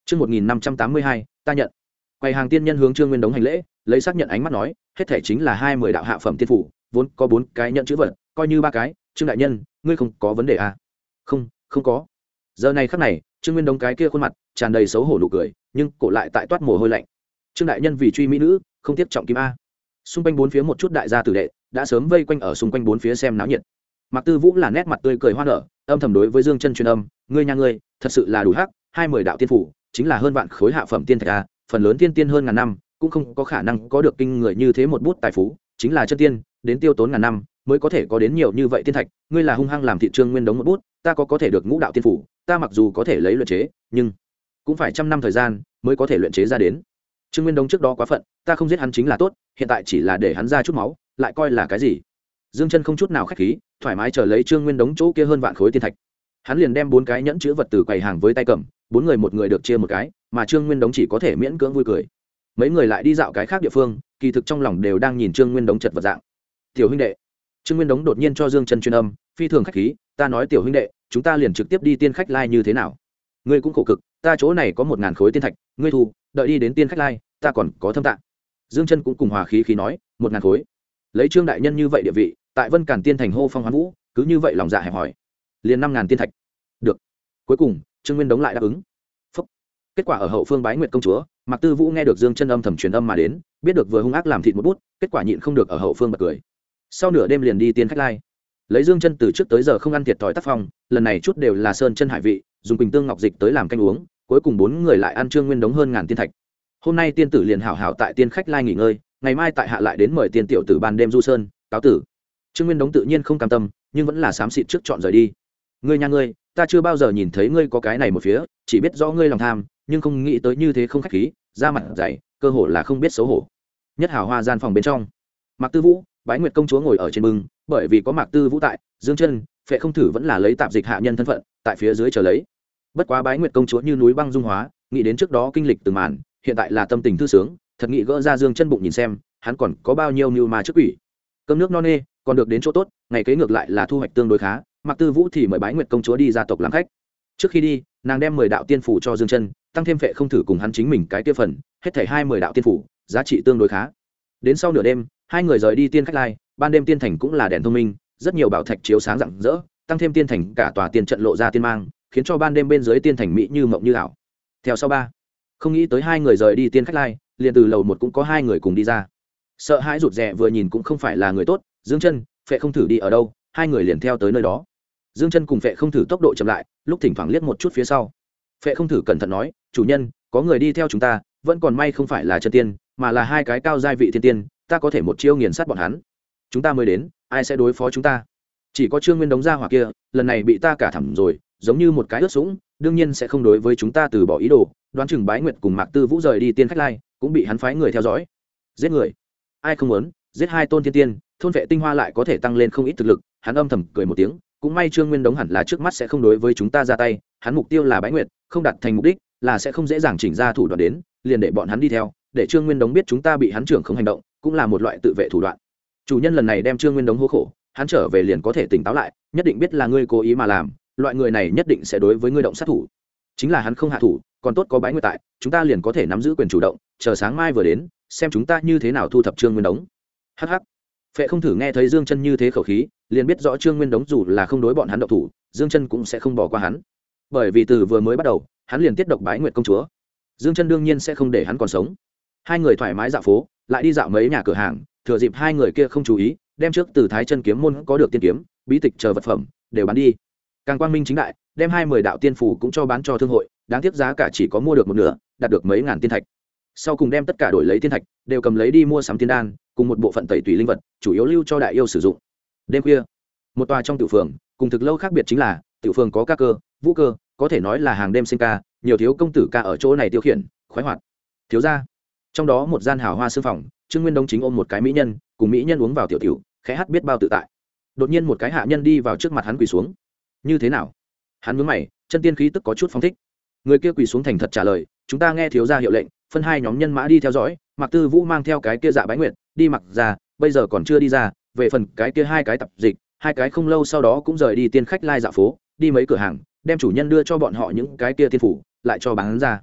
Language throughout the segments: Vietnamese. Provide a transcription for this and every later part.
Chương 1582, ta nhận. Quầy hàng tiên nhân hướng Trương Nguyên Đống hành lễ, lấy xác nhận ánh mắt nói, hết thể chính là 20 đạo hạ phẩm tiên phủ, vốn có 4 cái nhận chữ vật, coi như 3 cái, Trương đại nhân, ngươi không có vấn đề à? Không, không có. Giờ này khắc này, Trương Nguyên Đống cái kia khuôn mặt tràn đầy xấu hổ nụ cười, nhưng cổ lại tại toát mồ hôi lạnh. Trương đại nhân vì truy mỹ nữ, không tiếc trọng kim a. Xung quanh bốn phía một chút đại gia tử đệ đã sớm vây quanh ở xung quanh bốn phía xem náo nhiệt. Mạc Tư Vũ là nét mặt tươi cười hoa nở, âm thầm đối với Dương Chân truyền âm, ngươi nha ngươi, thật sự là đủ hắc, 20 đạo tiên phủ, chính là hơn vạn khối hạ phẩm tiên thạch a, phần lớn tiên tiên hơn ngàn năm, cũng không có khả năng có được kinh người như thế một bút tài phú, chính là chân tiên, đến tiêu tốn ngàn năm mới có thể có đến nhiều như vậy tiên thạch, ngươi là hung hăng làm thị Trương Nguyên Đống một bút, ta có thể được ngũ đạo tiên phủ, ta mặc dù có thể lấy luyện chế, nhưng cũng phải trăm năm thời gian mới có thể luyện chế ra đến. Trương Nguyên Đống trước đó quá phận, ta không giết hắn chính là tốt, hiện tại chỉ là để hắn ra chút máu, lại coi là cái gì? Dương Chân không chút nào khách khí, thoải mái chờ lấy Trương Nguyên Đống chỗ kia hơn vạn khối tiên thạch. Hắn liền đem 4 cái nhẫn chứa vật từ quầy hàng với tay cầm, 4 người một người được chia một cái, mà Trương Nguyên Đống chỉ có thể miễn cưỡng vui cười. Mấy người lại đi dạo cái khác địa phương, kỳ thực trong lòng đều đang nhìn Trương Nguyên Đống chật vật dạng. Tiểu huynh đệ. Trương Nguyên Đống đột nhiên cho Dương Chân truyền âm, phi thường khách khí, ta nói tiểu huynh đệ, chúng ta liền trực tiếp đi tiên khách lai như thế nào? Ngươi cũng khổ cực, ta chỗ này có 1000 khối tiên thạch, ngươi thu, đợi đi đến tiên khách lai, ta còn có thâm tạng. Dương Chân cũng cùng hòa khí nói, 1000 khối. Lấy Trương đại nhân như vậy địa vị, tại Vân Càn tiên thành hô phong hoán vũ, cứ như vậy lòng dạ hẹp hòi. Liền 5000 tiên thạch. Được. Cuối cùng, Trương Nguyên Đống lại đáp ứng. Phúc. Kết quả ở hậu phương bái nguyệt công chúa, Mạc Tư Vũ nghe được Dương Chân âm thầm truyền âm mà đến, biết được vừa hung ác làm thịt một bút, kết quả nhịn không được ở hậu phương bật cười. Sau nửa đêm liền đi tiên khách lai. Lấy Dương Chân từ trước tới giờ không ăn thiệt thòi tác phong, lần này chút đều là sơn chân hải vị, dùng Quỳnh tương ngọc dịch tới làm canh uống, cuối cùng 4 người lại ăn Trương Nguyên Đống hơn ngàn tiên thạch. Hôm nay tiên tử liền hảo hảo tại tiên khách lai nghỉ ngơi, ngày mai tại hạ lại đến mời tiên tiểu tử ban đêm du sơn, cáo tử. Trương Nguyên Đống tự nhiên không cam tâm, nhưng vẫn là xám xịt trước chọn rời đi. Ngươi nha ngươi, ta chưa bao giờ nhìn thấy ngươi có cái này một phía, chỉ biết rõ ngươi lòng tham, nhưng không nghĩ tới như thế không khách khí, ra mặt dày, cơ hồ là không biết xấu hổ. Nhất hào hoa gian phòng bên trong, Mạc Tư Vũ, Bái Nguyệt công chúa ngồi ở trên bưng, bởi vì có Mạc Tư Vũ tại, Dương Chân, Phệ Không Thử vẫn là lấy tạp dịch hạ nhân thân phận, tại phía dưới chờ lấy. Bất quá Bái Nguyệt công chúa như núi băng dung hóa, nghĩ đến trước đó kinh lịch từng màn, hiện tại là tâm tình thư sướng, thật nghĩ gỡ ra Dương Chân bụng nhìn xem, hắn còn có bao nhiêu mưu mà trước quỷ. Cơm nước no nê, còn được đến chỗ tốt, ngày kế ngược lại là thu hoạch tương đối khá, Mạc Tư Vũ thì mời Bái Nguyệt công chúa đi gia tộc làm khách. Trước khi đi, nàng đem 10 đạo tiên phủ cho Dương Chân, tăng thêm Phệ Không Thử cùng hắn chính mình cái kia phần, hết thảy 20 đạo tiên phủ, giá trị tương đối khá. Đến sau nửa đêm, hai người rời đi tiên khách lai, ban đêm tiên thành cũng là đèn thông minh, rất nhiều bảo thạch chiếu sáng rạng rỡ, tăng thêm tiên thành cả tòa tiên trận lộ ra tiên mang, khiến cho ban đêm bên dưới tiên thành mỹ như mộng như ảo. Theo sau 3, không nghĩ tới hai người rời đi tiên khách lai, liền từ lầu 1 cũng có hai người cùng đi ra. Sợ hãi rụt rè vừa nhìn cũng không phải là người tốt, Dương Chân, Phệ Không Thử đi ở đâu, hai người liền theo tới nơi đó. Dương Chân cùng Phệ Không Thử tốc độ chậm lại, lúc thỉnh thoảng liếc một chút phía sau. Phệ Không Thử cẩn thận nói, chủ nhân, có người đi theo chúng ta, vẫn còn may không phải là chân tiên, mà là hai cái cao giai vị thiên tiên, ta có thể một chiêu nghiền sát bọn hắn. Chúng ta mới đến, ai sẽ đối phó chúng ta? Chỉ có Trương Nguyên Đống gia hỏa kia, lần này bị ta cả thẳm rồi, giống như một cái ướt sũng, đương nhiên sẽ không đối với chúng ta từ bỏ ý đồ, đoán chừng Bái Nguyệt cùng Mạc Tư Vũ rời đi tiên khách lai, cũng bị hắn phái người theo dõi. Giết người? Ai không muốn, giết hai tôn thiên tiên, thôn vệ tinh hoa lại có thể tăng lên không ít thực lực, hắn âm thầm cười một tiếng, cũng may Trương Nguyên Đống hẳn là trước mắt sẽ không đối với chúng ta ra tay, hắn mục tiêu là Bái Nguyệt, không đạt thành mục đích, là sẽ không dễ dàng chỉnh ra thủ đoạn đến, liền để bọn hắn đi theo, để Trương Nguyên Đống biết chúng ta bị hắn trưởng không hành động, cũng là một loại tự vệ thủ đoạn. Chủ nhân lần này đem Trương Nguyên Đống hô khổ, hắn trở về liền có thể tỉnh táo lại, nhất định biết là ngươi cố ý mà làm, loại người này nhất định sẽ đối với ngươi động sát thủ. Chính là hắn không hạ thủ, còn tốt có Bái Nguyệt tại, chúng ta liền có thể nắm giữ quyền chủ động, chờ sáng mai vừa đến, xem chúng ta như thế nào thu thập Trương Nguyên Đống. Hắc hắc. Phệ Không Thử nghe thấy Dương Chân như thế khẩu khí, liền biết rõ Trương Nguyên Đống dù là không đối bọn hắn động thủ, Dương Chân cũng sẽ không bỏ qua hắn. Bởi vì từ vừa mới bắt đầu, hắn liền tiết độc Bái Nguyệt công chúa. Dương Chân đương nhiên sẽ không để hắn còn sống. Hai người thoải mái dạo phố, lại đi dạo mấy nhà cửa hàng, thừa dịp hai người kia không chú ý, đem trước từ Thái Chân kiếm môn có được tiên kiếm, bí tịch chờ vật phẩm đều bán đi. Càng quang minh chính đại, đem 20 đạo tiên phủ cũng cho bán cho thương hội, đáng tiếc giá cả chỉ có mua được một nửa, đạt được mấy ngàn tiên thạch. Sau cùng đem tất cả đổi lấy tiên thạch, đều cầm lấy đi mua sắm tiên đan, cùng một bộ phận tẩy tùy linh vật, chủ yếu lưu cho đại yêu sử dụng. Đêm khuya, một tòa trong tiểu phường, cùng thực lâu khác biệt chính là, tiểu phường có ca cơ, vũ cơ, có thể nói là hàng đêm sinh ca, nhiều thiếu công tử ca ở chỗ này tiêu khiển, khoái hoạt. Thiếu gia, trong đó một gian hào hoa sương phòng, Trương Nguyên Đống chính ôm một cái mỹ nhân, cùng mỹ nhân uống vào tiểu tiểu, khẽ hát biết bao tự tại. Đột nhiên một cái hạ nhân đi vào trước mặt hắn quỳ xuống. Như thế nào? Hắn nhướng mày, chân tiên khí tức có chút phóng thích. Người kia quỳ xuống thành thật trả lời, chúng ta nghe thiếu gia hiệu lệnh, phân hai nhóm nhân mã đi theo dõi, Mạc Tư Vũ mang theo cái kia Dạ Bái Nguyệt đi mặc ra, bây giờ còn chưa đi ra, về phần cái kia hai cái tập dịch, hai cái không lâu sau đó cũng rời đi tiên khách lai dạo phố, đi mấy cửa hàng, đem chủ nhân đưa cho bọn họ những cái kia tiên phủ, lại cho bán ra.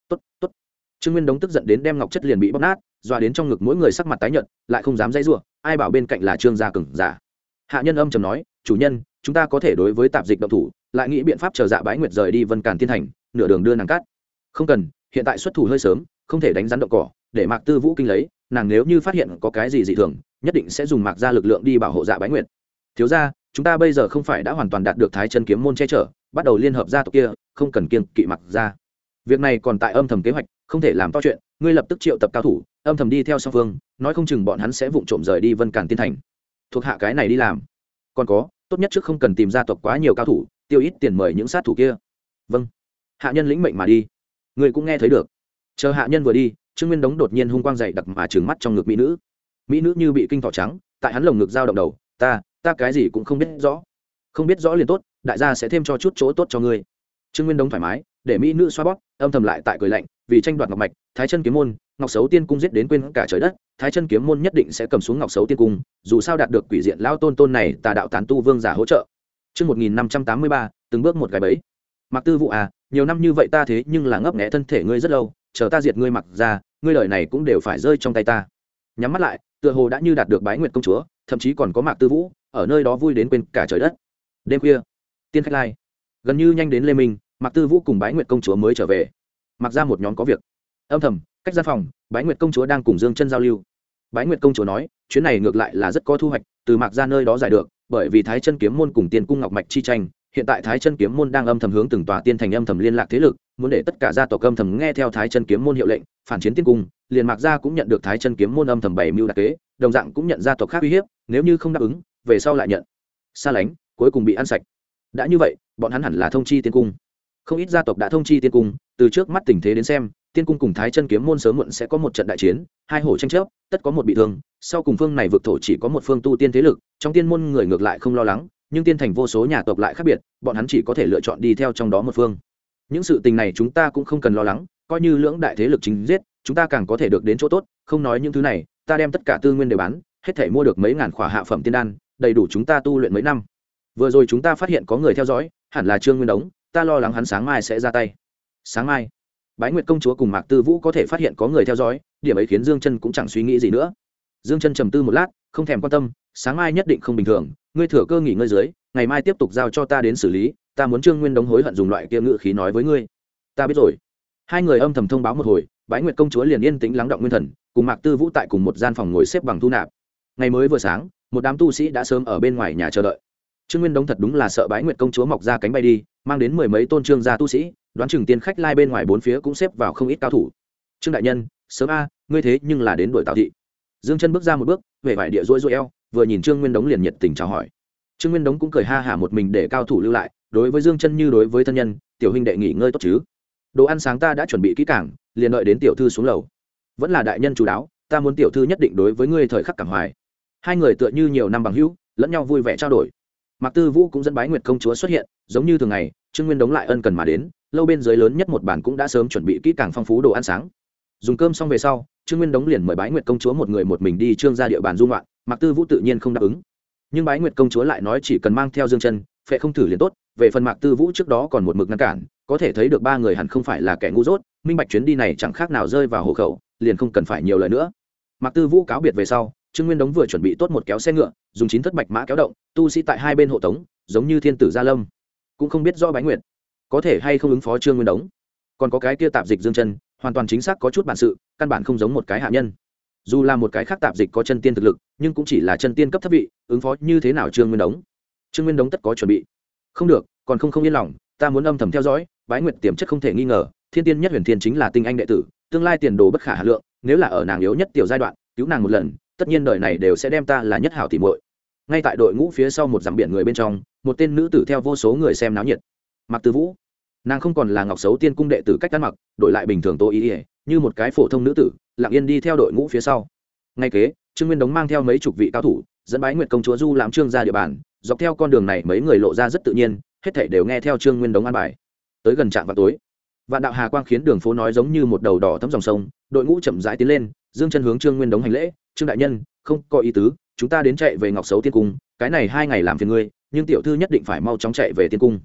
tốt tốt. Trương Nguyên Đống tức giận đến đem ngọc chất liền bị bóc nát, dọa đến trong ngực mỗi người sắc mặt tái nhợt, lại không dám dãy rủa, ai bảo bên cạnh là Trương gia cường giả. Hạ nhân âm trầm nói, chủ nhân, chúng ta có thể đối với tạp dịch động thủ, lại nghĩ biện pháp chờ Dạ Bái Nguyệt rời đi Vân Càn Tiên Thành, nửa đường đưa nàng cát. Không cần, hiện tại xuất thủ hơi sớm, không thể đánh rắn động cỏ, để Mạc Tư Vũ kinh lấy, nàng nếu như phát hiện có cái gì dị thường, nhất định sẽ dùng Mạc gia lực lượng đi bảo hộ Dạ Bái Nguyệt. Thiếu gia, chúng ta bây giờ không phải đã hoàn toàn đạt được Thái Chân kiếm môn che chở, bắt đầu liên hợp gia tộc kia, không cần kiêng kỵ Mạc gia. Việc này còn tại âm thầm kế hoạch, không thể làm to chuyện, ngươi lập tức triệu tập cao thủ, âm thầm đi theo song phương, nói không chừng bọn hắn sẽ vụng trộm rời đi Vân Càn Tiên Thành. Thuộc hạ cái này đi làm. Còn có, tốt nhất trước không cần tìm gia tộc quá nhiều cao thủ, tiêu ít tiền mời những sát thủ kia. Vâng. Hạ nhân lĩnh mệnh mà đi. Người cũng nghe thấy được. Chờ hạ nhân vừa đi, Trương Nguyên Đống đột nhiên hung quang dày đặc mà trừng mắt trong ngực mỹ nữ. Mỹ nữ như bị kinh thỏ trắng, tại hắn lồng ngực dao động đầu, ta cái gì cũng không biết rõ. Không biết rõ liền tốt, đại gia sẽ thêm cho chút chỗ tốt cho ngươi. Trương Nguyên Đống thoải mái, để mỹ nữ xoa bóp, âm thầm lại tại cười lạnh, vì tranh đoạt ngọc mạch, Thái Chân kiếm môn, Ngọc Sấu Tiên cung giết đến quên cả trời đất, Thái Chân kiếm môn nhất định sẽ cầm xuống Ngọc Sấu Tiên cung, dù sao đạt được quỷ diện lão tôn này tà đạo tán tu vương giả hỗ trợ. Chương 1583, từng bước một cái bẫy. Mạc Tư Vũ à, nhiều năm như vậy ta thế nhưng là ngấp nghé thân thể ngươi rất lâu, chờ ta diệt ngươi Mặc ra, ngươi lời này cũng đều phải rơi trong tay ta. Nhắm mắt lại, tựa hồ đã như đạt được Bái Nguyệt công chúa, thậm chí còn có Mạc Tư Vũ, ở nơi đó vui đến quên cả trời đất. Đêm khuya, tiên khách lai, gần như nhanh đến Lê Minh, Mạc Tư Vũ cùng Bái Nguyệt công chúa mới trở về. Mặc ra một nhóm có việc. Âm thầm, cách gian phòng, Bái Nguyệt công chúa đang cùng Dương Chân giao lưu. Bái Nguyệt công chúa nói, chuyến này ngược lại là rất có thu hoạch, từ Mạc ra nơi đó giải được, bởi vì Thái Chân kiếm môn cùng Tiên cung ngọc mạch chi tranh, hiện tại Thái Chân kiếm môn đang âm thầm hướng từng tòa tiên thành âm thầm liên lạc thế lực, muốn để tất cả gia tộc âm thầm nghe theo Thái Chân kiếm môn hiệu lệnh, phản chiến Tiên cung, liền Mạc gia cũng nhận được Thái Chân kiếm môn âm thầm bày mưu đặc kế, đồng dạng cũng nhận gia tộc khác uy hiếp, nếu như không đáp ứng, về sau lại nhận xa lánh, cuối cùng bị ăn sạch. Đã như vậy, bọn hắn hẳn là thông chi Tiên cung. Không ít gia tộc đã thông chi Tiên cung, từ trước mắt tình thế đến xem, Tiên cung cùng Thái Chân kiếm môn sớm muộn sẽ có một trận đại chiến, hai hổ tranh chấp, tất có một bị thương, sau cùng phương này vực thổ chỉ có một phương tu tiên thế lực, trong tiên môn người ngược lại không lo lắng, nhưng tiên thành vô số nhà tộc lại khác biệt, bọn hắn chỉ có thể lựa chọn đi theo trong đó một phương. Những sự tình này chúng ta cũng không cần lo lắng, coi như lưỡng đại thế lực chính giết, chúng ta càng có thể được đến chỗ tốt, không nói những thứ này, ta đem tất cả tư nguyên đều bán, hết thảy mua được mấy ngàn khỏa hạ phẩm tiên đan, đầy đủ chúng ta tu luyện mấy năm. Vừa rồi chúng ta phát hiện có người theo dõi, hẳn là Trương Nguyên Đống, ta lo lắng hắn sáng mai sẽ ra tay. Sáng mai, Bái Nguyệt công chúa cùng Mạc Tư Vũ có thể phát hiện có người theo dõi, điểm ấy khiến Dương Chân cũng chẳng suy nghĩ gì nữa. Dương Chân trầm tư một lát, không thèm quan tâm, sáng mai nhất định không bình thường, ngươi thừa cơ nghỉ ngơi dưới, ngày mai tiếp tục giao cho ta đến xử lý, ta muốn Trương Nguyên Đống hối hận dùng loại kia ngữ khí nói với ngươi. Ta biết rồi. Hai người âm thầm thông báo một hồi, Bái Nguyệt công chúa liền yên tĩnh lắng đọng nguyên thần, cùng Mạc Tư Vũ tại cùng một gian phòng ngồi xếp bằng thu nạp. Ngày mới vừa sáng, một đám tu sĩ đã sớm ở bên ngoài nhà chờ đợi. Trương Nguyên Đống thật đúng là sợ Bái Nguyệt công chúa mọc ra cánh bay đi, mang đến mười mấy tôn Trương gia tu sĩ, đoán chừng tiên khách lai bên ngoài bốn phía cũng xếp vào không ít cao thủ. Trương đại nhân, sớm a, ngươi thế nhưng là đến đuổi Tào thị. Dương Chân bước ra một bước, về vải địa rũi rũi eo, vừa nhìn Trương Nguyên Đống liền nhiệt tình chào hỏi. Trương Nguyên Đống cũng cười ha hả một mình để cao thủ lưu lại, đối với Dương Chân như đối với thân nhân, tiểu huynh đệ nghỉ ngơi tốt chứ? Đồ ăn sáng ta đã chuẩn bị kỹ càng, liền đợi đến tiểu thư xuống lầu. Vẫn là đại nhân chủ đáo, ta muốn tiểu thư nhất định đối với ngươi thời khắc cảm hoài. Hai người tựa như nhiều năm bằng hữu, lẫn nhau vui vẻ trao đổi. Mạc Tư Vũ cũng dẫn Bái Nguyệt công chúa xuất hiện, giống như thường ngày, Trương Nguyên Đống lại ân cần mà đến, lâu bên dưới lớn nhất một bàn cũng đã sớm chuẩn bị kỹ càng phong phú đồ ăn sáng. Dùng cơm xong về sau, Trương Nguyên Đống liền mời Bái Nguyệt công chúa một người một mình đi Trương gia địa bàn du ngoạn, Mạc Tư Vũ tự nhiên không đáp ứng. Nhưng Bái Nguyệt công chúa lại nói chỉ cần mang theo Dương Chân, phệ không thử liền tốt, về phần Mạc Tư Vũ trước đó còn một mực ngăn cản, có thể thấy được ba người hẳn không phải là kẻ ngu dốt, minh bạch chuyến đi này chẳng khác nào rơi vào hộ khẩu, liền không cần phải nhiều lời nữa. Mạc Tư Vũ cáo biệt về sau, Trương Nguyên Đống vừa chuẩn bị tốt một kéo xe ngựa, dùng 9 thất bạch mã kéo động, tu sĩ tại hai bên hộ tống, giống như thiên tử gia lâm. Cũng không biết rõ Bái Nguyệt có thể hay không ứng phó Trương Nguyên Đống. Còn có cái kia tạp dịch Dương Chân, hoàn toàn chính xác có chút bản sự, căn bản không giống một cái hạ nhân. Dù là một cái khác tạp dịch có chân tiên thực lực, nhưng cũng chỉ là chân tiên cấp thấp vị, ứng phó như thế nào Trương Nguyên Đống? Trương Nguyên Đống tất có chuẩn bị. Không được, còn không yên lòng, ta muốn âm thầm theo dõi, Bái Nguyệt tiềm chất không thể nghi ngờ, thiên tiên nhất huyền thiên chính là tinh anh đệ tử, tương lai tiền đồ bất khả hà lượng, nếu là ở nàng yếu nhất tiểu giai đoạn, cứu nàng một lần, tất nhiên đời này đều sẽ đem ta là nhất hảo tỉ muội. Ngay tại đội ngũ phía sau một dặm biển người bên trong, một tên nữ tử theo vô số người xem náo nhiệt. Mạc Tư Vũ, nàng không còn là Ngọc Sấu Tiên cung đệ tử cách ăn mặc, đổi lại bình thường tô ý, như một cái phổ thông nữ tử, lặng yên đi theo đội ngũ phía sau. Ngay kế, Trương Nguyên Đống mang theo mấy chục vị cao thủ, dẫn Bái Nguyệt công chúa du lãm Trương gia địa bàn, dọc theo con đường này mấy người lộ ra rất tự nhiên, hết thảy đều nghe theo Trương Nguyên Đống an bài. Tới gần trạm vào tối, vạn đạo hà quang khiến đường phố nói giống như một đầu đỏ thấm dòng sông, đội ngũ chậm rãi tiến lên, Dương Chân hướng Trương Nguyên Đống hành lễ, "Trương đại nhân, không có ý tứ, chúng ta đến chạy về Ngọc Sấu Tiên cung, cái này 2 ngày làm phiền ngươi, nhưng tiểu thư nhất định phải mau chóng chạy về tiên cung."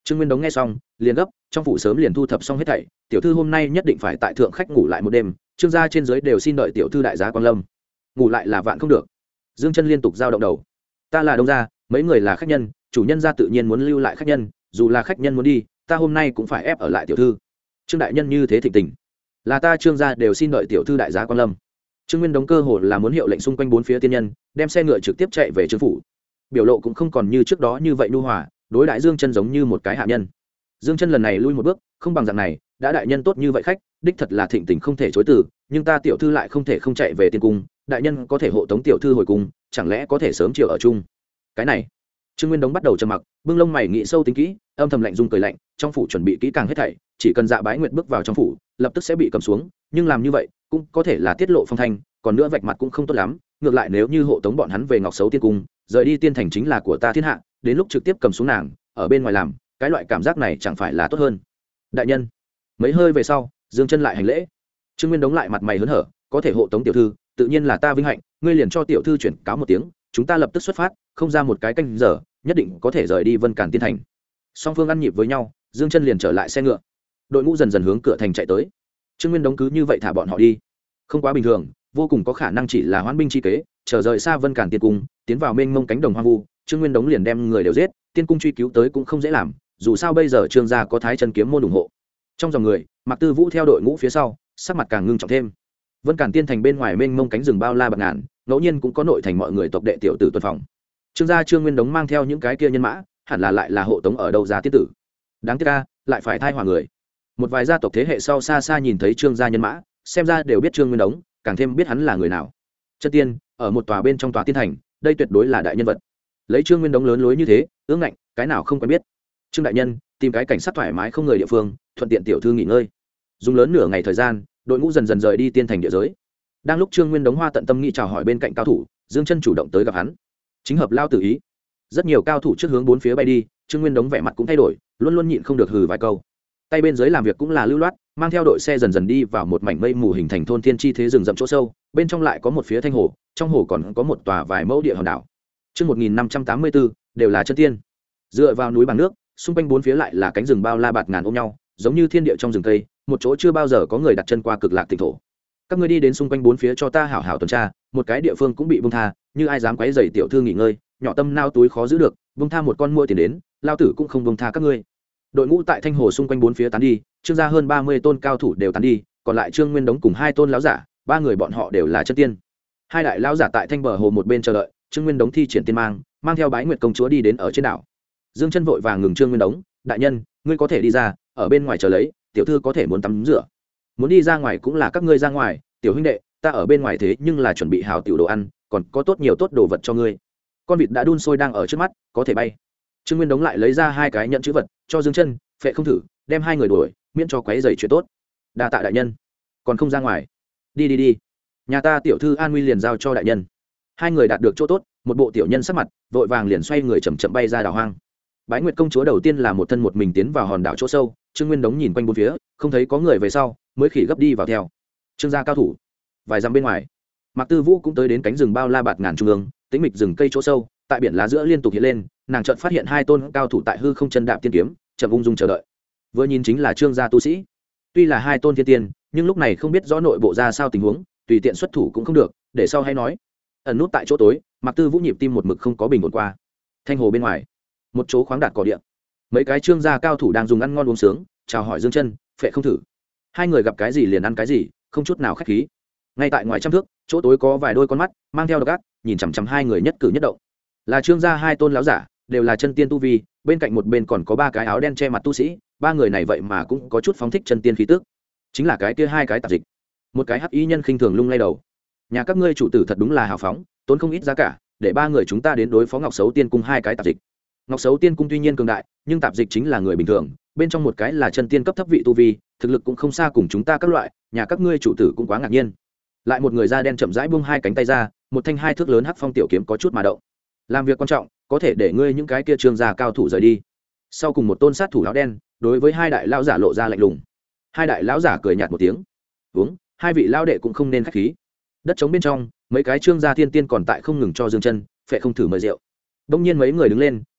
Trương Nguyên Đống nghe xong liền gấp, trong phủ sớm liền thu thập xong hết thảy, tiểu thư hôm nay nhất định phải tại thượng khách ngủ lại một đêm, Trương gia trên dưới đều xin đợi tiểu thư đại giá quan lâm. Ngủ lại là vạn không được. Dương Chân liên tục giao động đầu. Ta là đông gia, mấy người là khách nhân, chủ nhân gia tự nhiên muốn lưu lại khách nhân, dù là khách nhân muốn đi, ta hôm nay cũng phải ép ở lại tiểu thư. Trương đại nhân như thế thịnh tình, là ta Trương gia đều xin đợi tiểu thư đại giá quan lâm. Trương Nguyên Đống cơ hồ là muốn hiệu lệnh xung quanh bốn phía tiên nhân, đem xe ngựa trực tiếp chạy về Trương phủ. Biểu lộ cũng không còn như trước đó như vậy nhu hòa, đối đại Dương Chân giống như một cái hạ nhân. Dương Chân lần này lui một bước, không bằng dạng này, đã đại nhân tốt như vậy khách, đích thật là thịnh tình không thể chối từ, nhưng ta tiểu thư lại không thể không chạy về tiên cung, đại nhân có thể hộ tống tiểu thư hồi cung, chẳng lẽ có thể sớm chiều ở chung. Cái này, Trương Nguyên Đống bắt đầu trầm mặc, bưng lông mày nghĩ sâu tính kỹ, âm thầm lạnh dung cười lạnh, trong phủ chuẩn bị kỹ càng hết thảy, chỉ cần Dạ Bái Nguyệt bước vào trong phủ, lập tức sẽ bị cầm xuống, nhưng làm như vậy, cũng có thể là tiết lộ phong thanh, còn nữa vạch mặt cũng không tốt lắm, ngược lại nếu như hộ tống bọn hắn về Ngọc Sấu tiên cung, rời đi tiên thành chính là của ta thiên hạ, đến lúc trực tiếp cầm xuống nàng, ở bên ngoài làm, cái loại cảm giác này chẳng phải là tốt hơn. Đại nhân. Mấy hơi về sau, Dương Chân lại hành lễ. Trương Nguyên Đống lại mặt mày hớn hở, có thể hộ tống tiểu thư, tự nhiên là ta vinh hạnh, ngươi liền cho tiểu thư chuyển cáo một tiếng, chúng ta lập tức xuất phát, không ra một cái canh giờ, nhất định có thể rời đi Vân Càn tiên thành. Song phương ăn nhịp với nhau, Dương Chân liền trở lại xe ngựa. Đội ngũ dần dần hướng cửa thành chạy tới. Trương Nguyên Đống cứ như vậy thả bọn họ đi, không quá bình thường, vô cùng có khả năng chỉ là hoãn binh chi kế, chờ rời xa Vân Càn tiên cung, tiến vào mênh mông cánh đồng hoang vu, Trương Nguyên Đống liền đem người đều giết, tiên cung truy cứu tới cũng không dễ làm, dù sao bây giờ Trương gia có Thái Chân kiếm môn ủng hộ. Trong dòng người, Mạc Tư Vũ theo đội ngũ phía sau, sắc mặt càng ngưng trọng thêm. Vân Càn tiên thành bên ngoài mênh mông cánh rừng bao la bạt ngàn, ngẫu nhiên cũng có nội thành mọi người tộc đệ tiểu tử tuần phòng. Trương gia Trương Nguyên Đống mang theo những cái kia nhân mã, hẳn là lại là hộ tống ở đâu ra tiết tử. Đáng tiếc a, lại phải thai hòa người. Một vài gia tộc thế hệ sau xa xa nhìn thấy Trương gia nhân mã, xem ra đều biết Trương Nguyên Đống, càng thêm biết hắn là người nào. Chân tiên, ở một tòa bên trong tòa tiên thành, đây tuyệt đối là đại nhân vật. Lấy Trương Nguyên Đống lớn lối như thế, ương ngạnh, cái nào không quen biết. Trương đại nhân, tìm cái cảnh sát thoải mái không người địa phương, thuận tiện tiểu thư nghỉ ngơi. Dùng lớn nửa ngày thời gian, đội ngũ dần dần rời đi tiên thành địa giới. Đang lúc Trương Nguyên Đống hoa tận tâm nghĩ chào hỏi bên cạnh cao thủ, Dương Chân chủ động tới gặp hắn. Chính hợp lao tử ý. Rất nhiều cao thủ trước hướng bốn phía bay đi, Trương Nguyên Đống vẻ mặt cũng thay đổi, luôn luôn nhịn không được hừ vài câu. Tay bên dưới làm việc cũng là lưu loát, mang theo đội xe dần dần đi vào một mảnh mây mù hình thành thôn thiên chi thế rừng rậm chỗ sâu, bên trong lại có một phía thanh hồ, trong hồ còn có một tòa vài mẫu địa hòn đảo. Chương 1584, đều là chân tiên. Dựa vào núi bằng nước, xung quanh bốn phía lại là cánh rừng bao la bạt ngàn ôm nhau, giống như thiên địa trong rừng cây, một chỗ chưa bao giờ có người đặt chân qua cực lạc tỉnh thổ. Các ngươi đi đến xung quanh bốn phía cho ta hảo hảo tuần tra, một cái địa phương cũng bị buông tha, như ai dám quấy rầy tiểu thư nghỉ ngơi, nhỏ tâm nao túi khó giữ được, buông tha một con mua tiền đến, lao tử cũng không buông tha các ngươi. Đội ngũ tại thanh hồ xung quanh bốn phía tán đi, Trương gia hơn 30 tôn cao thủ đều tán đi, còn lại Trương Nguyên Đống cùng hai tôn lão giả, ba người bọn họ đều là chân tiên. Hai đại lão giả tại thanh bờ hồ một bên chờ đợi, Trương Nguyên Đống thi triển tiên mang theo Bái Nguyệt công chúa đi đến ở trên đảo. Dương Chân vội vàng ngừng Trương Nguyên Đống, đại nhân, ngươi có thể đi ra, ở bên ngoài chờ lấy, tiểu thư có thể muốn tắm rửa. Muốn đi ra ngoài cũng là các ngươi ra ngoài, tiểu huynh đệ, ta ở bên ngoài thế nhưng là chuẩn bị hảo tiểu đồ ăn, còn có tốt nhiều tốt đồ vật cho ngươi. Con vịt đã đun sôi đang ở trước mắt, có thể bay. Trương Nguyên Đống lại lấy ra hai cái nhận chữ vật cho Dương Chân, phệ không thử, đem hai người đuổi, miễn cho quấy rầy chuyện tốt. Đa tạ đại nhân. Còn không ra ngoài. Đi đi đi. Nhà ta tiểu thư an nguy liền giao cho đại nhân. Hai người đạt được chỗ tốt, một bộ tiểu nhân sắc mặt, vội vàng liền xoay người chậm chậm bay ra đảo hoang. Bái Nguyệt công chúa đầu tiên là một thân một mình tiến vào hòn đảo chỗ sâu, Trương Nguyên Đống nhìn quanh bốn phía, không thấy có người về sau, mới khỉ gấp đi vào theo. Trương gia cao thủ. Vài dặm bên ngoài, Mạc Tư Vũ cũng tới đến cánh rừng bao la bạt ngàn trung ương, tĩnh mịch rừng cây chỗ sâu, tại biển lá giữa liên tục hiện lên, nàng chợt phát hiện hai tôn cao thủ tại hư không chân đạp tiên kiếm, chậm ung dung chờ đợi. Vừa nhìn chính là Trương gia tu sĩ. Tuy là hai tôn thiên tiên, nhưng lúc này không biết rõ nội bộ ra sao tình huống, tùy tiện xuất thủ cũng không được, để sau hay nói. Ẩn nút tại chỗ tối, Mạc Tư Vũ nhịp tim một mực không có bình ổn qua. Thanh hồ bên ngoài, một chỗ khoáng đạt cỏ địa, mấy cái Trương gia cao thủ đang dùng ăn ngon uống sướng, chào hỏi Dương Chân, phệ không thử. Hai người gặp cái gì liền ăn cái gì, không chút nào khách khí. Ngay tại ngoài trăm thước, chỗ tối có vài đôi con mắt mang theo độc ác, nhìn chằm chằm hai người nhất cử nhất động. Là Trương gia hai tôn lão giả, đều là chân tiên tu vi, bên cạnh một bên còn có ba cái áo đen che mặt tu sĩ, ba người này vậy mà cũng có chút phóng thích chân tiên khí tức. Chính là cái kia hai cái tạp dịch. Một cái hắc y nhân khinh thường lung lay đầu. Nhà các ngươi chủ tử thật đúng là hào phóng, tốn không ít giá cả, để ba người chúng ta đến đối phó Ngọc Sấu Tiên cung hai cái tạp dịch. Ngọc Sấu Tiên cung tuy nhiên cường đại, nhưng tạp dịch chính là người bình thường, bên trong một cái là chân tiên cấp thấp vị tu vi, thực lực cũng không xa cùng chúng ta các loại, nhà các ngươi chủ tử cũng quá ngạc nhiên. Lại một người da đen chậm rãi buông hai cánh tay ra, một thanh hai thước lớn hắc phong tiểu kiếm có chút mà động. Làm việc quan trọng, có thể để ngươi những cái kia Trương gia cao thủ rời đi. Sau cùng một tôn sát thủ áo đen, đối với hai đại lão giả lộ ra lạnh lùng. Hai đại lão giả cười nhạt một tiếng. Uống, hai vị lão đệ cũng không nên khách khí. Đất trống bên trong, mấy cái Trương gia thiên tiên còn tại không ngừng cho Dương Chân, phệ không thử mời rượu. Đông nhiên mấy người đứng lên,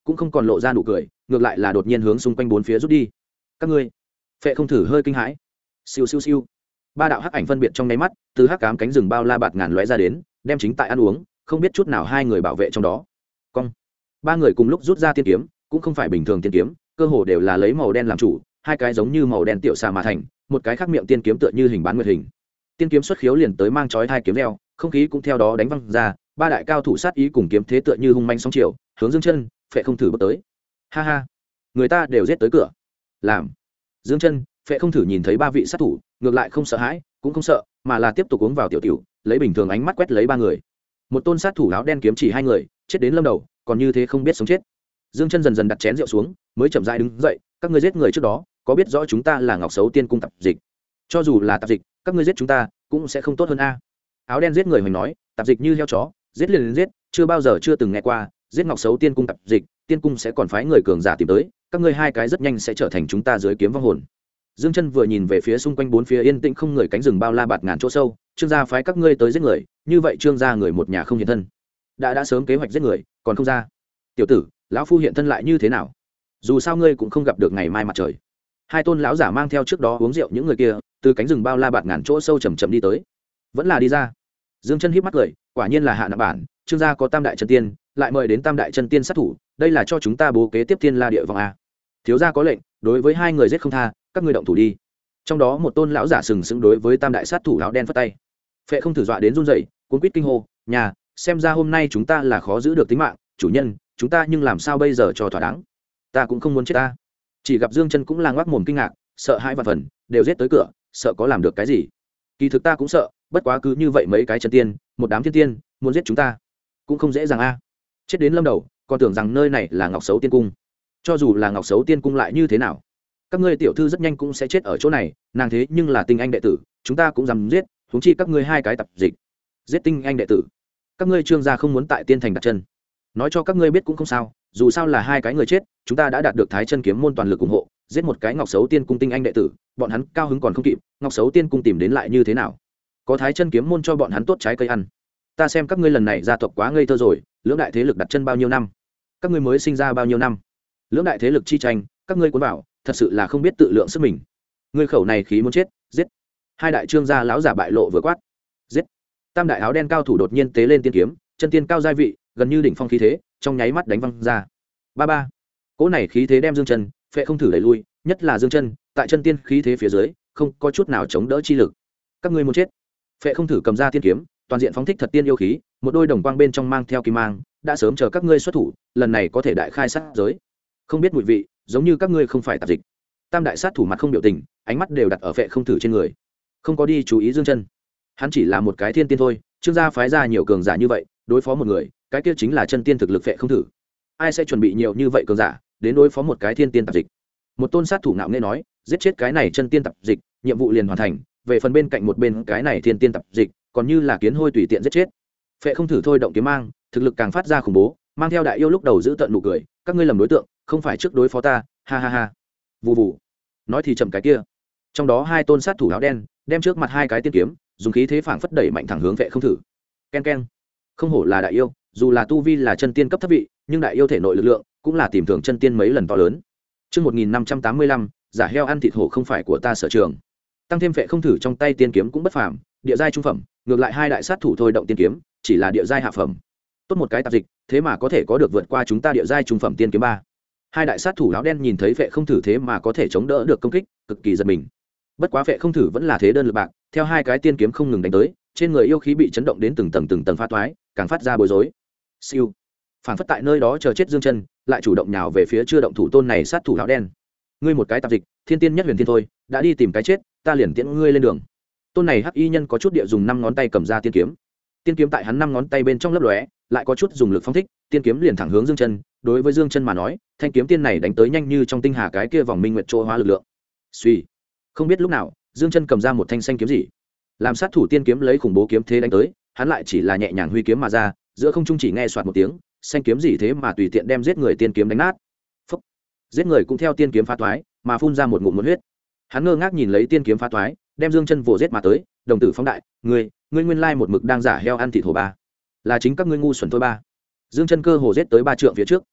cũng không còn lộ ra nụ cười, ngược lại là đột nhiên hướng xung quanh bốn phía rút đi. Các ngươi, Phệ Không Thử hơi kinh hãi. Siêu siêu siêu. Ba đạo hắc ảnh phân biệt trong nháy mắt, từ hắc ám cánh rừng bao la bạt ngàn lóe ra đến, đem chính tại ăn uống, không biết chút nào hai người bảo vệ trong đó. Cong. Ba người cùng lúc rút ra tiên kiếm, cũng không phải bình thường tiên kiếm, cơ hồ đều là lấy màu đen làm chủ, hai cái giống như màu đen tiểu xà mà thành, một cái khác miệng tiên kiếm tựa như hình bán nguyệt hình. Tiên kiếm xuất khiếu liền tới mang chói hai kiếm reo, không khí cũng theo đó đánh văng ra, ba đại cao thủ sát ý cùng kiếm thế tựa như hung manh sóng chiều, hướng Dương Chân, Phệ Không Thử bước tới. Ha ha, người ta đều giết tới cửa. Làm. Dương Chân, Phệ Không Thử nhìn thấy ba vị sát thủ, ngược lại không sợ hãi, cũng không sợ, mà là tiếp tục uống vào tiểu tiểu, lấy bình thường ánh mắt quét lấy ba người. Một tôn sát thủ áo đen kiếm chỉ hai người, chết đến lâm đầu, còn như thế không biết sống chết. Dương Chân dần dần đặt chén rượu xuống, mới chậm rãi đứng dậy, các ngươi giết người trước đó, có biết rõ chúng ta là Ngọc Sấu Tiên cung tạp dịch? Cho dù là tạp dịch, các ngươi giết chúng ta, cũng sẽ không tốt hơn a. Áo đen giết người hoành nói, tạp dịch như heo chó, giết liền giết, chưa bao giờ chưa từng nghe qua, giết Ngọc Sấu Tiên cung tạp dịch, tiên cung sẽ còn phái người cường giả tìm tới, các ngươi hai cái rất nhanh sẽ trở thành chúng ta dưới kiếm vong hồn. Dương Chân vừa nhìn về phía xung quanh bốn phía yên tĩnh không người cánh rừng bao la bạt ngàn chỗ sâu, Trương gia phái các ngươi tới giết người, như vậy Trương gia người một nhà không hiện thân, đã sớm kế hoạch giết người, còn không ra. Tiểu tử, lão phu hiện thân lại như thế nào? Dù sao ngươi cũng không gặp được ngày mai mặt trời. Hai tôn lão giả mang theo trước đó uống rượu những người kia, từ cánh rừng bao la bạt ngàn chỗ sâu chậm chậm đi tới. Vẫn là đi ra. Dương Chân híp mắt cười, quả nhiên là hạ nặng bản, Trương gia có tam đại chân tiên, lại mời đến tam đại chân tiên sát thủ, đây là cho chúng ta bố kế tiếp tiên la địa vong a. Thiếu gia có lệnh, đối với hai người giết không tha, các ngươi động thủ đi. Trong đó một tôn lão giả sừng sững đối với tam đại sát thủ áo đen phất tay. Phệ Không Thử dọa đến run rẩy, cuống quýt kinh hô, nhà, xem ra hôm nay chúng ta là khó giữ được tính mạng, chủ nhân, chúng ta nhưng làm sao bây giờ cho thỏa đáng? Ta cũng không muốn chết ta. Chỉ gặp Dương Chân cũng là ngoác mồm kinh ngạc, sợ hãi vạn phần, đều giết tới cửa, sợ có làm được cái gì? Kỳ thực ta cũng sợ, bất quá cứ như vậy mấy cái chân tiên, một đám thiên tiên, muốn giết chúng ta, cũng không dễ dàng a. Chết đến lâm đầu, còn tưởng rằng nơi này là Ngọc Sấu Tiên cung. Cho dù là Ngọc Sấu Tiên cung lại như thế nào? Các ngươi tiểu thư rất nhanh cũng sẽ chết ở chỗ này, nàng thế nhưng là tinh anh đệ tử, chúng ta cũng dám giết, huống chi các ngươi hai cái tập dịch. Giết tinh anh đệ tử. Các ngươi Trương gia không muốn tại Tiên thành đặt chân. Nói cho các ngươi biết cũng không sao, dù sao là hai cái người chết, chúng ta đã đạt được Thái Chân kiếm môn toàn lực ủng hộ, giết một cái Ngọc Sấu Tiên cung tinh anh đệ tử, bọn hắn cao hứng còn không kịp, Ngọc Sấu Tiên cung tìm đến lại như thế nào? Có Thái Chân kiếm môn cho bọn hắn tốt trái cây ăn. Ta xem các ngươi lần này gia tộc quá ngây thơ rồi, lưỡng đại thế lực đặt chân bao nhiêu năm? Các ngươi mới sinh ra bao nhiêu năm? Lưỡng đại thế lực chi tranh, các ngươi cuốn vào, thật sự là không biết tự lượng sức mình. Ngươi khẩu này khí muốn chết, giết. Hai đại Trương gia lão giả bại lộ vừa quát. Giết. Tam đại áo đen cao thủ đột nhiên tế lên tiên kiếm, chân tiên cao giai vị, gần như đỉnh phong khí thế, trong nháy mắt đánh văng ra. Ba ba. Cỗ này khí thế đem Dương Chân, Phệ Không Thử đẩy lui, nhất là Dương Chân, tại chân tiên khí thế phía dưới, không có chút nào chống đỡ chi lực. Các ngươi muốn chết. Phệ Không Thử cầm ra tiên kiếm, toàn diện phóng thích thật tiên yêu khí, một đôi đồng quang bên trong mang theo kim mang, đã sớm chờ các ngươi xuất thủ, lần này có thể đại khai sát giới. Không biết mùi vị, giống như các ngươi không phải tạp dịch. Tam đại sát thủ mặt không biểu tình, ánh mắt đều đặt ở Phệ Không Thử trên người, không có đi chú ý Dương Chân. Hắn chỉ là một cái thiên tiên thôi, Trương gia phái ra nhiều cường giả như vậy, đối phó một người, cái kia chính là chân tiên thực lực Phệ Không Thử. Ai sẽ chuẩn bị nhiều như vậy cường giả đến đối phó một cái thiên tiên tạp dịch? Một tôn sát thủ ngạo nghễ nói, giết chết cái này chân tiên tạp dịch, nhiệm vụ liền hoàn thành, về phần bên cạnh một bên cái này thiên tiên tạp dịch, còn như là kiến hôi tùy tiện giết chết. Phệ Không Thử thôi động kiếm mang, thực lực càng phát ra khủng bố, mang theo đại yêu lúc đầu giữ tận nụ cười, các ngươi lầm đối tượng, không phải trước đối phó ta, ha ha ha. Vù vù. Nói thì chậm cái kia. Trong đó hai tôn sát thủ áo đen, đem trước mặt hai cái tiên kiếm, dùng khí thế phảng phất đẩy mạnh thẳng hướng Phệ Không Thử. Ken ken. Không hổ là đại yêu, dù là tu vi là chân tiên cấp thấp vị, nhưng đại yêu thể nội lực lượng cũng là tìm thường chân tiên mấy lần to lớn. Chương 1585, giả heo ăn thịt hổ không phải của ta sở trường. Tăng thêm Phệ Không Thử trong tay tiên kiếm cũng bất phàm, địa giai trung phẩm, ngược lại hai đại sát thủ thôi động tiên kiếm, chỉ là địa giai hạ phẩm. Tốt một cái tạp dịch, thế mà có thể có được vượt qua chúng ta địa giai trung phẩm tiên kiếm ba. Hai đại sát thủ áo đen nhìn thấy Phệ Không Thử thế mà có thể chống đỡ được công kích, cực kỳ giật mình. Bất quá Phệ Không Thử vẫn là thế đơn lực bạc, theo hai cái tiên kiếm không ngừng đánh tới, trên người yêu khí bị chấn động đến từng tầng phá toái, càng phát ra bối rối. Siêu. Phản phất tại nơi đó chờ chết Dương Chân, lại chủ động nhào về phía chưa động thủ tôn này sát thủ áo đen. Ngươi một cái tạp dịch, thiên tiên nhất huyền thiên thôi, đã đi tìm cái chết, ta liền tiễn ngươi lên đường. Tôn này hắc y nhân có chút địa dùng 5 ngón tay cầm ra tiên kiếm. Tiên kiếm tại hắn 5 ngón tay bên trong lấp lóe, lại có chút dùng lực phóng thích, tiên kiếm liền thẳng hướng Dương Chân. Đối với Dương Chân mà nói, thanh kiếm tiên này đánh tới nhanh như trong tinh hà cái kia vòng minh nguyệt trôi hóa lực lượng. Suy. Không biết lúc nào, Dương Chân cầm ra một thanh xanh kiếm gì, làm sát thủ tiên kiếm lấy khủng bố kiếm thế đánh tới, hắn lại chỉ là nhẹ nhàng huy kiếm mà ra, giữa không trung chỉ nghe xoạt một tiếng, xanh kiếm gì thế mà tùy tiện đem giết người tiên kiếm đánh nát. Phốc. Giết người cũng theo tiên kiếm phá toái, mà phun ra một ngụm huyết. Hắn ngơ ngác nhìn lấy tiên kiếm phá toái, đem Dương Chân vồ giết mà tới, đồng tử phóng đại, ngươi nguyên lai một mực đang giả heo ăn thịt hổ ba, là chính các ngươi ngu xuẩn thôi ba. Dương Chân cơ hồ giết tới 3 trượng phía trước.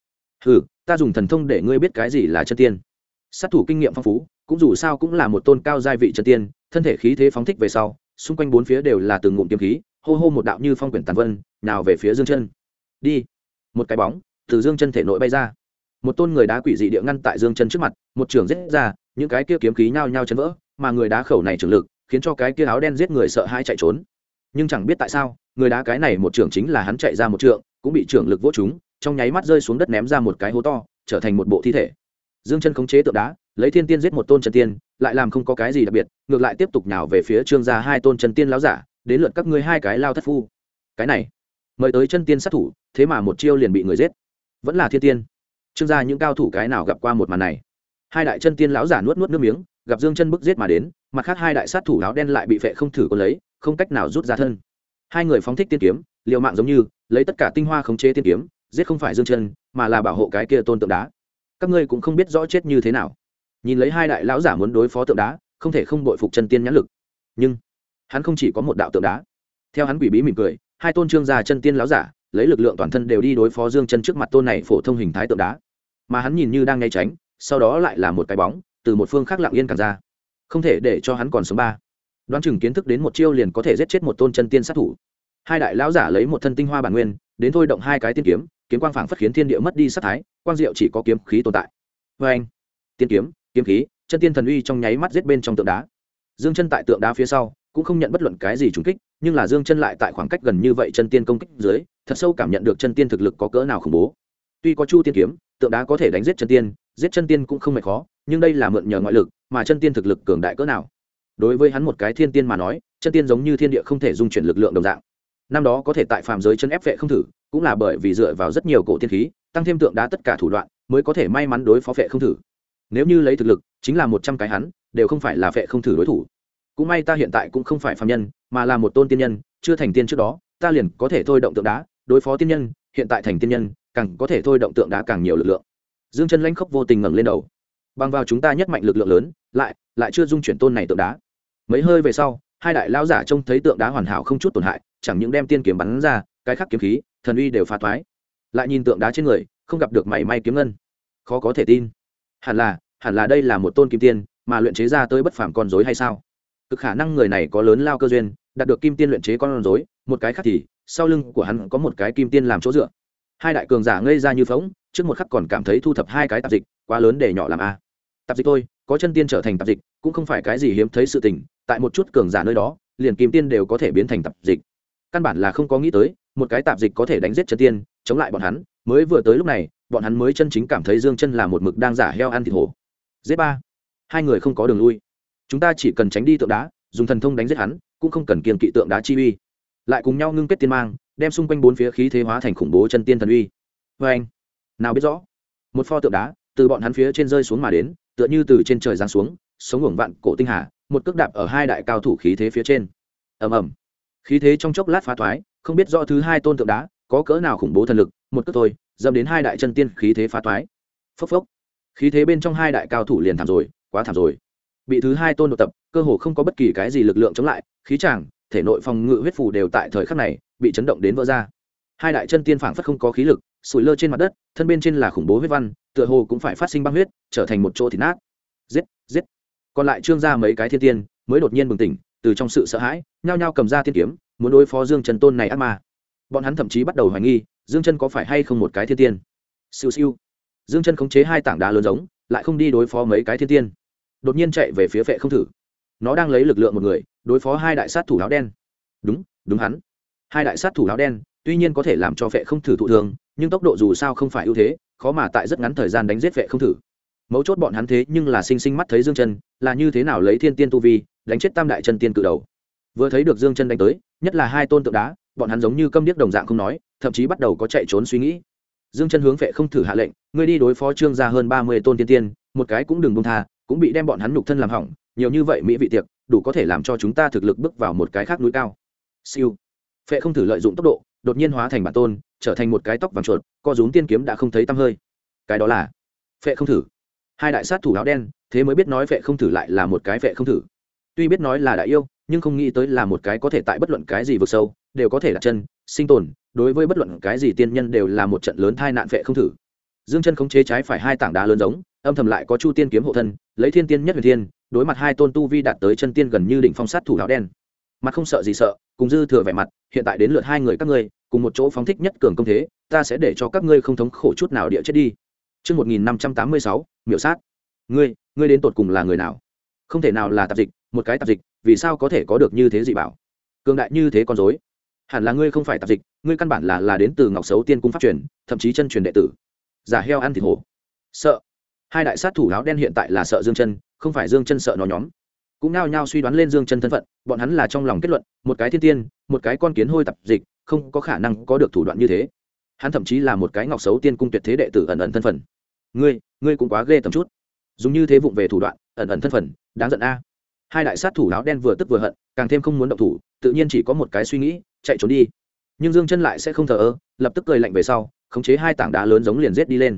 hừ, ta dùng thần thông để ngươi biết cái gì là chân tiên. Sát thủ kinh nghiệm phong phú, cũng dù sao cũng là một tôn cao giai vị chân tiên, thân thể khí thế phóng thích về sau, xung quanh bốn phía đều là từng ngụm kiếm khí, hô hô một đạo như phong quyển tàn vân, nào về phía Dương Chân. Đi. Một cái bóng từ Dương Chân thể nội bay ra. Một tôn người đá quỷ dị địa ngăn tại Dương Chân trước mặt, một trường giết ra, những cái kia kiếm khí nhao nhao chấn vỡ, mà người đá khẩu này trường lực, khiến cho cái kia áo đen giết người sợ hãi chạy trốn. Nhưng chẳng biết tại sao, người đá cái này một trường chính là hắn chạy ra một trượng, cũng bị trường lực vỗ trúng, trong nháy mắt rơi xuống đất ném ra một cái hố to, trở thành một bộ thi thể. Dương Chân khống chế tượng đá, lấy thiên tiên giết một tôn chân tiên, lại làm không có cái gì đặc biệt, ngược lại tiếp tục nhào về phía Trương gia hai tôn chân tiên lão giả, đến lượt các ngươi hai cái lao thất phu. Cái này, mời tới chân tiên sát thủ, thế mà một chiêu liền bị người giết. Vẫn là thiên tiên. Trương gia những cao thủ cái nào gặp qua một màn này. Hai đại chân tiên lão giả nuốt nuốt nước miếng, gặp Dương Chân bức giết mà đến, mặt khác hai đại sát thủ áo đen lại bị phệ không thử có lấy, không cách nào rút ra thân. Hai người phóng thích tiên kiếm, liều mạng giống như, lấy tất cả tinh hoa khống chế tiên kiếm, giết không phải Dương Chân, mà là bảo hộ cái kia tôn tượng đá. Các ngươi cũng không biết rõ chết như thế nào. Nhìn lấy hai đại lão giả muốn đối phó tượng đá, không thể không bội phục chân tiên nhãn lực. Nhưng hắn không chỉ có một đạo tượng đá. Theo hắn quỷ bí mỉm cười, hai tôn Trương gia chân tiên lão giả, lấy lực lượng toàn thân đều đi đối phó Dương Chân trước mặt tôn này phổ thông hình thái tượng đá. Mà hắn nhìn như đang né tránh, sau đó lại là một cái bóng từ một phương khác lặng yên cản ra, không thể để cho hắn còn sống ba. Đoán chừng kiến thức đến một chiêu liền có thể giết chết một tôn chân tiên sát thủ. Hai đại lão giả lấy một thân tinh hoa bản nguyên, đến thôi động hai cái tiên kiếm, kiếm quang phảng phất khiến thiên địa mất đi sát thái, quang diệu chỉ có kiếm khí tồn tại. Và anh, tiên kiếm, kiếm khí, chân tiên thần uy trong nháy mắt giết bên trong tượng đá. Dương Chân tại tượng đá phía sau cũng không nhận bất luận cái gì trùng kích, nhưng là Dương Chân lại tại khoảng cách gần như vậy chân tiên công kích dưới, thật sâu cảm nhận được chân tiên thực lực có cỡ nào khủng bố. Tuy có chu tiên kiếm, tượng đá có thể đánh giết chân tiên cũng không mệt khó, nhưng đây là mượn nhờ ngoại lực, mà chân tiên thực lực cường đại cỡ nào. Đối với hắn một cái thiên tiên mà nói, chân tiên giống như thiên địa không thể dung chuyển lực lượng đồng dạng. Năm đó có thể tại phàm giới chân ép vệ không thử, cũng là bởi vì dựa vào rất nhiều cổ tiên khí, tăng thêm tượng đá tất cả thủ đoạn, mới có thể may mắn đối phó vệ không thử. Nếu như lấy thực lực, chính là 100 cái hắn, đều không phải là vệ không thử đối thủ. Cũng may ta hiện tại cũng không phải phàm nhân, mà là một tôn tiên nhân, chưa thành tiên trước đó, ta liền có thể thôi động tượng đá, đối phó tiên nhân, hiện tại thành tiên nhân, càng có thể thôi động tượng đá càng nhiều lực lượng. Dương Chân lãnh khốc vô tình ngẩng lên đầu. Bằng vào chúng ta nhất mạnh lực lượng lớn, lại chưa dung chuyển tôn này tượng đá. Mấy hơi về sau, hai đại lão giả trông thấy tượng đá hoàn hảo không chút tổn hại, chẳng những đem tiên kiếm bắn ra, cái khác kiếm khí, thần uy đều phá toái. Lại nhìn tượng đá trên người, không gặp được mảy may kiếm ngân. Khó có thể tin. Hẳn là đây là một tôn kim tiên, mà luyện chế ra tới bất phàm con rối hay sao? Cực khả năng người này có lớn lao cơ duyên, đạt được kim tiên luyện chế con rối, một cái khác thì sau lưng của hắn có một cái kim tiên làm chỗ dựa. Hai đại cường giả ngây ra như phỗng, trước một khắc còn cảm thấy thu thập hai cái tạp dịch quá lớn để nhỏ làm a. Tạp dịch thôi, có chân tiên trở thành tạp dịch cũng không phải cái gì hiếm thấy sự tình, tại một chút cường giả nơi đó, liền kim tiên đều có thể biến thành tạp dịch. Căn bản là không có nghĩ tới, một cái tạp dịch có thể đánh giết chân tiên, chống lại bọn hắn, mới vừa tới lúc này, bọn hắn mới chân chính cảm thấy Dương Chân là một mực đang giả heo ăn thịt hổ. Giết ba. Hai người không có đường lui. Chúng ta chỉ cần tránh đi tượng đá, dùng thần thông đánh giết hắn, cũng không cần kiêng kỵ tượng đá chi uy. Lại cùng nhau ngưng kết tiên mang, đem xung quanh bốn phía khí thế hóa thành khủng bố chân tiên thần uy. Và anh, nào biết rõ, một pho tượng đá từ bọn hắn phía trên rơi xuống mà đến, tựa như từ trên trời giáng xuống, sống ngẩng vạn cổ tinh hà, một cước đạp ở hai đại cao thủ khí thế phía trên. Ầm ầm, khí thế trong chốc lát phá thoái, không biết rõ thứ hai tôn tượng đá có cỡ nào khủng bố thần lực, một cước thôi, dâm đến hai đại chân tiên khí thế phá thoái. Phốc phốc, khí thế bên trong hai đại cao thủ liền thảm rồi, quá thảm rồi. Bị thứ hai tôn đột tập, cơ hồ không có bất kỳ cái gì lực lượng chống lại, khí tràng, thể nội phòng ngự huyết phù đều tại thời khắc này bị chấn động đến vỡ ra. Hai đại chân tiên phảng phất không có khí lực, sủi lơ trên mặt đất, thân bên trên là khủng bố huyết văn, tựa hồ cũng phải phát sinh băng huyết, trở thành một chỗ thịt nát. Giết, giết. Còn lại Trương gia mấy cái thiên tiên mới đột nhiên bừng tỉnh, từ trong sự sợ hãi, nhao nhao cầm ra tiên kiếm, muốn đối phó Dương Chân tôn này ác ma. Bọn hắn thậm chí bắt đầu hoài nghi, Dương Chân có phải hay không một cái thiên tiên. Siêu siêu. Dương Chân khống chế hai tảng đá lớn giống, lại không đi đối phó mấy cái thiên tiên. Đột nhiên chạy về phía Phệ không thử. Nó đang lấy lực lượng một người, đối phó hai đại sát thủ áo đen. Đúng hắn. Hai đại sát thủ áo đen, tuy nhiên có thể làm cho Phệ không thử thụ thương, nhưng tốc độ dù sao không phải ưu thế, khó mà tại rất ngắn thời gian đánh giết Phệ không thử. Mấu chốt bọn hắn thế nhưng là sinh sinh mắt thấy Dương Chân, là như thế nào lấy thiên tiên tu vi, đánh chết tam đại chân tiên cự đầu. Vừa thấy được Dương Chân đánh tới, nhất là hai tôn tượng đá, bọn hắn giống như câm điếc đồng dạng không nói, thậm chí bắt đầu có chạy trốn suy nghĩ. Dương Chân hướng Phệ không thử hạ lệnh, ngươi đi đối phó Trương gia hơn 30 tôn tiên tiên, một cái cũng đừng buông tha, cũng bị đem bọn hắn nhục thân làm hỏng, nhiều như vậy mỹ vị tiệc, đủ có thể làm cho chúng ta thực lực bước vào một cái khác núi cao. Siêu. Phệ không thử lợi dụng tốc độ, đột nhiên hóa thành bản tôn, trở thành một cái tóc vàng chuột, co rúm tiên kiếm đã không thấy tăm hơi. Cái đó là Phệ không thử. Hai đại sát thủ áo đen, thế mới biết nói Phệ không thử lại là một cái Phệ không thử. Tuy biết nói là đại yêu, nhưng không nghĩ tới là một cái có thể tại bất luận cái gì vực sâu đều có thể đặt chân sinh tồn, đối với bất luận cái gì tiên nhân đều là một trận lớn tai nạn Phệ không thử. Dương Chân khống chế trái phải hai tảng đá lớn giống, âm thầm lại có Chu Tiên kiếm hộ thân, lấy Thiên Tiên nhất huyền thiên, đối mặt hai tôn tu vi đạt tới chân tiên gần như đỉnh phong sát thủ áo đen. Mặt không sợ gì sợ, cùng dư thừa vẻ mặt, hiện tại đến lượt hai người các ngươi, cùng một chỗ phóng thích nhất cường công thế, ta sẽ để cho các ngươi không thống khổ chút nào địa chết đi. Chương 1586, miểu sát. Ngươi đến tột cùng là người nào? Không thể nào là tạp dịch, một cái tạp dịch, vì sao có thể có được như thế dị bảo? Cường đại như thế con rối. Hẳn là ngươi không phải tạp dịch, ngươi căn bản là đến từ Ngọc Sấu Tiên cung pháp truyền, thậm chí chân truyền đệ tử. Giả heo ăn thịt hổ. Sợ. Hai đại sát thủ áo đen hiện tại là sợ Dương Chân, không phải Dương Chân sợ nó nhóm. Cũng nao nhao suy đoán lên Dương Chân thân phận, bọn hắn là trong lòng kết luận, một cái thiên tiên, một cái con kiến hôi tạp dịch, không có khả năng có được thủ đoạn như thế. Hắn thậm chí là một cái Ngọc Sấu Tiên cung tuyệt thế đệ tử ẩn ẩn thân phận. Ngươi cũng quá ghê tởm chút. Dùng như thế vụng về thủ đoạn, ẩn ẩn thân phận, đáng giận a. Hai đại sát thủ áo đen vừa tức vừa hận, càng thêm không muốn động thủ, tự nhiên chỉ có một cái suy nghĩ, chạy trốn đi. Nhưng Dương Chân lại sẽ không thờ ơ, lập tức cười lạnh về sau, khống chế hai tảng đá lớn giống liền giết đi lên.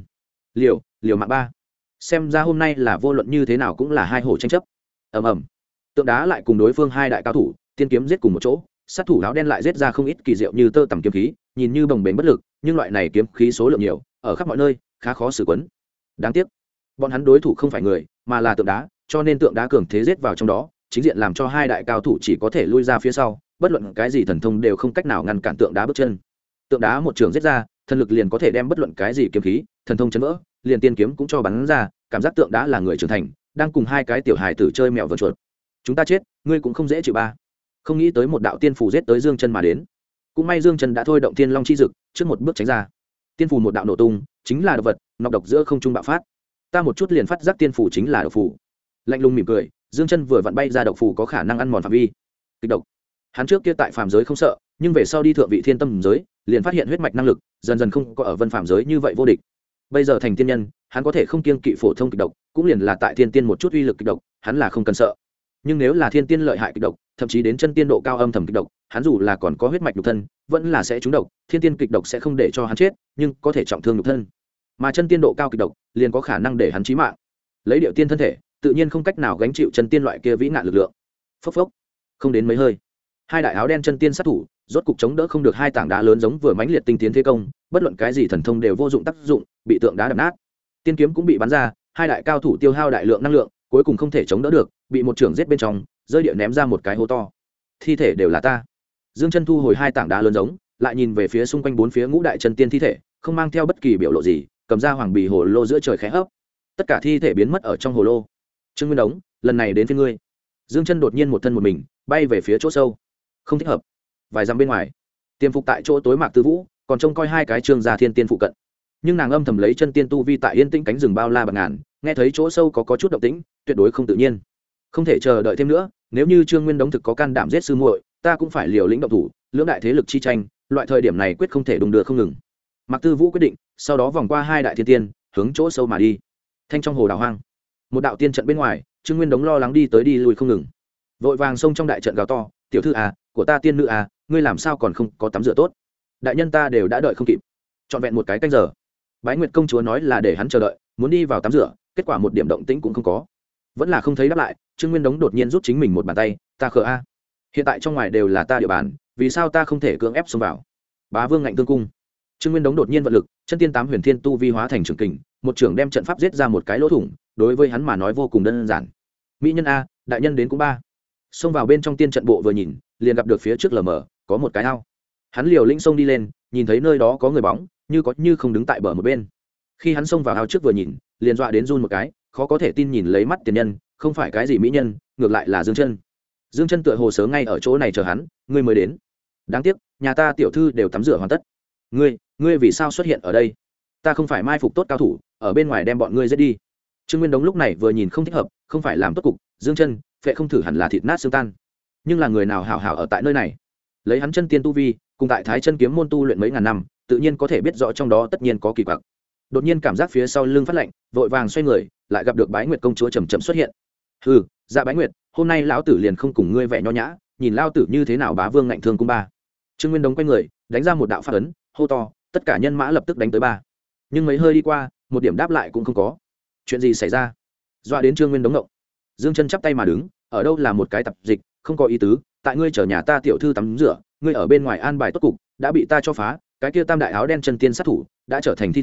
Liều mạng ba. Xem ra hôm nay là vô luận như thế nào cũng là hai hổ tranh chấp. Ầm ầm. Tượng đá lại cùng đối phương hai đại cao thủ, tiên kiếm giết cùng một chỗ, sát thủ áo đen lại giết ra không ít kỳ diệu như tơ tằm kiếm khí, nhìn như bồng bềnh bất lực, nhưng loại này kiếm khí số lượng nhiều, ở khắp mọi nơi, khá khó xử quấn. Đáng tiếc, bọn hắn đối thủ không phải người, mà là tượng đá, cho nên tượng đá cường thế giết vào trong đó, chính diện làm cho hai đại cao thủ chỉ có thể lui ra phía sau, bất luận cái gì thần thông đều không cách nào ngăn cản tượng đá bước chân. Tượng đá một trường giết ra, thần lực liền có thể đem bất luận cái gì kiếm khí, thần thông chấn vỡ, liền tiên kiếm cũng cho bắn ra, cảm giác tượng đá là người trưởng thành, đang cùng hai cái tiểu hài tử chơi mèo vờn chuột. Chúng ta chết, ngươi cũng không dễ chịu ba. Không nghĩ tới một đạo tiên phù giết tới Dương Chân mà đến. Cũng may Dương Chân đã thôi động Thiên Long chi dực, trước một bước tránh ra. Tiên phù một đạo nổ tung, chính là độc vật, nọc độc giữa không trung bạo phát. Ta một chút liền phát giác tiên phù chính là độc phù. Lạnh lùng mỉm cười, Dương Chân vừa vặn bay ra độc phù có khả năng ăn mòn phạm vi. Kịch độc. Hắn trước kia tại phàm giới không sợ, nhưng về sau đi thượng vị thiên tâm giới, liền phát hiện huyết mạch năng lực, dần dần không có ở vân phàm giới như vậy vô địch. Bây giờ thành tiên nhân, hắn có thể không kiêng kỵ phổ thông kịch độc, cũng liền là tại thiên tiên một chút uy lực kịch độc, hắn là không cần sợ. Nhưng nếu là thiên tiên lợi hại kịch độc, thậm chí đến chân tiên độ cao âm thầm kịch độc, hắn dù là còn có huyết mạch nhục thân, vẫn là sẽ trúng độc. Thiên tiên kịch độc sẽ không để cho hắn chết, nhưng có thể trọng thương nhục thân. Mà chân tiên độ cao kịch độc, liền có khả năng để hắn chí mạng. Lấy điệu tiên thân thể, tự nhiên không cách nào gánh chịu chân tiên loại kia vĩ nạn lực lượng. Phốc phốc, không đến mấy hơi, hai đại áo đen chân tiên sát thủ, rốt cục chống đỡ không được hai tảng đá lớn giống vừa mãnh liệt tinh tiến thế công, bất luận cái gì thần thông đều vô dụng tác dụng, bị tượng đá đập nát. Tiên kiếm cũng bị bắn ra, hai đại cao thủ tiêu hao đại lượng năng lượng, cuối cùng không thể chống đỡ được, bị một trưởng giết bên trong, rơi địa ném ra một cái hố to. Thi thể đều là ta. Dương Chân thu hồi hai tảng đá lớn giống, lại nhìn về phía xung quanh bốn phía ngũ đại chân tiên thi thể, không mang theo bất kỳ biểu lộ gì, cầm ra hoàng bì hồ lô giữa trời khẽ hấp. Tất cả thi thể biến mất ở trong hồ lô. Trương Nguyên Đống, lần này đến phía ngươi. Dương Chân đột nhiên một thân một mình, bay về phía chỗ sâu. Không thích hợp. Vài dặm bên ngoài, tiềm phục tại chỗ tối Mạc Tư Vũ, còn trông coi hai cái Trương gia thiên tiên phụ cận. Nhưng nàng âm thầm lấy chân tiên tu vi tại yên tĩnh cánh rừng bao la bạc ngàn, nghe thấy chỗ sâu có chút động tĩnh, tuyệt đối không tự nhiên. Không thể chờ đợi thêm nữa, nếu như Trương Nguyên Đống thực có can đảm giết sư muội, ta cũng phải liều lĩnh động thủ, lưỡng đại thế lực chi tranh, loại thời điểm này quyết không thể đung đưa không ngừng. Mạc Tư Vũ quyết định, sau đó vòng qua hai đại thiên tiên, hướng chỗ sâu mà đi. Thanh trong hồ đào hoang, một đạo tiên trận bên ngoài, Trương Nguyên Đống lo lắng đi tới đi lui không ngừng, vội vàng xông trong đại trận gào to, tiểu thư à, của ta tiên nữ à, ngươi làm sao còn không có tắm rửa tốt? Đại nhân ta đều đã đợi không kịp, trọn vẹn một cái canh giờ. Bái Nguyệt công chúa nói là để hắn chờ đợi, muốn đi vào tắm rửa, kết quả một điểm động tĩnh cũng không có, vẫn là không thấy đáp lại. Trương Nguyên Đống đột nhiên rút chính mình một bàn tay, ta khờ a, hiện tại trong ngoài đều là ta địa bàn, vì sao ta không thể cưỡng ép xông vào? Bá Vương ngạnh tương cung. Trương Nguyên Đống đột nhiên vận lực, chân tiên tám huyền thiên tu vi hóa thành trường kình, một trường đem trận pháp giết ra một cái lỗ thủng, đối với hắn mà nói vô cùng đơn giản. Mỹ nhân a, đại nhân đến cũng ba. Xông vào bên trong tiên trận bộ vừa nhìn, liền gặp được phía trước lờ mờ có một cái ao. Hắn liều lĩnh xông đi lên, nhìn thấy nơi đó có người bóng, như có như không đứng tại bờ một bên. Khi hắn xông vào ao trước vừa nhìn, liền dọa đến run một cái, khó có thể tin nhìn lấy mắt tiền nhân, không phải cái gì mỹ nhân, ngược lại là Dương Chân. Dương Chân tựa hồ sớm ngay ở chỗ này chờ hắn, ngươi mới đến. Đáng tiếc, nhà ta tiểu thư đều tắm rửa hoàn tất. Ngươi vì sao xuất hiện ở đây? Ta không phải mai phục tốt cao thủ, ở bên ngoài đem bọn ngươi giết đi. Trương Nguyên Đống lúc này vừa nhìn không thích hợp, không phải làm tốt cục, Dương Chân, phệ không thử hẳn là thịt nát xương tan. Nhưng là người nào hảo hảo ở tại nơi này, lấy hắn chân tiên tu vi, cùng tại Thái Chân kiếm môn tu luyện mấy ngàn năm, tự nhiên có thể biết rõ trong đó tất nhiên có kỳ quặc. Đột nhiên cảm giác phía sau lưng phát lạnh, vội vàng xoay người, lại gặp được Bái Nguyệt công chúa chậm chậm xuất hiện. Hừ, dạ Bái Nguyệt, hôm nay lão tử liền không cùng ngươi vẻ nho nhã, nhìn lão tử như thế nào bá vương ngạnh thương cung ba. Trương Nguyên Đống quay người, đánh ra một đạo pháp ấn, hô to, tất cả nhân mã lập tức đánh tới ba. Nhưng mấy hơi đi qua, một điểm đáp lại cũng không có. Chuyện gì xảy ra? Doa đến Trương Nguyên Đống ngộng. Dương Chân chắp tay mà đứng, ở đâu là một cái tập dịch, không có ý tứ, tại ngươi chờ nhà ta tiểu thư tắm rửa, ngươi ở bên ngoài an bài tốt cục, đã bị ta cho phá, cái kia tam đại áo đen chân tiên sát thủ đã trở thành thi thể,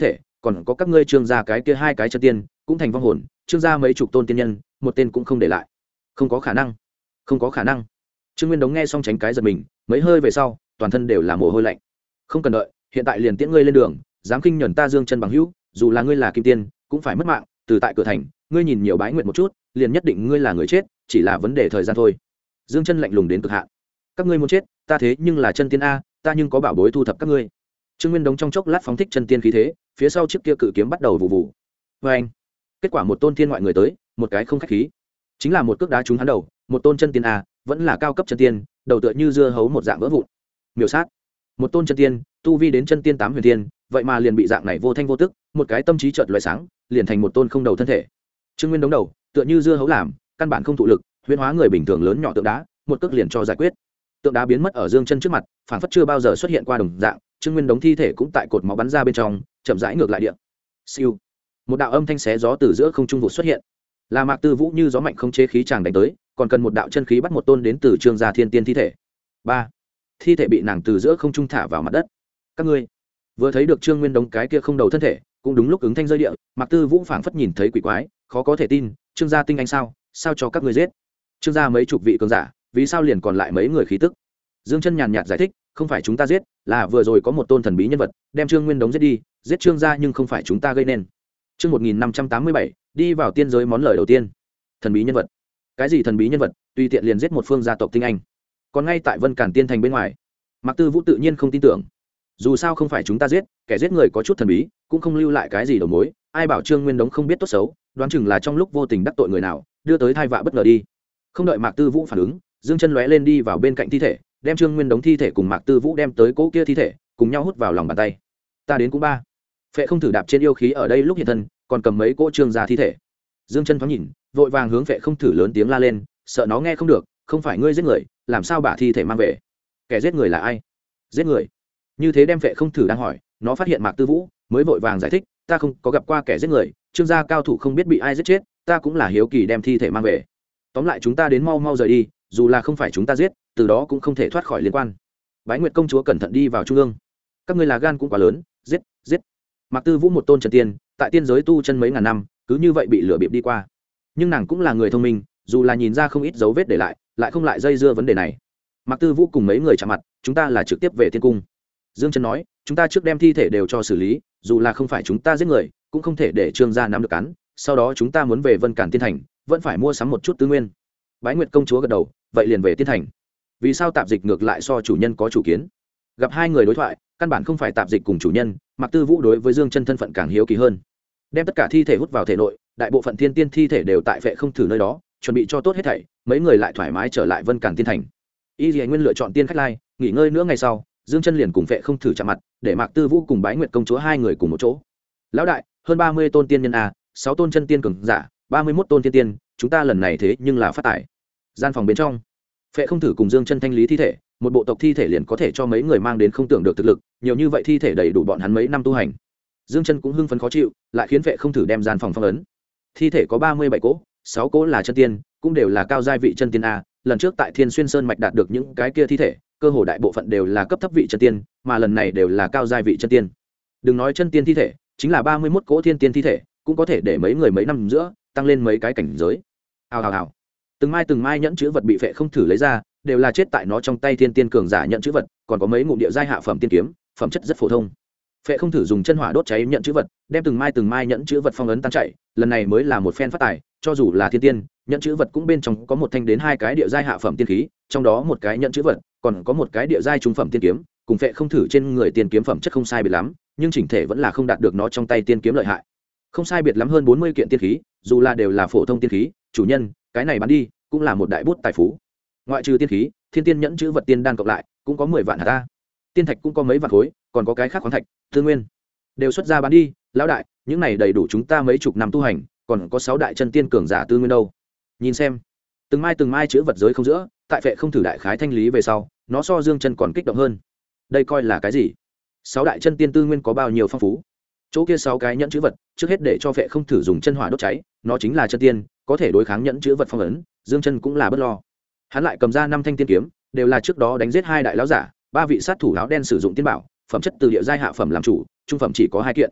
còn có các ngươi trương gia cái kia hai cái chân tiên cũng thành vong hồn, trương gia mấy chục tôn tiên nhân một tên cũng không để lại. Không có khả năng, không có khả năng. Trương Nguyên Đống nghe xong tránh cái giật mình, mấy hơi về sau toàn thân đều là mồ hôi lạnh. Không cần đợi, hiện tại liền tiễn ngươi lên đường, dám khinh nhẫn ta Dương chân bằng hữu, dù là ngươi là kim tiên cũng phải mất mạng. Từ tại cửa thành ngươi nhìn nhiều bái nguyện một chút, liền nhất định ngươi là người chết, chỉ là vấn đề thời gian thôi. Dương chân lạnh lùng đến cực hạn. Các ngươi muốn chết, ta thế nhưng là chân tiên a, ta nhưng có bảo bối thu thập các ngươi. Trương Nguyên Đống trong chốc lát phóng thích chân tiên khí thế, phía sau chiếc kia cự kiếm bắt đầu vụ vụ. Và anh, kết quả một tôn thiên ngoại người tới, một cái không khách khí, chính là một cước đá trúng hắn đầu. Một tôn chân tiên a, vẫn là cao cấp chân tiên, đầu tựa như dưa hấu một dạng vỡ vụn. Miểu sát. Một tôn chân tiên, tu vi đến chân tiên 8 huyền tiên, vậy mà liền bị dạng này vô thanh vô tức, một cái tâm trí chợt lóe sáng, liền thành một tôn không đầu thân thể. Trương Nguyên Đống đầu, tựa như dưa hấu làm, căn bản không thụ lực, huyễn hóa người bình thường lớn nhỏ tượng đá, một cước liền cho giải quyết. Tượng đá biến mất ở Dương chân trước mặt, phảng phất chưa bao giờ xuất hiện qua đồng dạng. Trương Nguyên Đống thi thể cũng tại cột máu bắn ra bên trong, chậm rãi ngược lại địa. Siêu. Một đạo âm thanh xé gió từ giữa không trung vụ xuất hiện. Là Mạc Tư Vũ như gió mạnh không chế khí chàng đánh tới, còn cần một đạo chân khí bắt một tôn đến từ Trương gia thiên tiên thi thể. 3. Thi thể bị nàng từ giữa không trung thả vào mặt đất. Các ngươi vừa thấy được Trương Nguyên Đống cái kia không đầu thân thể, cũng đúng lúc ứng thanh rơi địa, Mạc Tư Vũ phảng phất nhìn thấy quỷ quái, khó có thể tin, Trương gia tinh anh sao cho các ngươi giết? Trương gia mấy chục vị cường giả, vì sao liền còn lại mấy người khí tức? Dương chân nhàn nhạt giải thích, không phải chúng ta giết, là vừa rồi có một tôn thần bí nhân vật đem Trương Nguyên Đống giết đi, giết Trương gia nhưng không phải chúng ta gây nên. Chương 1587, đi vào tiên giới món lời đầu tiên. Thần bí nhân vật? Cái gì thần bí nhân vật, tùy tiện liền giết một phương gia tộc tinh anh. Còn ngay tại Vân Cản Tiên thành bên ngoài, Mạc Tư Vũ tự nhiên không tin tưởng. Dù sao không phải chúng ta giết, kẻ giết người có chút thần bí, cũng không lưu lại cái gì đầu mối, ai bảo Trương Nguyên Đống không biết tốt xấu, đoán chừng là trong lúc vô tình đắc tội người nào, đưa tới tai vạ bất ngờ đi. Không đợi Mạc Tư Vũ phản ứng, Dương chân lóe lên đi vào bên cạnh thi thể, đem Trương Nguyên Đống thi thể cùng Mạc Tư Vũ đem tới cỗ kia thi thể, cùng nhau hút vào lòng bàn tay. Ta đến cũng ba. Phệ không thử đạp trên yêu khí ở đây lúc hiện thân, còn cầm mấy cỗ Trương gia thi thể. Dương chân thoáng nhìn, vội vàng hướng Phệ không thử lớn tiếng la lên, sợ nó nghe không được, không phải ngươi giết người, làm sao bả thi thể mang về? Kẻ giết người là ai? Giết người? Như thế đem Phệ không thử đang hỏi, nó phát hiện Mạc Tư Vũ, mới vội vàng giải thích, ta không có gặp qua kẻ giết người, Trương gia cao thủ không biết bị ai giết chết, ta cũng là hiếu kỳ đem thi thể mang về. Tóm lại chúng ta đến mau mau rời đi, dù là không phải chúng ta giết, từ đó cũng không thể thoát khỏi liên quan. Bái Nguyệt công chúa cẩn thận đi vào trung ương. Các ngươi là gan cũng quá lớn, giết, giết. Mạc Tư Vũ một tôn chân tiên, tại tiên giới tu chân mấy ngàn năm, cứ như vậy bị lửa bịp đi qua. Nhưng nàng cũng là người thông minh, dù là nhìn ra không ít dấu vết để lại không lại dây dưa vấn đề này. Mạc Tư Vũ cùng mấy người chạm mặt, chúng ta là trực tiếp về tiên cung. Dương Chân nói, chúng ta trước đem thi thể đều cho xử lý, dù là không phải chúng ta giết người, cũng không thể để Trương gia nắm được cắn, sau đó chúng ta muốn về Vân Cản Tiên thành, vẫn phải mua sắm một chút tư nguyên. Bái Nguyệt công chúa gật đầu, vậy liền về Tiên thành. Vì sao tạp dịch ngược lại so chủ nhân có chủ kiến? Gặp hai người đối thoại, căn bản không phải tạp dịch cùng chủ nhân, Mạc Tư Vũ đối với Dương Chân thân phận càng hiếu kỳ hơn. Đem tất cả thi thể hút vào thể nội, đại bộ phận thiên tiên thi thể đều tại Phệ không thử nơi đó, chuẩn bị cho tốt hết thảy, mấy người lại thoải mái trở lại Vân Cản Tiên thành. Y Lệ Nguyên lựa chọn tiên khách lai, nghỉ ngơi nữa ngày sau, Dương Chân liền cùng Phệ không thử chạm mặt, để Mạc Tư Vũ cùng Bái Nguyệt công chúa hai người cùng một chỗ. Lão đại, hơn 30 tôn tiên nhân a, 6 tôn chân tiên cường giả, 31 tôn tiên tiên, chúng ta lần này thế nhưng là phát tài. Gian phòng bên trong, Phệ không thử cùng Dương Chân thanh lý thi thể, một bộ tộc thi thể liền có thể cho mấy người mang đến không tưởng được thực lực, nhiều như vậy thi thể đầy đủ bọn hắn mấy năm tu hành. Dương Chân cũng hưng phấn khó chịu, lại khiến Phệ không thử đem gian phòng phong ấn. Thi thể có 37 cỗ, 6 cỗ là chân tiên, cũng đều là cao giai vị chân tiên a, lần trước tại Thiên Xuyên Sơn mạch đạt được những cái kia thi thể, cơ hồ đại bộ phận đều là cấp thấp vị chân tiên, mà lần này đều là cao giai vị chân tiên. Đừng nói chân tiên thi thể, chính là 31 cỗ thiên tiên thi thể, cũng có thể để mấy người mấy năm giữa tăng lên mấy cái cảnh giới. Hào. Từng mai nhẫn chữ vật bị Phệ không thử lấy ra, đều là chết tại nó trong tay thiên tiên cường giả nhận chữ vật, còn có mấy ngụm địa giai hạ phẩm tiên kiếm, phẩm chất rất phổ thông. Phệ không thử dùng chân hỏa đốt cháy nhận chữ vật, đem từng mai nhẫn chữ vật phong ấn tan chảy, lần này mới là một phen phát tài, cho dù là thiên tiên, nhận chữ vật cũng bên trong có một thanh đến hai cái địa giai hạ phẩm tiên khí, trong đó một cái nhận chữ vật, còn có một cái địa giai trung phẩm tiên kiếm, cùng Phệ không thử trên người tiên kiếm phẩm chất không sai biệt lắm, nhưng chỉnh thể vẫn là không đạt được nó trong tay tiên kiếm lợi hại. Không sai biệt lắm hơn 40 kiện tiên khí, dù là đều là phổ thông tiên khí, chủ nhân, cái này bán đi, cũng là một đại bút tài phú. Ngoại trừ tiên khí, thiên tiên nhẫn chữ vật tiên đan cộng lại, cũng có 10 vạn hạt ta. Tiên thạch cũng có mấy vạn khối, còn có cái khác khoáng thạch, tư nguyên, đều xuất ra bán đi, lão đại, những này đầy đủ chúng ta mấy chục năm tu hành, còn có 6 đại chân tiên cường giả tư nguyên đâu. Nhìn xem, từng mai chữ vật giới không giữa, tại Phệ không thử đại khái thanh lý về sau, nó so Dương Chân còn kích động hơn. Đây coi là cái gì? 6 đại chân tiên tư nguyên có bao nhiêu phong phú? Chỗ kia 6 cái nhẫn chữ vật, trước hết để cho Phệ không thử dùng chân hỏa đốt cháy, nó chính là chân tiên, có thể đối kháng nhẫn chữ vật phong ấn, Dương Chân cũng là bất lo. Hắn lại cầm ra 5 thanh tiên kiếm, đều là trước đó đánh giết 2 đại lão giả, 3 vị sát thủ áo đen sử dụng tiên bảo, phẩm chất từ địa giai hạ phẩm làm chủ, trung phẩm chỉ có 2 kiện.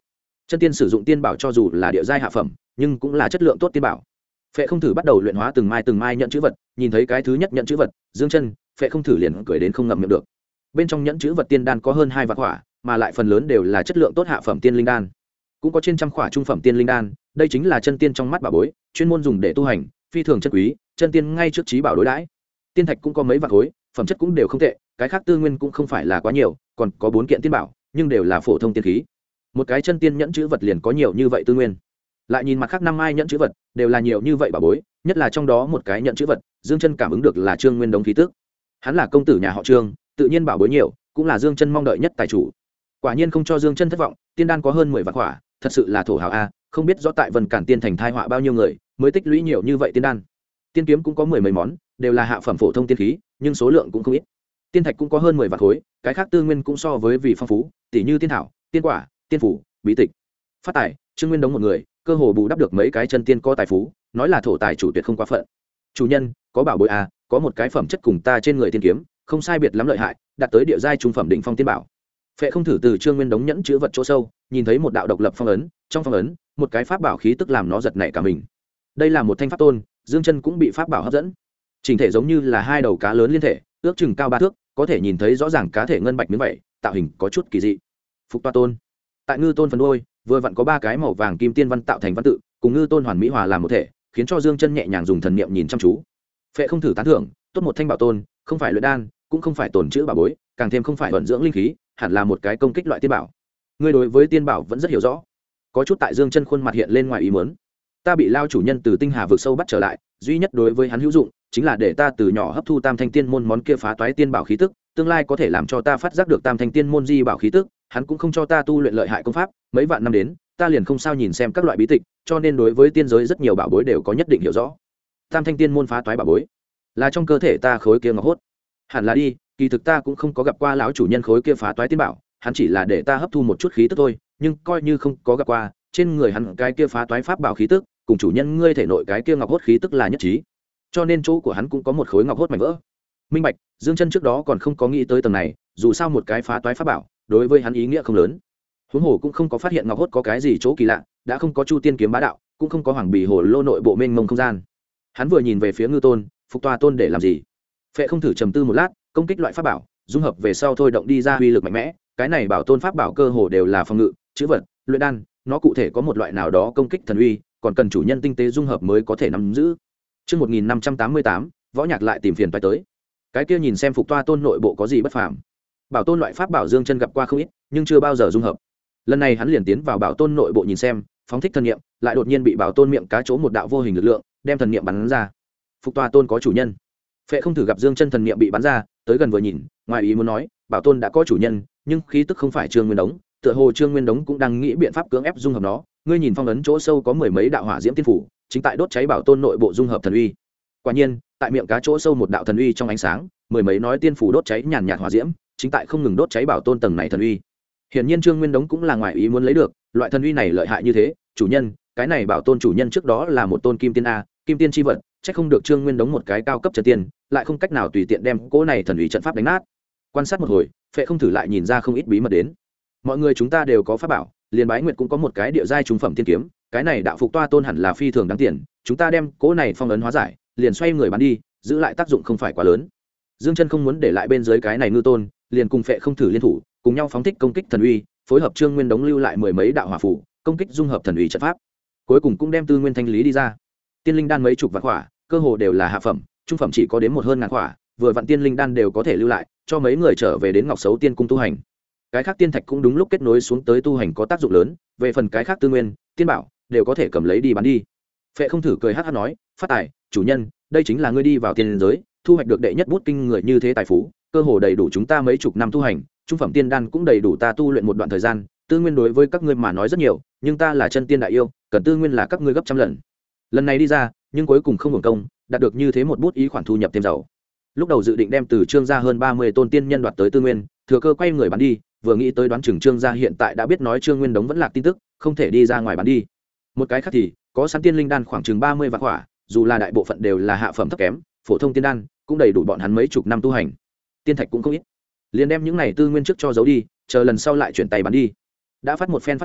chân tiên sử dụng tiên bảo cho dù là địa giai hạ phẩm nhưng cũng là chất lượng tốt tiên bảo. Phệ Không Thử bắt đầu luyện hóa từng mai nhận chữ vật, nhìn thấy cái thứ nhất nhận chữ vật dương chân, Phệ Không Thử liền cười đến không ngậm miệng được. Bên trong nhẫn chữ vật tiên đan có hơn 2 vạn quả, mà lại phần lớn đều là chất lượng tốt hạ phẩm tiên linh đan, cũng có trên trăm quả trung phẩm tiên linh đan. Đây chính là chân tiên trong mắt bảo bối, chuyên môn dùng để tu hành, phi thường chân quý, chân tiên ngay trước trí bảo đối đãi. Tiên thạch cũng có mấy vạn khối, phẩm chất cũng đều không tệ, cái khác tư nguyên cũng không phải là quá nhiều, còn có 4 kiện tiên bảo, nhưng đều là phổ thông tiên khí. Một cái chân tiên nhẫn chữ vật liền có nhiều như vậy tư nguyên. Lại nhìn mặt khác 5 mai nhẫn chữ vật, đều là nhiều như vậy bảo bối, nhất là trong đó một cái nhẫn chữ vật, Dương Chân cảm ứng được là Trương Nguyên Đống khí tức. Hắn là công tử nhà họ Trương, tự nhiên bảo bối nhiều, cũng là Dương Chân mong đợi nhất tài chủ. Quả nhiên không cho Dương Chân thất vọng, tiên đan có hơn 10 vạn quả, thật sự là thổ hào a, không biết rõ tại Vân Cản Tiên thành thai họa bao nhiêu người, mới tích lũy nhiều như vậy tiên đan. Tiên kiếm cũng có 10 mấy món, đều là hạ phẩm phổ thông tiên khí, nhưng số lượng cũng không ít. Tiên thạch cũng có hơn 10 vạn khối, cái khác tư nguyên cũng so với vì phong phú, tỷ như tiên thảo, tiên quả, tiên phủ, bí tịch. Phát tài, Trương Nguyên Đống một người, cơ hồ bù đắp được mấy cái chân tiên có tài phú, nói là thổ tài chủ tuyệt không quá phận. Chủ nhân, có bảo bối a, có một cái phẩm chất cùng ta trên người tiên kiếm, không sai biệt lắm lợi hại, đạt tới địa giai trung phẩm đỉnh phong tiên bảo. Phệ Không Thử từ Trương Nguyên Đống nhẫn chứa vật chỗ sâu, nhìn thấy một đạo độc lập phong ấn, trong phong ấn, một cái pháp bảo khí tức làm nó giật nảy cả mình. Đây là một thanh pháp tôn, Dương Chân cũng bị pháp bảo hấp dẫn. Chỉnh thể giống như là hai đầu cá lớn liên thể, ước chừng cao 3 thước, có thể nhìn thấy rõ ràng cá thể ngân bạch miếng vậy, tạo hình có chút kỳ dị. Phục Toa Tôn. Tại ngư tôn phần đuôi, vừa vặn có 3 cái màu vàng kim tiên văn tạo thành văn tự, cùng ngư tôn hoàn mỹ hòa làm một thể, khiến cho Dương Chân nhẹ nhàng dùng thần niệm nhìn chăm chú. Phệ Không Thử tán thưởng, tốt một thanh bảo tôn, không phải luyện đan, cũng không phải tổn chữ bảo bối, càng thêm không phải vận dưỡng linh khí, hẳn là một cái công kích loại tiên bảo. Ngươi đối với tiên bảo vẫn rất hiểu rõ. Có chút tại Dương Chân khuôn mặt hiện lên ngoài ý muốn. Ta bị lao chủ nhân từ tinh hà vực sâu bắt trở lại, duy nhất đối với hắn hữu dụng chính là để ta từ nhỏ hấp thu tam thanh tiên môn món kia phá toái tiên bảo khí tức, tương lai có thể làm cho ta phát giác được tam thanh tiên môn di bảo khí tức. Hắn cũng không cho ta tu luyện lợi hại công pháp, mấy vạn năm đến ta liền không sao nhìn xem các loại bí tịch, cho nên đối với tiên giới rất nhiều bảo bối đều có nhất định hiểu rõ. Tam thanh tiên môn phá toái bảo bối là trong cơ thể ta khối kia ngọc hốt, hẳn là đi. Kỳ thực ta cũng không có gặp qua lão chủ nhân khối kia phá toái tiên bảo, hắn chỉ là để ta hấp thu một chút khí tức thôi, nhưng coi như không có gặp qua, trên người hắn cái kia phá toái pháp bảo khí tức cùng chủ nhân ngươi thể nội cái kia ngọc hốt khí tức là nhất trí, cho nên chỗ của hắn cũng có một khối ngọc hốt mảnh vỡ. Minh bạch. Dương Chân trước đó còn không có nghĩ tới tầng này, dù sao một cái phá toái pháp bảo đối với hắn ý nghĩa không lớn, huống hồ cũng không có phát hiện ngọc hốt có cái gì chỗ kỳ lạ, đã không có chu tiên kiếm bá đạo, cũng không có hoàng bì hồ lô nội bộ mênh mông không gian. Hắn vừa nhìn về phía ngư tôn, Phục Toa Tôn để làm gì? Phệ Không Thử trầm tư một lát, công kích loại pháp bảo dung hợp về sau thôi động đi ra uy lực mạnh mẽ, cái này bảo tôn pháp bảo cơ hồ đều là phòng ngự, chữ vật, luyện đan, nó cụ thể có một loại nào đó công kích thần uy, còn cần chủ nhân tinh tế dung hợp mới có thể nắm giữ. Chương 1588, Võ Nhạc lại tìm phiền phải tới. Cái kia nhìn xem Phục Toa Tôn nội bộ có gì bất phàm. Bảo tôn loại pháp bảo Dương Chân gặp qua không ít, nhưng chưa bao giờ dung hợp. Lần này hắn liền tiến vào bảo tôn nội bộ nhìn xem, phóng thích thần niệm, lại đột nhiên bị bảo tôn miệng cá chỗ một đạo vô hình lực lượng đem thần niệm bắn ra. Phục Toa Tôn có chủ nhân. Phệ Không Thử gặp Dương Chân thần niệm bị bắn ra, tới gần vừa nhìn, ngoài ý muốn nói, bảo tôn đã có chủ nhân, nhưng khí tức không phải Trương Nguyên Đống, tựa hồ Trương Nguyên Đống cũng đang nghĩ biện pháp cưỡng ép dung hợp nó. Ngươi nhìn phong ấn chỗ sâu có 10 mấy đạo hỏa diễm tiên phủ, chính tại đốt cháy bảo tôn nội bộ dung hợp thần uy. Quả nhiên, tại miệng cá chỗ sâu một đạo thần uy trong ánh sáng, 10 mấy nói tiên phủ đốt cháy nhàn nhạt hỏa diễm, chính tại không ngừng đốt cháy bảo tôn tầng này thần uy. Hiển nhiên Trương Nguyên Đống cũng là ngoài ý muốn lấy được, loại thần uy này lợi hại như thế, chủ nhân, cái này bảo tôn chủ nhân trước đó là một tôn kim tiên a, kim tiên chi vật, chắc không được Trương Nguyên Đống một cái cao cấp chân tiên, lại không cách nào tùy tiện đem cỗ này thần uy trận pháp đánh nát. Quan sát một hồi, Phệ Không Thử lại nhìn ra không ít bí mật đến. Mọi người chúng ta đều có pháp bảo, liền Bái Nguyệt cũng có một cái địa giai trung phẩm tiên kiếm, cái này đạo Phục Toa Tôn hẳn là phi thường đáng tiền, chúng ta đem cỗ này phong ấn hóa giải, liền xoay người bán đi, giữ lại tác dụng không phải quá lớn. Dương Chân không muốn để lại bên dưới cái này ngư tôn, liền cùng Phệ Không Thử liên thủ, cùng nhau phóng thích công kích thần uy, phối hợp Trương Nguyên Đống lưu lại 10 mấy đạo hỏa phù, công kích dung hợp thần uy trận pháp. Cuối cùng cũng đem tư nguyên thanh lý đi ra. Tiên linh đan mấy chục vạn quả, cơ hồ đều là hạ phẩm, trung phẩm chỉ có đến một hơn ngàn quả, vừa vặn tiên linh đan đều có thể lưu lại, cho mấy người trở về đến Ngọc Sấu Tiên cung tu hành. Cái khác tiên thạch cũng đúng lúc kết nối xuống tới tu hành có tác dụng lớn, về phần cái khác tư nguyên, tiên bảo đều có thể cầm lấy đi bán đi. Phệ Không Thử cười hắc hắc nói, "Phát tài, chủ nhân, đây chính là ngươi đi vào tiên giới, thu hoạch được đệ nhất bút kinh người như thế tài phú, cơ hồ đầy đủ chúng ta mấy chục năm tu hành, trung phẩm tiên đan cũng đầy đủ ta tu luyện một đoạn thời gian, tư nguyên đối với các ngươi mà nói rất nhiều, nhưng ta là chân tiên đại yêu, cần tư nguyên là các ngươi gấp trăm lần. Lần này đi ra, nhưng cuối cùng không hưởng công, đạt được như thế một bút ý khoản thu nhập thêm giàu." Lúc đầu dự định đem từ Trương gia hơn 30 tôn tiên nhân đoạt tới tư nguyên, thừa cơ quay người bán đi, vừa nghĩ tới đoán chừng Trương gia hiện tại đã biết nói Trương Nguyên Đống vẫn lạc tin tức, không thể đi ra ngoài bán đi. Một cái khác thì, có sẵn tiên linh đan khoảng chừng 30 vạn quả, dù là đại bộ phận đều là hạ phẩm thấp kém, phổ thông tiên đan, cũng đầy đủ bọn hắn mấy chục năm tu hành. Tiên thạch cũng không ít. Liền đem những này tư nguyên trước cho giấu đi, chờ lần sau lại chuyển tay bán đi. Đã phát một phen phát tài,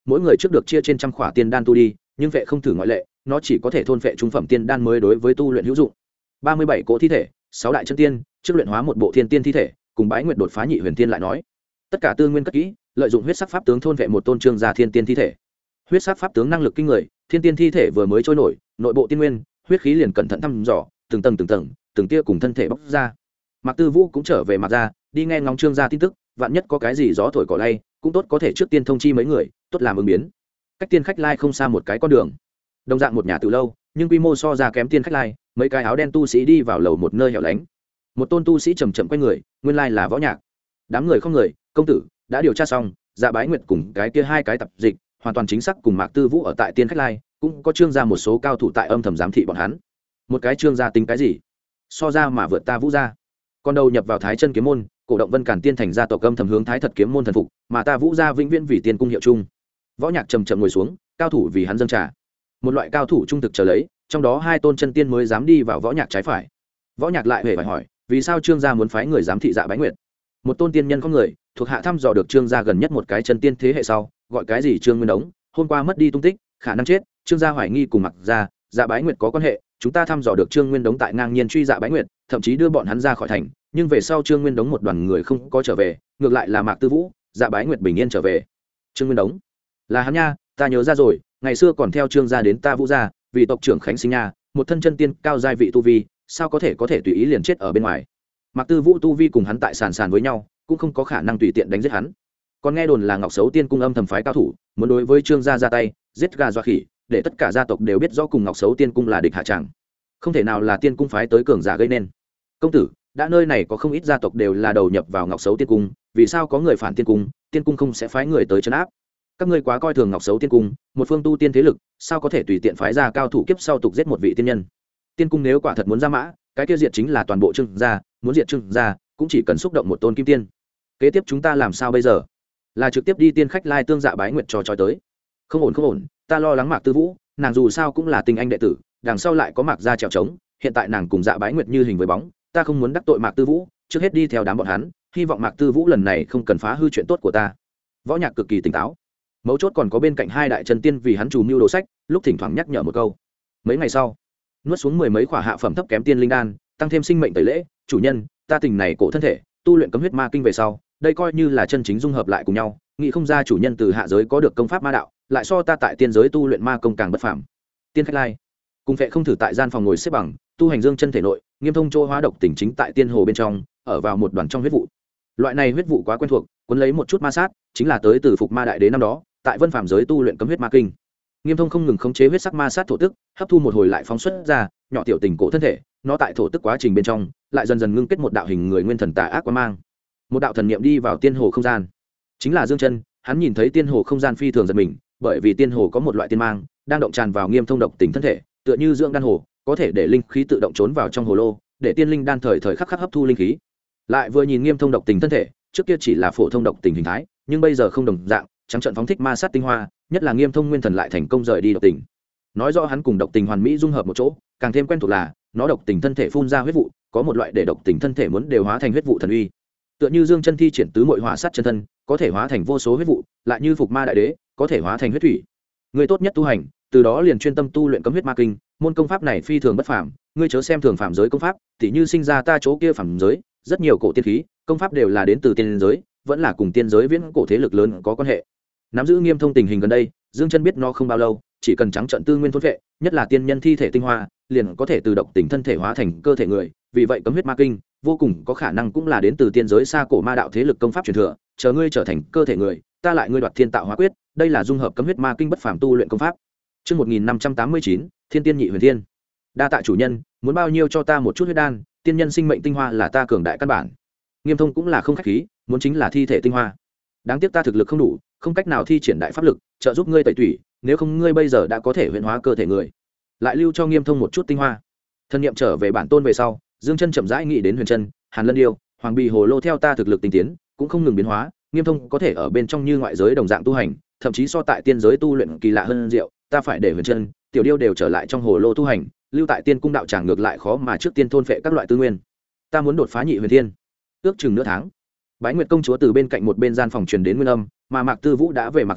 mỗi người trước được chia trên trăm khỏa tiên đan tu đi, nhưng vệ không thử ngoại lệ, nó chỉ có thể thôn vệ trung phẩm tiên đan mới đối với tu luyện hữu dụng. 37 cỗ thi thể, 6 đại chân tiên, trước luyện hóa một bộ thiên tiên thi thể, cùng Bái Nguyệt đột phá nhị huyền tiên lại nói, tất cả tư nguyên cất kỹ, lợi dụng huyết sắc pháp tướng thôn vệ một tôn trương gia thiên tiên thi thể. Huyết sắc pháp tướng năng lực kinh người, thiên tiên thi thể vừa mới trôi nổi, nội bộ tiên nguyên, huyết khí liền cẩn thận thăm dò, từng tầng, từng tia cùng thân thể bóc ra. Mạc Tư Vũ cũng trở về Mạc gia, đi nghe ngóng trương gia tin tức, vạn nhất có cái gì gió thổi cỏ lay, cũng tốt có thể trước tiên thông chi mấy người, tốt làm ứng biến. Cách tiên khách lai không xa một cái con đường, đồng dạng một nhà từ lâu, nhưng quy mô so ra kém tiên khách lai, mấy cái áo đen tu sĩ đi vào lầu một nơi hẻo lánh. Một tôn tu sĩ chậm chậm quay người, nguyên lai là Võ Nhạc. Đám người không người, công tử đã điều tra xong, Dạ Bái Nguyệt cùng cái kia hai cái tập dịch, hoàn toàn chính xác cùng Mạc Tư Vũ ở tại tiên khách lai, cũng có trương gia một số cao thủ tại âm thầm giám thị bọn hắn. Một cái trương gia tính cái gì? So ra mà vượt ta Vũ gia. Con đầu nhập vào Thái Chân kiếm môn, cổ động Vân Càn tiên thành gia tộc âm thầm hướng Thái Thật kiếm môn thần phục, mà ta Vũ gia vĩnh viễn vì tiên cung hiệu chung. Võ Nhạc chậm chậm ngồi xuống, cao thủ vì hắn dâng trà. Một loại cao thủ trung thực chờ lấy, trong đó hai tôn chân tiên mới dám đi vào Võ Nhạc trái phải. Võ Nhạc lại hề phải hỏi, vì sao trương gia muốn phái người giám thị Dạ Bái Nguyệt? Một tôn tiên nhân có người thuộc hạ thăm dò được trương gia gần nhất một cái chân tiên thế hệ sau, gọi cái gì Trương Nguyên Đống, hôm qua mất đi tung tích, khả năng chết, trương gia hoài nghi cùng Mặc gia, Dạ Bái Nguyệt có quan hệ, chúng ta thăm dò được Trương Nguyên Đống tại ngang nhiên truy Dạ Bái Nguyệt, thậm chí đưa bọn hắn ra khỏi thành, nhưng về sau Trương Nguyên Đống một đoàn người không có trở về, ngược lại là Mạc Tư Vũ, Dạ Bái Nguyệt bình yên trở về. Trương Nguyên Đống là hắn nha, ta nhớ ra rồi, ngày xưa còn theo trương gia đến ta Vũ gia, vì tộc trưởng Khánh sinh nha, một thân chân tiên cao giai vị tu vi, sao có thể tùy ý liền chết ở bên ngoài. Mạc Tư Vũ tu vi cùng hắn tại sàn với nhau, cũng không có khả năng tùy tiện đánh giết hắn. Còn nghe đồn là Ngọc Sấu Tiên cung âm thầm phái cao thủ, muốn đối với trương gia ra tay, giết gà dọa khỉ, để tất cả gia tộc đều biết rõ cùng Ngọc Sấu Tiên cung là địch hạ tràng. Không thể nào là tiên cung phái tới cường giả gây nên. Công tử, đã nơi này có không ít gia tộc đều là đầu nhập vào Ngọc Sấu Tiên cung, vì sao có người phản tiên cung không sẽ phái người tới trấn áp? Các ngươi quá coi thường Ngọc Sấu Tiên cung, một phương tu tiên thế lực, sao có thể tùy tiện phái ra cao thủ kiếp sau tục giết một vị tiên nhân? Tiên cung nếu quả thật muốn ra mã, cái kia diệt chính là toàn bộ trương gia, muốn diệt trương gia, cũng chỉ cần xúc động một tôn kim tiên. Kế tiếp chúng ta làm sao bây giờ? Là trực tiếp đi tiên khách lai tương Dạ Bái Nguyệt cho trói tới? Không ổn, ta lo lắng Mạc Tư Vũ, nàng dù sao cũng là tinh anh đệ tử, đằng sau lại có Mạc gia trèo trống, hiện tại nàng cùng Dạ Bái Nguyệt như hình với bóng, ta không muốn đắc tội Mạc Tư Vũ, trước hết đi theo đám bọn hắn, hy vọng Mạc Tư Vũ lần này không cần phá hư chuyện tốt của ta. Võ Nhạc cực kỳ tỉnh táo, mấu chốt còn có bên cạnh hai đại chân tiên vì hắn chủ mưu đồ sách, lúc thỉnh thoảng nhắc nhở một câu. Mấy ngày sau, nuốt xuống mười mấy khỏa hạ phẩm thấp kém tiên linh đan, tăng thêm sinh mệnh tẩy lễ, chủ nhân, ta tình này cổ thân thể, tu luyện cấm huyết ma kinh về sau, đây coi như là chân chính dung hợp lại cùng nhau, nghĩ không ra chủ nhân từ hạ giới có được công pháp ma đạo, lại so ta tại tiên giới tu luyện ma công càng bất phàm. Tiên khách lai cùng vệ không thử tại gian phòng ngồi xếp bằng, tu hành dương chân thể nội, Nghiêm Thông chỗ hóa độc tỉnh chính tại tiên hồ bên trong, ở vào một đoàn trong huyết vụ. Loại này huyết vụ quá quen thuộc, cuốn lấy một chút ma sát, chính là tới từ phục ma đại đế năm đó, tại vân phàm giới tu luyện cấm huyết ma kinh. Nghiêm Thông không ngừng khống chế huyết sắc ma sát thổ tức, hấp thu một hồi lại phóng xuất ra, nhỏ tiểu tình cổ thân thể, nó tại thổ tức quá trình bên trong, lại dần dần ngưng kết một đạo hình người nguyên thần tà ác quang mang. Một đạo thần niệm đi vào tiên hồ không gian, chính là Dương Chân, hắn nhìn thấy tiên hồ không gian phi thường giật mình, bởi vì tiên hồ có một loại tiên mang đang động tràn vào Nghiêm Thông độc tình thân thể, tựa như dưỡng đan hồ, có thể để linh khí tự động trốn vào trong hồ lô, để tiên linh đan thời khắc hấp thu linh khí. Lại vừa nhìn Nghiêm Thông độc tình thân thể, trước kia chỉ là phổ thông độc tình hình thái, nhưng bây giờ không đồng dạng, trắng trợn phóng thích ma sát tinh hoa, nhất là Nghiêm Thông nguyên thần lại thành công rời đi độc tình. Nói rõ hắn cùng độc tình hoàn mỹ dung hợp một chỗ, càng thêm quen thuộc là nó độc tình thân thể phun ra huyết vụ, có một loại để độc tình thân thể muốn đều hóa thành huyết vụ thần uy. Tựa như Dương Chân thi triển tứ muội hỏa sát chân thân, có thể hóa thành vô số huyết vụ, lại như phục ma đại đế, có thể hóa thành huyết thủy. Người tốt nhất tu hành, từ đó liền chuyên tâm tu luyện cấm huyết ma kinh, môn công pháp này phi thường bất phàm, ngươi chớ xem thường phàm giới công pháp, tỉ như sinh ra ta chỗ kia phàm giới, rất nhiều cổ tiên khí, công pháp đều là đến từ tiên giới, vẫn là cùng tiên giới viễn cổ thế lực lớn có quan hệ. Nắm giữ Nghiêm Thông tình hình gần đây, Dương Chân biết nó không bao lâu, chỉ cần trắng trận tư nguyên thôn vệ, nhất là tiên nhân thi thể tinh hoa, liền có thể từ độc tình thân thể hóa thành cơ thể người, vì vậy cấm huyết ma kinh vô cùng có khả năng cũng là đến từ tiên giới xa cổ ma đạo thế lực công pháp truyền thừa, chờ ngươi trở thành cơ thể người, ta lại ngươi đoạt thiên tạo hóa quyết, đây là dung hợp cấm huyết ma kinh bất phàm tu luyện công pháp. Chương 1589, Thiên Tiên Nhị Huyền Thiên. Đa tạ chủ nhân, muốn bao nhiêu cho ta một chút huyết đan, tiên nhân sinh mệnh tinh hoa là ta cường đại căn bản. Nghiêm Thông cũng là không khách khí, muốn chính là thi thể tinh hoa. Đáng tiếc ta thực lực không đủ, không cách nào thi triển đại pháp lực trợ giúp ngươi tẩy tủy, nếu không ngươi bây giờ đã có thể huyễn hóa cơ thể người. Lại lưu cho Nghiêm Thông một chút tinh hoa. Thân niệm trở về bản tôn về sau, Dương Chân chậm rãi nghĩ đến Huyền Chân, Hàn Lân Điêu, Hoàng Bì Hồ Lô theo ta thực lực tinh tiến, cũng không ngừng biến hóa, Nghiêm Thông có thể ở bên trong như ngoại giới đồng dạng tu hành, thậm chí so tại tiên giới tu luyện kỳ lạ hơn diệu, ta phải để Huyền Chân, Tiểu Điêu đều trở lại trong hồ lô tu hành, lưu tại tiên cung đạo tràng ngược lại khó mà trước tiên thôn phệ các loại tư nguyên. Ta muốn đột phá nhị huyền thiên. Ước chừng nửa tháng, Bái Nguyệt công chúa từ bên cạnh một bên gian phòng truyền đến nguyên âm, mà Mạc Tư Vũ đã về Mạc gia,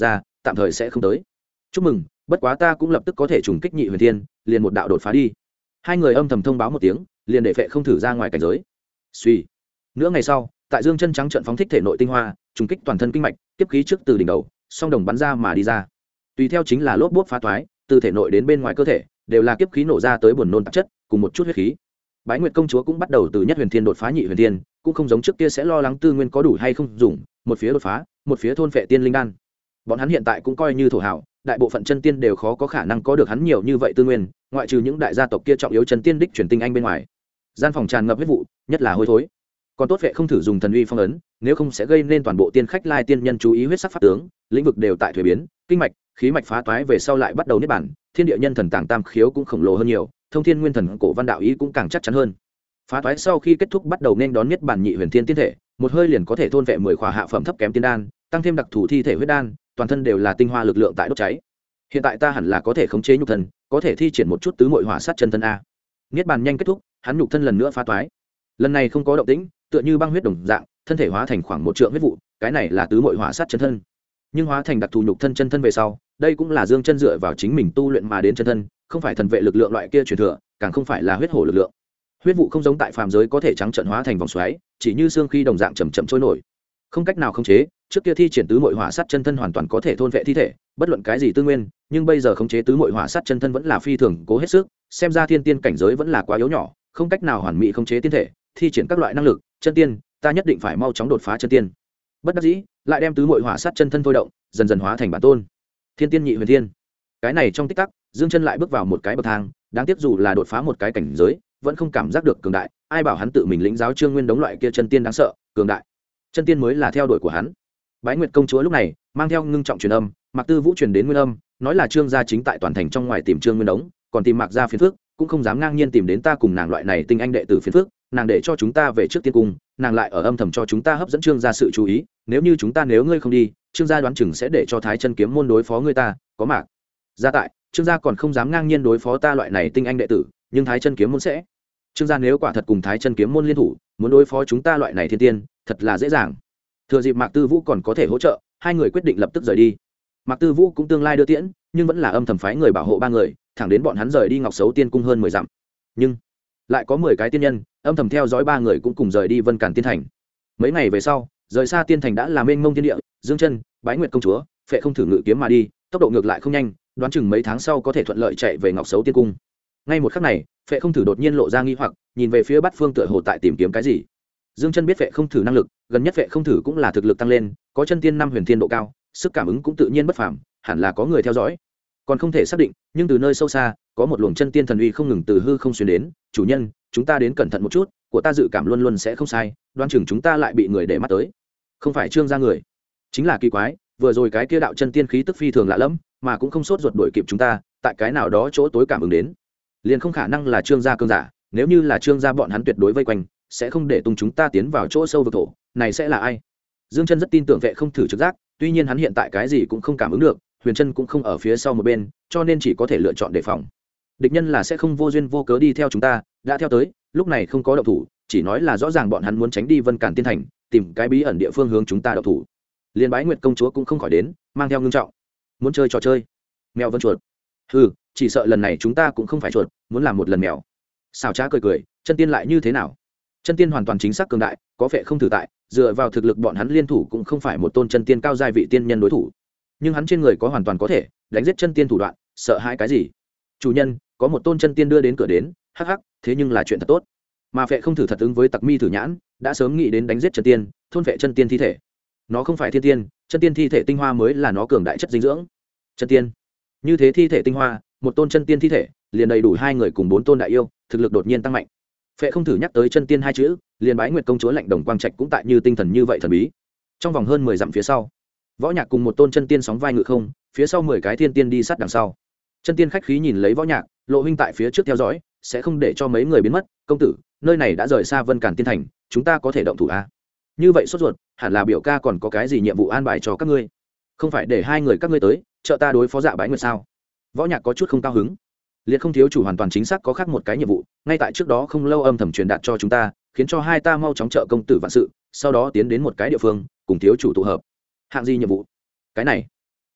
tạm thời sẽ không tới. Chúc mừng, bất quá ta cũng lập tức có thể trùng kích nhị huyền thiên, liền một đạo đột phá đi. Hai người âm thầm thông báo một tiếng, liền để Phệ không thử ra ngoài cảnh giới. Suy. Nửa ngày sau, tại Dương Chân trắng trận phóng thích thể nội tinh hoa, trùng kích toàn thân kinh mạch, tiếp khí trước từ đỉnh đầu, song đồng bắn ra mà đi ra. Tùy theo chính là lốp bốp phá toái, từ thể nội đến bên ngoài cơ thể, đều là kiếp khí nổ ra tới buồn nôn tạp chất, cùng một chút huyết khí. Bái Nguyệt công chúa cũng bắt đầu từ nhất huyền thiên đột phá nhị huyền thiên, cũng không giống trước kia sẽ lo lắng tư nguyên có đủ hay không dùng, một phía đột phá, một phía thôn phệ tiên linh đan. Bọn hắn hiện tại cũng coi như thổ hảo, đại bộ phận chân tiên đều khó có khả năng có được hắn nhiều như vậy tư nguyên, ngoại trừ những đại gia tộc kia trọng yếu chân tiên đích truyền tinh anh bên ngoài. Gian phòng tràn ngập huyết vụ, nhất là hôi thối. Còn tốt vệ không thử dùng thần uy phong ấn, nếu không sẽ gây nên toàn bộ tiên khách lai tiên nhân chú ý huyết sắc pháp tướng, lĩnh vực đều tại thuế biến, kinh mạch, khí mạch phá toái về sau lại bắt đầu niết bản, thiên địa nhân thần tàng tam khiếu cũng khổng lồ hơn nhiều, thông thiên nguyên thần cổ văn đạo ý cũng càng chắc chắn hơn. Phá toái sau khi kết thúc bắt đầu nên đón niết bản nhị huyền thiên tiên thể, một hơi liền có thể thôn vệ 10 khỏa hạ phẩm thấp kém tiên đan, tăng thêm đặc thù thi thể huyết đan, toàn thân đều là tinh hoa lực lượng tại đốt cháy. Hiện tại ta hẳn là có thể khống chế nhục thân, có thể thi triển một chút tứ muội hỏa sát chân thân a. Niết bàn nhanh kết thúc, hắn nhục thân lần nữa phá toái. Lần này không có động tĩnh, tựa như băng huyết đồng dạng, thân thể hóa thành khoảng 1 trượng huyết vụ, cái này là tứ muội hỏa sát chân thân. Nhưng hóa thành đặc thù nhục thân chân thân về sau, đây cũng là Dương Chân dựa vào chính mình tu luyện mà đến chân thân, không phải thần vệ lực lượng loại kia truyền thừa, càng không phải là huyết hổ lực lượng. Huyết vụ không giống tại phàm giới có thể trắng trợn hóa thành vòng xoáy, chỉ như xương khí đồng dạng chậm chậm trôi nổi, không cách nào khống chế. Trước kia thi triển tứ muội hỏa sát chân thân hoàn toàn có thể thôn vệ thi thể, bất luận cái gì tư nguyên, nhưng bây giờ khống chế tứ muội hỏa sát chân thân vẫn là phi thường cố hết sức, xem ra thiên tiên cảnh giới vẫn là quá yếu nhỏ, không cách nào hoàn mỹ khống chế tiên thể, thi triển các loại năng lực, chân tiên, ta nhất định phải mau chóng đột phá chân tiên. Bất đắc dĩ, lại đem tứ muội hỏa sát chân thân thôi động, dần dần hóa thành bản tôn. Thiên tiên nhị huyền thiên. Cái này trong tích tắc, Dương Chân lại bước vào một cái bậc thang, đáng tiếc dù là đột phá một cái cảnh giới, vẫn không cảm giác được cường đại, ai bảo hắn tự mình lĩnh giáo Trương Nguyên đống loại kia chân tiên đáng sợ, cường đại. Chân tiên mới là theo đuổi của hắn. Bái Nguyệt công chúa lúc này mang theo ngưng trọng truyền âm, Mạc Tư Vũ truyền đến nguyên âm, nói là Trương gia chính tại toàn thành trong ngoài tìm Trương Nguyên đống, còn tìm Mạc gia phiền phức, cũng không dám ngang nhiên tìm đến ta cùng nàng loại này tinh anh đệ tử phiền phức, nàng để cho chúng ta về trước tiên cung, nàng lại ở âm thầm cho chúng ta hấp dẫn Trương gia sự chú ý, nếu như nếu ngươi không đi, Trương gia đoán chừng sẽ để cho Thái Chân kiếm môn đối phó ngươi ta, có Mạc gia tại, Trương gia còn không dám ngang nhiên đối phó ta loại này tinh anh đệ tử, nhưng Thái Chân kiếm môn sẽ. Trương gia nếu quả thật cùng Thái Chân kiếm môn liên thủ, muốn đối phó chúng ta loại này thiên tiên, thật là dễ dàng. Thừa dịp Mạc Tư Vũ còn có thể hỗ trợ, hai người quyết định lập tức rời đi. Mạc Tư Vũ cũng tương lai đưa tiễn, nhưng vẫn là âm thầm phái người bảo hộ 3 người, thẳng đến bọn hắn rời đi Ngọc Sấu Tiên cung hơn 10 dặm. Nhưng lại có 10 cái tiên nhân âm thầm theo dõi 3 người cũng cùng rời đi Vân Càn Tiên thành. Mấy ngày về sau, rời xa tiên thành đã là mênh mông thiên địa, Dương Chân, Bái Nguyệt công chúa, Phệ không thử ngự kiếm mà đi, tốc độ ngược lại không nhanh, đoán chừng mấy tháng sau có thể thuận lợi chạy về Ngọc Sấu Tiên cung. Ngay một khắc này, Phệ không thử đột nhiên lộ ra nghi hoặc, nhìn về phía Bát Phương tựa hồ tại tìm kiếm cái gì. Dương Chân biết Phệ không thử năng lực, gần nhất Phệ không thử cũng là thực lực tăng lên, có chân tiên 5 huyền thiên độ cao, sức cảm ứng cũng tự nhiên bất phàm, hẳn là có người theo dõi. Còn không thể xác định, nhưng từ nơi sâu xa, có một luồng chân tiên thần uy không ngừng từ hư không xuyên đến, "Chủ nhân, chúng ta đến cẩn thận một chút, của ta dự cảm luôn luôn sẽ không sai, đoán chừng chúng ta lại bị người để mắt tới." Không phải Trương gia người, chính là kỳ quái, vừa rồi cái kia đạo chân tiên khí tức phi thường lạ lẫm, mà cũng không sốt ruột đuổi kịp chúng ta, tại cái nào đó chỗ tối cảm ứng đến. Liền không khả năng là Trương gia cương giả, nếu như là Trương gia bọn hắn tuyệt đối vây quanh, sẽ không để tung chúng ta tiến vào chỗ sâu vực thổ, này sẽ là ai? Dương Chân rất tin tưởng Vệ không thử trực giác, tuy nhiên hắn hiện tại cái gì cũng không cảm ứng được, Huyền Chân cũng không ở phía sau một bên, cho nên chỉ có thể lựa chọn đề phòng. Địch nhân là sẽ không vô duyên vô cớ đi theo chúng ta, đã theo tới, lúc này không có động thủ, chỉ nói là rõ ràng bọn hắn muốn tránh đi Vân Càn Tiên thành, tìm cái bí ẩn địa phương hướng chúng ta động thủ. Liên Bái Nguyệt công chúa cũng không khỏi đến, mang theo ngưng trọng. Muốn chơi trò chơi, mèo vân chuột. Hừ, chỉ sợ lần này chúng ta cũng không phải chuột, muốn làm một lần mèo. Xảo Trá cười cười, chân tiên lại như thế nào? Chân tiên hoàn toàn chính xác cường đại, có Phệ không thử tại, dựa vào thực lực bọn hắn liên thủ cũng không phải một tôn chân tiên cao giai vị tiên nhân đối thủ. Nhưng hắn trên người có hoàn toàn có thể đánh giết chân tiên thủ đoạn, sợ hãi cái gì? Chủ nhân, có một tôn chân tiên đưa đến cửa đến, hắc hắc, thế nhưng là chuyện thật tốt. Mà Phệ không thử thật ứng với Tặc Mi thử nhãn, đã sớm nghĩ đến đánh giết chân tiên, thôn phệ chân tiên thi thể. Nó không phải thiên tiên, chân tiên thi thể tinh hoa mới là nó cường đại chất dinh dưỡng. Chân tiên, như thế thi thể tinh hoa, một tôn chân tiên thi thể, liền đầy đủ 2 người cùng 4 tôn đại yêu, thực lực đột nhiên tăng mạnh. Phệ không thử nhắc tới chân tiên 2 chữ, liền Bái Nguyệt công chúa lạnh đồng quang trạch cũng tại như tinh thần như vậy thần bí. Trong vòng hơn 10 dặm phía sau, Võ Nhạc cùng một tôn chân tiên sóng vai ngự không, phía sau 10 cái thiên tiên đi sát đằng sau. Chân tiên khách khí nhìn lấy Võ Nhạc, Lộ huynh tại phía trước theo dõi, sẽ không để cho mấy người biến mất, công tử, nơi này đã rời xa Vân Càn Tiên thành, chúng ta có thể động thủ a. Như vậy sốt ruột, hẳn là biểu ca còn có cái gì nhiệm vụ an bài cho các ngươi? Không phải để 2 người các ngươi tới, trợ ta đối phó Dạ Bái Nguyệt sao? Võ Nhạc có chút không cao hứng. Liệt không thiếu chủ hoàn toàn chính xác có khác một cái nhiệm vụ, ngay tại trước đó không lâu âm thầm truyền đạt cho chúng ta, khiến cho 2 ta mau chóng trợ công tử vạn sự, sau đó tiến đến một cái địa phương, cùng thiếu chủ tụ hợp. Hạng gì nhiệm vụ? Cái này,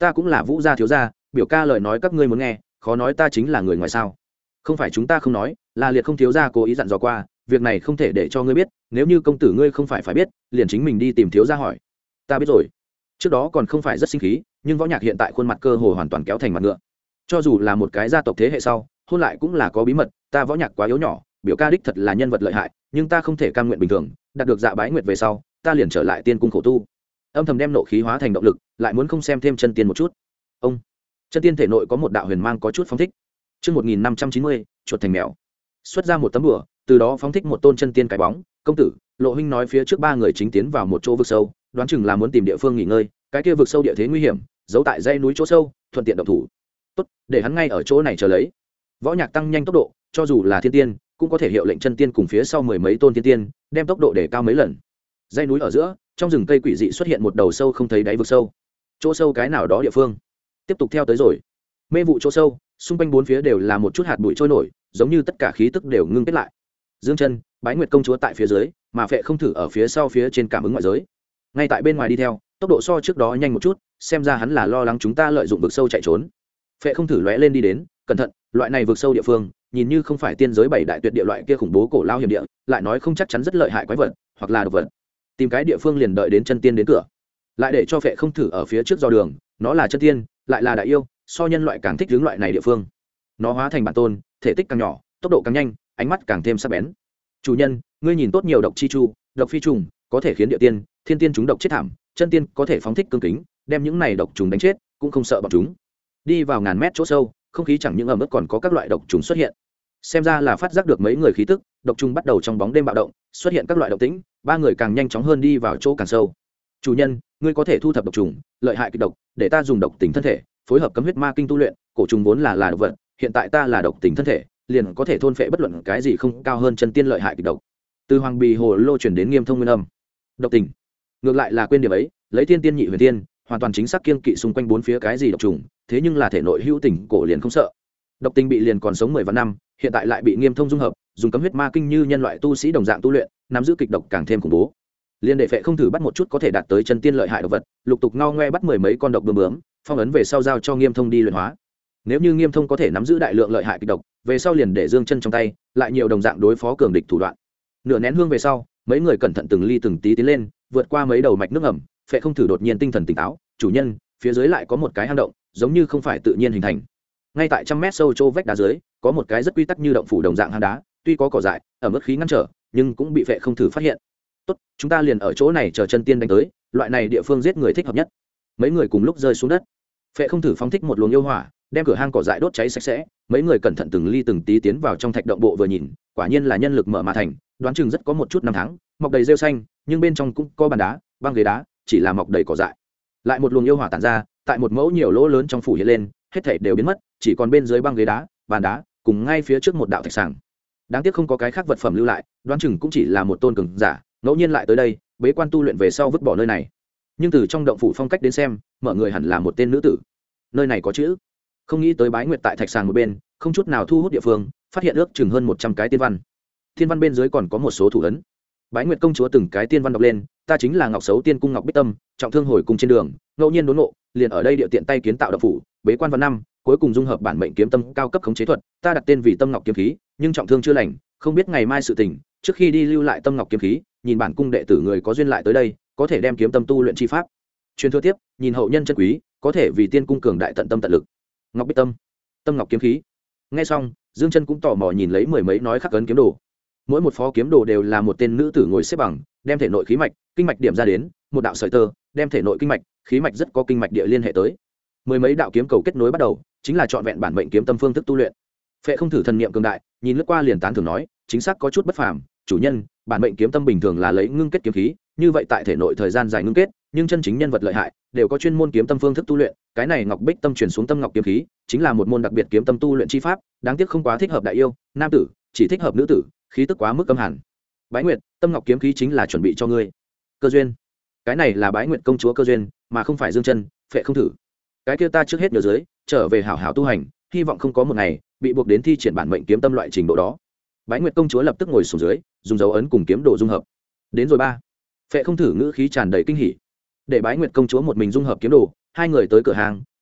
ta cũng là Vũ gia thiếu gia, biểu ca lời nói các ngươi muốn nghe, khó nói ta chính là người ngoài sao? Không phải chúng ta không nói, là Liệt không thiếu gia cố ý dặn dò qua, việc này không thể để cho ngươi biết, nếu như công tử ngươi không phải biết, liền chính mình đi tìm thiếu gia hỏi. Ta biết rồi. Trước đó còn không phải rất sinh khí, nhưng Võ Nhạc hiện tại khuôn mặt cơ hồ hoàn toàn kéo thành mặt ngựa. Cho dù là một cái gia tộc thế hệ sau, hôn lại cũng là có bí mật, ta Võ Nhạc quá yếu nhỏ, biểu ca đích thật là nhân vật lợi hại, nhưng ta không thể cam nguyện bình thường, đạt được Dạ Bái Nguyệt về sau, ta liền trở lại tiên cung khổ tu. Âm thầm đem nộ khí hóa thành động lực, lại muốn không xem thêm chân tiên một chút. Ông, chân tiên thể nội có một đạo huyền mang có chút phóng thích. Chương 1590, chuột thành mèo. Xuất ra một tấm bùa, từ đó phóng thích một tôn chân tiên cái bóng, công tử, Lộ huynh nói phía trước ba người chính tiến vào một chỗ vực sâu, đoán chừng là muốn tìm địa phương nghỉ ngơi, cái kia vực sâu địa thế nguy hiểm, giấu tại dãy núi chỗ sâu, thuận tiện động thủ. Tốt, để hắn ngay ở chỗ này chờ lấy. Võ Nhạc tăng nhanh tốc độ, cho dù là thiên tiên, cũng có thể hiệu lệnh chân tiên cùng phía sau mười mấy tôn thiên tiên, đem tốc độ để cao mấy lần. Dãy núi ở giữa, trong rừng cây quỷ dị xuất hiện một đầu sâu không thấy đáy vực sâu. Chỗ sâu cái nào đó địa phương. Tiếp tục theo tới rồi. Mê vụ chỗ sâu, xung quanh bốn phía đều là một chút hạt bụi trôi nổi, giống như tất cả khí tức đều ngưng kết lại. Dương Chân, Bái Nguyệt công chúa tại phía dưới, mà Phệ Không Thử ở phía sau phía trên cảm ứng ngoại giới. Ngay tại bên ngoài đi theo, tốc độ so trước đó nhanh một chút, xem ra hắn là lo lắng chúng ta lợi dụng vực sâu chạy trốn. Phệ Không Thử lóe lên đi đến, cẩn thận, loại này vực sâu địa phương, nhìn như không phải tiên giới bảy đại tuyệt địa loại kia khủng bố cổ lao hiểm địa, lại nói không chắc chắn rất lợi hại quái vật, hoặc là độc vật. Tìm cái địa phương liền đợi đến chân tiên đến cửa, lại để cho Phệ Không Thử ở phía trước do đường, nó là chân tiên, lại là đại yêu, so nhân loại càng thích hướng loại này địa phương. Nó hóa thành bản tôn, thể tích càng nhỏ, tốc độ càng nhanh, ánh mắt càng thêm sắc bén. Chủ nhân, ngươi nhìn tốt nhiều độc chi chu, độc phi trùng, có thể khiến địa tiên, thiên tiên chúng độc chết thảm, chân tiên có thể phóng thích cương kính, đem những này độc trùng đánh chết, cũng không sợ bọn chúng. Đi vào ngàn mét chỗ sâu, không khí chẳng những ẩm ướt còn có các loại độc trùng xuất hiện. Xem ra là phát giác được mấy người khí tức, độc trùng bắt đầu trong bóng đêm bạo động, xuất hiện các loại động tĩnh, ba người càng nhanh chóng hơn đi vào chỗ càng sâu. Chủ nhân, ngươi có thể thu thập độc trùng, lợi hại kịch độc, để ta dùng độc tính thân thể, phối hợp cấm huyết ma kinh tu luyện, cổ trùng vốn là độc vật, hiện tại ta là độc tính thân thể, liền có thể thôn phệ bất luận cái gì không cao hơn chân tiên lợi hại kịch độc. Từ Hoàng Bì Hồ Lô chuyển đến Nghiêm Thông Nguyên Âm. Độc tình. Ngược lại là quên điểm ấy, lấy thiên tiên nhị huyền tiên, hoàn toàn chính xác kiêng kỵ xung quanh bốn phía cái gì độc trùng, thế nhưng là thể nội hữu tình cổ liền không sợ. Độc tình bị liền còn sống 10 vạn năm, hiện tại lại bị Nghiêm Thông dung hợp, dùng cấm huyết ma kinh như nhân loại tu sĩ đồng dạng tu luyện, nắm giữ kịch độc càng thêm khủng bố. Liên đệ Phệ Không Thử bắt một chút có thể đạt tới chân tiên lợi hại độc vật, lục tục ngao ngoe bắt mười mấy con độc bướm, phong ấn về sau giao cho Nghiêm Thông đi luyện hóa. Nếu như Nghiêm Thông có thể nắm giữ đại lượng lợi hại kịch độc, về sau liền để Dương Chân trong tay, lại nhiều đồng dạng đối phó cường địch thủ đoạn. Nửa nén hương về sau, mấy người cẩn thận từng ly từng tí tiến lên, vượt qua mấy đầu mạch nước ẩm, Phệ Không Thử đột nhiên tinh thần tỉnh táo, chủ nhân, phía dưới lại có một cái hang động, giống như không phải tự nhiên hình thành. Ngay tại 100 mét sâu chỗ vách đá dưới, có một cái rất quy tắc như động phủ đồng dạng hang đá, tuy có cỏ dại, ẩm ướt khí ngăn trở, nhưng cũng bị Phệ Không Thử phát hiện. Tốt, chúng ta liền ở chỗ này chờ chân tiên đánh tới, loại này địa phương giết người thích hợp nhất. Mấy người cùng lúc rơi xuống đất. Phệ Không Thử phóng thích một luồng yêu hỏa, đem cửa hang cỏ dại đốt cháy sạch sẽ. Mấy người cẩn thận từng ly từng tí tiến vào trong thạch động bộ vừa nhìn, quả nhiên là nhân lực mở mà thành, đoán chừng rất có một chút năm tháng, mọc đầy rêu xanh, nhưng bên trong cũng có bàn đá, băng ghế đá, chỉ là mọc đầy cỏ dại. Lại một luồng yêu hỏa tản ra, tại một mẫu nhiều lỗ lớn trong phủ hiện lên, hết thảy đều biến mất, chỉ còn bên dưới băng ghế đá, bàn đá, cùng ngay phía trước một đạo thạch sàng. Đáng tiếc không có cái khác vật phẩm lưu lại, đoán chừng cũng chỉ là một tôn cường giả, ngẫu nhiên lại tới đây, bế quan tu luyện về sau vứt bỏ nơi này. Nhưng từ trong động phủ phong cách đến xem, mọi người hẳn là một tên nữ tử. Nơi này có chữ. Không nghĩ tới Bái Nguyệt tại thạch sàng một bên, không chút nào thu hút địa phương, phát hiện ước chừng hơn 100 cái tiên văn. Tiên văn bên dưới còn có một số thủ ấn. Bái Nguyệt công chúa từng cái tiên văn đọc lên, ta chính là Ngọc Sấu Tiên cung Ngọc Bích Tâm, trọng thương hồi cùng trên đường, ngẫu nhiên đốn ngộ, liền ở đây địa tiện tay kiến tạo động phủ, bế quan văn năm, cuối cùng dung hợp bản mệnh kiếm tâm cao cấp khống chế thuật, ta đặt tên vì Tâm Ngọc kiếm khí, nhưng trọng thương chưa lành, không biết ngày mai sự tình, trước khi đi lưu lại Tâm Ngọc kiếm khí, nhìn bản cung đệ tử người có duyên lại tới đây, có thể đem kiếm tâm tu luyện chi pháp. Truyền thừa tiếp, nhìn hậu nhân chân quý, có thể vì tiên cung cường đại tận tâm tận lực. Ngọc Bích Tâm, Tâm Ngọc kiếm khí. Nghe xong, Dương Chân cũng tò mò nhìn lấy mười mấy nói khắc ấn kiếm đồ. Mỗi một phó kiếm đồ đều là một tên nữ tử ngồi xếp bằng, đem thể nội khí mạch, kinh mạch điểm ra đến, một đạo sợi tơ, đem thể nội kinh mạch, khí mạch rất có kinh mạch địa liên hệ tới. Mười mấy đạo kiếm cầu kết nối bắt đầu, chính là chọn vẹn bản mệnh kiếm tâm phương thức tu luyện. Phệ Không Thử thần niệm cường đại, nhìn lướt qua liền tán thưởng nói, chính xác có chút bất phàm, chủ nhân, bản mệnh kiếm tâm bình thường là lấy ngưng kết kiếm khí, như vậy tại thể nội thời gian dài ngưng kết, nhưng chân chính nhân vật lợi hại đều có chuyên môn kiếm tâm phương thức tu luyện, cái này Ngọc Bích Tâm truyền xuống Tâm Ngọc kiếm khí, chính là một môn đặc biệt kiếm tâm tu luyện chi pháp, đáng tiếc không quá thích hợp đại yêu, nam tử, chỉ thích hợp nữ tử, khí tức quá mức cấm hẳn. Bái Nguyệt, Tâm Ngọc kiếm khí chính là chuẩn bị cho ngươi. Cơ duyên. Cái này là Bái Nguyệt công chúa cơ duyên, mà không phải Dương Chân, Phệ Không Thử. Cái kia ta trước hết nhớ dưới, trở về hảo hảo tu hành, hy vọng không có một ngày bị buộc đến thi triển bản mệnh kiếm tâm loại trình độ đó. Bái Nguyệt công chúa lập tức ngồi xuống dưới, dùng dấu ấn cùng kiếm đồ dung hợp. Đến rồi ba. Phệ Không Thử ngữ khí tràn đầy kinh hỉ. Để Bái Nguyệt công chúa một mình dung hợp kiếm đồ, hai người tới cửa hàng,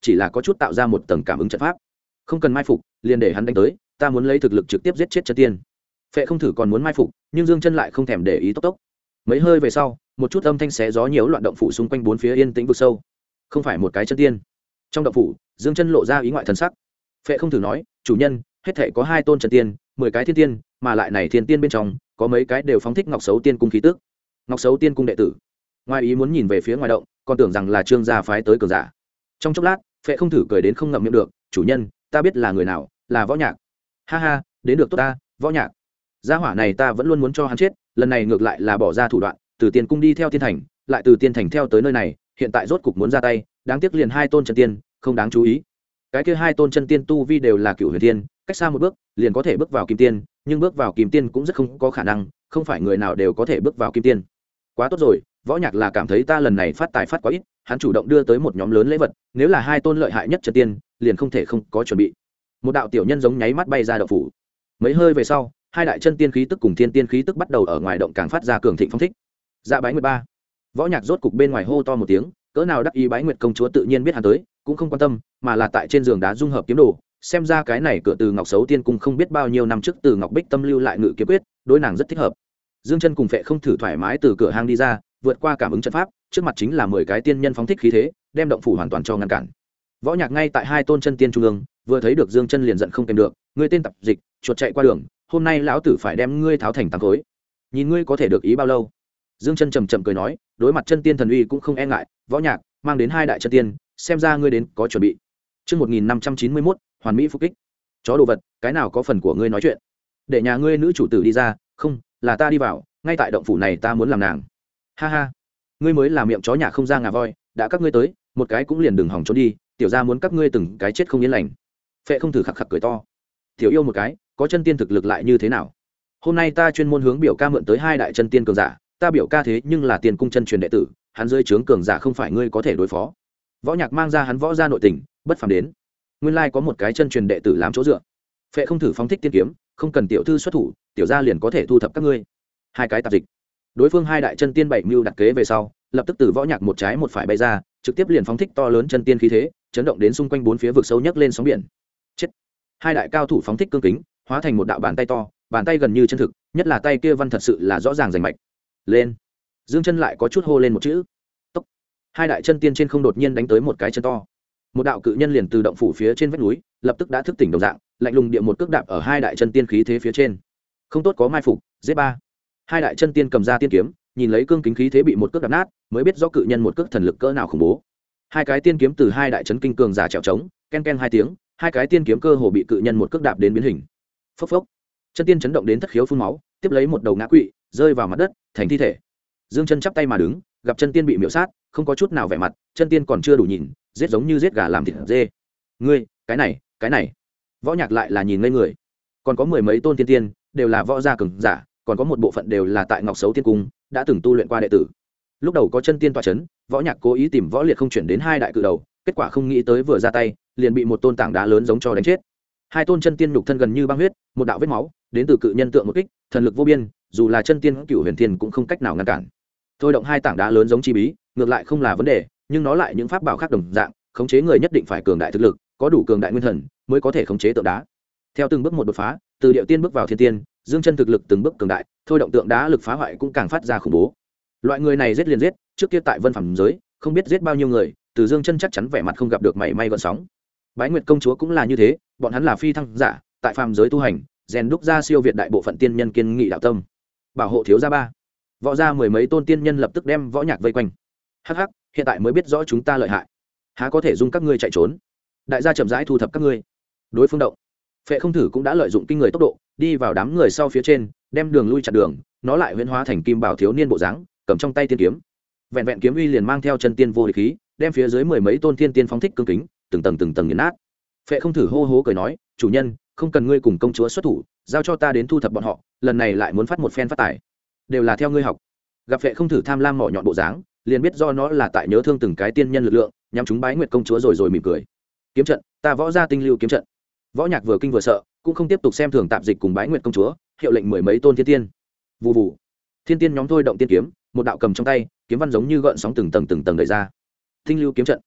chỉ là có chút tạo ra một tầng cảm ứng trận pháp. Không cần mai phục, liền để hắn đánh tới, ta muốn lấy thực lực trực tiếp giết chết chân tiên. Phệ không thử còn muốn mai phục, nhưng Dương Chân lại không thèm để ý, tốc tốc. Mấy hơi về sau, một chút âm thanh xé gió nhiễu loạn động phủ xung quanh bốn phía yên tĩnh vực sâu. Không phải một cái chân tiên. Trong động phủ, Dương Chân lộ ra ý ngoại thần sắc. Phệ không thử nói, chủ nhân, hết thảy có 2 tôn chân tiên, 10 cái thiên tiên, mà lại này thiên tiên bên trong, có mấy cái đều phóng thích Ngọc Sấu Tiên cung khí tức. Ngọc Sấu Tiên cung đệ tử. Ngoài ý muốn nhìn về phía ngoài động, còn tưởng rằng là Trương gia phái tới cường giả. Trong chốc lát, Phệ không thử cười đến không ngậm miệng được, chủ nhân, ta biết là người nào, là Võ Nhạc. Ha ha, đến được tốt ta, Võ Nhạc. Gia hỏa này ta vẫn luôn muốn cho hắn chết, lần này ngược lại là bỏ ra thủ đoạn, từ Tiên cung đi theo Tiên thành, lại từ Tiên thành theo tới nơi này, hiện tại rốt cục muốn ra tay, đáng tiếc liền 2 tôn chân tiên, không đáng chú ý. Cái kia 2 tôn chân tiên tu vi đều là Cửu Huyền Tiên, cách xa một bước, liền có thể bước vào Kim Tiên, nhưng bước vào Kim Tiên cũng rất không có khả năng, không phải người nào đều có thể bước vào Kim Tiên. Quá tốt rồi, Võ Nhạc là cảm thấy ta lần này phát tài phát quá ít, hắn chủ động đưa tới một nhóm lớn lễ vật, nếu là 2 tôn lợi hại nhất chân tiên, liền không thể không có chuẩn bị. Một đạo tiểu nhân giống nháy mắt bay ra động phủ. Mấy hơi về sau, 2 đại chân tiên khí tức cùng thiên tiên khí tức bắt đầu ở ngoài động càng phát ra cường thịnh phong thích. Dạ Bái Nguyệt Ba. Võ Nhạc rốt cục bên ngoài hô to một tiếng, cỡ nào đắc ý Bái Nguyệt công chúa tự nhiên biết hắn tới, cũng không quan tâm, mà là tại trên giường đá dung hợp kiếm đồ, xem ra cái này cửa từ Ngọc Sấu Tiên cung không biết bao nhiêu năm trước từ Ngọc Bích Tâm lưu lại ngự kiếm quyết, đối nàng rất thích hợp. Dương Chân cùng Phệ không thử thoải mái từ cửa hang đi ra, vượt qua cảm ứng trận pháp, trước mặt chính là 10 cái tiên nhân phóng thích khí thế, đem động phủ hoàn toàn cho ngăn cản. Võ Nhạc ngay tại 2 tôn chân tiên trung ương, vừa thấy được Dương Chân liền giận không kèm được, ngươi tên tập dịch, chuột chạy qua đường, hôm nay lão tử phải đem ngươi tháo thành tám khối. Nhìn ngươi có thể được ý bao lâu. Dương Chân chậm chậm cười nói, đối mặt chân tiên thần uy cũng không e ngại, Võ Nhạc mang đến 2 đại chân tiên, xem ra ngươi đến có chuẩn bị. Chương 1591, hoàn mỹ phục kích. Chó đồ vật, cái nào có phần của ngươi nói chuyện? Để nhà ngươi nữ chủ tử đi ra, không, là ta đi vào, ngay tại động phủ này ta muốn làm nàng. Ha ha, ngươi mới là miệng chó nhà không ra ngà voi, đã các ngươi tới, một cái cũng liền đừng hòng trốn đi, tiểu gia muốn các ngươi từng cái chết không yên lành. Phệ không thử khặc khặc cười to. Tiểu yêu một cái, có chân tiên thực lực lại như thế nào? Hôm nay ta chuyên môn hướng biểu ca mượn tới 2 đại chân tiên cường giả, ta biểu ca thế nhưng là tiền cung chân truyền đệ tử, hắn dưới trướng cường giả không phải ngươi có thể đối phó. Võ Nhạc mang ra hắn võ gia nội tình, bất phàm đến. Nguyên lai có một cái chân truyền đệ tử làm chỗ dựa. Phệ không thử phóng thích tiên kiếm, không cần tiểu thư xuất thủ, tiểu gia liền có thể thu thập các ngươi. 2 cái tạp dịch. Đối phương 2 đại chân tiên bảy mưu đặt kế về sau, lập tức từ Võ Nhạc một trái một phải bay ra, trực tiếp liền phóng thích to lớn chân tiên khí thế, chấn động đến xung quanh bốn phía vực sâu nhấc lên sóng biển. Chết. 2 đại cao thủ phóng thích cương kính, hóa thành một đạo bàn tay to, bàn tay gần như chân thực, nhất là tay kia văn thật sự là rõ ràng rành mạch. Lên. Dương Chân lại có chút hô lên một chữ. Tốc. 2 đại chân tiên trên không đột nhiên đánh tới một cái chân to. Một đạo cự nhân liền từ động phủ phía trên vách núi, lập tức đã thức tỉnh đồng dạng, lạnh lùng địa một cước đạp ở 2 đại chân tiên khí thế phía trên. Không tốt có mai phục, giết 3. 2 đại chân tiên cầm ra tiên kiếm, nhìn lấy cương kính khí thế bị một cước đạp nát, mới biết rõ cự nhân một cước thần lực cỡ nào khủng bố. 2 cái tiên kiếm từ 2 đại chấn kinh cường giả trèo trống, ken ken 2 tiếng, 2 cái tiên kiếm cơ hồ bị cự nhân một cước đạp đến biến hình. Phốc phốc. Chân tiên chấn động đến thất khiếu phun máu, tiếp lấy một đầu ngã quỵ, rơi vào mặt đất, thành thi thể. Dương Chân chắp tay mà đứng, gặp chân tiên bị miểu sát, không có chút nào vẻ mặt, chân tiên còn chưa đủ nhìn, giết giống như giết gà làm thịt dê. Ngươi, cái này. Võ Nhạc lại là nhìn ngây người. Còn có 10 mấy tôn tiên tiên, đều là võ gia cường giả, còn có một bộ phận đều là tại Ngọc Sấu Tiên cung, đã từng tu luyện qua đệ tử. Lúc đầu có chân tiên tọa chấn, Võ Nhạc cố ý tìm Võ Liệt không chuyển đến 2 đại cự đầu, kết quả không nghĩ tới vừa ra tay, liền bị một tôn tảng đá lớn giống cho đánh chết. 2 tôn chân tiên nhục thân gần như băng huyết, một đạo vết máu, đến từ cự nhân tượng một kích, thần lực vô biên, dù là chân tiên Cửu Huyền Thiên cũng không cách nào ngăn cản. Thôi động 2 tảng đá lớn giống chi bí, ngược lại không là vấn đề, nhưng nó lại những pháp bảo khác đồng dạng, khống chế người nhất định phải cường đại thực lực, có đủ cường đại nguyên thần mới có thể khống chế tượng đá. Theo từng bước một đột phá, từ điệu tiên bước vào thiên tiên, Dương Chân thực lực từng bước cường đại, thôi động tượng đá lực phá hoại cũng càng phát ra khủng bố. Loại người này giết liền giết, trước kia tại Vân Phẩm giới, không biết giết bao nhiêu người, từ Dương Chân chắc chắn vẻ mặt không gặp được mảy may gợn sóng. Bái Nguyệt công chúa cũng là như thế, bọn hắn là phi thăng giả, tại phàm giới tu hành, rèn đúc ra siêu việt đại bộ phận tiên nhân kiên nghị đạo tâm. Bảo hộ thiếu gia 3. Võ gia 10 mấy tôn tiên nhân lập tức đem Võ Nhạc vây quanh. Hắc hắc, hiện tại mới biết rõ chúng ta lợi hại. Há có thể dung các ngươi chạy trốn. Đại gia chậm rãi thu thập các ngươi. Đối phương động. Phệ không thử cũng đã lợi dụng kinh người tốc độ, đi vào đám người sau phía trên, đem đường lui chặn đường, nó lại huyễn hóa thành kim bảo thiếu niên bộ dáng, cầm trong tay tiên kiếm. Vẹn vẹn kiếm uy liền mang theo chân tiên vô địch khí, đem phía dưới 10 mấy tôn tiên tiên phóng thích cương kính, từng tầng nghiền nát. Phệ không thử hô hố cười nói, chủ nhân, không cần ngươi cùng công chúa xuất thủ, giao cho ta đến thu thập bọn họ, lần này lại muốn phát một phen phát tài, đều là theo ngươi học. Gặp Phệ không thử tham lam mỏ nhọn bộ dáng, liền biết do nó là tại nhớ thương từng cái tiên nhân lực lượng, nhắm chúng Bái Nguyệt công chúa rồi mỉm cười. Kiếm trận, ta Võ gia tinh lưu kiếm trận. Võ Nhạc vừa kinh vừa sợ, cũng không tiếp tục xem thường tạp dịch cùng Bái Nguyệt công chúa, hiệu lệnh 10 mấy tôn thiên tiên. Vù vù. Thiên tiên nhóm thôi động tiên kiếm, một đạo cầm trong tay, kiếm văn giống như gợn sóng từng tầng đẩy ra. Tinh lưu kiếm trận.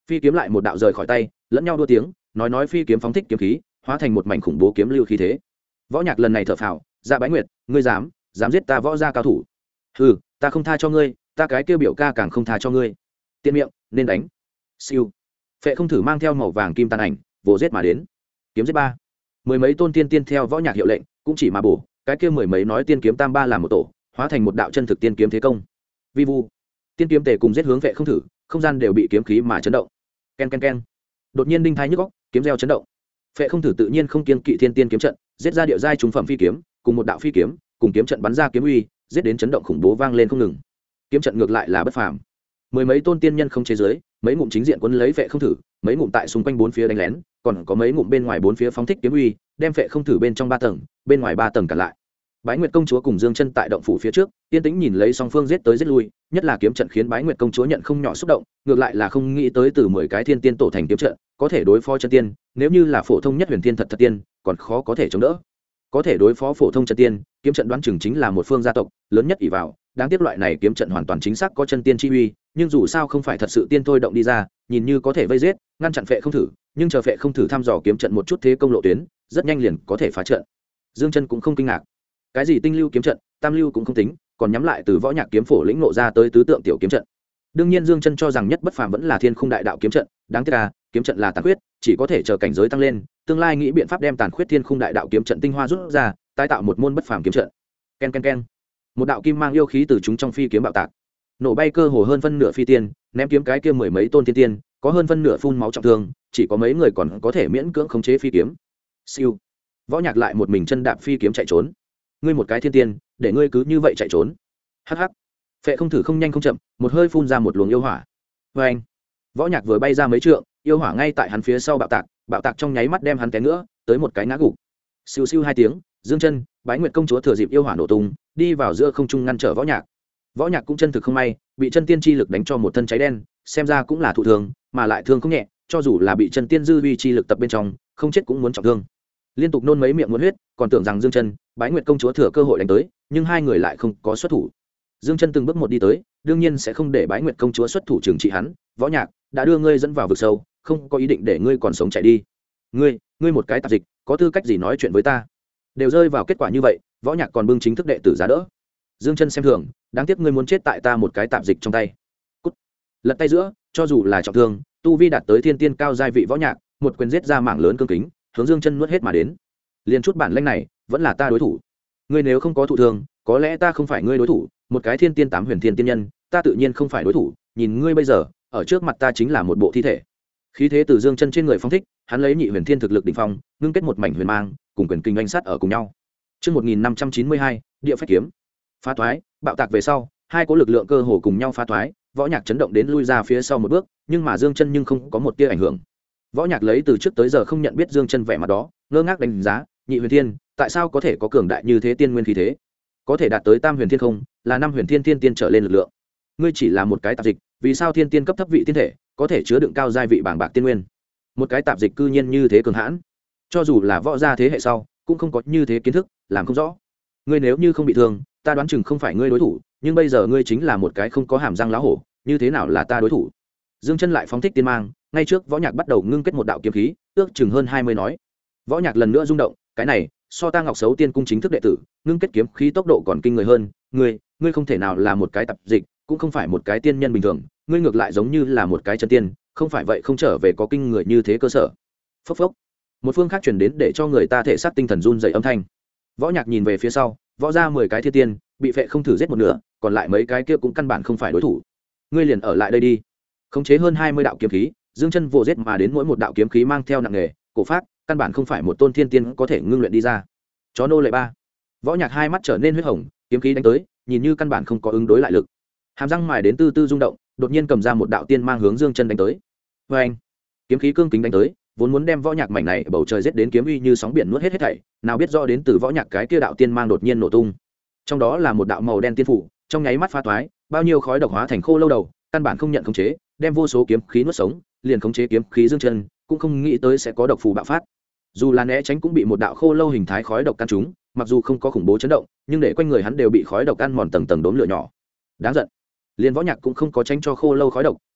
phi kiếm lại một đạo rời khỏi tay, lẫn nhau đua tiếng, nói phi kiếm phóng thích kiếm khí, hóa thành một mảnh khủng bố kiếm lưu khí thế. Võ Nhạc lần này thở phào, Dạ Bái Nguyệt, ngươi dám giết ta võ gia cao thủ? Hừ, ta không tha cho ngươi, ta cái kia biểu ca càng không tha cho ngươi. Tiên miệng, nên đánh. Siêu. Phệ Không Thử mang theo màu vàng kim tàn ảnh, vồ giết mà đến. Kiếm giết ba. Mười mấy tôn tiên theo Võ Nhạc hiệu lệnh, cũng chỉ mà bổ, cái kia mười mấy nói tiên kiếm tam ba làm một tổ, hóa thành một đạo chân thực tiên kiếm thế công. Vi vu. Tiên kiếm tề cùng giết hướng Phệ Không Thử, không gian đều bị kiếm khí mà chấn động. Ken ken ken. Đột nhiên đinh thái nhức óc, kiếm reo chấn động. Phệ Không Thử tự nhiên không kiêng kỵ thiên tiên kiếm trận, giết ra điệu giai trùng phẩm phi kiếm, cùng một đạo phi kiếm, cùng kiếm trận bắn ra kiếm uy, giết đến chấn động khủng bố vang lên không ngừng. Kiếm trận ngược lại là bất phàm. Mười mấy tôn tiên nhân không chế giới, mấy ngụm chính diện quấn lấy Phệ Không Thử, mấy ngụm tại xung quanh bốn phía đánh lén, còn có mấy ngụm bên ngoài bốn phía phóng thích kiếm uy, đem Phệ Không Thử bên trong 3 tầng, bên ngoài 3 tầng cả lại. Bái Nguyệt công chúa cùng Dương Chân tại động phủ phía trước, yên tĩnh nhìn lấy song phương giết tới giết lui, nhất là kiếm trận khiến Bái Nguyệt công chúa nhận không nhỏ xúc động, ngược lại là không nghĩ tới từ 10 cái thiên tiên tổ thành kiếm trận, có thể đối phó chân tiên, nếu như là phổ thông nhất huyền thiên thật tiên, còn khó có thể chống đỡ. Có thể đối phó phổ thông chân tiên, kiếm trận đoán chừng chính là một phương gia tộc lớn nhất ỷ vào, đáng tiếc loại này kiếm trận hoàn toàn chính xác có chân tiên chi uy, nhưng dù sao không phải thật sự tiên thôi động đi ra, nhìn như có thể vây giết, ngăn chặn Phệ Không Thử, nhưng chờ Phệ Không Thử thăm dò kiếm trận một chút thế công lộ tuyến, rất nhanh liền có thể phá trận. Dương Chân cũng không kinh ngạc. Cái gì tinh lưu kiếm trận, tam lưu cũng không tính, còn nhắm lại từ Võ Nhạc kiếm phổ lĩnh ngộ ra tới tứ tượng tiểu kiếm trận. Đương nhiên Dương Chân cho rằng nhất bất phàm vẫn là Thiên Khung Đại Đạo kiếm trận, đáng tiếc là kiếm trận là tàn khuyết, chỉ có thể chờ cảnh giới tăng lên, tương lai nghĩ biện pháp đem tàn khuyết Thiên Khung Đại Đạo kiếm trận tinh hoa rút ra, tái tạo một môn bất phàm kiếm trận. Ken ken ken. Một đạo kim mang yêu khí từ chúng trong phi kiếm bạo tạc, nổ bay cơ hồ hơn phân nửa phi tiên, ném kiếm cái kia mười mấy tôn thiên tiên, có hơn phân nửa phun máu trọng thương, chỉ có mấy người còn có thể miễn cưỡng khống chế phi kiếm. Siêu. Võ Nhạc lại một mình chân đạp phi kiếm chạy trốn. Ngươi một cái thiên tiên, để ngươi cứ như vậy chạy trốn? Hắc hắc. Phệ Không Thử không nhanh không chậm, một hơi phun ra một luồng yêu hỏa. Và anh. Võ Nhạc vừa bay ra mấy trượng, yêu hỏa ngay tại hắn phía sau bạo tạc trong nháy mắt đem hắn té ngã, tới một cái ngã gục. Siêu siêu 2 tiếng, Dương Chân, Bái Nguyệt công chúa thừa dịp yêu hỏa nổ tung, đi vào giữa không trung ngăn trở Võ Nhạc. Võ Nhạc cũng chân thực không may, bị chân tiên chi lực đánh cho một thân cháy đen, xem ra cũng là thụ thương, mà lại thương không nhẹ, cho dù là bị chân tiên dư uy chi lực tập bên trong, không chết cũng muốn trọng thương. Liên tục nôn mấy miệng muốn huyết, còn tưởng rằng Dương Chân, Bái Nguyệt công chúa thừa cơ hội đánh tới, nhưng hai người lại không có xuất thủ. Dương Chân từng bước một đi tới, đương nhiên sẽ không để Bái Nguyệt công chúa xuất thủ trừng trị hắn. Võ Nhạc đã đưa ngươi dẫn vào vực sâu, không có ý định để ngươi còn sống chạy đi. Ngươi một cái tạp dịch, có tư cách gì nói chuyện với ta? Đều rơi vào kết quả như vậy, Võ Nhạc còn bưng chính thức đệ tử giá đỡ. Dương Chân xem thường, đáng tiếc ngươi muốn chết tại ta một cái tạp dịch trong tay. Cút. Lật tay giữa, cho dù là trọng thương, tu vi đạt tới thiên tiên cao giai vị Võ Nhạc, một quyền giết ra mảng lớn cương kính, hướng Dương Chân nuốt hết mà đến. Liên chút bản lĩnh này, vẫn là ta đối thủ. Ngươi nếu không có thụ thương, có lẽ ta không phải ngươi đối thủ, một cái thiên tiên 8 huyền thiên tiên nhân, ta tự nhiên không phải đối thủ, nhìn ngươi bây giờ, ở trước mặt ta chính là một bộ thi thể. Khí thế từ Dương Chân trên người phóng thích, hắn lấy nhị huyền thiên thực lực đỉnh phong, ngưng kết một mảnh huyền mang, cùng quyền kinh anh sát ở cùng nhau. Chương 1592, địa phách kiếm. Phá thoái, bạo tạc về sau, hai cỗ lực lượng cơ hồ cùng nhau phá thoái, Võ Nhạc chấn động đến lui ra phía sau một bước, nhưng mà Dương Chân nhưng không có một tia ảnh hưởng. Võ Nhạc lấy từ trước tới giờ không nhận biết Dương Chân vẻ mặt đó, ngơ ngác đánh giá, nhị huyền thiên, tại sao có thể có cường đại như thế tiên nguyên khí thế? Có thể đạt tới tam huyền thiên không, là 5 huyền thiên tiên tiên trở lên lực lượng. Ngươi chỉ là một cái tạp dịch, vì sao thiên tiên cấp thấp vị tiên thể, có thể chứa đựng cao giai vị bảng bạc tiên nguyên? Một cái tạp dịch cư nhiên như thế cường hãn, cho dù là võ gia thế hệ sau, cũng không có như thế kiến thức, làm không rõ. Ngươi nếu như không bị thương, ta đoán chừng không phải ngươi đối thủ, nhưng bây giờ ngươi chính là một cái không có hàm răng lá hổ, như thế nào là ta đối thủ? Dương Chân lại phóng thích tiên mang, ngay trước Võ Nhạc bắt đầu ngưng kết một đạo kiếm khí, ước chừng hơn 20 nói. Võ Nhạc lần nữa rung động, cái này, so ta Ngọc Sấu Tiên cung chính thức đệ tử, ngưng kết kiếm khí tốc độ còn kinh người hơn, ngươi không thể nào là một cái tạp dịch, cũng không phải một cái tiên nhân bình thường, ngươi ngược lại giống như là một cái chân tiên, không phải vậy không trở về có kinh người như thế cơ sở. Phốc phốc. Một phương khác truyền đến để cho người ta thể xác tinh thần run rẩy âm thanh. Võ Nhạc nhìn về phía sau, võ ra 10 cái thiên tiên, bị Phệ Không Thử giết một nửa, còn lại mấy cái kia cũng căn bản không phải đối thủ. Ngươi liền ở lại đây đi. Khống chế hơn 20 đạo kiếm khí, Dương Chân vồ giết mà đến mỗi một đạo kiếm khí mang theo nặng nghề, cổ pháp, căn bản không phải một tôn thiên tiên có thể ngưng luyện đi ra. Chó nô lệ 3. Võ Nhạc hai mắt trở nên huyết hồng, kiếm khí đánh tới, nhìn như căn bản không có ứng đối lại lực. Hàm răng mài đến từ từ rung động, đột nhiên cầm ra một đạo tiên mang hướng Dương Chân đánh tới. Oeng! Kiếm khí cương kính đánh tới, vốn muốn đem Võ Nhạc mảnh này bầu trời giết đến kiếm uy như sóng biển nuốt hết thảy, nào biết rõ đến từ Võ Nhạc cái kia đạo tiên mang đột nhiên nổ tung. Trong đó là một đạo màu đen tiên phủ, trong nháy mắt phá toái, bao nhiêu khói độc hóa thành khô lâu đầu, căn bản không nhận khống chế, đem vô số kiếm khí nuốt sống, liền khống chế kiếm khí Dương Chân, cũng không nghĩ tới sẽ có độc phù bạo phát. Dù là né tránh cũng bị một đạo khô lâu hình thái khói độc căn trúng, mặc dù không có khủng bố chấn động, nhưng để quanh người hắn đều bị khói độc ăn mòn tầng tầng đốm lửa nhỏ. Đáng giận. Liên Võ Nhạc cũng không có tránh cho khô lâu khói độc,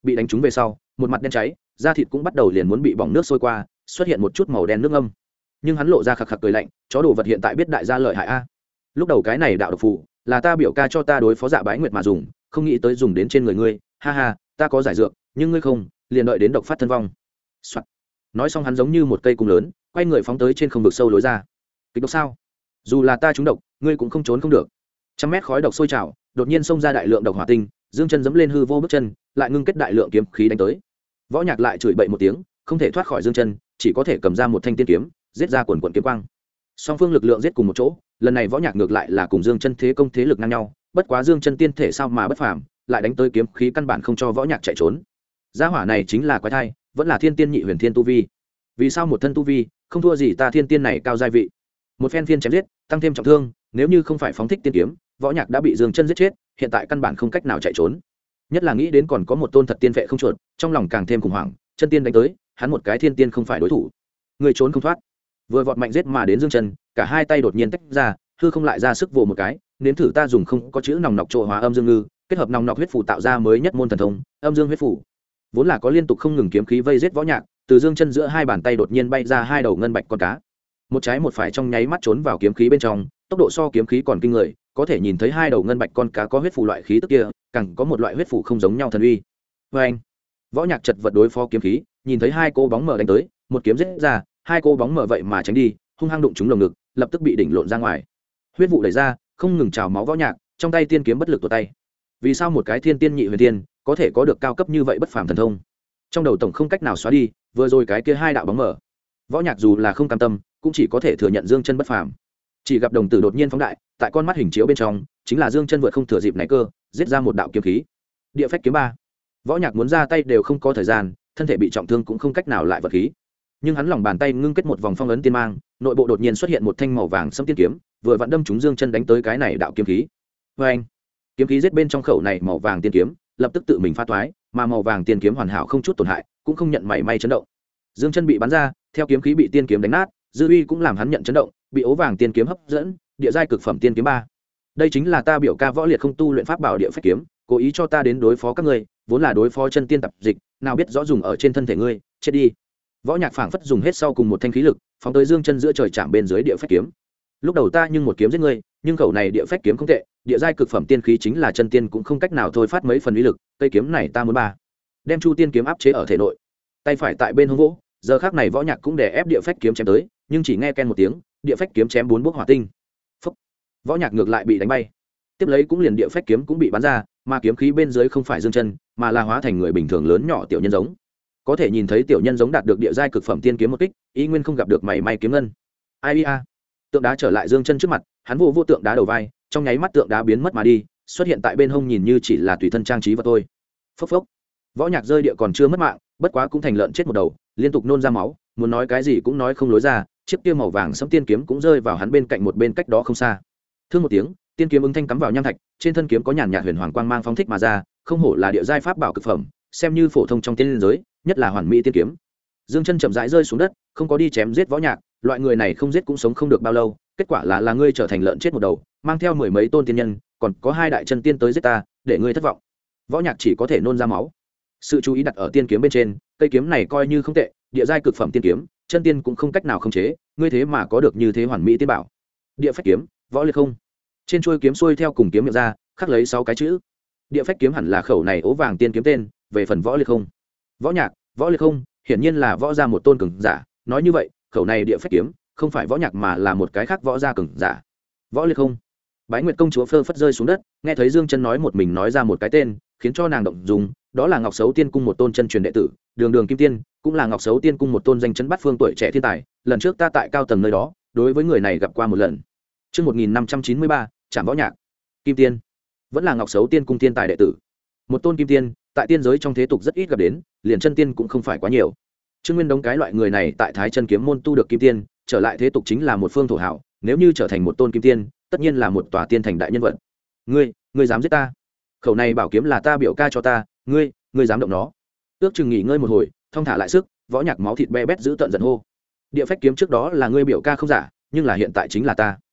bị đánh trúng về sau một mặt đen cháy, da thịt cũng bắt đầu liền muốn bị bỏng nước sôi qua, xuất hiện một chút màu đen nước âm. Nhưng hắn lộ ra khạc khạc cười lạnh, chó đồ vật hiện tại biết đại gia lợi hại a. Lúc đầu cái này đạo độc phù là ta biểu ca cho ta đối phó Dạ Bái Nguyệt mà dùng, không nghĩ tới dùng đến trên người ngươi, ha ha, ta có giải dược, nhưng ngươi không, liền đợi đến độc phát thân vong. Nói xong hắn giống như một cây cung lớn, quay người phóng tới trên không vực sâu lối ra. Kịch độc sao? Dù là ta trúng độc, ngươi cũng không trốn không được. Trăm mét khói độc sôi trào, đột nhiên xông ra đại lượng độc hỏa tinh, dương chân dẫm lên hư vô bước chân, lại ngưng kết đại lượng kiếm khí đánh tới. Võ Nhạc lại chửi bậy một tiếng, không thể thoát khỏi dương chân, chỉ có thể cầm ra một thanh tiên kiếm, giết ra quần quần kiếm quang. Song phương lực lượng giết cùng một chỗ, lần này Võ Nhạc ngược lại là cùng dương chân thế công thế lực ngang nhau, bất quá dương chân tiên thể sao mà bất phàm, lại đánh tới kiếm khí căn bản không cho Võ Nhạc chạy trốn. Gia hỏa này chính là quái thai, vẫn là thiên tiên nhị huyền thiên tu vi. Vì sao một thân tu vi không thua gì ta thiên tiên này cao giai vị? Một phen phiên chém giết, tăng thêm trọng thương, nếu như không phải phóng thích tiên kiếm, Võ Nhạc đã bị dương chân giết chết, hiện tại căn bản không cách nào chạy trốn. Nhất là nghĩ đến còn có một tôn thật tiên vệ không chuột, trong lòng càng thêm khủng hoảng, chân tiên đánh tới, hắn một cái thiên tiên không phải đối thủ, người trốn không thoát. Vừa vọt mạnh giết mà đến dương chân, cả hai tay đột nhiên tách ra, hư không lại ra sức vồ một cái, nếm thử ta dùng không có chữ nòng nọc trộ hóa âm dương ngư, kết hợp nòng nọc huyết phủ tạo ra mới nhất môn thần thông, âm dương huyết phủ. Vốn là có liên tục không ngừng kiếm khí vây giết Võ Nhạc, từ dương chân giữa hai bàn tay đột nhiên bay ra hai đầu ngân bạch con cá, một trái một phải trong nháy mắt trốn vào kiếm khí bên trong, tốc độ so kiếm khí còn kinh người, có thể nhìn thấy hai đầu ngân bạch con cá có huyết phủ loại khí tức kia, càng có một loại huyết phủ không giống nhau thần uy. Vê anh, Võ Nhạc chật vật đối phó kiếm khí, nhìn thấy hai cô bóng mờ đánh tới, một kiếm giết ra, hai cô bóng mờ vậy mà tránh đi, hung hăng đụng trúng lồng ngực, lập tức bị đỉnh lộn ra ngoài. Huyết vụ đẩy ra, không ngừng trào máu Võ Nhạc, trong tay tiên kiếm bất lực tuột tay. Vì sao một cái thiên tiên nhị huyền tiên có thể có được cao cấp như vậy bất phàm thần thông? Trong đầu tổng không cách nào xóa đi, vừa rồi cái kia hai đạo bóng mờ. Võ Nhạc dù là không cam tâm, cũng chỉ có thể thừa nhận dương chân bất phàm. Chỉ gặp đồng tử đột nhiên phóng đại, tại con mắt hình chiếu bên trong chính là dương chân vượt không thừa dịp này cơ, giết ra một đạo kiếm khí. Địa phách kiếm 3. Võ Nhạc muốn ra tay đều không có thời gian, thân thể bị trọng thương cũng không cách nào lại vật khí. Nhưng hắn lòng bàn tay ngưng kết một vòng phong ấn tiên mang, nội bộ đột nhiên xuất hiện một thanh màu vàng sẫm tiên kiếm, vừa vặn đâm trúng dương chân đánh tới cái này đạo kiếm khí. Và anh, kiếm khí giết bên trong khẩu này màu vàng tiên kiếm, lập tức tự mình phá toái, mà màu vàng tiên kiếm hoàn hảo không chút tổn hại, cũng không nhận mảy may chấn động. Dương chân bị bắn ra, theo kiếm khí bị tiên kiếm đánh nát, dư uy cũng làm hắn nhận chấn động, bị ố vàng tiên kiếm hấp dẫn, địa giai cực phẩm tiên kiếm 3. Đây chính là ta biểu ca Võ Liệt không tu luyện pháp bảo địa phách kiếm, cố ý cho ta đến đối phó các ngươi, vốn là đối phó chân tiên tập dịch, nào biết rõ dùng ở trên thân thể ngươi, chết đi. Võ Nhạc phảng phất dùng hết sau cùng một thanh khí lực, phóng tới dương chân giữa trời chạm bên dưới địa phách kiếm. Lúc đầu ta nhưng một kiếm giết ngươi, nhưng khẩu này địa phách kiếm không tệ, địa giai cực phẩm tiên khí chính là chân tiên cũng không cách nào thôi phát mấy phần uy lực, cây kiếm này ta muốn 3. Đem Chu Tiên kiếm áp chế ở thể nội. Tay phải tại bên hông vỗ, giờ khắc này Võ Nhạc cũng đè ép địa phách kiếm chém tới, nhưng chỉ nghe ken một tiếng, địa phách kiếm chém 4 bước hỏa tinh. Phốc. Võ Nhạc ngược lại bị đánh bay. Tiếp lấy cũng liền địa phách kiếm cũng bị bắn ra, mà kiếm khí bên dưới không phải dương chân, mà là hóa thành người bình thường lớn nhỏ tiểu nhân giống. Có thể nhìn thấy tiểu nhân giống đạt được địa giai cực phẩm tiên kiếm một kích, y nguyên không gặp được mảy may kiếm ngân. Ai a. Tượng đá trở lại dương chân trước mặt, hắn vô tượng đá đầu vai, trong nháy mắt tượng đá biến mất mà đi, xuất hiện tại bên hông nhìn như chỉ là tùy thân trang trí vật thôi. Phốc phốc. Võ Nhạc rơi địa còn chưa mất mạng, bất quá cũng thành lợn chết một đầu, liên tục nôn ra máu, muốn nói cái gì cũng nói không lối ra, chiếc kia màu vàng sẫm tiên kiếm cũng rơi vào hắn bên cạnh một bên cách đó không xa. Thương một tiếng, tiên kiếm ứng thanh cắm vào nham thạch, trên thân kiếm có nhàn nhạt huyền hoàng quang mang phóng thích mà ra, không hổ là địa giai pháp bảo cực phẩm, xem như phổ thông trong tiên giới, nhất là hoàn mỹ tiên kiếm. Dương chân chậm rãi rơi xuống đất, không có đi chém giết Võ Nhạc, loại người này không giết cũng sống không được bao lâu, kết quả là ngươi trở thành lợn chết một đầu, mang theo mười mấy tôn tiên nhân, còn có hai đại chân tiên tới giết ta, để ngươi thất vọng. Võ Nhạc chỉ có thể nôn ra máu. Sự chú ý đặt ở tiên kiếm bên trên, cây kiếm này coi như không tệ, địa giai cực phẩm tiên kiếm, chân tiên cũng không cách nào khống chế, ngươi thế mà có được như thế hoàn mỹ tiên bảo. Địa phách kiếm, Võ Liệt không. Trên chuôi kiếm xuôi theo cùng kiếm miệng ra, khắc lấy 6 cái chữ. Địa phách kiếm hẳn là khẩu này ố vàng tiên kiếm tên, về phần Võ Liệt không. Võ Nhạc, Võ Liệt không, hiển nhiên là võ gia một tôn cường giả, nói như vậy, khẩu này địa phách kiếm, không phải Võ Nhạc mà là một cái khác võ gia cường giả. Võ Liệt không. Bái Nguyệt công chúa phơ phất rơi xuống đất, nghe thấy Dương Chân nói một mình nói ra một cái tên, khiến cho nàng động dung, đó là Ngọc Sấu Tiên cung một tôn chân truyền đệ tử, Đường Kim Tiên, cũng là Ngọc Sấu Tiên cung một tôn danh chấn bát phương tuổi trẻ thiên tài, lần trước ta tại cao tầng nơi đó, đối với người này gặp qua một lần. Chương 1593, Trảm Võ Nhạc. Kim Tiên, vẫn là Ngọc Sấu Tiên cung tiên tài đệ tử. Một tôn kim tiên, tại tiên giới trong thế tục rất ít gặp đến, liền chân tiên cũng không phải quá nhiều. Trương Nguyên Đống cái loại người này tại Thái Chân kiếm môn tu được kim tiên, trở lại thế tục chính là một phương thổ hảo, nếu như trở thành một tôn kim tiên, tất nhiên là một tòa tiên thành đại nhân vật. Ngươi dám giết ta? Khẩu này bảo kiếm là ta biểu ca cho ta, ngươi dám động nó? Ước chừng nghỉ ngơi một hồi, thong thả lại sức, Võ Nhạc máu thịt be bét giữ tận giận hô. Địa phách kiếm trước đó là ngươi biểu ca không giả, nhưng là hiện tại chính là ta.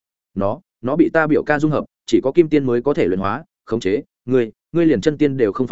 Nó bị ta biểu ca dung hợp, chỉ có kim tiên mới có thể luyện hóa, khống chế, ngươi liền chân tiên đều không phải là,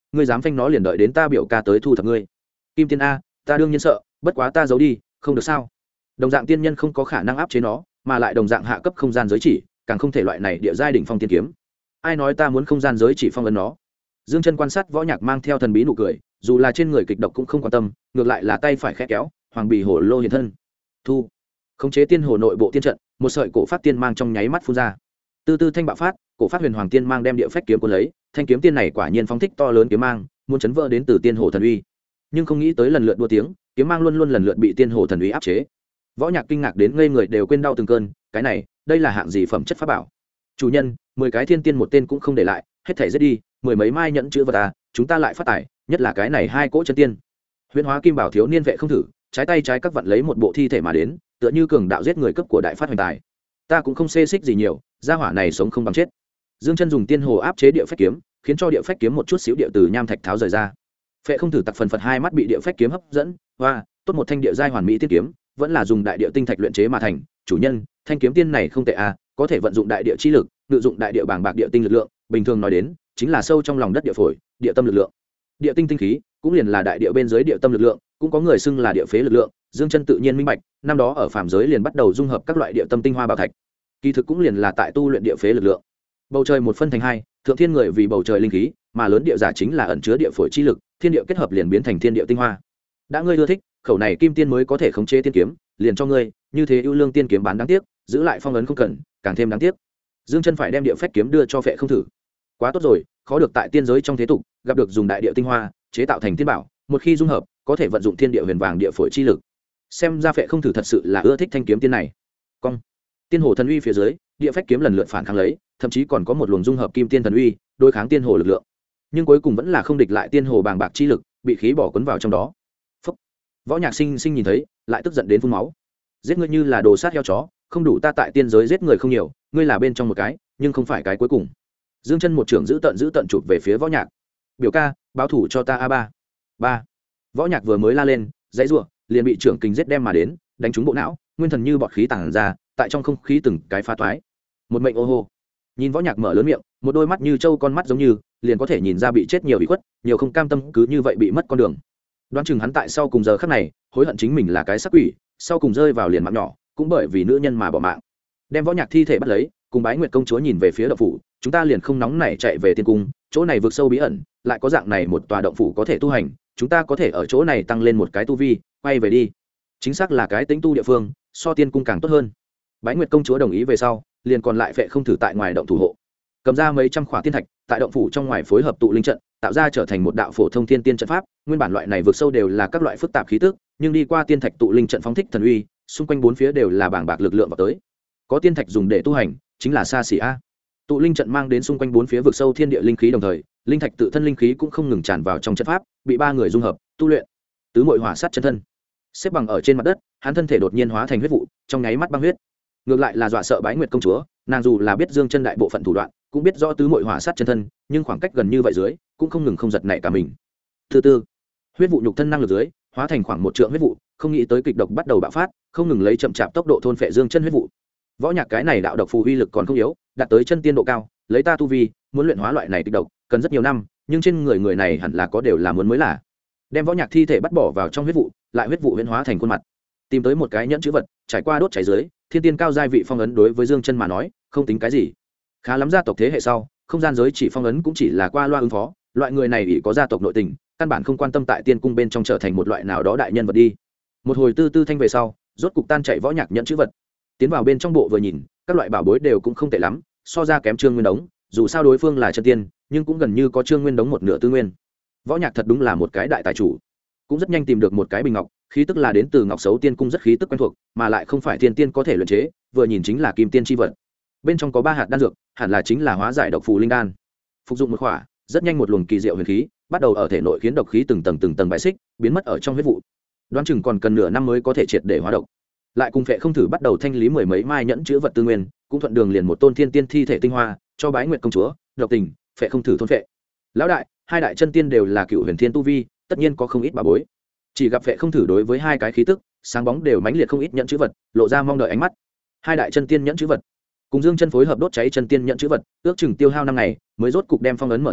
ngươi dám phanh nó liền đợi đến ta biểu ca tới thu thập ngươi. Kim tiên a, ta đương nhiên sợ, bất quá ta giấu đi không được sao. Đồng dạng tiên nhân không có khả năng áp chế nó, mà lại đồng dạng hạ cấp không gian giới chỉ càng không thể loại này địa giai đỉnh phong tiên kiếm. Ai nói ta muốn không gian giới chỉ phong ấn nó? Dương Chân quan sát Võ Nhạc mang theo thần bí nụ cười, dù là trên người kịch độc cũng không quan tâm, ngược lại là tay phải khẽ kéo, hoàng bì hổ lô hiện thân. Thu, khống chế tiên hồ nội bộ tiên trận, một sợi cổ phát tiên mang trong nháy mắt phun ra. Từ từ thanh bạo phát, cổ phát huyền hoàng tiên mang đem địa phách kiếm cuốn lấy, thanh kiếm tiên này quả nhiên phóng thích to lớn kiếm mang, muốn chấn vỡ đến từ tiên hồ thần uy. Nhưng không nghĩ tới lần lượt đua tiếng, kiếm mang luôn luôn lần lượt bị tiên hồ thần uy áp chế. Võ Nhạc kinh ngạc đến ngây người đều quên đau từng cơn, cái này, đây là hạng gì phẩm chất pháp bảo? Chủ nhân, 10 cái thiên tiên một tên cũng không để lại, hết thảy giết đi, mười mấy mai nhẫn chữ vật à, chúng ta lại phát tài, nhất là cái này hai cỗ chân tiên. Huyễn hóa kim bảo thiếu niên vệ không thử, trái tay trái các vận lấy một bộ thi thể mà đến, tựa như cường đạo giết người cấp của đại phát hoành tài. Ta cũng không xê xích gì nhiều, gia hỏa này sống không bằng chết. Dương Chân dùng tiên hồ áp chế địa phách kiếm, khiến cho địa phách kiếm một chút xíu địa từ nham thạch tháo rời ra. Phệ không thử tặc phần phật hai mắt bị địa phách kiếm hấp dẫn, hoa, tốt một thanh địa giai hoàn mỹ tiên kiếm, vẫn là dùng đại địa tinh thạch luyện chế mà thành. Chủ nhân, thanh kiếm tiên này không tệ à, có thể vận dụng đại địa chi lực, ngự dụng đại địa bàng bạc địa tinh lực lượng, bình thường nói đến, chính là sâu trong lòng đất địa phổi, địa tâm lực lượng. Địa tinh tinh khí, cũng liền là đại địa bên dưới địa tâm lực lượng, cũng có người xưng là địa phế lực lượng. Dương Chân tự nhiên minh bạch, năm đó ở phàm giới liền bắt đầu dung hợp các loại địa tâm tinh hoa bảo thạch. Kỳ thực cũng liền là tại tu luyện địa phế lực lượng. Bầu trời một phân thành hai, thượng thiên người vì bầu trời linh khí, mà lớn địa giả chính là ẩn chứa địa phổi chi lực, thiên địa kết hợp liền biến thành thiên địa tinh hoa. Đã ngươi ưa thích, khẩu này kim tiên mới có thể khống chế tiên kiếm, liền cho ngươi, như thế ưu lương tiên kiếm bán đáng tiếc, giữ lại phong ấn không cần, càng thêm đáng tiếc. Dương Chân phải đem địa phách kiếm đưa cho Phệ không thử. Quá tốt rồi, khó được tại tiên giới trong thế tục, gặp được dùng đại địa tinh hoa chế tạo thành tiên bảo, một khi dung hợp, có thể vận dụng thiên địa huyền vàng địa phổi chi lực. Xem ra Phệ không thử thật sự là ưa thích thanh kiếm tiên này. Cong. Tiên hồ thần uy phía dưới, địa phách kiếm lần lượt phản kháng lấy, thậm chí còn có một luồng dung hợp kim tiên thần uy, đối kháng tiên hồ lực lượng. Nhưng cuối cùng vẫn là không địch lại tiên hồ bàng bạc chi lực, bị khí bỏ cuốn vào trong đó. Phốc. Võ Nhạc sinh nhìn thấy, lại tức giận đến phun máu. Giết ngươi như là đồ sát heo chó, không đủ ta tại tiên giới giết người không nhiều, ngươi là bên trong một cái, nhưng không phải cái cuối cùng. Dương Chân một trưởng giữ tận chụp về phía Võ Nhạc. Biểu ca, báo thủ cho ta a ba. Võ Nhạc vừa mới la lên, dãy rủa, liền bị trưởng kình giết đem mà đến, đánh trúng bộ não, nguyên thần như bọt khí tản ra, tại trong không khí từng cái phá toái. Một mệnh ô hô. Nhìn Võ Nhạc mở lớn miệng, một đôi mắt như trâu con mắt giống như, liền có thể nhìn ra bị chết nhiều bị khuất, nhiều không cam tâm cứ như vậy bị mất con đường. Đoán chừng hắn tại sau cùng giờ khắc này, hối hận chính mình là cái sắc quỷ, sau cùng rơi vào liền mạng nhỏ, cũng bởi vì nữ nhân mà bỏ mạng. Đem Võ Nhạc thi thể bắt lấy, cùng Bái Nguyệt công chúa nhìn về phía động phủ, chúng ta liền không nóng nảy chạy về tiên cung, chỗ này vực sâu bí ẩn, lại có dạng này một tòa động phủ có thể tu hành, chúng ta có thể ở chỗ này tăng lên một cái tu vi, quay về đi. Chính xác là cái tính tu địa phương, so tiên cung càng tốt hơn. Bái Nguyệt công chúa đồng ý về sau, liền còn lại Phệ không thử tại ngoài động thủ hộ, cầm ra mấy trăm khỏa tiên thạch, tại động phủ trong ngoài phối hợp tụ linh trận, tạo ra trở thành một đạo phổ thông thiên tiên trận pháp. Nguyên bản loại này vực sâu đều là các loại phức tạp khí tức, nhưng đi qua tiên thạch tụ linh trận phóng thích thần uy, xung quanh bốn phía đều là bảng bạc lực lượng vào tới. Có tiên thạch dùng để tu hành, chính là xa xỉ a. Tụ linh trận mang đến xung quanh bốn phía vực sâu thiên địa linh khí, đồng thời linh thạch tự thân linh khí cũng không ngừng tràn vào trong trận pháp, bị ba người dung hợp tu luyện. Tứ muội hỏa sát chân thân xếp bằng ở trên mặt đất, hắn thân thể đột nhiên hóa thành huyết vụ, trong nháy mắt băng huyết. Ngược lại là dọa sợ Bái Nguyệt công chúa, nàng dù là biết Dương Chân đại bộ phận thủ đoạn, cũng biết rõ tứ muội hỏa sát chân thân, nhưng khoảng cách gần như vậy dưới, cũng không ngừng không giật nảy cả mình. Thứ tư, huyết vụ nhục thân năng lực dưới, hóa thành khoảng một trượng huyết vụ, không nghĩ tới kịch độc bắt đầu bạo phát, không ngừng lấy chậm chạp tốc độ thôn phệ Dương Chân huyết vụ. Võ Nhạc cái này đạo độc phù uy lực còn không yếu, đạt tới chân tiên độ cao, lấy ta tu vi, muốn luyện hóa loại này kịch độc, cần rất nhiều năm, nhưng trên người này hẳn là có đều là muốn mới là. Đem Võ Nhạc thi thể bắt bỏ vào trong huyết vụ, lại huyết vụ huyễn hóa thành khuôn mặt. Tìm tới một cái nhẫn chữ vật, trải qua đốt cháy dưới, thiên tiên cao giai vị phong ấn đối với Dương Chân mà nói, không tính cái gì. Khá lắm gia tộc thế hệ sau, không gian giới chỉ phong ấn cũng chỉ là qua loa ứng phó, loại người này ỷ có gia tộc nội tình, căn bản không quan tâm tại tiên cung bên trong trở thành một loại nào đó đại nhân vật đi. Một hồi tư thanh về sau, rốt cục tan chạy Võ Nhạc nhẫn chữ vật. Tiến vào bên trong bộ vừa nhìn, các loại bảo bối đều cũng không tệ lắm, so ra kém Trương Nguyên Đống, dù sao đối phương là chân tiên, nhưng cũng gần như có Trương Nguyên Đống một nửa tư nguyên. Võ Nhạc thật đúng là một cái đại tài chủ, cũng rất nhanh tìm được một cái bình ngọc, khí tức là đến từ Ngọc Sấu Tiên cung, rất khí tức quen thuộc, mà lại không phải thiên tiên có thể luyện chế, vừa nhìn chính là kim tiên chi vật. Bên trong có 3 hạt đan dược, hẳn là chính là hóa giải độc phù linh đan. Phục dụng một khỏa, rất nhanh một luồng kỳ diệu huyền khí bắt đầu ở thể nội khiến độc khí từng tầng bại xích, biến mất ở trong huyết vụ. Đoán chừng còn cần nửa năm mới có thể triệt để hóa độc. Lại cùng Phệ không thử bắt đầu thanh lý mười mấy mai nhẫn chứa vật tư nguyên, cũng thuận đường liền một tôn thiên tiên thi thể tinh hoa cho Bái Nguyệt công chúa, Độc Tình, Phệ không thử thôn phệ. Lão đại, hai đại chân tiên đều là cựu huyền thiên tu vi, tất nhiên có không ít bà bối. Chỉ gặp Phệ không thử đối với hai cái khí tức sáng bóng đều mãnh liệt không ít nhẫn chữ vật, lộ ra mong đợi ánh mắt. Hai đại chân tiên nhẫn chữ vật cùng Dương Chân phối hợp đốt cháy chân tiên nhẫn chữ vật, ước chừng tiêu hao 5 ngày mới rốt cục đem phong ấn mở ra,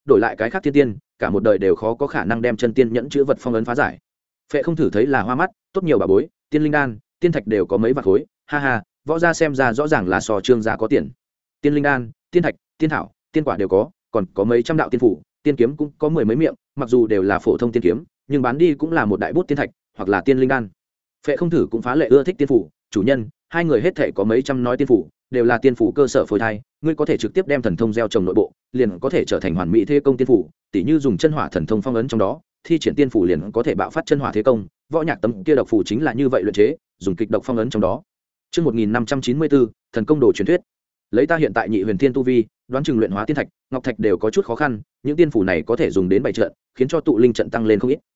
đổi lại cái khác thiên tiên cả một đời đều khó có khả năng đem chân tiên nhẫn chữ vật phong ấn phá giải. Phệ không thử thấy là hoa mắt, tốt nhiều bà bối, tiên linh đan, tiên thạch đều có mấy vạn khối, ha ha, võ gia xem ra rõ ràng là so trương gia có tiền. Tiên linh đan, tiên thạch, tiên thảo, tiên quả đều có, còn có mấy trăm đạo tiên phủ, tiên kiếm cũng có mười mấy miệng, mặc dù đều là phổ thông tiên kiếm, nhưng bán đi cũng là một đại bút tiên thạch hoặc là tiên linh đan. Phệ không thử cũng phá lệ ưa thích tiên phủ, chủ nhân, hai người hết thể có mấy trăm nói tiên phủ, đều là tiên phủ cơ sở phôi thai, ngươi có thể trực tiếp đem thần thông gieo trồng nội bộ, liền có thể trở thành hoàn mỹ thế công tiên phủ, tỉ như dùng chân hỏa thần thông phong ấn trong đó, thi triển tiên phủ liền có thể bạo phát chân hỏa thế công, võ nhạc tấm kia độc phủ chính là như vậy luyện chế, dùng kịch độc phong ấn trong đó. Chương 1594, thần công đồ truyền thuyết. Lấy ta hiện tại nhị huyền thiên tu vi, đoán chừng luyện hóa tiên thạch, ngọc thạch đều có chút khó khăn, những tiên phủ này có thể dùng đến bảy trận, khiến cho tụ linh trận tăng lên không ít.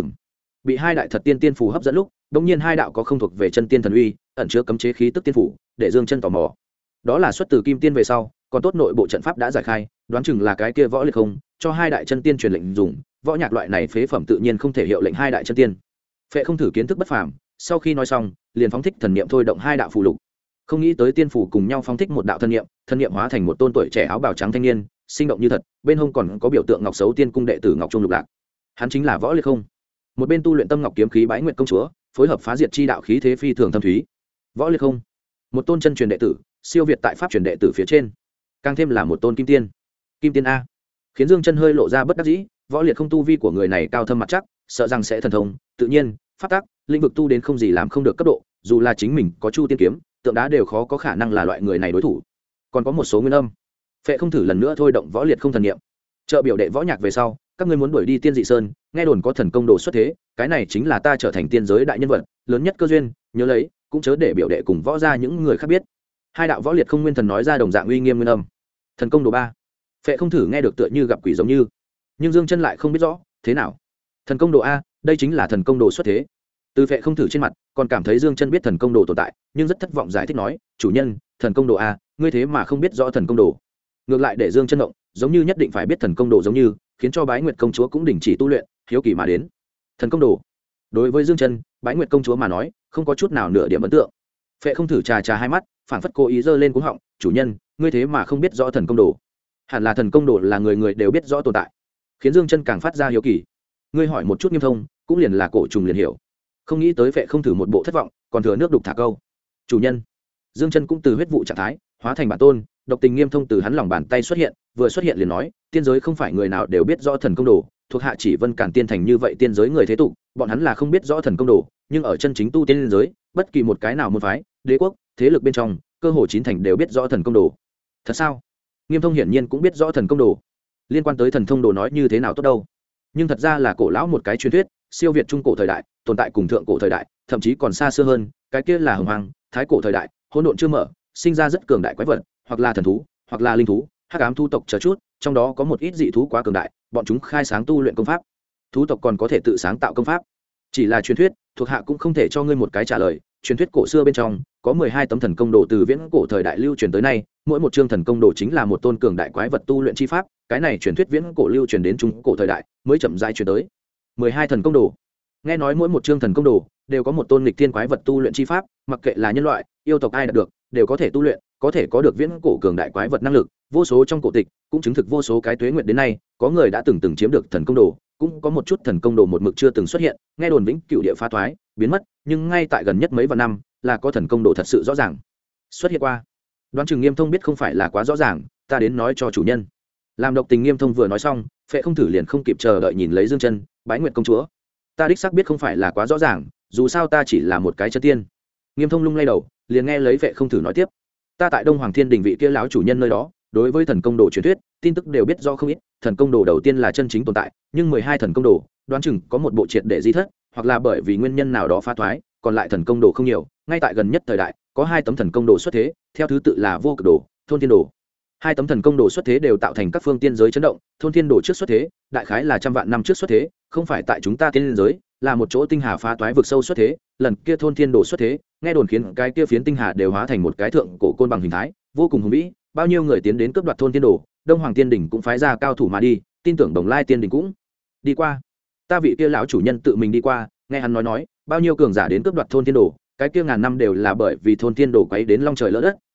Bị hai đại thật tiên tiên phủ hấp dẫn lúc, đột nhiên hai đạo có không thuộc về chân tiên thần uy, ẩn chứa cấm chế khí tức tiên phủ, để Dương Chân tò mò. Đó là xuất từ kim tiên về sau, còn tốt nội bộ trận pháp đã giải khai, đoán chừng là cái kia võ liệt không cho hai đại chân tiên truyền lệnh dùng, võ nhạc loại này phế phẩm tự nhiên không thể hiệu lệnh hai đại chân tiên. Phệ không thử kiến thức bất phàm, sau khi nói xong, liền phóng thích thần niệm thôi động hai đạo phù lục. Không nghĩ tới tiên phủ cùng nhau phóng thích một đạo thần niệm hóa thành một tôn tuổi trẻ áo bào trắng thanh niên, sinh động như thật, bên hông còn có biểu tượng Ngọc Sấu Tiên cung đệ tử Ngọc Trung Lục Lạc. Hắn chính là Võ Liệt không. Một bên tu luyện Tâm Ngọc kiếm khí Bái Nguyệt công chúa, phối hợp phá diệt chi đạo khí thế phi thường thâm thúy. Võ Liệt không, một tôn chân truyền đệ tử, siêu việt tại pháp truyền đệ tử phía trên, càng thêm là một tôn kim tiên. Kim tiên a. Khiến Dương Chân hơi lộ ra bất đắc dĩ, Võ Liệt không tu vi của người này cao thâm mặt chắc, sợ rằng sẽ thần thông, tự nhiên, pháp tắc, lĩnh vực tu đến không gì làm không được cấp độ, dù là chính mình có Chu tiên kiếm, tượng đá đều khó có khả năng là loại người này đối thủ. Còn có một số nguyên âm. Phệ không thử lần nữa thôi động Võ Liệt không thần niệm. Trợ biểu đệ võ nhạc về sau, các ngươi muốn đuổi đi Tiên Dị Sơn, nghe đồn có thần công đồ xuất thế, cái này chính là ta trở thành tiên giới đại nhân vật, lớn nhất cơ duyên, nhớ lấy, cũng chớ để biểu đệ cùng võ gia những người khác biết. Hai đạo Võ Liệt không nguyên thần nói ra đồng dạng uy nghiêm nguyên âm. Thần công đồ 3. Phệ không thử nghe được tựa như gặp quỷ giống như, nhưng Dương Chân lại không biết rõ, thế nào? Thần công đồ a, đây chính là thần công đồ xuất thế. Từ Phệ không thử trên mặt, còn cảm thấy Dương Chân biết thần công đồ tồn tại, nhưng rất thất vọng giải thích nói, chủ nhân, thần công đồ a, ngươi thế mà không biết rõ thần công đồ. Ngược lại để Dương Chân động, giống như nhất định phải biết thần công đồ giống như, khiến cho Bái Nguyệt công chúa cũng đình chỉ tu luyện, hiếu kỳ mà đến. Thần công đồ. Đối với Dương Chân, Bái Nguyệt công chúa mà nói, không có chút nào nửa điểm ấn tượng. Phệ không thử trà hai mắt, phảng phất cố ý giơ lên cuống họng, chủ nhân, ngươi thế mà không biết rõ thần công đồ. Hẳn là thần công đồ là người người đều biết rõ tồn tại, khiến Dương Chân càng phát ra hiếu kỳ. Ngươi hỏi một chút Nghiêm Thông, cũng liền là cổ trùng liền hiểu. Không nghĩ tới Phệ không thử một bộ thất vọng, còn thừa nước đục thả câu. Chủ nhân. Dương Chân cũng từ huyết vụ trạng thái hóa thành bản tôn, độc tình Nghiêm Thông từ hắn lòng bàn tay xuất hiện, vừa xuất hiện liền nói, tiên giới không phải người nào đều biết rõ thần công đồ, thuộc hạ chỉ Vân Cản tiên thành như vậy tiên giới người thế tục, bọn hắn là không biết rõ thần công đồ, nhưng ở chân chính tu tiên giới, bất kỳ một cái nào môn phái, đế quốc, thế lực bên trong, cơ hồ chín thành đều biết rõ thần công đồ. Thật sao? Nghiêm Thông hiển nhiên cũng biết rõ thần công đồ. Liên quan tới thần thông đồ nói như thế nào tốt đâu, nhưng thật ra là cổ lão một cái truyền thuyết, siêu việt trung cổ thời đại, tồn tại cùng thượng cổ thời đại, thậm chí còn xa xưa hơn, cái kia là hồng hoang, thái cổ thời đại, hỗn độn chưa mở, sinh ra rất cường đại quái vật, hoặc là thần thú, hoặc là linh thú, hắc ám thu tộc chờ chút, trong đó có một ít dị thú quá cường đại, bọn chúng khai sáng tu luyện công pháp. Thú tộc còn có thể tự sáng tạo công pháp. Chỉ là truyền thuyết, thuộc hạ cũng không thể cho ngươi một cái trả lời. Truyền thuyết cổ xưa bên trong có 12 tấm thần công đồ từ viễn cổ thời đại lưu truyền tới nay, mỗi một chương thần công đồ chính là một tôn cường đại quái vật tu luyện chi pháp, cái này truyền thuyết viễn cổ lưu truyền đến trung cổ thời đại mới chậm rãi truyền tới. 12 thần công đồ. Nghe nói mỗi một chương thần công đồ đều có một tôn nghịch thiên quái vật tu luyện chi pháp, mặc kệ là nhân loại, yêu tộc ai đạt được, đều có thể tu luyện, có thể có được viễn cổ cường đại quái vật năng lực, vô số trong cổ tịch cũng chứng thực vô số cái tuế nguyệt đến nay, có người đã từng chiếm được thần công đồ, cũng có một chút thần công đồ một mực chưa từng xuất hiện, nghe đồn vĩnh cửu địa phá thoái, biến mất, nhưng ngay tại gần nhất mấy vạn năm, là có thần công đồ thật sự rõ ràng xuất hiện qua. Đoán chừng Nghiêm Thông biết không phải là quá rõ ràng, ta đến nói cho chủ nhân. Làm độc tình Nghiêm Thông vừa nói xong, Phệ không thử liền không kịp chờ đợi nhìn lấy Dương Chân, Bái Nguyệt công chúa. Ta đích xác biết không phải là quá rõ ràng, dù sao ta chỉ là một cái chân tiên. Nghiêm Thông lung lay đầu, liền nghe lấy Phệ không thử nói tiếp. Ta tại Đông Hoàng Thiên Đình vị kia lão chủ nhân nơi đó, đối với thần công đồ truyền thuyết, tin tức đều biết do không ít. Thần công đồ đầu tiên là chân chính tồn tại, nhưng 12 thần công đồ, đoán chừng có một bộ triệt để di thất, hoặc là bởi vì nguyên nhân nào đó phá thoái, còn lại thần công đồ không nhiều. Ngay tại gần nhất thời đại, có 2 tấm thần công đồ xuất thế, theo thứ tự là Vô Cực Đồ, Thôn Thiên Đồ. 2 tấm thần công đồ xuất thế đều tạo thành các phương tiên giới chấn động. Thôn Thiên Đồ trước xuất thế, đại khái là trăm vạn năm trước xuất thế, không phải tại chúng ta tiên giới, là một chỗ tinh hà phá toái vực sâu xuất thế. Lần kia Thôn Thiên Đồ xuất thế, nghe đồn khiến cái kia phiến tinh hà đều hóa thành một cái thượng cổ côn bằng hình thái, vô cùng hùng vĩ. Bao nhiêu người tiến đến cướp đoạt Thôn Thiên Đồ, Đông Hoàng Tiên Đỉnh cũng phái ra cao thủ mà đi, tin tưởng Đồng Lai Tiên Đỉnh cũng đi qua. Ta vị kia lão chủ nhân tự mình đi qua, nghe hắn nói bao nhiêu cường giả đến cướp đoạt Thôn Thiên Đồ, cái kia ngàn năm đều là bởi vì Thôn Thiên Đồ quấy đến long trời lỡ đất,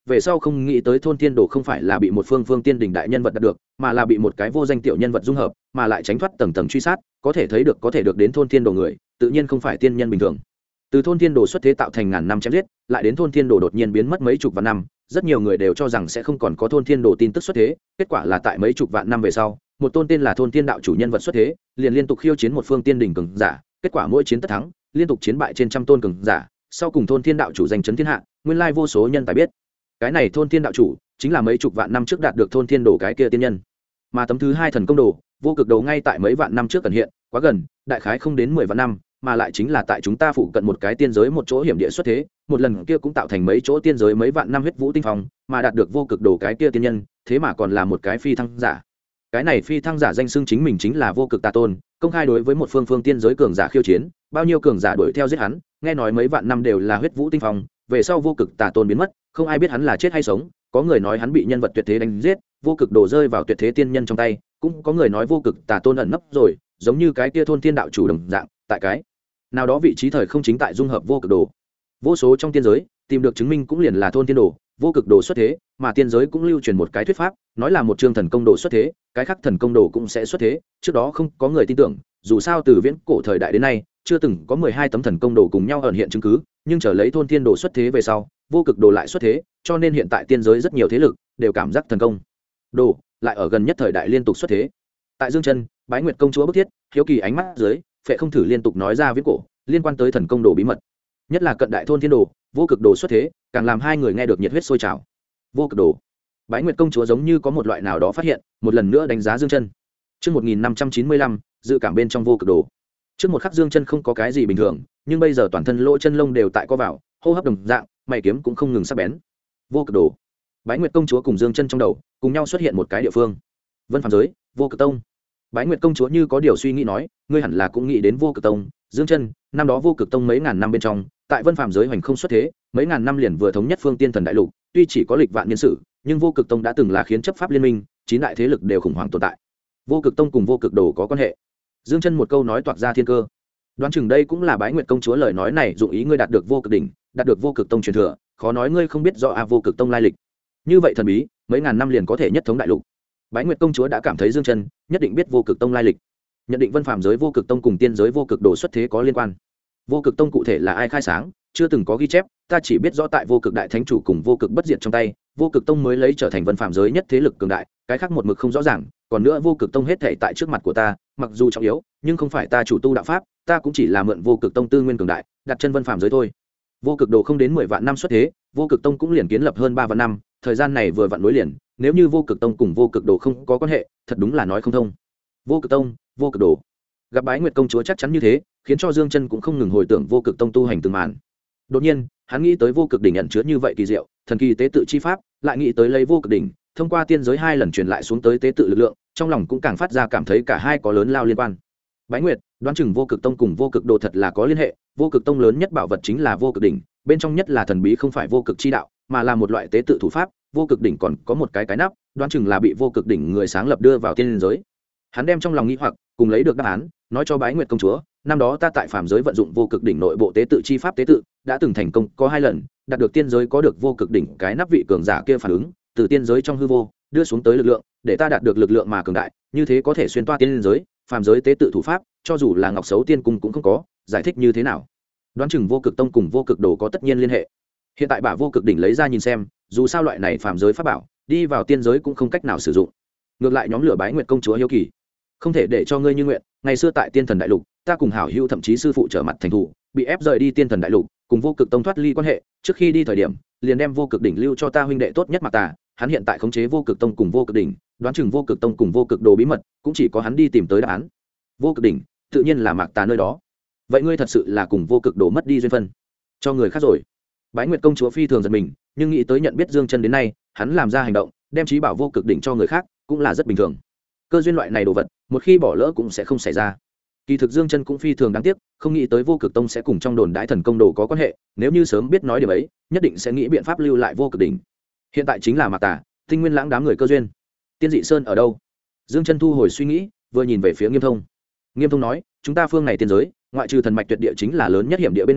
về sau không nghĩ tới thôn thiên đồ không phải là bị một phương tiên đình đại nhân vật đạt được, mà là bị một cái vô danh tiểu nhân vật dung hợp, mà lại tránh thoát tầng tầng truy sát, có thể được đến thôn thiên đồ người tự nhiên không phải tiên nhân bình thường. Từ thôn thiên đồ xuất thế tạo thành ngàn năm chém giết, lại đến thôn thiên đồ đột nhiên biến mất mấy chục vạn năm, rất nhiều người đều cho rằng sẽ không còn có thôn thiên đồ tin tức xuất thế, kết quả là tại mấy chục vạn năm về sau, một tôn tên là thôn thiên đạo chủ nhân vật xuất thế, liền liên tục khiêu chiến một phương tiên đỉnh cường giả, kết quả mỗi chiến tất thắng, liên tục chiến bại trên trăm tôn cường giả, sau cùng thôn thiên đạo chủ giành chấn thiên hạ, nguyên lai vô số nhân tài biết, cái này thôn thiên đạo chủ chính là mấy chục vạn năm trước đạt được thôn thiên đồ cái kia tiên nhân. Mà tấm thứ hai thần công đồ, vô cực đồ ngay tại mấy vạn năm trước cần hiện, quá gần, đại khái không đến 10 vạn năm, mà lại chính là tại chúng ta phụ cận một cái tiên giới một chỗ hiểm địa xuất thế, một lần kia cũng tạo thành mấy chỗ tiên giới mấy vạn năm huyết vũ tinh phong, mà đạt được vô cực đồ cái kia tiên nhân, thế mà còn là một cái phi thăng giả. Cái này phi thăng giả danh xưng chính mình chính là vô cực tà tôn, công khai đối với một phương tiên giới cường giả khiêu chiến, bao nhiêu cường giả đuổi theo giết hắn, nghe nói mấy vạn năm đều là huyết vũ tinh phong, về sau vô cực tà tôn biến mất, không ai biết hắn là chết hay sống, có người nói hắn bị nhân vật tuyệt thế đánh giết, vô cực đồ rơi vào tuyệt thế tiên nhân trong tay, cũng có người nói vô cực tà tôn ẩn nấp rồi, giống như cái kia thôn thiên đạo chủ đồng dạng, tại cái nào đó vị trí thời không chính tại dung hợp vô cực đồ. Vô số trong tiên giới tìm được chứng minh cũng liền là thôn thiên đồ, vô cực đồ xuất thế, mà tiên giới cũng lưu truyền một cái thuyết pháp, nói là một chương thần công đồ xuất thế, cái khác thần công đồ cũng sẽ xuất thế, trước đó không có người tin tưởng, dù sao từ viễn cổ thời đại đến nay, chưa từng có 12 tấm thần công đồ cùng nhau ẩn hiện chứng cứ, nhưng chờ lấy thôn thiên đồ xuất thế về sau, vô cực đồ lại xuất thế, cho nên hiện tại tiên giới rất nhiều thế lực đều cảm giác thần công đồ lại ở gần nhất thời đại liên tục xuất thế. Tại Dương Chân, Bái Nguyệt công chúa bức thiết, hiếu kỳ ánh mắt dưới, Phệ không thử liên tục nói ra viễn cổ liên quan tới thần công đồ bí mật, nhất là cận đại thôn thiên đồ, vô cực đồ xuất thế, càng làm hai người nghe được nhiệt huyết sôi trào. Vô cực đồ, Bái Nguyệt công chúa giống như có một loại nào đó phát hiện, một lần nữa đánh giá Dương Chân. Trước 1595, dự cảm bên trong vô cực đồ. Trước một khắc Dương Chân không có cái gì bình thường, nhưng bây giờ toàn thân lỗ chân lông đều tại co vào, hô hấp đồng dạng, mày kiếm cũng không ngừng sắc bén. Vô cực đồ, Bái Nguyệt công chúa cùng Dương Chân trong đầu cùng nhau xuất hiện một cái địa phương. Vân Phàm giới, Vô Cực Tông. Bái Nguyệt công chúa như có điều suy nghĩ nói, ngươi hẳn là cũng nghĩ đến Vô Cực Tông. Dương Chân, năm đó Vô Cực Tông mấy ngàn năm bên trong, tại Vân Phàm giới hoành không xuất thế, mấy ngàn năm liền vừa thống nhất phương tiên thần đại lục, tuy chỉ có lịch vạn niên sử, nhưng Vô Cực Tông đã từng là khiến chấp pháp liên minh, 9 đại thế lực đều khủng hoảng tồn tại. Vô Cực Tông cùng Vô Cực Đồ có quan hệ. Dương Chân một câu nói toạc ra thiên cơ. Đoán chừng đây cũng là Bái Nguyệt công chúa lời nói này dụng ý ngươi đạt được Vô Cực đỉnh, đạt được Vô Cực Tông truyền thừa, khó nói ngươi không biết rõ Vô Cực Tông lai lịch. Như vậy thần bí, mấy ngàn năm liền có thể nhất thống đại lục. Bái Nguyệt công chúa đã cảm thấy Dương Chân nhất định biết Vô Cực Tông lai lịch, nhận định Vân Phàm giới Vô Cực Tông cùng tiên giới Vô Cực Đồ xuất thế có liên quan. Vô Cực Tông cụ thể là ai khai sáng, chưa từng có ghi chép, ta chỉ biết rõ tại Vô Cực Đại Thánh chủ cùng Vô Cực Bất Diệt trong tay, Vô Cực Tông mới lấy trở thành Vân Phàm giới nhất thế lực cường đại, cái khác một mực không rõ ràng, còn nữa Vô Cực Tông hết thảy tại trước mặt của ta, mặc dù trọng yếu, nhưng không phải ta chủ tu đạo pháp, ta cũng chỉ là mượn Vô Cực Tông tư nguyên cường đại, đặt chân Vân Phàm giới thôi. Vô Cực Đồ không đến 10 vạn năm xuất thế, Vô Cực Tông cũng liền kiến lập hơn 3 vạn năm, thời gian này vừa vặn nối liền, nếu như Vô Cực Tông cùng Vô Cực Đồ không có quan hệ, thật đúng là nói không thông. Vô Cực Tông, Vô Cực Đồ. Gặp Bái Nguyệt công chúa chắc chắn như thế, khiến cho Dương Chân cũng không ngừng hồi tưởng Vô Cực Tông tu hành từng màn. Đột nhiên, hắn nghĩ tới Vô Cực đỉnh ẩn chứa như vậy kỳ diệu, thần kỳ tế tự chi pháp, lại nghĩ tới lấy Vô Cực đỉnh, thông qua tiên giới 2 lần truyền lại xuống tới tế tự lực lượng, trong lòng cũng càng phát ra cảm thấy cả hai có lớn lao liên quan. Bái Nguyệt, đoán chừng Vô Cực Tông cùng Vô Cực Đồ thật là có liên hệ, Vô Cực Tông lớn nhất bảo vật chính là Vô Cực đỉnh, bên trong nhất là thần bí không phải vô cực chi đạo, mà là một loại tế tự thủ pháp, Vô Cực đỉnh còn có một cái nắp, đoán chừng là bị Vô Cực đỉnh người sáng lập đưa vào tiên giới. Hắn đem trong lòng nghĩ hoặc cùng lấy được đáp án, nói cho Bái Nguyệt công chúa, năm đó ta tại phàm giới vận dụng Vô Cực đỉnh nội bộ tế tự chi pháp tế tự, đã từng thành công có 2 lần, đạt được tiên giới có được Vô Cực đỉnh cái nắp vị cường giả kia phản ứng, từ tiên giới trong hư vô đưa xuống tới lực lượng, để ta đạt được lực lượng mà cường đại, như thế có thể xuyên toa tiên giới, phàm giới tế tự thủ pháp, cho dù là Ngọc Sấu Tiên cung cũng không có, giải thích như thế nào? Đoán chừng Vô Cực Tông cùng Vô Cực Đồ có tất nhiên liên hệ. Hiện tại bà Vô Cực đỉnh lấy ra nhìn xem, dù sao loại này phàm giới pháp bảo, đi vào tiên giới cũng không cách nào sử dụng. Ngược lại nhóm lửa Bái Nguyệt công chúa hiếu kỳ, không thể để cho ngươi như nguyện, ngày xưa tại Tiên Thần đại lục, ta cùng hảo hữu thậm chí sư phụ trở mặt thành thủ, bị ép rời đi Tiên Thần đại lục, cùng Vô Cực Tông thoát ly quan hệ, trước khi đi thời điểm, liền đem Vô Cực đỉnh lưu cho ta huynh đệ tốt nhất Mạc Tà, hắn hiện tại khống chế Vô Cực Tông cùng Vô Cực đỉnh, đoán chừng Vô Cực Tông cùng Vô Cực Đồ bí mật, cũng chỉ có hắn đi tìm tới đáp án. Vô Cực đỉnh, tự nhiên là Mạc Tà nơi đó. Vậy ngươi thật sự là cùng Vô Cực Đồ mất đi duyên phân, cho người khác rồi. Bái Nguyệt công chúa phi thường giật mình, nhưng nghĩ tới nhận biết Dương Chân đến nay, hắn làm ra hành động, đem trí bảo Vô Cực đỉnh cho người khác, cũng là rất bình thường. Cơ duyên loại này đồ vật, một khi bỏ lỡ cũng sẽ không xảy ra. Kỳ thực Dương Chân cũng phi thường đáng tiếc, không nghĩ tới Vô Cực Tông sẽ cùng trong đồn đãi thần công đồ có quan hệ, nếu như sớm biết nói điểm ấy, nhất định sẽ nghĩ biện pháp lưu lại Vô Cực đỉnh. Hiện tại chính là Mạc Tà, Tinh Nguyên Lãng đám người cơ duyên. Tiên Dị Sơn ở đâu? Dương Chân thu hồi suy nghĩ, vừa nhìn về phía Nghiêm Thông. Nghiêm Thông nói, chúng ta phương này tiên giới, ngoại trừ thần mạch tuyệt địa chính là lớn nhất hiểm địa bên ngoài,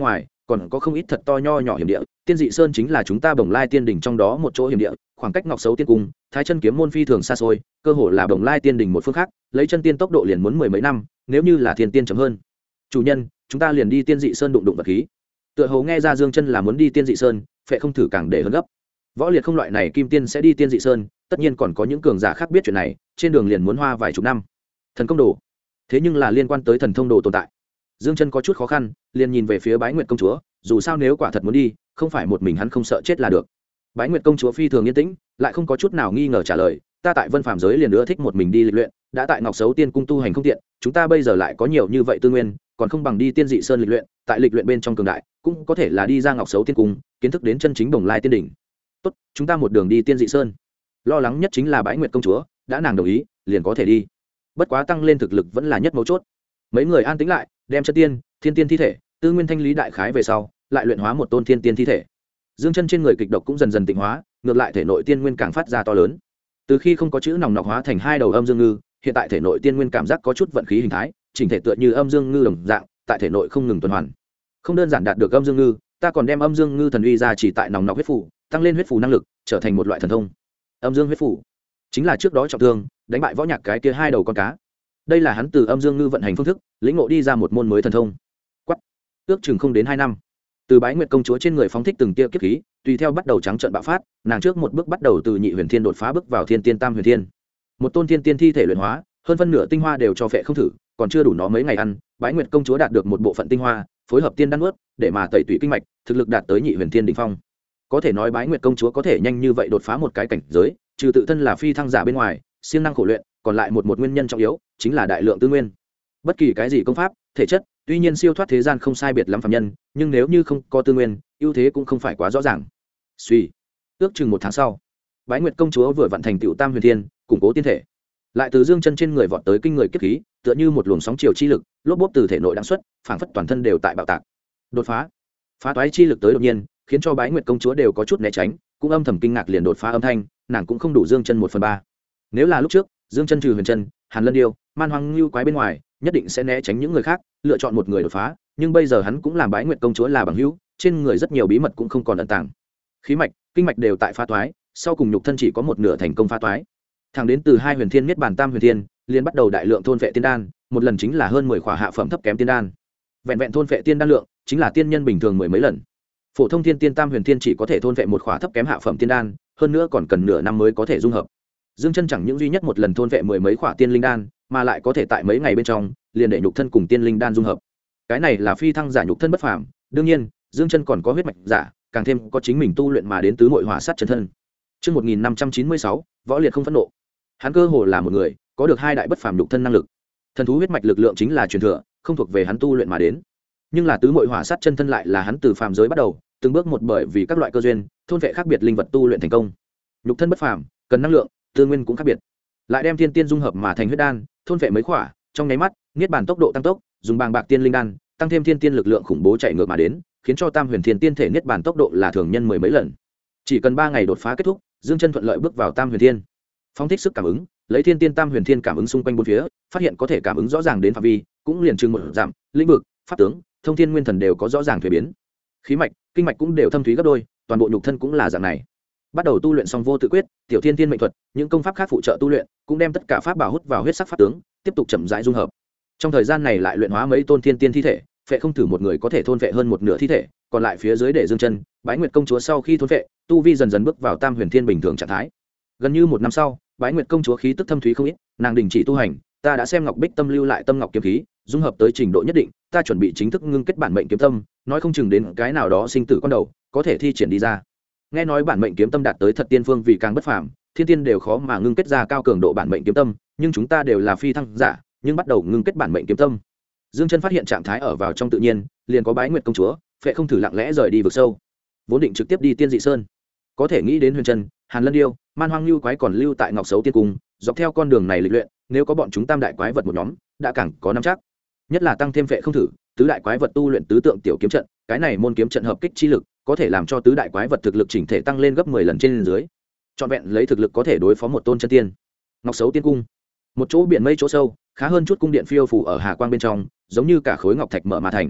còn có không ít thật to nho nhỏ hiểm địa. Tiên dị sơn chính là chúng ta Bồng Lai tiên đỉnh trong đó một chỗ hiểm địa, khoảng cách Ngọc Sấu tiên cung, Thái Chân kiếm môn phi thường xa xôi, cơ hồ là Bồng Lai tiên đỉnh một phương khác, lấy chân tiên tốc độ liền muốn mười mấy năm, nếu như là thiên tiên chậm hơn. Chủ nhân, chúng ta liền đi Tiên dị sơn đụng vật khí. Tựa hồ nghe ra Dương Chân là muốn đi Tiên dị sơn, Phệ không thử càng để hơn gấp. Võ Liệt không loại này kim tiên sẽ đi Tiên dị sơn, tất nhiên còn có những cường giả khác biết chuyện này, trên đường liền muốn hoa vài chục năm. Thần công đồ, thế nhưng là liên quan tới thần thông đồ tồn tại. Dương Chân có chút khó khăn, liền nhìn về phía Bái Nguyệt công chúa, dù sao nếu quả thật muốn đi, không phải một mình hắn không sợ chết là được. Bái Nguyệt công chúa phi thường yên tĩnh, lại không có chút nào nghi ngờ trả lời, ta tại Vân Phàm giới liền ưa thích một mình đi lịch luyện, đã tại Ngọc Sấu Tiên cung tu hành không tiện, chúng ta bây giờ lại có nhiều như vậy tư nguyên, còn không bằng đi Tiên dị sơn lịch luyện, tại lịch luyện bên trong cường đại, cũng có thể là đi ra Ngọc Sấu Tiên cung, kiến thức đến chân chính Bồng Lai tiên đỉnh. Tốt, chúng ta một đường đi Tiên dị sơn. Lo lắng nhất chính là Bái Nguyệt công chúa, đã nàng đồng ý, liền có thể đi. Bất quá tăng lên thực lực vẫn là nhất mấu chốt. Mấy người an tĩnh lại, đem chân tiên, thiên tiên thi thể, tư nguyên thanh lý đại khái về sau, lại luyện hóa một tôn thiên tiên thi thể. Dương Chân trên người kịch độc cũng dần dần tịnh hóa, ngược lại thể nội tiên nguyên càng phát ra to lớn. Từ khi không có chữ nòng nọc hóa thành hai đầu âm dương ngư, hiện tại thể nội tiên nguyên cảm giác có chút vận khí hình thái, chỉnh thể tựa như âm dương ngư đồng dạng, tại thể nội không ngừng tuần hoàn. Không đơn giản đạt được âm dương ngư, ta còn đem âm dương ngư thần uy ra chỉ tại nòng nọc huyết phủ, tăng lên huyết phủ năng lực, trở thành một loại thần thông. Âm dương huyết phủ chính là trước đó trọng thương, đánh bại võ nhạc cái kia hai đầu con cá. Đây là hắn từ âm dương ngư vận hành phương thức, lĩnh ngộ đi ra một môn mới thần thông. Quắc, ước chừng không đến 2 năm, từ Bái Nguyệt công chúa trên người phóng thích từng tia kiếp khí, tùy theo bắt đầu trắng trợn bạo phát, nàng trước một bước bắt đầu từ nhị huyền thiên đột phá bước vào thiên tiên tam huyền thiên. Một tôn thiên tiên thi thể luyện hóa, hơn phân nửa tinh hoa đều cho Phệ không thử, còn chưa đủ nó mấy ngày ăn, Bái Nguyệt công chúa đạt được một bộ phận tinh hoa, phối hợp tiên đan nuốt, để mà tẩy tủy kinh mạch, thực lực đạt tới nhị huyền thiên đỉnh phong. Có thể nói Bái Nguyệt công chúa có thể nhanh như vậy đột phá một cái cảnh giới, trừ tự thân là phi thăng giả bên ngoài, siêng năng khổ luyện, còn lại một nguyên nhân trọng yếu, chính là đại lượng tư nguyên. Bất kỳ cái gì công pháp, thể chất, tuy nhiên siêu thoát thế gian không sai biệt lắm phàm nhân, nhưng nếu như không có tư nguyên, ưu thế cũng không phải quá rõ ràng. Suy, ước chừng 1 tháng sau, Bái Nguyệt công chúa vừa vận thành tựu tam huyền thiên, củng cố tiên thể, lại từ Dương Chân trên người vọt tới kinh người kiếp khí, tựa như một luồng sóng chiều chi lực, lốp bốp từ thể nội đãng xuất, phảng phất toàn thân đều tại bạo tạc. Đột phá, phá toái chi lực tới đột nhiên, khiến cho Bái Nguyệt công chúa đều có chút né tránh, cũng âm thầm kinh ngạc liền đột phá âm thanh, nàng cũng không đủ Dương Chân 1/3. Nếu là lúc trước, Dương Chân trừ Huyền Chân, Hàn Lân Điêu, Man Hoang Lưu quái bên ngoài, nhất định sẽ né tránh những người khác, lựa chọn một người đột phá, nhưng bây giờ hắn cũng làm Bái Nguyệt công chúa là bằng hữu, trên người rất nhiều bí mật cũng không còn ẩn tàng. Khí mạch, kinh mạch đều tại phá toái, sau cùng nhục thân chỉ có một nửa thành công phá toái. Thẳng đến từ hai huyền thiên niết bàn tam huyền thiên, liền bắt đầu đại lượng thôn vệ tiên đan, một lần chính là hơn 10 khỏa hạ phẩm thấp kém tiên đan. Vẹn vẹn thôn vệ tiên đan lượng, chính là tiên nhân bình thường 10 mấy lần. Phổ thông thiên tiên tam huyền thiên chỉ có thể thôn vệ một khỏa thấp kém hạ phẩm tiên đan, hơn nữa còn cần nửa năm mới có thể dung hợp. Dương Chân chẳng những duy nhất một lần thôn vệ 10 mấy khỏa tiên linh đan, mà lại có thể tại mấy ngày bên trong liền để nhục thân cùng tiên linh đan dung hợp. Cái này là phi thăng giả nhục thân bất phàm, đương nhiên, Dương Chân còn có huyết mạch giả, càng thêm có chính mình tu luyện mà đến tứ muội hỏa sát chân thân. Chương 1596, Võ Liệt không phẫn nộ. Hắn cơ hồ là một người, có được 2 đại bất phàm nhục thân năng lực. Thần thú huyết mạch lực lượng chính là truyền thừa, không thuộc về hắn tu luyện mà đến. Nhưng là tứ muội hỏa sát chân thân lại là hắn từ phàm giới bắt đầu, từng bước một bởi vì các loại cơ duyên, thôn vệ khác biệt linh vật tu luyện thành công. Nhục thân bất phàm, cần năng lượng, tư nguyên cũng khác biệt. Lại đem tiên tiên dung hợp mà thành huyết đan, thôn vệ mấy khỏa, trong nháy mắt, niết bàn tốc độ tăng tốc, dùng bàng bạc tiên linh đan, tăng thêm thiên tiên lực lượng khủng bố chạy ngược mà đến, khiến cho tam huyền thiên tiên thể niết bàn tốc độ là thường nhân 10 mấy lần. Chỉ cần 3 ngày đột phá kết thúc, Dương Chân thuận lợi bước vào tam huyền thiên. Phóng thích sức cảm ứng, lấy thiên tiên tam huyền thiên cảm ứng xung quanh bốn phía, phát hiện có thể cảm ứng rõ ràng đến phạm vi, cũng liền chừng một giảm, lĩnh vực, pháp tướng, thông thiên nguyên thần đều có rõ ràng thay biến. Khí mạch, kinh mạch cũng đều thâm thúy gấp đôi, toàn bộ nhục thân cũng là dạng này. Bắt đầu tu luyện xong vô tự quyết, tiểu thiên tiên mệnh thuật, những công pháp khác phụ trợ tu luyện, cũng đem tất cả pháp bảo hút vào huyết sắc pháp tướng, tiếp tục chậm rãi dung hợp. Trong thời gian này lại luyện hóa mấy tôn thiên tiên thi thể, Phệ không thử một người có thể thôn vệ hơn một nửa thi thể, còn lại phía dưới để Dương Chân, Bái Nguyệt công chúa sau khi thôn vệ, tu vi dần dần bước vào tam huyền thiên bình thường trạng thái. Gần như 1 năm sau, Bái Nguyệt công chúa khí tức thâm thúy không ít, nàng đình chỉ tu hành, ta đã xem Ngọc Bích Tâm lưu lại Tâm Ngọc kiếm khí, dung hợp tới trình độ nhất định, ta chuẩn bị chính thức ngưng kết bản mệnh kiếm tâm, nói không chừng đến cái nào đó sinh tử con đầu, có thể thi triển đi ra. Nghe nói bản mệnh kiếm tâm đạt tới thật tiên phương vì càng bất phàm, thiên tiên đều khó mà ngưng kết ra cao cường độ bản mệnh kiếm tâm, nhưng chúng ta đều là phi thăng giả, nhưng bắt đầu ngưng kết bản mệnh kiếm tâm. Dương Chân phát hiện trạng thái ở vào trong tự nhiên, liền có Bái Nguyệt công chúa, Phệ không thử lặng lẽ rời đi vực sâu, vốn định trực tiếp đi Tiên dị sơn, có thể nghĩ đến Huyền Trần, Hàn Lân Điêu, Man Hoang Lưu quái còn lưu tại Ngọc Sấu Tiên cung, dọc theo con đường này lịch luyện, nếu có bọn chúng tam đại quái vật một nhóm, đã càng có nắm chắc. Nhất là tăng thêm Phệ không thử, tứ đại quái vật tu luyện tứ tượng tiểu kiếm trận, cái này môn kiếm trận hợp kích chi lực, có thể làm cho tứ đại quái vật thực lực chỉnh thể tăng lên gấp 10 lần trên dưới. Trọn vẹn lấy thực lực có thể đối phó một tôn chân tiên. Ngọc Sấu Tiên cung, một chỗ biển mây chỗ sâu, khá hơn chút cung điện phiêu phù ở hà quang bên trong, giống như cả khối ngọc thạch mở mà thành.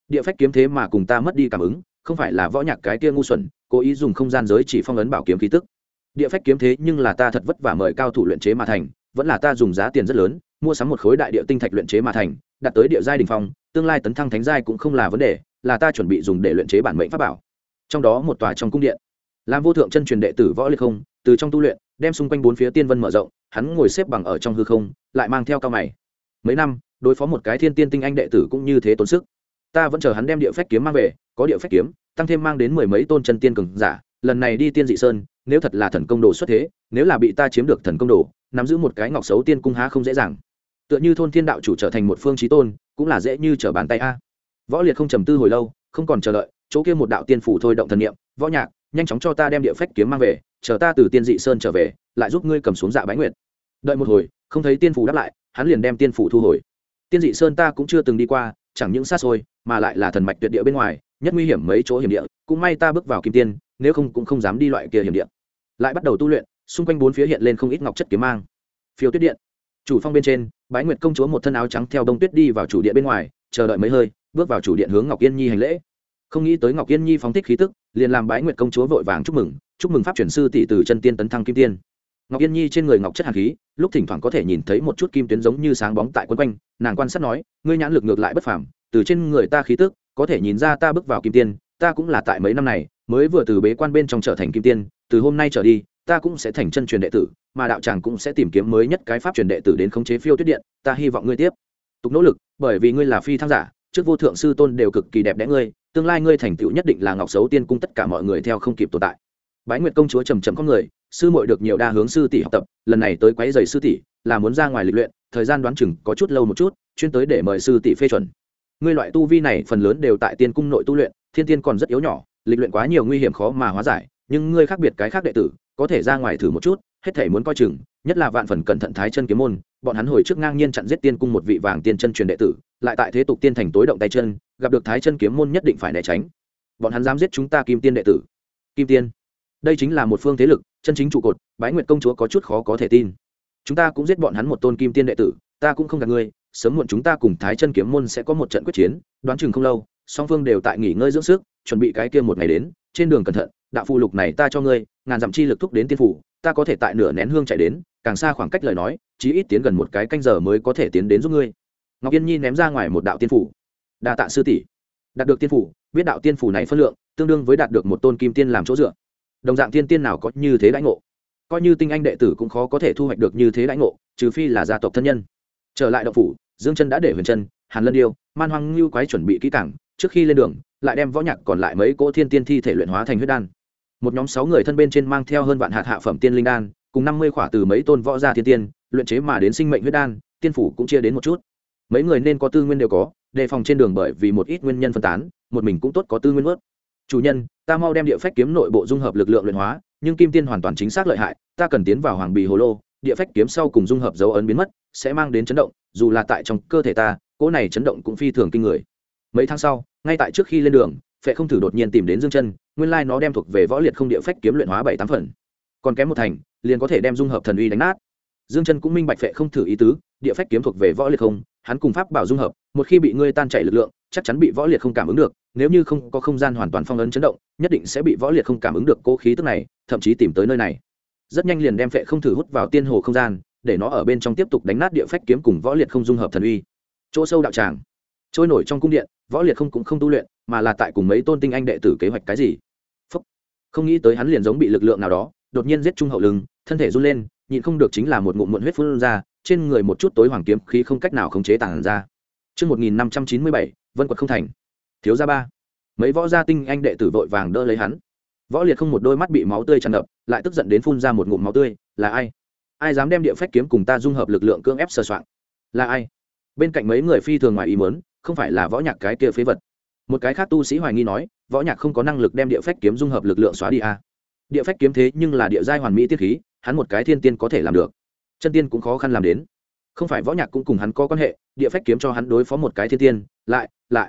Địa phách kiếm thế mà cùng ta mất đi cảm ứng, không phải là võ nhạc cái kia ngu xuẩn cố ý dùng không gian giới chỉ phong ấn bảo kiếm khí tức. Địa phách kiếm thế nhưng là ta thật vất vả mời cao thủ luyện chế mà thành, vẫn là ta dùng giá tiền rất lớn mua sắm một khối đại địa tinh thạch luyện chế mà thành, đạt tới địa giai đỉnh phong, tương lai tấn thăng thánh giai cũng không là vấn đề, là ta chuẩn bị dùng để luyện chế bản mệnh pháp bảo. Trong đó một tòa trong cung điện, làm vô thượng chân truyền đệ tử Võ Liệt Không từ trong tu luyện đem xung quanh bốn phía tiên vân mở rộng, hắn ngồi xếp bằng ở trong hư không, lại mang theo cao mày. Mấy năm đối phó một cái thiên tiên tinh anh đệ tử cũng như thế tốn sức, ta vẫn chờ hắn đem địa phách kiếm mang về, có địa phách kiếm tăng thêm mang đến mười mấy tôn chân tiên cường giả, lần này đi tiên dị sơn nếu thật là thần công đồ xuất thế, nếu là bị ta chiếm được thần công đồ, nắm giữ một cái ngọc xấu tiên cung há không dễ dàng. Tựa như thôn thiên đạo chủ trở thành một phương chí tôn cũng là dễ như trở bàn tay a. Võ Liệt Không trầm tư hồi lâu, không còn chờ đợi, chỗ kia một đạo tiên phủ thôi động thần niệm, Võ Nhạc nhanh chóng cho ta đem địa phách kiếm mang về, chờ ta từ tiên dị sơn trở về lại giúp ngươi cầm xuống Dạ Bái Nguyệt. Đợi một hồi không thấy tiên phủ đáp lại, hắn liền đem tiên phủ thu hồi. Tiên dị sơn ta cũng chưa từng đi qua, chẳng những xa xôi mà lại là thần mạch tuyệt địa bên ngoài, nhất nguy hiểm mấy chỗ hiểm địa, cũng may ta bước vào kim tiên, nếu không cũng không dám đi loại kia hiểm địa. Lại bắt đầu tu luyện, xung quanh bốn phía hiện lên không ít ngọc chất kiếm mang. Phiêu tuyết điện, chủ phong bên trên, Bái Nguyệt công chúa một thân áo trắng theo đông tuyết đi vào chủ điện bên ngoài, chờ đợi mấy hơi, bước vào chủ điện hướng Ngọc Yên Nhi hành lễ. Không nghĩ tới Ngọc Yên Nhi phóng thích khí tức, liền làm Bái Nguyệt công chúa vội vàng chúc mừng pháp chuyển sư tỷ từ chân tiên tấn thăng kim tiên. Ngọc Yên Nhi trên người ngọc chất hàn khí, lúc thỉnh thoảng có thể nhìn thấy một chút kim tuyến giống như sáng bóng tại quấn quanh, nàng quan sát nói, ngươi nhãn lực ngược lại bất phàm, từ trên người ta khí tức, có thể nhìn ra ta bước vào kim tiên, ta cũng là tại mấy năm này mới vừa từ bế quan bên trong trở thành kim tiên, từ hôm nay trở đi, ta cũng sẽ thành chân truyền đệ tử, mà đạo tràng cũng sẽ tìm kiếm mới nhất cái pháp truyền đệ tử đến khống chế phiêu tuyết điện, ta hy vọng ngươi tiếp tục nỗ lực, bởi vì ngươi là phi thăng giả, trước vô thượng sư tôn đều cực kỳ đẹp đẽ ngươi, tương lai ngươi thành tựu nhất định là ngọc xấu tiên cung tất cả mọi người theo không kịp tồn tại. Bái Nguyệt công chúa trầm trầm có người, sư muội được nhiều đa hướng sư tỷ học tập, lần này tới quấy giày sư tỷ là muốn ra ngoài lịch luyện, thời gian đoán chừng có chút lâu một chút, chuyên tới để mời sư tỷ phê chuẩn. Ngươi loại tu vi này phần lớn đều tại tiên cung nội tu luyện, thiên tiên còn rất yếu nhỏ, lịch luyện quá nhiều nguy hiểm khó mà hóa giải, nhưng ngươi khác biệt cái khác đệ tử, có thể ra ngoài thử một chút, hết thảy muốn coi chừng, nhất là vạn phần cẩn thận Thái Chân kiếm môn, bọn hắn hồi trước ngang nhiên chặn giết tiên cung một vị vàng tiên chân truyền đệ tử, lại tại thế tục tiên thành tối động tay chân, gặp được Thái Chân kiếm môn nhất định phải né tránh. Bọn hắn dám giết chúng ta kim tiên đệ tử. Kim tiên, đây chính là một phương thế lực, chân chính trụ cột. Bái Nguyệt công chúa có chút khó có thể tin. Chúng ta cũng giết bọn hắn một tôn kim tiên đệ tử, ta cũng không gạt ngươi, sớm muộn chúng ta cùng Thái Chân kiếm môn sẽ có một trận quyết chiến, đoán chừng không lâu, song phương đều tại nghỉ ngơi dưỡng sức, chuẩn bị cái kia một ngày đến, trên đường cẩn thận, đạo phù lục này ta cho ngươi, ngàn dặm chi lực thúc đến tiên phủ, ta có thể tại nửa nén hương chạy đến, càng xa khoảng cách lời nói, chí ít tiến gần một cái canh giờ mới có thể tiến đến giúp ngươi. Ngọc Yên Nhi ném ra ngoài một đạo tiên phủ. Đa tạ sư tỷ. Đạt được tiên phủ, biết đạo tiên phủ này phân lượng, tương đương với đạt được một tôn kim tiên làm chỗ dựa. Đồng dạng tiên tiên nào có như thế đãi ngộ, coi như tinh anh đệ tử cũng khó có thể thu hoạch được như thế đãi ngộ, trừ phi là gia tộc thân nhân. Trở lại động phủ, Dương Chân đã để Huyền Chân, Hàn Lân Điêu, Man Hoang Lưu Quái chuẩn bị kỹ càng, trước khi lên đường, lại đem Võ Nhạc còn lại mấy cỗ thiên tiên thi thể luyện hóa thành huyết đan. Một nhóm 6 người thân bên trên mang theo hơn vạn hạt hạ phẩm tiên linh đan, cùng 50 khỏa từ mấy tôn võ gia thiên tiên luyện chế mà đến sinh mệnh huyết đan, tiên phủ cũng chia đến một chút. Mấy người nên có tư nguyên đều có, đề phòng trên đường bởi vì một ít nguyên nhân phân tán, một mình cũng tốt có tư nguyên vớt. Chủ nhân, ta mau đem địa phách kiếm nội bộ dung hợp lực lượng luyện hóa, nhưng kim tiên hoàn toàn chính xác lợi hại, ta cần tiến vào hoàng bì hồ lô, địa phách kiếm sau cùng dung hợp dấu ấn biến mất, sẽ mang đến chấn động, dù là tại trong cơ thể ta, cỗ này chấn động cũng phi thường kinh người. Mấy tháng sau, ngay tại trước khi lên đường, Phệ Không Thử đột nhiên tìm đến Dương Chân, nguyên lai nó đem thuộc về võ liệt không địa phách kiếm luyện hóa 7-8 phần, còn kém một thành, liền có thể đem dung hợp thần uy đánh nát. Dương Chân cũng minh bạch Phệ Không Thử ý tứ, địa phách kiếm thuộc về võ liệt không, hắn cùng pháp bảo dung hợp, một khi bị ngươi tan chảy lực lượng, chắc chắn bị võ liệt không cảm ứng được, nếu như không có không gian hoàn toàn phong ấn chấn động, nhất định sẽ bị võ liệt không cảm ứng được cố khí tức này, thậm chí tìm tới nơi này. Rất nhanh liền đem Phệ Không Thử hút vào tiên hồ không gian, để nó ở bên trong tiếp tục đánh nát địa phách kiếm cùng võ liệt không dung hợp thần uy. Chỗ sâu đạo tràng, trôi nổi trong cung điện, võ liệt không cũng không tu luyện, mà là tại cùng mấy tôn tinh anh đệ tử kế hoạch cái gì. Phúc. Không nghĩ tới hắn liền giống bị lực lượng nào đó đột nhiên giết trung hậu lưng, thân thể run lên, nhịn không được chính là một ngụm muộn huyết phun ra, trên người một chút tối hoàng kiếm khí không cách nào khống chế tản ra. Chương 1597, Vân Quật không thành. Thiếu gia ba. Mấy võ gia tinh anh đệ tử vội vàng đỡ lấy hắn. Võ liệt không một đôi mắt bị máu tươi tràn ngập, lại tức giận đến phun ra một ngụm máu tươi, là ai? Ai dám đem địa phách kiếm cùng ta dung hợp lực lượng cưỡng ép sờ soạn? Là ai? Bên cạnh mấy người phi thường ngoài ý muốn, không phải là Võ Nhạc cái kia phế vật. Một cái khác tu sĩ hoài nghi nói, Võ Nhạc không có năng lực đem địa phách kiếm dung hợp lực lượng xóa đi à? Địa phách kiếm thế nhưng là địa giai hoàn mỹ tiết khí, hắn một cái thiên tiên có thể làm được, chân tiên cũng khó khăn làm đến. Không phải Võ Nhạc cũng cùng hắn có quan hệ, địa phách kiếm cho hắn đối phó một cái thiên tiên, lại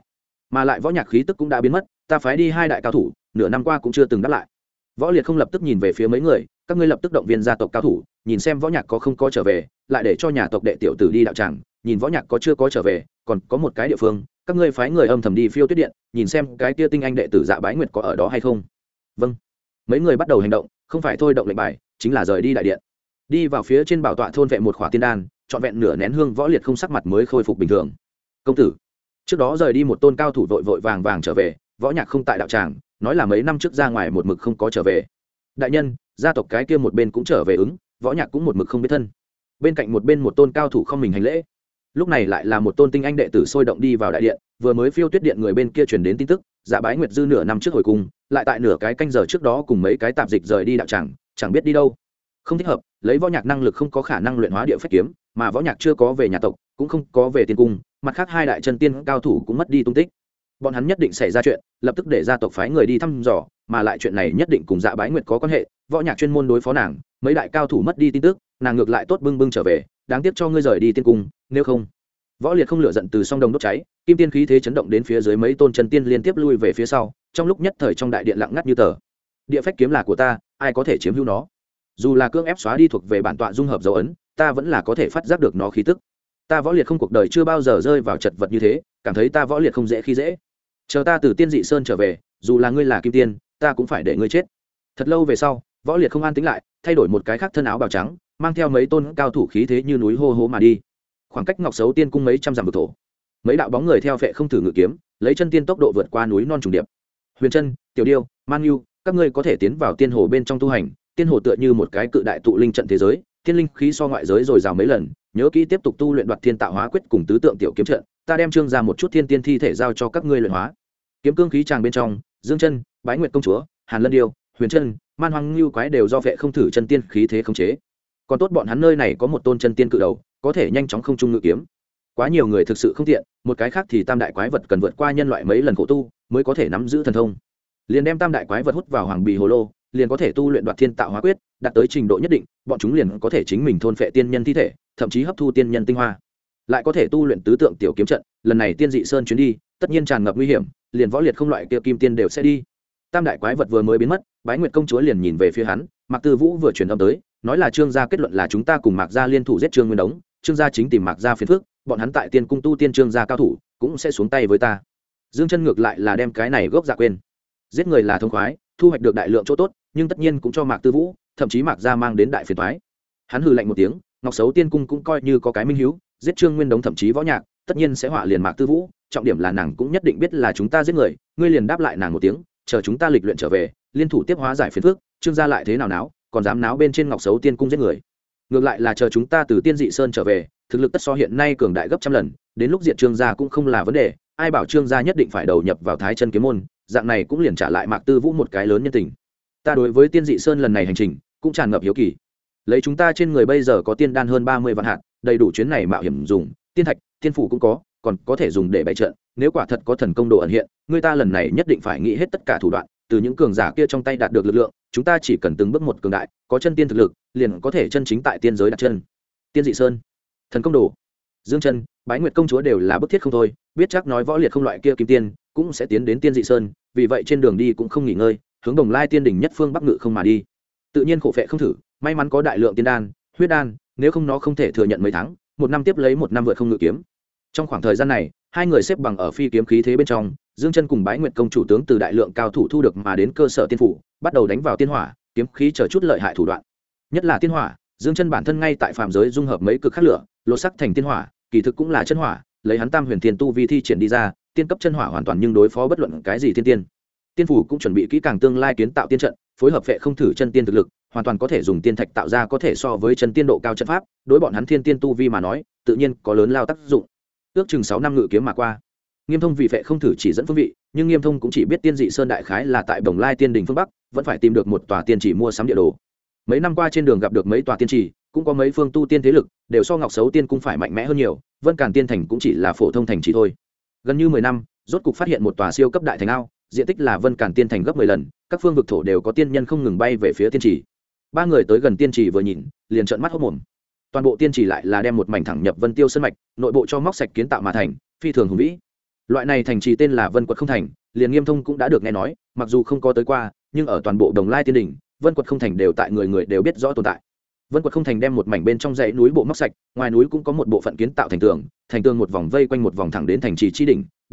mà lại Võ Nhạc khí tức cũng đã biến mất, ta phái đi 2 đại cao thủ, nửa năm qua cũng chưa từng đáp lại. Võ Liệt không lập tức nhìn về phía mấy người, các ngươi lập tức động viên gia tộc cao thủ, nhìn xem Võ Nhạc có không có trở về, lại để cho nhà tộc đệ tiểu tử đi đạo tràng, nhìn Võ Nhạc có chưa có trở về, còn có một cái địa phương, các ngươi phái người âm thầm đi Phiêu Tuyết Điện nhìn xem cái kia tinh anh đệ tử Dạ Bái Nguyệt có ở đó hay không. Vâng. Mấy người bắt đầu hành động, không phải thôi động lệnh bài, chính là rời đi đại điện. Đi vào phía trên bảo tọa thôn vệ một khỏa tiên đan, trọn vẹn nửa nén hương Võ Liệt không sắc mặt mới khôi phục bình thường. Công tử, trước đó rời đi một tôn cao thủ vội vội vàng vàng trở về, Võ Nhạc không tại đạo tràng, nói là mấy năm trước ra ngoài một mực không có trở về. Đại nhân, gia tộc cái kia một bên cũng trở về ứng, Võ Nhạc cũng một mực không biết thân. Bên cạnh một bên một tôn cao thủ không mình hành lễ. Lúc này lại là một tôn tinh anh đệ tử sôi động đi vào đại điện, vừa mới Phiêu Tuyết Điện người bên kia truyền đến tin tức, Dạ Bái Nguyệt dư nửa năm trước hồi cung, lại tại nửa cái canh giờ trước đó cùng mấy cái tạp dịch rời đi đạo tràng, chẳng biết đi đâu. Không thích hợp, lấy Võ Nhạc năng lực không có khả năng luyện hóa địa phách kiếm, mà Võ Nhạc chưa có về nhà tộc, cũng không có về tiên cung, mặt khác hai đại chân tiên cao thủ cũng mất đi tung tích. Bọn hắn nhất định xảy ra chuyện, lập tức để gia tộc phái người đi thăm dò, mà lại chuyện này nhất định cùng Dạ Bái Nguyệt có quan hệ, Võ Nhạc chuyên môn đối phó nàng, mấy đại cao thủ mất đi tin tức, nàng ngược lại tốt bưng bưng trở về, đáng tiếc cho ngươi rời đi tiên cung, nếu không. Võ Liệt không lửa giận từ song đồng đốt cháy, kim tiên khí thế chấn động đến phía dưới mấy tôn chân tiên liên tiếp lui về phía sau, trong lúc nhất thời trong đại điện lặng ngắt như tờ. Địa phách kiếm là của ta, ai có thể chiếm hữu nó? Dù là cưỡng ép xóa đi thuộc về bản tọa dung hợp dấu ấn, ta vẫn là có thể phát giác được nó khí tức. Ta Võ Liệt không cuộc đời chưa bao giờ rơi vào chật vật như thế, cảm thấy ta Võ Liệt không dễ khi dễ. Chờ ta từ Tiên Dị Sơn trở về, dù là ngươi là kim tiên, ta cũng phải để ngươi chết. Thật lâu về sau, Võ Liệt không an tĩnh lại, thay đổi một cái khác thân áo bào trắng, mang theo mấy tôn cao thủ khí thế như núi hô hố mà đi. Khoảng cách Ngọc Sấu Tiên cung mấy trăm dặm vực thổ, mấy đạo bóng người theo phệ không thử ngự kiếm, lấy chân tiên tốc độ vượt qua núi non trùng điệp. Huyền Trân, Tiểu Điêu, Man Nhu, các ngươi có thể tiến vào tiên hồ bên trong tu hành, tiên hồ tựa như một cái cự đại tụ linh trận thế giới, tiên linh khí so ngoại giới rồi rào mấy lần, nhớ kỹ tiếp tục tu luyện Đoạt Thiên Tạo Hóa Quyết cùng tứ tượng tiểu kiếm trận, ta đem trương ra một chút thiên tiên thi thể giao cho các ngươi luyện hóa. Kiếm cương khí tràng bên trong, Dương Chân, Bái Nguyệt công chúa, Hàn Lân Điêu, Huyền Trân, Man Hoang Nhu quái đều do phệ không thử chân tiên khí thế khống chế. Còn tốt bọn hắn nơi này có một tôn chân tiên cự đầu, có thể nhanh chóng không trung ngự kiếm. Quá nhiều người thực sự không tiện, một cái khác thì tam đại quái vật cần vượt qua nhân loại mấy lần khổ tu mới có thể nắm giữ thần thông. Liền đem tam đại quái vật hút vào hoàng bì hồ lô, liền có thể tu luyện Đoạt Thiên Tạo Hóa Quyết, đạt tới trình độ nhất định, bọn chúng liền có thể chính mình thôn phệ tiên nhân thi thể, thậm chí hấp thu tiên nhân tinh hoa. Lại có thể tu luyện tứ tượng tiểu kiếm trận, lần này Tiên Dị Sơn chuyến đi, tất nhiên tràn ngập nguy hiểm, liền Võ Liệt không loại kia kim tiên đều sẽ đi. Tam đại quái vật vừa mới biến mất, Bái Nguyệt công chúa liền nhìn về phía hắn, Mạc Tư Vũ vừa truyền âm tới, nói là Trương gia kết luận là chúng ta cùng Mạc gia liên thủ giết Trương Nguyên Đống, Trương gia chính tìm Mạc gia phiền phức, bọn hắn tại tiên cung tu tiên Trương gia cao thủ, cũng sẽ xuống tay với ta. Dương Chân ngược lại là đem cái này gốc dạ quên. Giết người là thông khoái, thu hoạch được đại lượng chỗ tốt, nhưng tất nhiên cũng cho Mạc Tư Vũ, thậm chí Mạc gia mang đến đại phiền toái. Hắn hừ lạnh một tiếng, Ngọc Sấu Tiên cung cũng coi như có cái minh hiếu, giết Trương Nguyên Đống thậm chí Võ Nhạc, tất nhiên sẽ họa liền Mạc Tư Vũ, trọng điểm là nàng cũng nhất định biết là chúng ta giết người, ngươi liền đáp lại nàng một tiếng, chờ chúng ta lịch luyện trở về, liên thủ tiếp hóa giải phiền phức, Trương gia lại thế nào náo, còn dám náo bên trên Ngọc Sấu Tiên cung giết người. Ngược lại là chờ chúng ta từ Tiên Dị Sơn trở về, thực lực tất so hiện nay cường đại gấp trăm lần, đến lúc diệt Trương gia cũng không là vấn đề, ai bảo Trương gia nhất định phải đầu nhập vào Thái Chân kiếm môn, dạng này cũng liền trả lại Mạc Tư Vũ một cái lớn nhân tình. Ta đối với Tiên Dị Sơn lần này hành trình cũng tràn ngập hiếu kỳ. Lấy chúng ta trên người bây giờ có tiên đan hơn 30 vạn hạt, đầy đủ chuyến này mạo hiểm dùng, tiên thạch, tiên phủ cũng có, còn có thể dùng để bày trận, nếu quả thật có thần công đồ ẩn hiện, người ta lần này nhất định phải nghĩ hết tất cả thủ đoạn, từ những cường giả kia trong tay đạt được lực lượng, chúng ta chỉ cần từng bước một cường đại, có chân tiên thực lực, liền có thể chân chính tại tiên giới đặt chân. Tiên Dị Sơn, thần công đồ, Dương Chân, Bái Nguyệt công chúa đều là bức thiết không thôi, biết chắc nói Võ Liệt không loại kia kim tiên, cũng sẽ tiến đến Tiên Dị Sơn, vì vậy trên đường đi cũng không nghỉ ngơi, hướng Đồng Lai Tiên đỉnh nhất phương bắc ngự không mà đi. Tự nhiên khổ phệ không thử, may mắn có đại lượng tiên đan, huyết đan, nếu không nó không thể thừa nhận mấy tháng, một năm tiếp lấy một năm vượt không ngự kiếm. Trong khoảng thời gian này, hai người xếp bằng ở phi kiếm khí thế bên trong, Dương Chân cùng Bái Nguyệt công chủ tướng từ đại lượng cao thủ thu được mà đến cơ sở tiên phủ, bắt đầu đánh vào tiên hỏa, kiếm khí chờ chút lợi hại thủ đoạn. Nhất là tiên hỏa, Dương Chân bản thân ngay tại phàm giới dung hợp mấy cực khắc lửa, lột sắc thành tiên hỏa, kỳ thực cũng là chân hỏa, lấy hắn Tam Huyền Tiên tu vi thi triển đi ra, tiên cấp chân hỏa hoàn toàn nhưng đối phó bất luận cái gì tiên tiên. Tiên phủ cũng chuẩn bị kỹ càng tương lai kiến tạo tiên trận, phối hợp vệ không thử chân tiên thực lực, hoàn toàn có thể dùng tiên thạch tạo ra có thể so với chân tiên độ cao trận pháp, đối bọn hắn thiên tiên tu vi mà nói, tự nhiên có lớn lao tác dụng. Ước chừng 6 năm ngự kiếm mà qua. Nghiêm Thông vì vệ không thử chỉ dẫn phương vị, nhưng Nghiêm Thông cũng chỉ biết Tiên Dị Sơn đại khái là tại Đồng Lai Tiên đỉnh phương bắc, vẫn phải tìm được một tòa tiên chỉ mua sắm địa đồ. Mấy năm qua trên đường gặp được mấy tòa tiên chỉ, cũng có mấy phương tu tiên thế lực, đều so Ngọc Sấu Tiên cung phải mạnh mẽ hơn nhiều, Vân Càn Tiên thành cũng chỉ là phổ thông thành chỉ thôi. Gần như 10 năm, rốt cục phát hiện một tòa siêu cấp đại thành ao, diện tích là Vân Càn Tiên thành gấp 10 lần, các phương vực thổ đều có tiên nhân không ngừng bay về phía tiên chỉ. Ba người tới gần tiên chỉ vừa nhìn, liền trợn mắt hốt mồm. Toàn bộ tiên chỉ lại là đem một mảnh thẳng nhập Vân Tiêu sơn mạch, nội bộ cho móc sạch kiến tạo mà thành, phi thường hùng vĩ. Loại này thành trì tên là Vân Quật không thành, liền Nghiêm Thông cũng đã được nghe nói, mặc dù không có tới qua, nhưng ở toàn bộ Đồng Lai Tiên đỉnh, Vân Quật không thành đều tại người người đều biết rõ tồn tại. Vân Quật không thành đem một mảnh bên trong dãy núi bộ móc sạch, ngoài núi cũng có một bộ phận kiến tạo thành tường một vòng vây quanh một vòng thẳng đến thành trì chi đỉnh,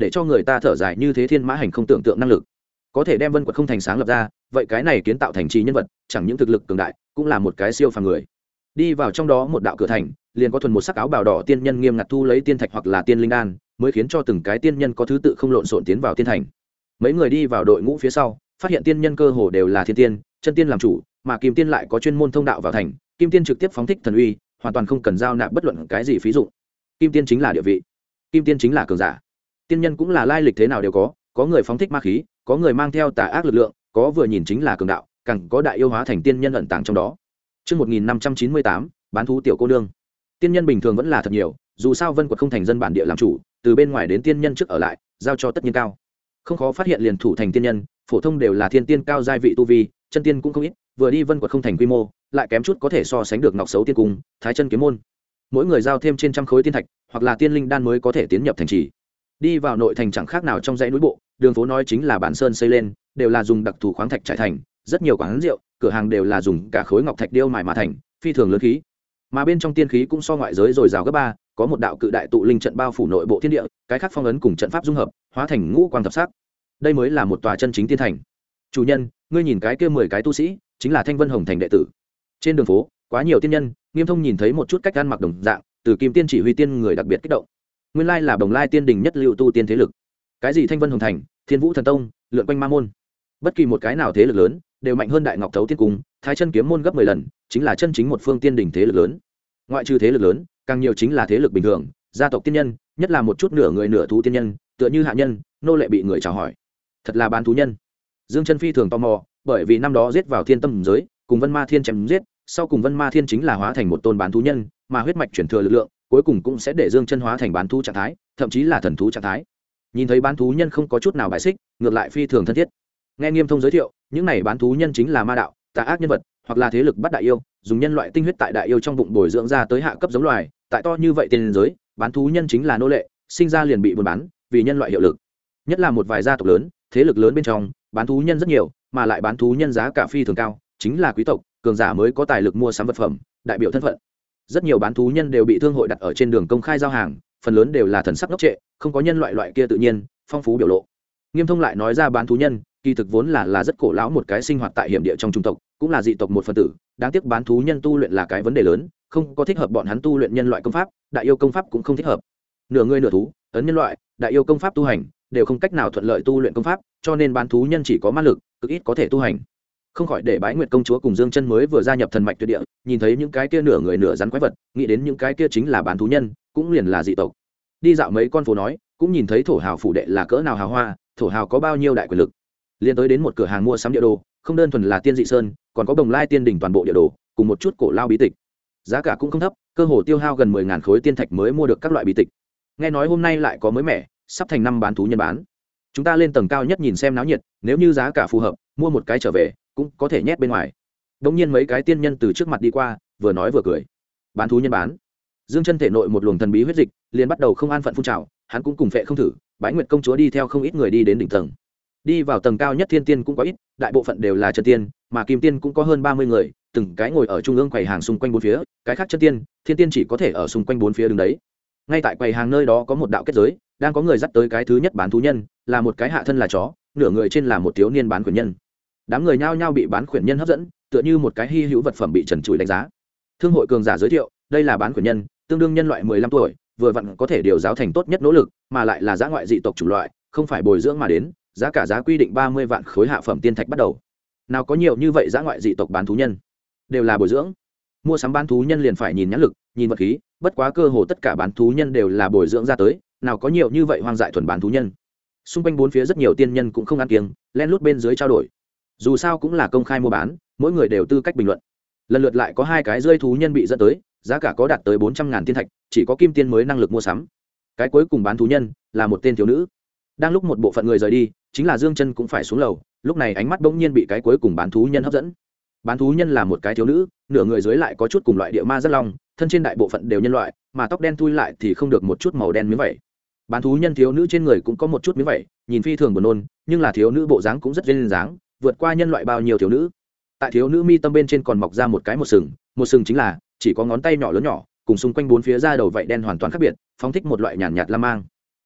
để cho người ta thở dài như thế thiên mã hành không tưởng tượng năng lực có thể đem vân quật không thành sáng lập ra vậy cái này kiến tạo thành trì nhân vật chẳng những thực lực cường đại cũng là một cái siêu phàm người. Đi vào trong đó một đạo cửa thành liền có thuần một sắc áo bào đỏ tiên nhân nghiêm ngặt thu lấy tiên thạch hoặc là tiên linh đan mới khiến cho từng cái tiên nhân có thứ tự không lộn xộn tiến vào tiên thành. Mấy người đi vào đội ngũ phía sau phát hiện tiên nhân cơ hồ đều là thiên tiên chân tiên làm chủ, mà kim tiên lại có chuyên môn thông đạo vào thành. Kim tiên trực tiếp phóng thích thần uy, hoàn toàn không cần giao nạp bất luận cái gì phí dụng. Kim tiên chính là địa vị, kim tiên chính là cường giả. Tiên nhân cũng là lai lịch thế nào đều có người phóng thích ma khí, có người mang theo tà ác lực lượng, có vừa nhìn chính là cường đạo, càng có đại yêu hóa thành tiên nhân ẩn tàng trong đó. Trước 1598, bán thú tiểu cô nương. Tiên nhân bình thường vẫn là thật nhiều, dù sao Vân Quật không thành dân bản địa làm chủ, từ bên ngoài đến tiên nhân trước ở lại, giao cho tất nhiên cao. Không khó phát hiện liền thủ thành tiên nhân, phổ thông đều là thiên tiên cao giai vị tu vi, chân tiên cũng không ít, vừa đi Vân Quật không thành quy mô, lại kém chút có thể so sánh được Ngọc Sấu tiên cung, Thái Chân kiếm môn. Mỗi người giao thêm trên trăm khối tiên thạch, hoặc là tiên linh đan mới có thể tiến nhập thành trì. Đi vào nội thành chẳng khác nào trong dãy núi bộ, đường phố nói chính là bản sơn xây lên, đều là dùng đặc thù khoáng thạch trải thành, rất nhiều quán rượu, cửa hàng đều là dùng cả khối ngọc thạch điêu mài mà thành, phi thường lớn khí. Mà bên trong tiên khí cũng so ngoại giới dồi dào gấp ba, có một đạo cự đại tụ linh trận bao phủ nội bộ thiên địa, cái khác phong ấn cùng trận pháp dung hợp, hóa thành ngũ quang thập sắc. Đây mới là một tòa chân chính tiên thành. Chủ nhân, ngươi nhìn cái kia 10 cái tu sĩ, chính là Thanh Vân Hồng thành đệ tử. Trên đường phố, quá nhiều tiên nhân, Nghiêm Thông nhìn thấy một chút cách ăn mặc đồng dạng, từ Kim Tiên chỉ huy tiên người đặc biệt kích động. Nguyên lai là Đồng Lai Tiên đình nhất lưu tu tiên thế lực. Cái gì Thanh Vân Hồng thành, Thiên Vũ thần tông, lượn quanh ma môn, bất kỳ một cái nào thế lực lớn đều mạnh hơn Đại Ngọc Thấu tiên cung, Thái Chân kiếm môn gấp 10 lần, chính là chân chính một phương tiên đình thế lực lớn. Ngoại trừ thế lực lớn, càng nhiều chính là thế lực bình thường, gia tộc tiên nhân, nhất là một chút nửa người nửa thú tiên nhân, tựa như hạ nhân, nô lệ bị người chào hỏi. Thật là bán thú nhân. Dương Chân phi thường tò mò, bởi vì năm đó giết vào Thiên Tâm giới, cùng Vân Ma Thiên chém giết, sau cùng Vân Ma Thiên chính là hóa thành một tôn bán thú nhân, mà huyết mạch chuyển thừa lực lượng, cuối cùng cũng sẽ để Dương Chân hóa thành bán thú trạng thái, thậm chí là thần thú trạng thái. Nhìn thấy bán thú nhân không có chút nào bài xích, ngược lại phi thường thân thiết. Nghe Nghiêm Thông giới thiệu, những này bán thú nhân chính là ma đạo, tà ác nhân vật, hoặc là thế lực bắt đại yêu, dùng nhân loại tinh huyết tại đại yêu trong bụng bồi dưỡng ra tới hạ cấp giống loài, tại to như vậy tiên giới, bán thú nhân chính là nô lệ, sinh ra liền bị buôn bán, vì nhân loại hiệu lực. Nhất là một vài gia tộc lớn, thế lực lớn bên trong, bán thú nhân rất nhiều, mà lại bán thú nhân giá cả phi thường cao, chính là quý tộc, cường giả mới có tài lực mua sắm vật phẩm, đại biểu thân phận. Rất nhiều bán thú nhân đều bị thương hội đặt ở trên đường công khai giao hàng, phần lớn đều là thần sắc ngốc trệ, không có nhân loại loại kia tự nhiên phong phú biểu lộ. Nghiêm Thông lại nói ra bán thú nhân kỳ thực vốn là rất cổ lão một cái sinh hoạt tại hiểm địa trong trung tộc, cũng là dị tộc một phần tử, đáng tiếc bán thú nhân tu luyện là cái vấn đề lớn, không có thích hợp bọn hắn tu luyện nhân loại công pháp, đại yêu công pháp cũng không thích hợp. Nửa người nửa thú, ấn nhân loại, đại yêu công pháp tu hành đều không cách nào thuận lợi tu luyện công pháp, cho nên bán thú nhân chỉ có ma lực, cực ít có thể tu hành. Không khỏi để Bái Nguyệt công chúa cùng Dương Chân mới vừa gia nhập thần mạch tuyệt địa, nhìn thấy những cái kia nửa người nửa rắn quái vật, nghĩ đến những cái kia chính là bán thú nhân, cũng liền là dị tộc. Đi dạo mấy con phố nói, cũng nhìn thấy thổ hào phủ đệ là cỡ nào hào hoa, thổ hào có bao nhiêu đại quyền lực. Liên tới đến một cửa hàng mua sắm địa đồ, không đơn thuần là tiên dị sơn, còn có Bồng Lai tiên đỉnh toàn bộ địa đồ, cùng một chút cổ lao bí tịch. Giá cả cũng không thấp, cơ hồ tiêu hao gần 10.000 khối tiên thạch mới mua được các loại bí tịch. Nghe nói hôm nay lại có mới mẻ, sắp thành năm bán thú nhân bán. Chúng ta lên tầng cao nhất nhìn xem náo nhiệt, nếu như giá cả phù hợp, mua một cái trở về, cũng có thể nhét bên ngoài. Đống nhiên mấy cái tiên nhân từ trước mặt đi qua, vừa nói vừa cười. Bán thú nhân bán. Dương Chân thể nội một luồng thần bí huyết dịch, liền bắt đầu không an phận phun trào, hắn cũng cùng phệ không thử, Bái Nguyệt công chúa đi theo không ít người đi đến đỉnh tầng. Đi vào tầng cao nhất thiên tiên cũng có ít, đại bộ phận đều là chân tiên, mà kim tiên cũng có hơn 30 người, từng cái ngồi ở trung ương quầy hàng xung quanh bốn phía, cái khác chân tiên, thiên tiên chỉ có thể ở xung quanh bốn phía đứng đấy. Ngay tại quầy hàng nơi đó có một đạo kết giới, đang có người dắt tới cái thứ nhất bán thú nhân, là một cái hạ thân là chó, nửa người trên là một thiếu niên bán khuyển nhân. Đám người nhao nhao bị bán khuyển nhân hấp dẫn, tựa như một cái hi hữu vật phẩm bị trần trụi đánh giá. Thương hội cường giả giới thiệu, đây là bán khuyển nhân, tương đương nhân loại 15 tuổi, vừa vặn có thể điều giáo thành tốt nhất nỗ lực, mà lại là dã ngoại dị tộc chủng loại, không phải bồi dưỡng mà đến, giá cả giá quy định 30 vạn khối hạ phẩm tiên thạch bắt đầu. Nào có nhiều như vậy dã ngoại dị tộc bán thú nhân, đều là bồi dưỡng. Mua sắm bán thú nhân liền phải nhìn nhãn lực, nhìn vật khí, bất quá cơ hồ tất cả bán thú nhân đều là bồi dưỡng ra tới, nào có nhiều như vậy hoang dại thuần bán thú nhân. Xung quanh bốn phía rất nhiều tiên nhân cũng không ăn kiêng, len lút bên dưới trao đổi. Dù sao cũng là công khai mua bán, mỗi người đều tư cách bình luận. Lần lượt lại có hai cái rơi thú nhân bị dẫn tới, giá cả có đạt tới 400.000 tiên thạch, chỉ có kim tiên mới năng lực mua sắm. Cái cuối cùng bán thú nhân là một tên thiếu nữ. Đang lúc một bộ phận người rời đi, chính là Dương Chân cũng phải xuống lầu, lúc này ánh mắt bỗng nhiên bị cái cuối cùng bán thú nhân hấp dẫn. Bán thú nhân là một cái thiếu nữ, nửa người dưới lại có chút cùng loại địa ma rất long, thân trên đại bộ phận đều nhân loại, mà tóc đen thui lại thì không được một chút màu đen miếng vậy. Bán thú nhân thiếu nữ trên người cũng có một chút miếng vậy, nhìn phi thường buồn nôn, nhưng là thiếu nữ bộ dáng cũng rất duyên dáng, vượt qua nhân loại bao nhiêu thiếu nữ. Tại thiếu nữ mi tâm bên trên còn mọc ra một cái một sừng chính là chỉ có ngón tay nhỏ lớn nhỏ, cùng xung quanh bốn phía da đầu vậy đen hoàn toàn khác biệt, phóng thích một loại nhàn nhạt lam mang.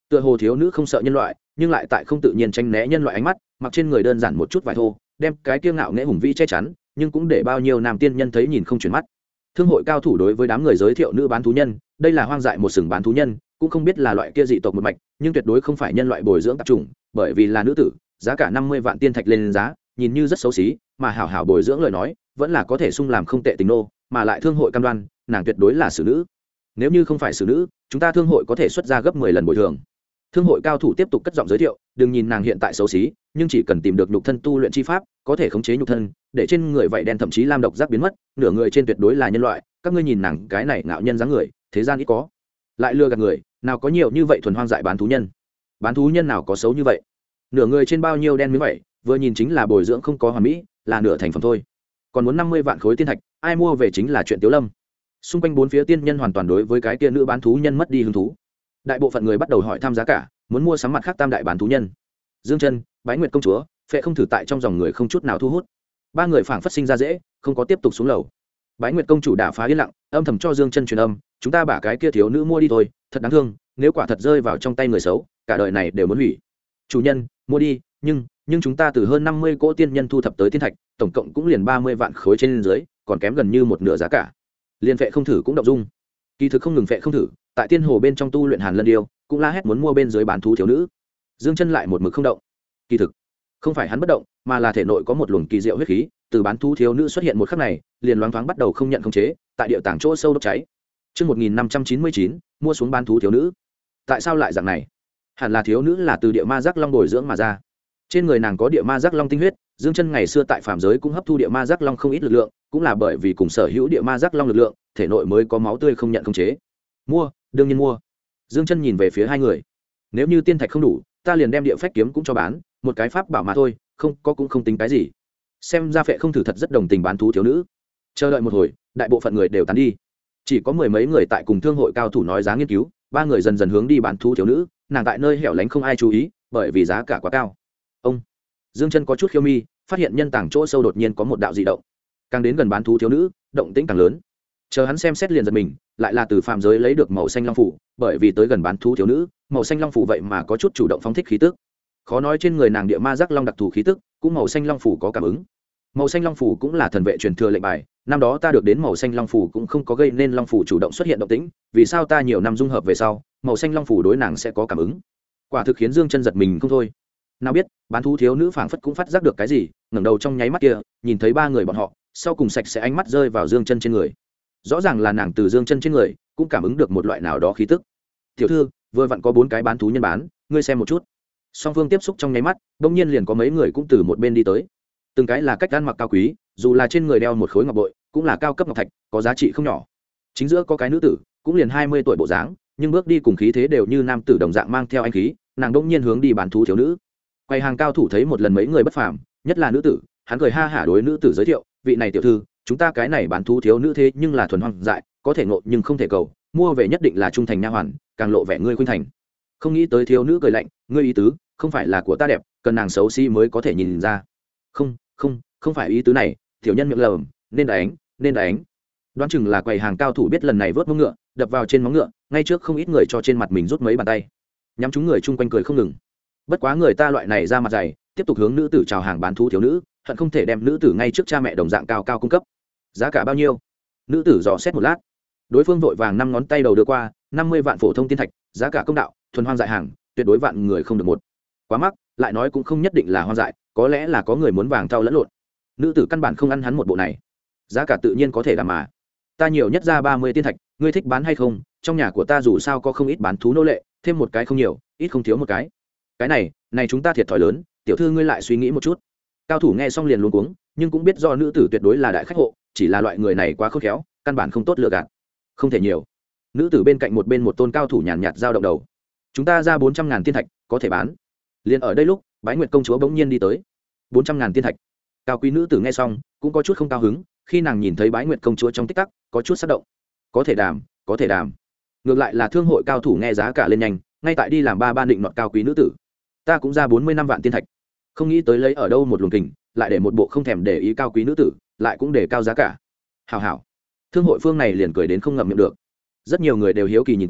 tựa hồ thiếu nữ không sợ nhân loại nhưng lại tại không tự nhiên tránh né nhân loại ánh mắt, mặc trên người đơn giản một chút vải thô, đem cái kiêu ngạo nghễ hùng vĩ che chắn, nhưng cũng để bao nhiêu nam tiên nhân thấy nhìn không chuyển mắt. Thương hội cao thủ đối với đám người giới thiệu nữ bán thú nhân, đây là hoang dại một sừng bán thú nhân, cũng không biết là loại kia dị tộc một mạch, nhưng tuyệt đối không phải nhân loại bồi dưỡng tạp chủng, bởi vì là nữ tử, giá cả 50 vạn tiên thạch lên giá, nhìn như rất xấu xí, mà hảo hảo bồi dưỡng lời nói, vẫn là có thể sung làm không tệ tình nô, mà lại thương hội cam đoan, nàng tuyệt đối là xử nữ. Nếu như không phải xử nữ, chúng ta thương hội có thể xuất ra gấp 10 lần bồi thường. Thương hội cao thủ tiếp tục cất giọng giới thiệu, đừng nhìn nàng hiện tại xấu xí, nhưng chỉ cần tìm được nhục thân tu luyện chi pháp, có thể khống chế nhục thân, để trên người vậy đen thậm chí lam độc giác biến mất, nửa người trên tuyệt đối là nhân loại, các ngươi nhìn nàng cái này ngạo nhân dáng người, thế gian ít có. Lại lừa gạt người, nào có nhiều như vậy thuần hoang dại bán thú nhân. Bán thú nhân nào có xấu như vậy? Nửa người trên bao nhiêu đen miếng vậy, vừa nhìn chính là bồi dưỡng không có hoàn mỹ, là nửa thành phẩm thôi. Còn muốn 50 vạn khối tiên thạch, ai mua về chính là chuyện tiểu lâm. Xung quanh bốn phía tiên nhân hoàn toàn đối với cái kia nữ bán thú nhân mất đi hứng thú. Đại bộ phận người bắt đầu hỏi thăm giá cả, muốn mua sắm mặt khác tam đại bán thú nhân. Dương Chân, Bái Nguyệt công chúa, Phệ không thử tại trong dòng người không chút nào thu hút. Ba người phảng phất sinh ra dễ, không có tiếp tục xuống lầu. Bái Nguyệt công chủ đã phá yên lặng, âm thầm cho Dương Chân truyền âm, chúng ta bả cái kia thiếu nữ mua đi thôi, thật đáng thương, nếu quả thật rơi vào trong tay người xấu, cả đời này đều muốn hủy. Chủ nhân, mua đi, nhưng chúng ta từ hơn 50 cỗ tiên nhân thu thập tới tiên thạch, tổng cộng cũng liền 30 vạn khối trên dưới, còn kém gần như một nửa giá cả. Liên Phệ không thử cũng động dung. Kỳ thực không ngừng Phệ không thử, tại tiên hồ bên trong tu luyện Hàn Lân Điêu, cũng la hét muốn mua bên dưới bán thú thiếu nữ. Dương Chân lại một mực không động. Kỳ thực không phải hắn bất động, mà là thể nội có một luồng kỳ diệu huyết khí, từ bán thú thiếu nữ xuất hiện một khắc này, liền loáng thoáng bắt đầu không nhận khống chế, tại địa tàng chỗ sâu đốt cháy. Chương 1599, mua xuống bán thú thiếu nữ. Tại sao lại dạng này? Hẳn là thiếu nữ là từ địa ma giác long bồi dưỡng mà ra. Trên người nàng có địa ma giác long tinh huyết, Dương Chân ngày xưa tại phàm giới cũng hấp thu địa ma giác long không ít lực lượng, cũng là bởi vì cùng sở hữu địa ma giác long lực lượng, thể nội mới có máu tươi không nhận khống chế. Mua, đương nhiên mua. Dương Chân nhìn về phía hai người. Nếu như tiên thạch không đủ, ta liền đem địa phách kiếm cũng cho bán, một cái pháp bảo mà thôi, không có cũng không tính cái gì. Xem ra Phệ không thử thật rất đồng tình bán thú thiếu nữ. Chờ đợi một hồi, đại bộ phận người đều tán đi, chỉ có mười mấy người tại cùng thương hội cao thủ nói giá nghiên cứu. Ba người dần dần hướng đi bán thú thiếu nữ, nàng tại nơi hẻo lánh không ai chú ý, bởi vì giá cả quá cao. Ông Dương Chân có chút khiêu mi, phát hiện nhân tàng chỗ sâu đột nhiên có một đạo dị động. Càng đến gần bán thú thiếu nữ, động tĩnh càng lớn. Chờ hắn xem xét liền giật mình, lại là từ phàm giới lấy được màu xanh long phủ, bởi vì tới gần bán thú thiếu nữ, màu xanh long phủ vậy mà có chút chủ động phóng thích khí tức. Khó nói trên người nàng địa ma giác long đặc thù khí tức, cũng màu xanh long phủ có cảm ứng. Màu xanh long phủ cũng là thần vệ truyền thừa lệnh bài, năm đó ta được đến màu xanh long phủ cũng không có gây nên long phủ chủ động xuất hiện động tĩnh, vì sao ta nhiều năm dung hợp về sau, màu xanh long phủ đối nàng sẽ có cảm ứng? Quả thực khiến Dương Chân giật mình không thôi. Nào biết, bán thú thiếu nữ phảng phất cũng phát giác được cái gì, ngẩng đầu trong nháy mắt kia, nhìn thấy ba người bọn họ, sau cùng sạch sẽ ánh mắt rơi vào Dương Chân trên người. Rõ ràng là nàng từ Dương Chân trên người cũng cảm ứng được một loại nào đó khí tức. Tiểu thư, vừa vặn có 4 cái bán thú nhân bán, ngươi xem một chút. Song phương tiếp xúc trong nháy mắt, đột nhiên liền có mấy người cũng từ một bên đi tới. Từng cái là cách ăn mặc cao quý, dù là trên người đeo một khối ngọc bội, cũng là cao cấp ngọc thạch, có giá trị không nhỏ. Chính giữa có cái nữ tử, cũng liền 20 tuổi bộ dáng, nhưng bước đi cùng khí thế đều như nam tử đồng dạng mang theo anh khí, nàng đột nhiên hướng đi bán thú thiếu nữ. Quầy hàng cao thủ thấy một lần mấy người bất phàm, nhất là nữ tử, hắn cười ha hả đối nữ tử giới thiệu, vị này tiểu thư, chúng ta cái này bán thú thiếu nữ thế nhưng là thuần hoang dại, có thể ngộ nhưng không thể cầu, mua về nhất định là trung thành nha hoàn, càng lộ vẻ ngươi khuynh thành. Không nghĩ tới thiếu nữ cười lạnh, ngươi ý tứ không phải là của ta đẹp, cần nàng xấu xí mới có thể nhìn ra. Không phải ý tứ này, tiểu nhân miệng lầm, nên đánh. Đoán chừng là quầy hàng cao thủ biết lần này vớt mông ngựa, đập vào trên móng ngựa, ngay trước không ít người cho trên mặt mình rút mấy bàn tay, nhắm chúng người chung quanh cười không ngừng. Bất quá người ta loại này ra mặt dày, tiếp tục hướng nữ tử chào hàng bán thú thiếu nữ, hận không thể đem nữ tử ngay trước cha mẹ đồng dạng cao cao cung cấp. Giá cả bao nhiêu? Nữ tử dò xét một lát, đối phương vội vàng 5 ngón tay đầu đưa qua, 50 vạn phổ thông tiên thạch, giá cả công đạo, thuần hoang dại hàng, tuyệt đối vạn người không được một. Quá mắc, lại nói cũng không nhất định là hoang dại, có lẽ là có người muốn vàng thau lẫn lộn. Nữ tử căn bản không ăn hắn một bộ này, giá cả tự nhiên có thể đảm mà. Ta nhiều nhất ra 30 tiên thạch, ngươi thích bán hay không? Trong nhà của ta dù sao có không ít bán thú nô lệ, thêm một cái không nhiều, ít không thiếu một cái. Cái này chúng ta thiệt thòi lớn, tiểu thư ngươi lại suy nghĩ một chút. Cao thủ nghe xong liền luống cuống, nhưng cũng biết do nữ tử tuyệt đối là đại khách hộ, chỉ là loại người này quá khôn khéo, căn bản không tốt lựa gạt. Không thể nhiều. Nữ tử bên cạnh một tôn cao thủ nhàn nhạt giao động đầu. Chúng ta ra 400.000 tiên thạch, có thể bán. Liền ở đây lúc, Bái Nguyệt công chúa bỗng nhiên đi tới. 400.000 tiên thạch. Cao quý nữ tử nghe xong, cũng có chút không cao hứng, khi nàng nhìn thấy Bái Nguyệt công chúa trong tích tắc, có chút xúc động. Có thể đàm. Ngược lại là thương hội cao thủ nghe giá cả lên nhanh, ngay tại đi làm ba định nọt cao quý nữ tử. Ta cũng ra 45 vạn tiên thạch. Không nghĩ tới lấy ở đâu một luồng kình, lại để một bộ không thèm để ý cao quý nữ tử, lại cũng để cao giá cả. Hảo. Thương hội phương này liền cười đến không ngậm miệng được. Rất nhiều người đều hiếu kỳ nhìn qua,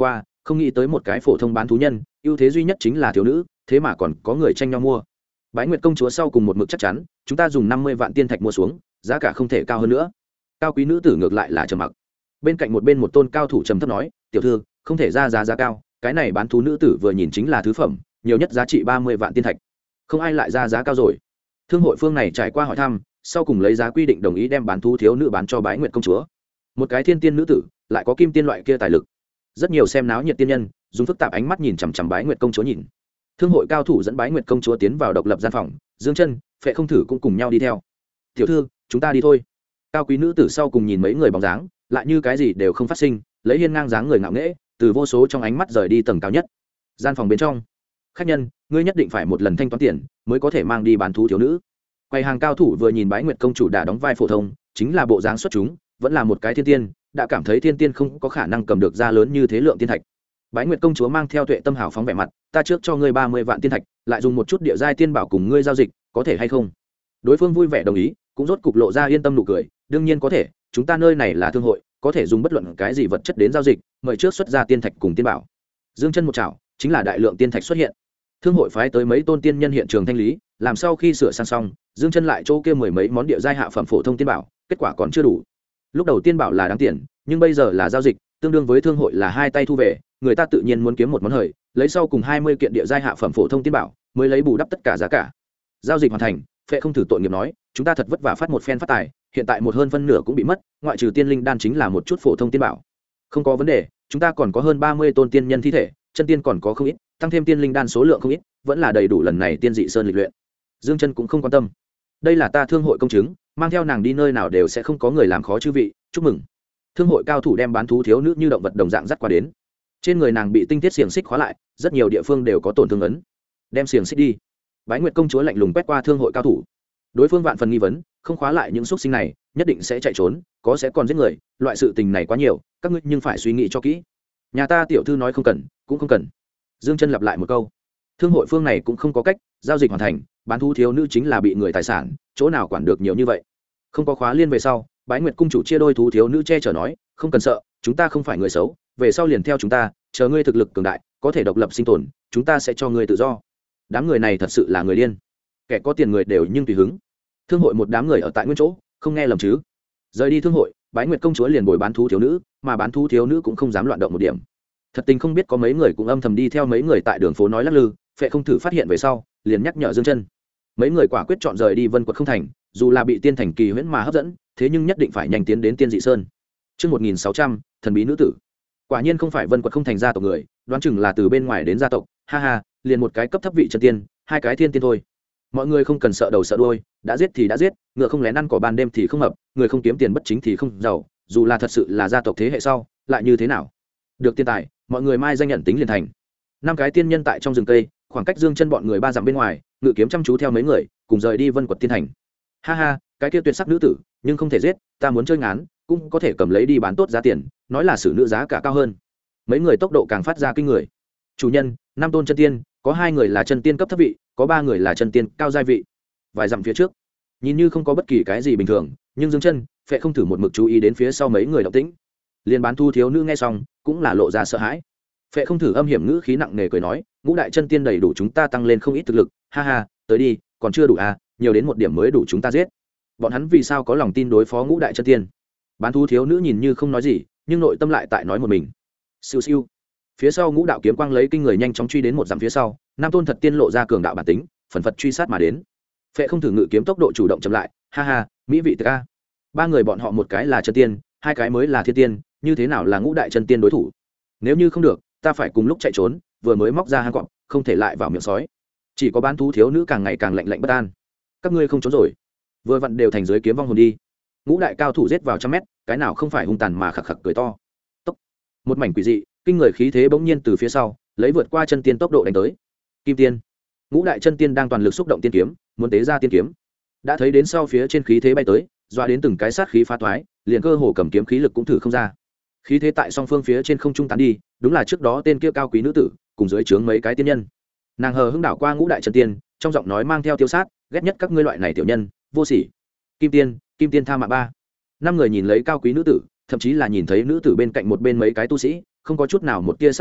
không nghĩ tới một cái phổ thông bán thú nhân ưu thế duy nhất chính là thiếu nữ, thế mà còn có người tranh nhau mua. Bái Nguyệt công chúa sau cùng một mực chắc chắn, chúng ta dùng 50 vạn tiên thạch mua xuống, giá cả không thể cao hơn nữa. Cao quý nữ tử ngược lại là trầm mặc. Bên cạnh một tôn cao thủ trầm thấp nói, tiểu thư, không thể ra giá cao, cái này bán thú nữ tử vừa nhìn chính là thứ phẩm, nhiều nhất giá trị 30 vạn tiên thạch. Không ai lại ra giá cao rồi. Thương hội phương này trải qua hỏi thăm, sau cùng lấy giá quy định đồng ý đem bán thú thiếu nữ bán cho Bái Nguyệt công chúa. Một cái thiên tiên nữ tử, lại có kim tiên loại kia tài lực. Rất nhiều xem náo nhiệt tiên nhân, dùng phức tạp ánh mắt nhìn chằm chằm Bái Nguyệt công chúa nhìn. Thương hội cao thủ dẫn Bái Nguyệt công chúa tiến vào độc lập gian phòng, Dương Chân, Phệ Không Thử cũng cùng nhau đi theo. "Tiểu thư, chúng ta đi thôi." Cao quý nữ tử sau cùng nhìn mấy người bóng dáng, lại như cái gì đều không phát sinh, lấy hiên ngang dáng người ngạo nghễ, từ vô số trong ánh mắt rời đi tầng cao nhất. Gian phòng bên trong, "Khách nhân, ngươi nhất định phải một lần thanh toán tiền, mới có thể mang đi bán thú thiếu nữ." Quầy hàng cao thủ vừa nhìn Bái Nguyệt công chủ đã đóng vai phổ thông, chính là bộ dáng xuất chúng, vẫn là một cái thiên tiên, đã cảm thấy thiên tiên không có khả năng cầm được ra lớn như thế lượng tiên thạch. Bái Nguyệt công chúa mang theo tuệ tâm hào phóng vẻ mặt, "Ta trước cho ngươi 30 vạn tiên thạch, lại dùng một chút địa giai tiên bảo cùng ngươi giao dịch, có thể hay không?" Đối phương vui vẻ đồng ý, cũng rốt cục lộ ra yên tâm nụ cười, "Đương nhiên có thể, chúng ta nơi này là thương hội, có thể dùng bất luận cái gì vật chất đến giao dịch, mời trước xuất ra tiên thạch cùng tiên bảo." Dương Chân một chảo, chính là đại lượng tiên thạch xuất hiện. Thương hội phái tới mấy tôn tiên nhân hiện trường thanh lý, làm sau khi sửa sang xong, Dương Chân lại chỗ kia mười mấy món địa giai hạ phẩm phổ thông tiên bảo, kết quả còn chưa đủ. Lúc đầu tiên bảo là đáng tiền, nhưng bây giờ là giao dịch, tương đương với thương hội là hai tay thu về, người ta tự nhiên muốn kiếm một món hời, lấy sau cùng 20 kiện địa giai hạ phẩm phổ thông tiên bảo, mới lấy bù đắp tất cả giá cả. Giao dịch hoàn thành, Phệ Không Thử tội nghiệp nói, "Chúng ta thật vất vả phát một phen phát tài, hiện tại một hơn phân nửa cũng bị mất, ngoại trừ tiên linh đan chính là một chút phổ thông tiên bảo." "Không có vấn đề, chúng ta còn có hơn 30 tôn tiên nhân thi thể, chân tiên còn có không ít, tăng thêm tiên linh đan số lượng không ít, vẫn là đầy đủ lần này tiên dị sơn lịch luyện." Dương Chân cũng không quan tâm. "Đây là ta thương hội công chứng, mang theo nàng đi nơi nào đều sẽ không có người làm khó chư vị, chúc mừng." Thương hội cao thủ đem bán thú thiếu nữ như động vật đồng dạng dắt qua đến. Trên người nàng bị tinh thiết xiềng xích khóa lại, rất nhiều địa phương đều có tổn thương ấn. "Đem xiềng xích đi." Bái Nguyệt công chúa lạnh lùng quét qua thương hội cao thủ. Đối phương vạn phần nghi vấn, không khóa lại những xúc sinh này, nhất định sẽ chạy trốn, có sẽ còn giết người, loại sự tình này quá nhiều, các ngươi nhưng phải suy nghĩ cho kỹ. "Nhà ta tiểu thư nói không cần, cũng không cần." Dương Chân lặp lại một câu. Thương hội phương này cũng không có cách, giao dịch hoàn thành, bán thú thiếu nữ chính là bị người tài sản, chỗ nào quản được nhiều như vậy. Không có khóa liên về sau, Bái Nguyệt cung chủ chia đôi thú thiếu nữ che chở nói, "Không cần sợ, chúng ta không phải người xấu, về sau liền theo chúng ta, chờ ngươi thực lực cường đại, có thể độc lập sinh tồn, chúng ta sẽ cho ngươi tự do." Đám người này thật sự là người điên, kẻ có tiền người đều nhưng tùy hứng. Thương hội một đám người ở tại nguyên chỗ, không nghe lầm chứ? Rời đi thương hội, Bái Nguyệt công chúa liền bồi bán thú thiếu nữ, mà bán thú thiếu nữ cũng không dám loạn động một điểm. Thật tình không biết có mấy người cũng âm thầm đi theo mấy người tại đường phố nói lắc lư, Phệ Không Thử phát hiện về sau, liền nhắc nhở Dương Chân. Mấy người quả quyết chọn rời đi Vân Quật không thành, dù là bị tiên thành kỳ huyễn mà hấp dẫn, thế nhưng nhất định phải nhanh tiến đến Tiên Dị Sơn. Chương 1600, thần bí nữ tử. Quả nhiên không phải Vân Quật không thành gia tộc người, đoán chừng là từ bên ngoài đến gia tộc, ha ha, liền một cái cấp thấp vị chân tiên, hai cái thiên tiên thôi. Mọi người không cần sợ đầu sợ đuôi, đã giết thì đã giết, ngựa không lén ăn cỏ ban đêm thì không hợp, người không kiếm tiền bất chính thì không giàu, dù là thật sự là gia tộc thế hệ sau, lại như thế nào? Được tiên tài, mọi người mai danh nhận tính liền thành. Năm cái tiên nhân tại trong rừng cây, khoảng cách Dương Chân bọn người 3 dặm bên ngoài, ngự kiếm chăm chú theo mấy người, cùng rời đi Vân Quật tiên thành. Ha ha, cái kia tuyệt sắc nữ tử, nhưng không thể giết, ta muốn chơi ngán, cũng có thể cầm lấy đi bán tốt giá tiền, nói là xử nữ giá cả cao hơn. Mấy người tốc độ càng phát ra kinh người. Chủ nhân, 5 tôn chân tiên, có 2 người là chân tiên cấp thấp vị, có 3 người là chân tiên cao giai vị. Vài dặm phía trước, nhìn như không có bất kỳ cái gì bình thường, nhưng Dương Chân, Phệ Không Thử một mực chú ý đến phía sau mấy người động tĩnh. Liên bán thu thiếu nữ nghe xong, cũng là lộ ra sợ hãi. Phệ Không Thử âm hiểm ngữ khí nặng nề cười nói, ngũ đại chân tiên đầy đủ chúng ta tăng lên không ít thực lực, ha ha, tới đi, còn chưa đủ à, nhiều đến một điểm mới đủ chúng ta giết. Bọn hắn vì sao có lòng tin đối phó ngũ đại chân tiên? Bán thú thiếu nữ nhìn như không nói gì, nhưng nội tâm lại tại nói một mình. Siêu siêu. Phía sau ngũ đạo kiếm quang lấy kinh người nhanh chóng truy đến một dặm phía sau, Nam Tôn thật tiên lộ ra cường đạo bản tính, phần phật truy sát mà đến. Phệ Không Thử ngự kiếm tốc độ chủ động chậm lại, ha ha, mỹ vị tiệc a. Ba người bọn họ một cái là chân tiên, hai cái mới là thiên tiên, như thế nào là ngũ đại chân tiên đối thủ? Nếu như không được, ta phải cùng lúc chạy trốn, vừa mới móc ra hang cọp, không thể lại vào miệng sói. Chỉ có bán thú thiếu nữ càng ngày càng lạnh lạnh bất an. Các ngươi không trốn rồi, vừa vặn đều thành dưới kiếm vong hồn đi. Ngũ đại cao thủ giết vào 100 mét, cái nào không phải hung tàn mà khặc khặc cười to. Tốc. Một mảnh quỷ dị, kinh người khí thế bỗng nhiên từ phía sau, lấy vượt qua chân tiên tốc độ đánh tới. Kim tiên. Ngũ đại chân tiên đang toàn lực xúc động tiên kiếm, muốn tế ra tiên kiếm. Đã thấy đến sau phía trên khí thế bay tới, dọa đến từng cái sát khí phá toái, liền cơ hồ cầm kiếm khí lực cũng thử không ra. Khí thế tại song phương phía trên không trung tán đi, đúng là trước đó tên kia cao quý nữ tử, cùng dưới trướng mấy cái tiên nhân. Nàng hờ hững đảo qua ngũ đại chân tiên, trong giọng nói mang theo tiêu sát, ghét nhất các ngươi loại này tiểu nhân, vô sỉ. Kim tiên tha mạng ba. 5 người nhìn lấy cao quý nữ tử, thậm chí là nhìn thấy nữ tử bên cạnh một bên mấy cái tu sĩ, không có chút nào một tia sát khí,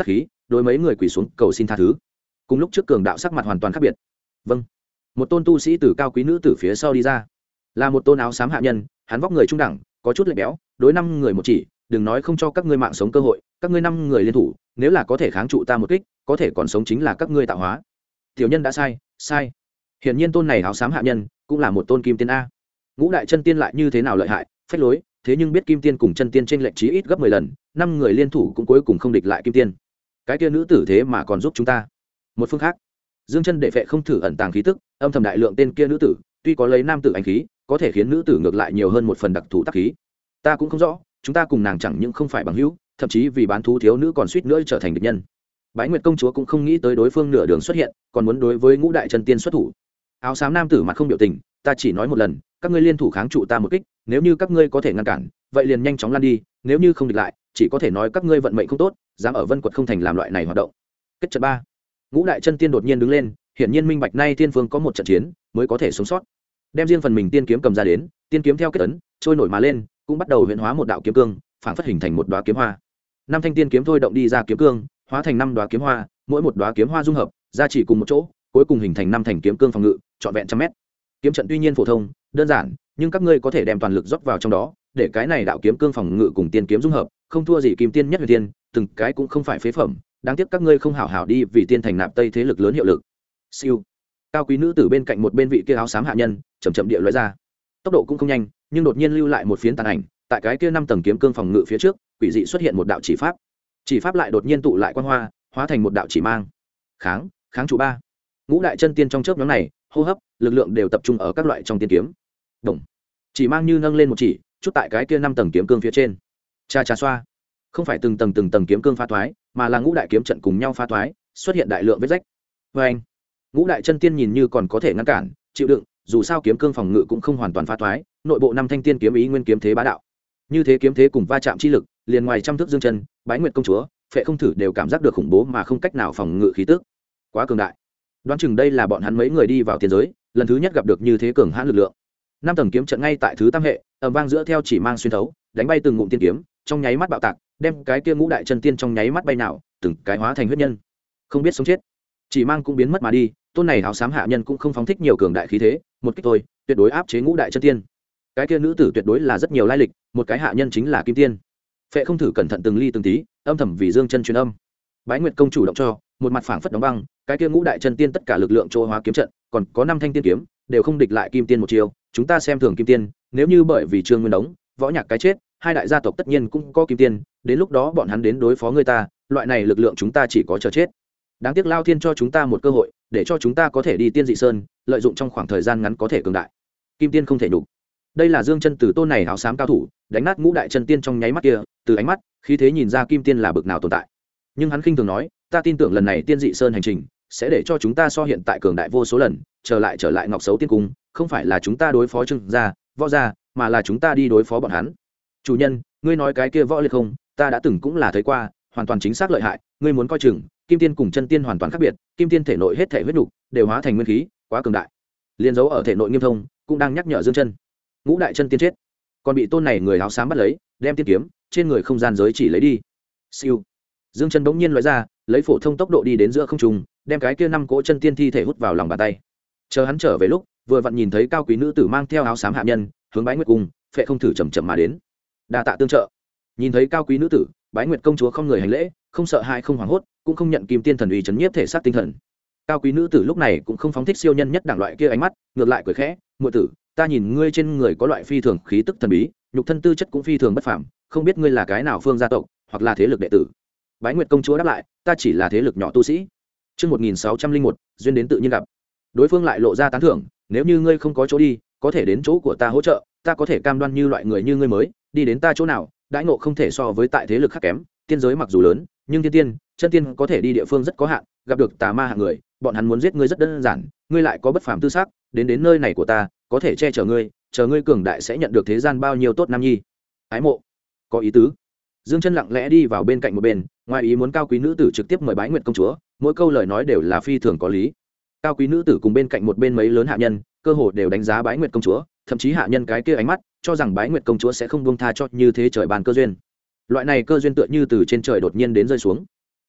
đối mấy người quỳ xuống cầu xin tha thứ. Cùng lúc trước cường đạo sắc mặt hoàn toàn khác biệt. Vâng. Một tôn tu sĩ từ cao quý nữ tử phía sau đi ra, là một tôn áo xám hạ nhân, hắn vóc người trung đẳng, có chút lệch béo, đối 5 người một chỉ, đừng nói không cho các ngươi mạng sống cơ hội, các ngươi 5 người liên thủ, nếu là có thể kháng trụ ta một kích, có thể còn sống chính là các ngươi tạo hóa. Tiểu nhân đã sai. Hiển nhiên tôn này áo xám hạ nhân cũng là một tôn kim tiên a. Ngũ đại chân tiên lại như thế nào lợi hại, phách lối, thế nhưng biết kim tiên cùng chân tiên chênh lệch chí ít gấp 10 lần, 5 người liên thủ cũng cuối cùng không địch lại kim tiên. Cái kia nữ tử thế mà còn giúp chúng ta. Một phương khác, Dương Chân để Phệ không thử ẩn tàng khí tức, âm thầm đại lượng tên kia nữ tử, tuy có lấy nam tử ánh khí, có thể khiến nữ tử ngược lại nhiều hơn một phần đặc thù tác khí. Ta cũng không rõ, chúng ta cùng nàng chẳng những không phải bằng hữu, thậm chí vì bán thú thiếu nữ còn suýt nữa trở thành địch nhân. Bái Nguyệt công chúa cũng không nghĩ tới đối phương nửa đường xuất hiện, còn muốn đối với ngũ đại chân tiên xuất thủ. Áo xám nam tử mặt không biểu tình, ta chỉ nói một lần, các ngươi liên thủ kháng trụ ta một kích, nếu như các ngươi có thể ngăn cản, vậy liền nhanh chóng lăn đi, nếu như không địch lại, chỉ có thể nói các ngươi vận mệnh không tốt, dám ở Vân Quật không thành làm loại này hoạt động. Kết trận 3. Ngũ đại chân tiên đột nhiên đứng lên, hiển nhiên minh bạch nay tiên phương có một trận chiến mới có thể sống sót. Đem riêng phần mình tiên kiếm cầm ra đến, tiên kiếm theo kết ấn, trôi nổi mà lên, cũng bắt đầu huyễn hóa một đạo kiếm cương, phảng phất hình thành một đóa kiếm hoa. 5 thanh tiên kiếm thôi động đi ra kiếm cương, hóa thành 5 đóa kiếm hoa, mỗi một đóa kiếm hoa dung hợp, ra chỉ cùng một chỗ, cuối cùng hình thành 5 thành kiếm cương phòng ngự, trọn vẹn trăm mét. Kiếm trận tuy nhiên phổ thông, đơn giản, nhưng các ngươi có thể đem toàn lực rót vào trong đó, để cái này đạo kiếm cương phòng ngự cùng tiên kiếm dung hợp, không thua gì kim tiên nhất huyền tiên, từng cái cũng không phải phế phẩm, đáng tiếc các ngươi không hảo hảo đi vì tiên thành nạp tây thế lực lớn hiệu lực. Siêu. Cao quý nữ tử bên cạnh một bên vị kia áo xám hạ nhân, chậm chậm địa lóe ra. Tốc độ cũng không nhanh, nhưng đột nhiên lưu lại một phiến tàn ảnh, tại cái kia 5 tầng kiếm cương phòng ngự phía trước, quỷ dị xuất hiện một đạo chỉ pháp. Chỉ pháp lại đột nhiên tụ lại quang hoa, hóa thành một đạo chỉ mang. Kháng trụ 3. Ngũ đại chân tiên trong chớp nhoáng này, hô hấp, lực lượng đều tập trung ở các loại trong tiên kiếm. Đồng. Chỉ mang như nâng lên một chỉ, chút tại cái kia 5 tầng kiếm cương phía trên. Cha xoa. Không phải từng tầng kiếm cương phá thoái, mà là ngũ đại kiếm trận cùng nhau phá thoái, xuất hiện đại lượng vết rách. Oeng. Ngũ đại chân tiên nhìn như còn có thể ngăn cản, chịu đựng, dù sao kiếm cương phòng ngự cũng không hoàn toàn phá thoái, nội bộ 5 thanh tiên kiếm ý nguyên kiếm thế bá đạo. Như thế kiếm thế cùng va chạm chi lực, liền ngoài trăm thước Dương Chân, Bái Nguyệt công chúa, Phệ không thử đều cảm giác được khủng bố mà không cách nào phòng ngự khí tức. Quá cường đại. Đoán chừng đây là bọn hắn mấy người đi vào tiên giới, lần thứ nhất gặp được như thế cường hãn lực lượng. 5 tầng kiếm trận ngay tại thứ tam hệ, ầm vang giữa theo chỉ mang xuyên thấu, đánh bay từng ngụm tiên kiếm, trong nháy mắt bạo tạc, đem cái kia ngũ đại chân tiên trong nháy mắt bay nào, từng cái hóa thành huyết nhân. Không biết sống chết. Chỉ mang cũng biến mất mà đi, tôn này áo xám hạ nhân cũng không phóng thích nhiều cường đại khí thế, một kích thôi, tuyệt đối áp chế ngũ đại chân tiên. Cái kia nữ tử tuyệt đối là rất nhiều lai lịch, một cái hạ nhân chính là kim tiên. Phệ không thử cẩn thận từng ly từng tí, âm thầm vì Dương Chân truyền âm. Bái Nguyệt công chủ động cho, một mặt phảng phất đóng băng, cái kia ngũ đại chân tiên tất cả lực lượng chỗ hóa kiếm trận, còn có 5 thanh tiên kiếm, đều không địch lại kim tiên một chiều, chúng ta xem thường kim tiên, nếu như bởi vì Trương Nguyên Đống, Võ Nhạc cái chết, hai đại gia tộc tất nhiên cũng có kim tiên, đến lúc đó bọn hắn đến đối phó người ta, loại này lực lượng chúng ta chỉ có chờ chết. Đáng tiếc Lao Thiên cho chúng ta một cơ hội, để cho chúng ta có thể đi Tiên Dị Sơn, lợi dụng trong khoảng thời gian ngắn có thể cường đại. Kim tiên không thể đủ. Đây là Dương Chân từ tôn này áo xám cao thủ, đánh nát ngũ đại chân tiên trong nháy mắt kia, từ ánh mắt, khí thế nhìn ra kim tiên là bực nào tồn tại. Nhưng hắn khinh thường nói, ta tin tưởng lần này Tiên Dị Sơn hành trình sẽ để cho chúng ta so hiện tại cường đại vô số lần, trở lại Ngọc Sấu Tiên Cung, không phải là chúng ta đối phó Trương gia, Võ gia, mà là chúng ta đi đối phó bọn hắn. Chủ nhân, ngươi nói cái kia Võ Liệt không, ta đã từng cũng là thấy qua, hoàn toàn chính xác lợi hại, ngươi muốn coi chừng, kim tiên cùng chân tiên hoàn toàn khác biệt, kim tiên thể nội hết thể huyết nục đều hóa thành nguyên khí, quá cường đại. Liên dấu ở thể nội Nghiêm Thông cũng đang nhắc nhở Dương Chân. Ngũ đại chân tiên chết, còn bị tôn này người áo xám bắt lấy, đem tiên kiếm trên người không gian giới chỉ lấy đi. Siêu. Dương Chân bỗng nhiên lóe ra, lấy phổ thông tốc độ đi đến giữa không trung, đem cái kia 5 cỗ chân tiên thi thể hút vào lòng bàn tay. Chờ hắn trở về lúc, vừa vặn nhìn thấy cao quý nữ tử mang theo áo xám hạ nhân, hướng Bái Nguyệt cung, Phệ không thử chậm chậm mà đến. Đa tạ tương trợ. Nhìn thấy cao quý nữ tử, Bái Nguyệt công chúa không người hành lễ, không sợ hãi không hoảng hốt, cũng không nhận kim tiên thần uy chấn nhiếp thể xác tinh thần. Cao quý nữ tử lúc này cũng không phóng thích siêu nhân nhất đẳng loại kia ánh mắt, ngược lại cười khẽ, "Muội tử, ta nhìn ngươi trên người có loại phi thường khí tức thần bí, nhục thân tư chất cũng phi thường bất phàm, không biết ngươi là cái nào phương gia tộc, hoặc là thế lực đệ tử?" Bái Nguyệt công chúa đáp lại, "Ta chỉ là thế lực nhỏ tu sĩ." Chương 1601, duyên đến tự nhiên gặp. Đối phương lại lộ ra tán thưởng, "Nếu như ngươi không có chỗ đi, có thể đến chỗ của ta hỗ trợ, ta có thể cam đoan như loại người như ngươi mới, đi đến ta chỗ nào, đãi ngộ không thể so với tại thế lực khác kém, tiên giới mặc dù lớn, nhưng tiên tiên, chân tiên có thể đi địa phương rất có hạn, gặp được tà ma hạng người, bọn hắn muốn giết ngươi rất đơn giản, ngươi lại có bất phàm tư sắc, đến nơi này của ta, có thể che chở ngươi, chờ ngươi cường đại sẽ nhận được thế gian bao nhiêu tốt nam nhi." Ái mộ, có ý tứ. Dương Chân lặng lẽ đi vào bên cạnh một bên, ngoài ý muốn cao quý nữ tử trực tiếp mời Bái Nguyệt công chúa, mỗi câu lời nói đều là phi thường có lý. Cao quý nữ tử cùng bên cạnh một bên mấy lớn hạ nhân, cơ hồ đều đánh giá Bái Nguyệt công chúa, thậm chí hạ nhân cái kia ánh mắt, cho rằng Bái Nguyệt công chúa sẽ không buông tha cho như thế trời ban cơ duyên. Loại này cơ duyên tựa như từ trên trời đột nhiên đến rơi xuống.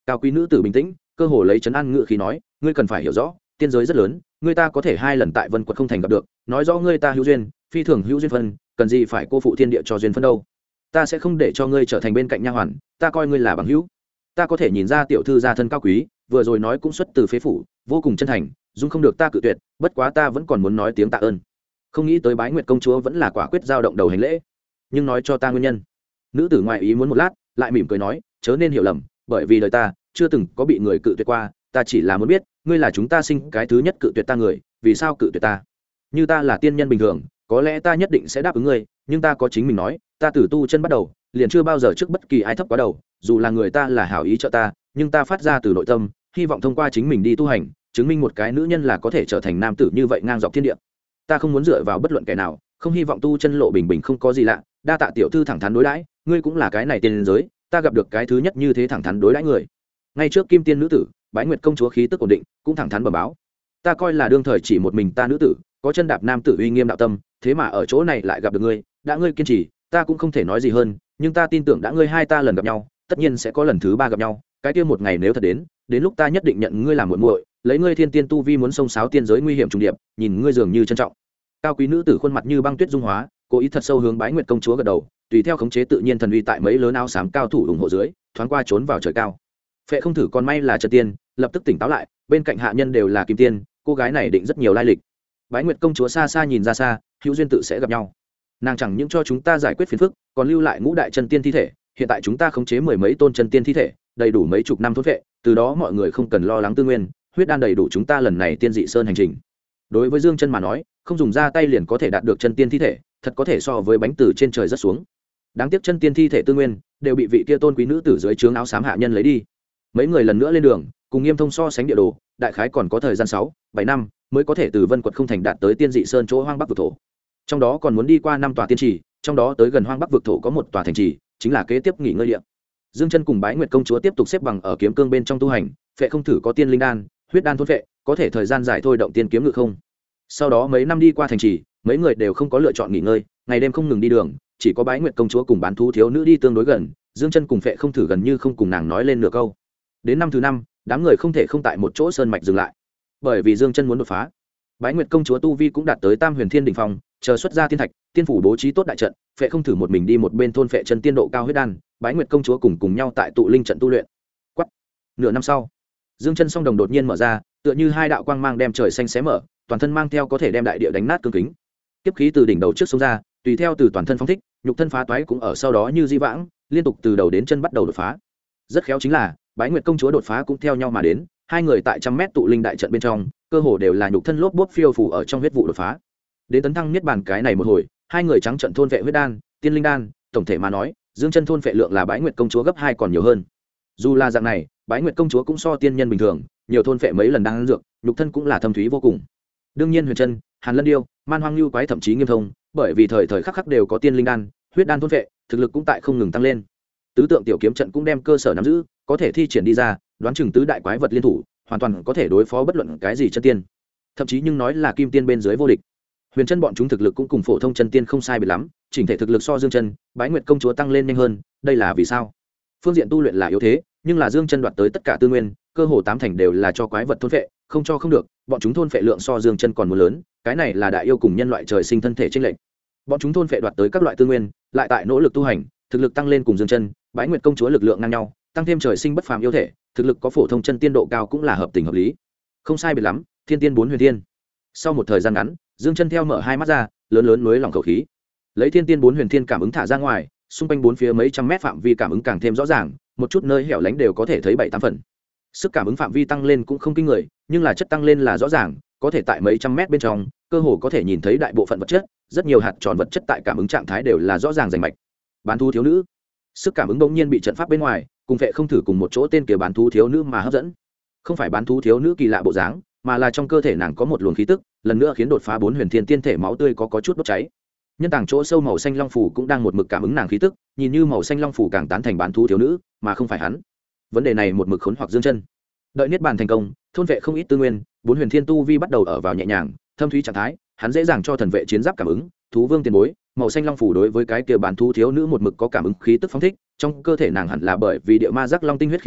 Cao quý nữ tử bình tĩnh, cơ hồ lấy trấn an ngự khí nói, ngươi cần phải hiểu rõ, tiên giới rất lớn, ngươi ta có thể 2 lần tại Vân Quật không thành gặp được, nói rõ ngươi ta hữu duyên, phi thường hữu duyên phân, cần gì phải cô phụ thiên địa cho duyên phân đâu. Ta sẽ không để cho ngươi trở thành bên cạnh nha hoàn, ta coi ngươi là bằng hữu. Ta có thể nhìn ra tiểu thư gia thân cao quý, vừa rồi nói cũng xuất từ phế phủ, vô cùng chân thành, dung không được ta cự tuyệt, bất quá ta vẫn còn muốn nói tiếng tạ ơn. Không nghĩ tới Bái Nguyệt công chúa vẫn là quả quyết giao động đầu hành lễ, nhưng nói cho ta nguyên nhân. Nữ tử ngoại ý muốn một lát, lại mỉm cười nói, chớ nên hiểu lầm, bởi vì đời ta chưa từng có bị người cự tuyệt qua, ta chỉ là muốn biết, ngươi là chúng ta sinh cái thứ nhất cự tuyệt ta người, vì sao cự tuyệt ta? Như ta là tiên nhân bình thường, có lẽ ta nhất định sẽ đáp ứng ngươi, nhưng ta có chính mình nói, ta từ tu chân bắt đầu, liền chưa bao giờ trước bất kỳ ai thấp quá đầu, dù là người ta là hảo ý trợ ta, nhưng ta phát ra từ nội tâm, hy vọng thông qua chính mình đi tu hành, chứng minh một cái nữ nhân là có thể trở thành nam tử như vậy ngang dọc thiên địa. Ta không muốn dựa vào bất luận kẻ nào, không hy vọng tu chân lộ bình bình không có gì lạ, đa tạ tiểu thư thẳng thắn đối đãi, ngươi cũng là cái này tiên giới, ta gặp được cái thứ nhất như thế thẳng thắn đối đãi người. Ngay trước kim tiên nữ tử, Bái Nguyệt công chúa khí tức ổn định, cũng thẳng thắn bẩm báo, ta coi là đương thời chỉ một mình ta nữ tử, có chân đạp nam tử uy nghiêm đạo tâm, thế mà ở chỗ này lại gặp được ngươi, đã ngươi kiên trì, ta cũng không thể nói gì hơn, nhưng ta tin tưởng đã ngươi hai ta lần gặp nhau, tất nhiên sẽ có lần thứ 3 gặp nhau, cái kia một ngày nếu thật đến lúc ta nhất định nhận ngươi làm muội muội, lấy ngươi thiên tiên tu vi muốn xông xáo tiên giới nguy hiểm trùng điệp, nhìn ngươi dường như trân trọng. Cao quý nữ tử khuôn mặt như băng tuyết dung hóa, cố ý thật sâu hướng Bái Nguyệt công chúa gật đầu, tùy theo khống chế tự nhiên thần uy tại mấy lớn áo xám cao thủ ủng hộ dưới, thoáng qua trốn vào trời cao. Phệ không thử còn may là chân tiên, lập tức tỉnh táo lại, bên cạnh hạ nhân đều là kim tiên, cô gái này định rất nhiều lai lịch. Bái Nguyệt công chúa xa xa nhìn ra xa, hữu duyên tự sẽ gặp nhau. Nàng chẳng những cho chúng ta giải quyết phiền phức, còn lưu lại ngũ đại chân tiên thi thể, hiện tại chúng ta khống chế 10 mấy tôn chân tiên thi thể, đầy đủ mấy chục năm thôn vệ, từ đó mọi người không cần lo lắng tư nguyên, huyết đan đầy đủ chúng ta lần này tiên dị sơn hành trình. Đối với Dương Chân mà nói, không dùng ra tay liền có thể đạt được chân tiên thi thể, thật có thể so với bánh từ trên trời rất xuống. Đáng tiếc chân tiên thi thể tư nguyên đều bị vị kia tôn quý nữ tử dưới trướng áo xám hạ nhân lấy đi. Mấy người lần nữa lên đường, cùng Nghiêm Thông so sánh địa đồ, đại khái còn có thời gian 6-7 năm mới có thể từ Vân Quật không thành đạt tới tiên dị sơn chỗ hoang bắc vực thổ. Trong đó còn muốn đi qua 5 tòa tiên trì, trong đó tới gần hoang bắc vực thổ có một tòa thành trì, chính là kế tiếp nghỉ ngơi địa. Dương Chân cùng Bái Nguyệt công chúa tiếp tục xếp bằng ở kiếm cương bên trong tu hành, Phệ không thử có tiên linh đan, huyết đan thôn phệ, có thể thời gian dài thôi động tiên kiếm ngự không. Sau đó mấy năm đi qua thành trì, mấy người đều không có lựa chọn nghỉ ngơi, ngày đêm không ngừng đi đường, chỉ có Bái Nguyệt công chúa cùng bán thú thiếu nữ đi tương đối gần, Dương Chân cùng Phệ không thử gần như không cùng nàng nói lên nửa câu. Đến năm thứ 5, đám người không thể không tại một chỗ sơn mạch dừng lại, bởi vì Dương Chân muốn đột phá. Bái Nguyệt công chúa tu vi cũng đạt tới Tam Huyền Thiên đỉnh phong, chờ xuất ra thiên thạch, tiên phủ bố trí tốt đại trận, Phệ không thử một mình đi một bên thôn phệ chân tiên độ cao huyết đan, Bái Nguyệt công chúa cùng nhau tại tụ linh trận tu luyện. Quắc. Nửa năm sau, Dương Chân song đồng đột nhiên mở ra, tựa như hai đạo quang mang đem trời xanh xé mở, toàn thân mang theo có thể đem đại địa đánh nát cương kính. Kiếp khí từ đỉnh đầu trước xông ra, tùy theo từ toàn thân phóng thích, nhục thân phá toái cũng ở sau đó như di vãng, liên tục từ đầu đến chân bắt đầu đột phá. Rất khéo chính là, Bái Nguyệt công chúa đột phá cũng theo nhau mà đến, hai người tại 100 mét tụ linh đại trận bên trong, cơ hồ đều là nhục thân lốp bốp phiêu phù ở trong huyết vụ đột phá. Đến tấn thăng niết bàn cái này một hồi, hai người trắng trận thôn vệ huyết đan, tiên linh đan, tổng thể mà nói, Dương Chân thôn vệ lượng là Bái Nguyệt công chúa gấp 2 còn nhiều hơn. Dù là dạng này, Bái Nguyệt công chúa cũng so tiên nhân bình thường, nhiều thôn vệ mấy lần đan dược, nhục thân cũng là thâm thúy vô cùng. Đương nhiên Huyền Chân, Hàn Lân Điêu, Man Hoang Lưu quái thậm chí Nghiêm Thông, bởi vì thời thời khắc khắc đều có tiên linh đan, huyết đan thôn vệ, thực lực cũng tại không ngừng tăng lên. Tứ tượng tiểu kiếm trận cũng đem cơ sở nắm giữ, có thể thi triển đi ra, đoán chừng tứ đại quái vật liên thủ, hoàn toàn có thể đối phó bất luận cái gì chân tiên. Thậm chí nhưng nói là kim tiên bên dưới vô địch. Huyền Chân bọn chúng thực lực cũng cùng phổ thông chân tiên không sai biệt lắm, chỉnh thể thực lực so Dương Chân, Bái Nguyệt công chúa tăng lên nhanh hơn, đây là vì sao? Phương diện tu luyện là yếu thế, nhưng là Dương Chân đoạt tới tất cả tư nguyên, cơ hồ 8 thành đều là cho quái vật thôn phệ, không cho không được, bọn chúng thôn phệ lượng so Dương Chân còn muốn lớn, cái này là đại yêu cùng nhân loại trời sinh thân thể chênh lệch. Bọn chúng thôn phệ đoạt tới các loại tư nguyên, lại tại nỗ lực tu hành, thực lực tăng lên cùng Dương Chân, Bái Nguyệt công chúa lực lượng ngang nhau, tăng thêm trời sinh bất phàm yêu thể, thực lực có phổ thông chân tiên độ cao cũng là hợp tình hợp lý. Không sai biệt lắm, Thiên Tiên 4 Huyền Thiên. Sau một thời gian ngắn, Dương Chân theo mở hai mắt ra, lớn lớn mới lòng khẩu khí. Lấy Thiên Tiên 4 Huyền Thiên cảm ứng thả ra ngoài, xung quanh bốn phía mấy trăm mét phạm vi cảm ứng càng thêm rõ ràng, một chút nơi hẻo lánh đều có thể thấy 7-8 phần. Sức cảm ứng phạm vi tăng lên cũng không kinh người, nhưng là chất tăng lên là rõ ràng, có thể tại mấy trăm mét bên trong, cơ hồ có thể nhìn thấy đại bộ phận vật chất, rất nhiều hạt tròn vật chất tại cảm ứng trạng thái đều là rõ ràng rành mạch. Bán thú thiếu nữ, sức cảm ứng bỗng nhiên bị trận pháp bên ngoài, cùng Phệ không thử cùng một chỗ tên kia bán thú thiếu nữ mà hấp dẫn. Không phải bán thú thiếu nữ kỳ lạ bộ dáng, mà là trong cơ thể nàng có một luồng khí tức, lần nữa khiến đột phá 4 huyền thiên tiên thể máu tươi có chút đốt cháy. Nhân tàng chỗ sâu màu xanh long phủ cũng đang một mực cảm ứng nàng khí tức, nhìn như màu xanh long phủ càng tán thành bán thú thiếu nữ, mà không phải hắn. Vấn đề này một mực khốn hoặc Dương Chân. Đợi niết bàn thành công, thôn vệ không ít tư nguyên, 4 huyền thiên tu vi bắt đầu ở vào nhẹ nhàng, thâm thúy trạng thái, hắn dễ dàng cho thần vệ chiến giáp cảm ứng, thú vương tiền bối, màu xanh long phủ đối với cái kia bán thú thiếu nữ một mực có cảm ứng khí tức phóng thích, trong cơ thể nàng hẳn là bởi vì địa ma giác long tinh huyết khí tức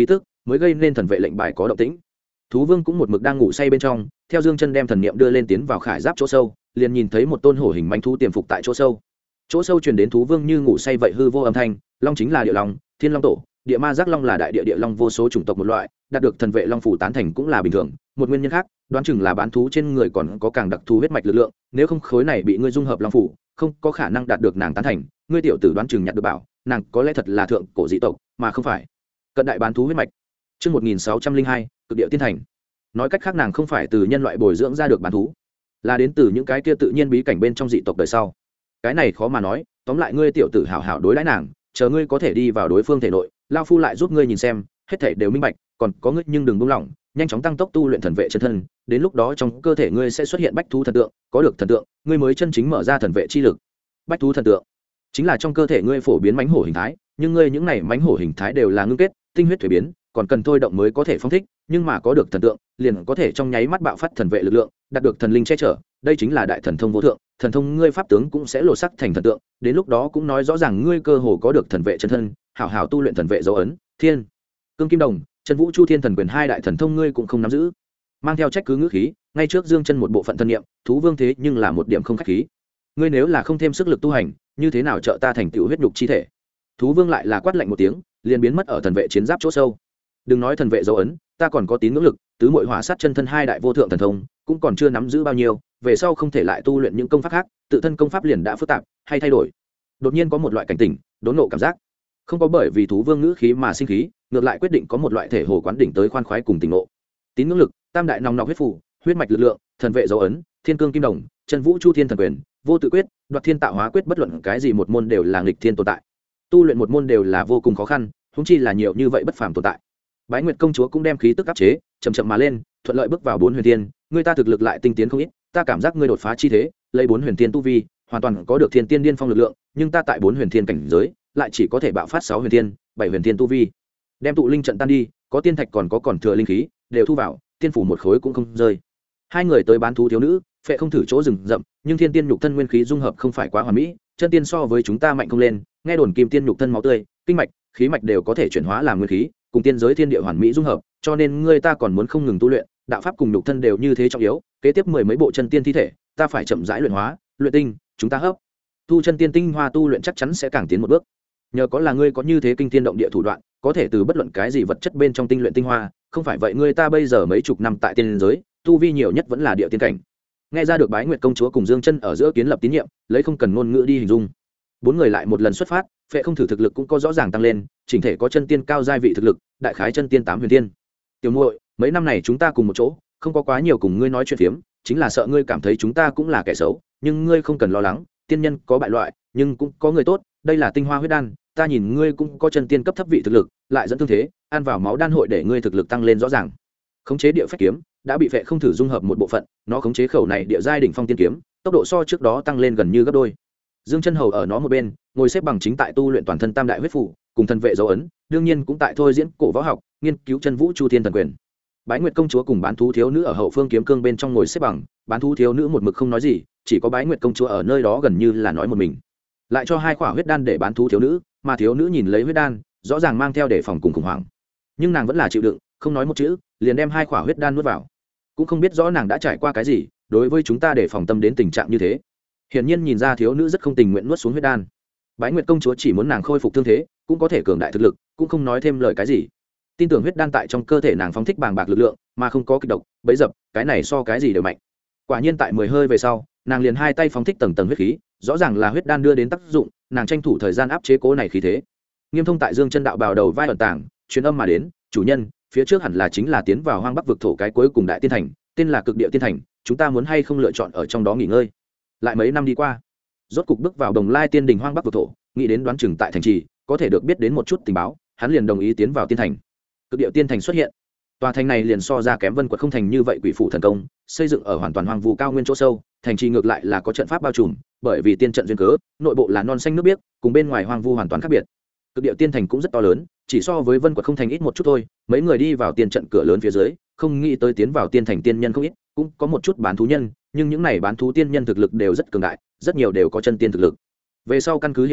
mới gây nên thần vệ lệnh bài có động tĩnh. Thú vương cũng một mực đang ngủ say bên trong, theo Dương Chân đem thần niệm đưa lên tiến vào khải giáp chỗ sâu, liền nhìn thấy một tôn hổ hình manh thú tiềm phục tại chỗ sâu. Chỗ sâu truyền đến thú vương như ngủ say vậy hư vô âm thanh, long chính là địa long, thiên long tổ, địa ma giác long là đại địa địa long vô số chủng tộc một loại, đạt được thần vệ long phủ tán thành cũng là bình thường. Một nguyên nhân khác, đoán chừng là bán thú trên người còn có càng đặc thù huyết mạch lực lượng, nếu không khối này bị ngươi dung hợp long phủ, không có khả năng đạt được nàng tán thành. Ngươi tiểu tử đoán chừng nhặt được bảo, nàng có lẽ thật là thượng cổ dị tộc, mà không phải cận đại bán thú huyết mạch. Chương 1602, cực địa tiên thành. Nói cách khác nàng không phải từ nhân loại bồi dưỡng ra được bán thú, là đến từ những cái kia tự nhiên bí cảnh bên trong dị tộc đời sau. Cái này khó mà nói, tóm lại ngươi tiểu tử hảo hảo đối đãi nàng, chờ ngươi có thể đi vào đối phương thể nội, lao phu lại giúp ngươi nhìn xem, hết thảy đều minh bạch, còn có ngươi nhưng đừng buông lỏng, nhanh chóng tăng tốc tu luyện thần vệ chân thân, đến lúc đó trong cơ thể ngươi sẽ xuất hiện bách thú thần tượng, có được thần tượng, ngươi mới chân chính mở ra thần vệ chi lực. Bách thú thần tượng chính là trong cơ thể ngươi phổ biến mãnh hổ hình thái, nhưng ngươi những này mãnh hổ hình thái đều là ngưng kết, tinh huyết thủy biến, còn cần thôi động mới có thể phóng thích, nhưng mà có được thần tượng, liền có thể trong nháy mắt bạo phát thần vệ lực lượng, đạt được thần linh che chở, đây chính là đại thần thông vô thượng, thần thông ngươi pháp tướng cũng sẽ lộ sắc thành thần tượng, đến lúc đó cũng nói rõ ràng ngươi cơ hồ có được thần vệ chân thân, hảo hảo tu luyện thần vệ dấu ấn, thiên cương kim đồng, chân vũ chu thiên thần quyền hai đại thần thông ngươi cũng không nắm giữ. Mang theo trách cứ ngữ khí, ngay trước Dương Chân một bộ phận thân niệm, thú vương thế nhưng là một điểm không khách khí. Ngươi nếu là không thêm sức lực tu hành, như thế nào trợ ta thành tựu huyết nhục chi thể? Thú vương lại là quát lạnh một tiếng, liền biến mất ở thần vệ chiến giáp chỗ sâu. Đừng nói thần vệ dấu ấn, ta còn có tín ngưỡng lực, tứ muội hỏa sát chân thân hai đại vô thượng thần thông, cũng còn chưa nắm giữ bao nhiêu, về sau không thể lại tu luyện những công pháp khác, tự thân công pháp liền đã phức tạp, hay thay đổi. Đột nhiên có một loại cảnh tỉnh, đốn nộ cảm giác. Không có bởi vì thú vương ngữ khí mà sinh khí, ngược lại quyết định có một loại thể hồ quán đỉnh tới khoan khoái cùng tỉnh ngộ. Tín ngưỡng lực, tam đại nòng nọc huyết phủ, huyết mạch lực lượng, thần vệ dấu ấn, thiên cương kim đồng, chân vũ chu thiên thần quyền, vô tự quyết, đoạt thiên tạo hóa quyết, bất luận cái gì một môn đều là nghịch thiên tồn tại. Tu luyện một môn đều là vô cùng khó khăn, huống chi là nhiều như vậy bất phàm tồn tại. Bái Nguyệt công chúa cũng đem khí tức áp chế, chậm chậm mà lên, thuận lợi bước vào bốn huyền thiên, người ta thực lực lại tinh tiến không ít, ta cảm giác ngươi đột phá chi thế, lấy bốn huyền thiên tu vi, hoàn toàn có được thiên tiên điên phong lực lượng, nhưng ta tại bốn huyền thiên cảnh giới, lại chỉ có thể bạo phát 6 huyền thiên, 7 huyền thiên tu vi. Đem tụ linh trận tan đi, có tiên thạch còn thừa linh khí, đều thu vào, tiên phủ một khối cũng không rơi. Hai người tới bán thú thiếu nữ, phệ không thử chỗ rừng rậm, nhưng thiên tiên nhục thân nguyên khí dung hợp không phải quá hoàn mỹ, chân tiên so với chúng ta mạnh không lên, nghe đồn kim tiên nhục thân máu tươi, kinh mạch, khí mạch đều có thể chuyển hóa làm nguyên khí, cùng tiên giới thiên địa hoàn mỹ dung hợp, cho nên ngươi ta còn muốn không ngừng tu luyện, đạo pháp cùng nhục thân đều như thế trọng yếu, kế tiếp 10 mấy bộ chân tiên thi thể, ta phải chậm rãi luyện hóa, luyện tinh, chúng ta hấp thu chân tiên tinh hoa tu luyện chắc chắn sẽ càng tiến một bước. Nhờ có là ngươi có như thế kinh thiên động địa thủ đoạn, có thể từ bất luận cái gì vật chất bên trong tinh luyện tinh hoa, không phải vậy ngươi ta bây giờ mấy chục năm tại tiên giới, tu vi nhiều nhất vẫn là địa tiên cảnh. Nghe ra được Bái Nguyệt công chúa cùng Dương Chân ở giữa kiến lập tín nhiệm, lấy không cần ngôn ngữ đi hình dung. Bốn người lại một lần xuất phát, phệ không thử thực lực cũng có rõ ràng tăng lên, chỉnh thể có chân tiên cao giai vị thực lực, đại khái chân tiên 8 huyền tiên. Tiểu muội, mấy năm này chúng ta cùng một chỗ, không có quá nhiều cùng ngươi nói chuyện phiếm, chính là sợ ngươi cảm thấy chúng ta cũng là kẻ xấu, nhưng ngươi không cần lo lắng, tiên nhân có bại loại, nhưng cũng có người tốt, đây là tinh hoa huyết đan, ta nhìn ngươi cũng có chân tiên cấp thấp vị thực lực, lại dẫn thương thế, ăn vào máu đan hội để ngươi thực lực tăng lên rõ ràng. Khống chế địa phách kiếm đã bị phệ không thử dung hợp một bộ phận, nó khống chế khẩu này địa giai đỉnh phong tiên kiếm, tốc độ so trước đó tăng lên gần như gấp đôi. Dương Chân Hầu ở nó một bên, ngồi xếp bằng chính tại tu luyện toàn thân tam đại huyết phủ, cùng thần vệ dấu ấn, đương nhiên cũng tại thôi diễn cổ võ học, nghiên cứu chân vũ chu thiên thần quyền. Bái Nguyệt công chúa cùng bán thú thiếu nữ ở hậu phương kiếm cương bên trong ngồi xếp bằng, bán thú thiếu nữ một mực không nói gì, chỉ có Bái Nguyệt công chúa ở nơi đó gần như là nói một mình. Lại cho 2 quả huyết đan để bán thú thiếu nữ, mà thiếu nữ nhìn lấy huyết đan, rõ ràng mang theo để phòng cùng khủng hoảng. Nhưng nàng vẫn là chịu đựng, không nói một chữ, liền đem 2 quả huyết đan nuốt vào. Cũng không biết rõ nàng đã trải qua cái gì, đối với chúng ta để phòng tâm đến tình trạng như thế. Hiển nhiên nhìn ra thiếu nữ rất không tình nguyện nuốt xuống huyết đan. Bái Nguyệt công chúa chỉ muốn nàng khôi phục thương thế, cũng có thể cường đại thực lực, cũng không nói thêm lời cái gì. Tin tưởng huyết đan tại trong cơ thể nàng phóng thích bàng bạc lực lượng, mà không có kịch độc, bấy dập, cái này so cái gì đều mạnh. Quả nhiên tại 10 hơi về sau, nàng liền 2 tay phóng thích tầng tầng huyết khí, rõ ràng là huyết đan đưa đến tác dụng, nàng tranh thủ thời gian áp chế cố này khí thế. Nghiêm Thông tại Dương Chân đạo bào đầu vai ẩn tàng, truyền âm mà đến, chủ nhân, phía trước hẳn là chính là tiến vào hoang bắc vực thổ cái cuối cùng đại tiên thành, tên là cực địa tiên thành, chúng ta muốn hay không lựa chọn ở trong đó nghỉ ngơi. Lại mấy năm đi qua, rốt cục bước vào Đồng Lai tiên đình hoang bắc vực thổ, nghĩ đến đoán chừng tại thành trì có thể được biết đến một chút tình báo, hắn liền đồng ý tiến vào tiên thành. Cực địa tiên thành xuất hiện, tòa thành này liền so ra kém Vân Quật không thành như vậy quỷ phủ thần công, xây dựng ở hoàn toàn hoang vu cao nguyên chỗ sâu, thành trì ngược lại là có trận pháp bao trùm, bởi vì tiên trận duyên cớ, nội bộ là non xanh nước biếc, cùng bên ngoài hoang vu hoàn toàn khác biệt. Cực địa tiên thành cũng rất to lớn, chỉ so với Vân Quật không thành ít một chút thôi, mấy người đi vào tiên trận cửa lớn phía dưới, không nghĩ tới tiến vào tiên thành tiên nhân không ít, cũng có một chút bán thú nhân, nhưng những này bán thú tiên nhân thực lực đều rất cường đại, rất nhiều đều có chân tiên thực lực. Về sau căn cứ hiểu rõ,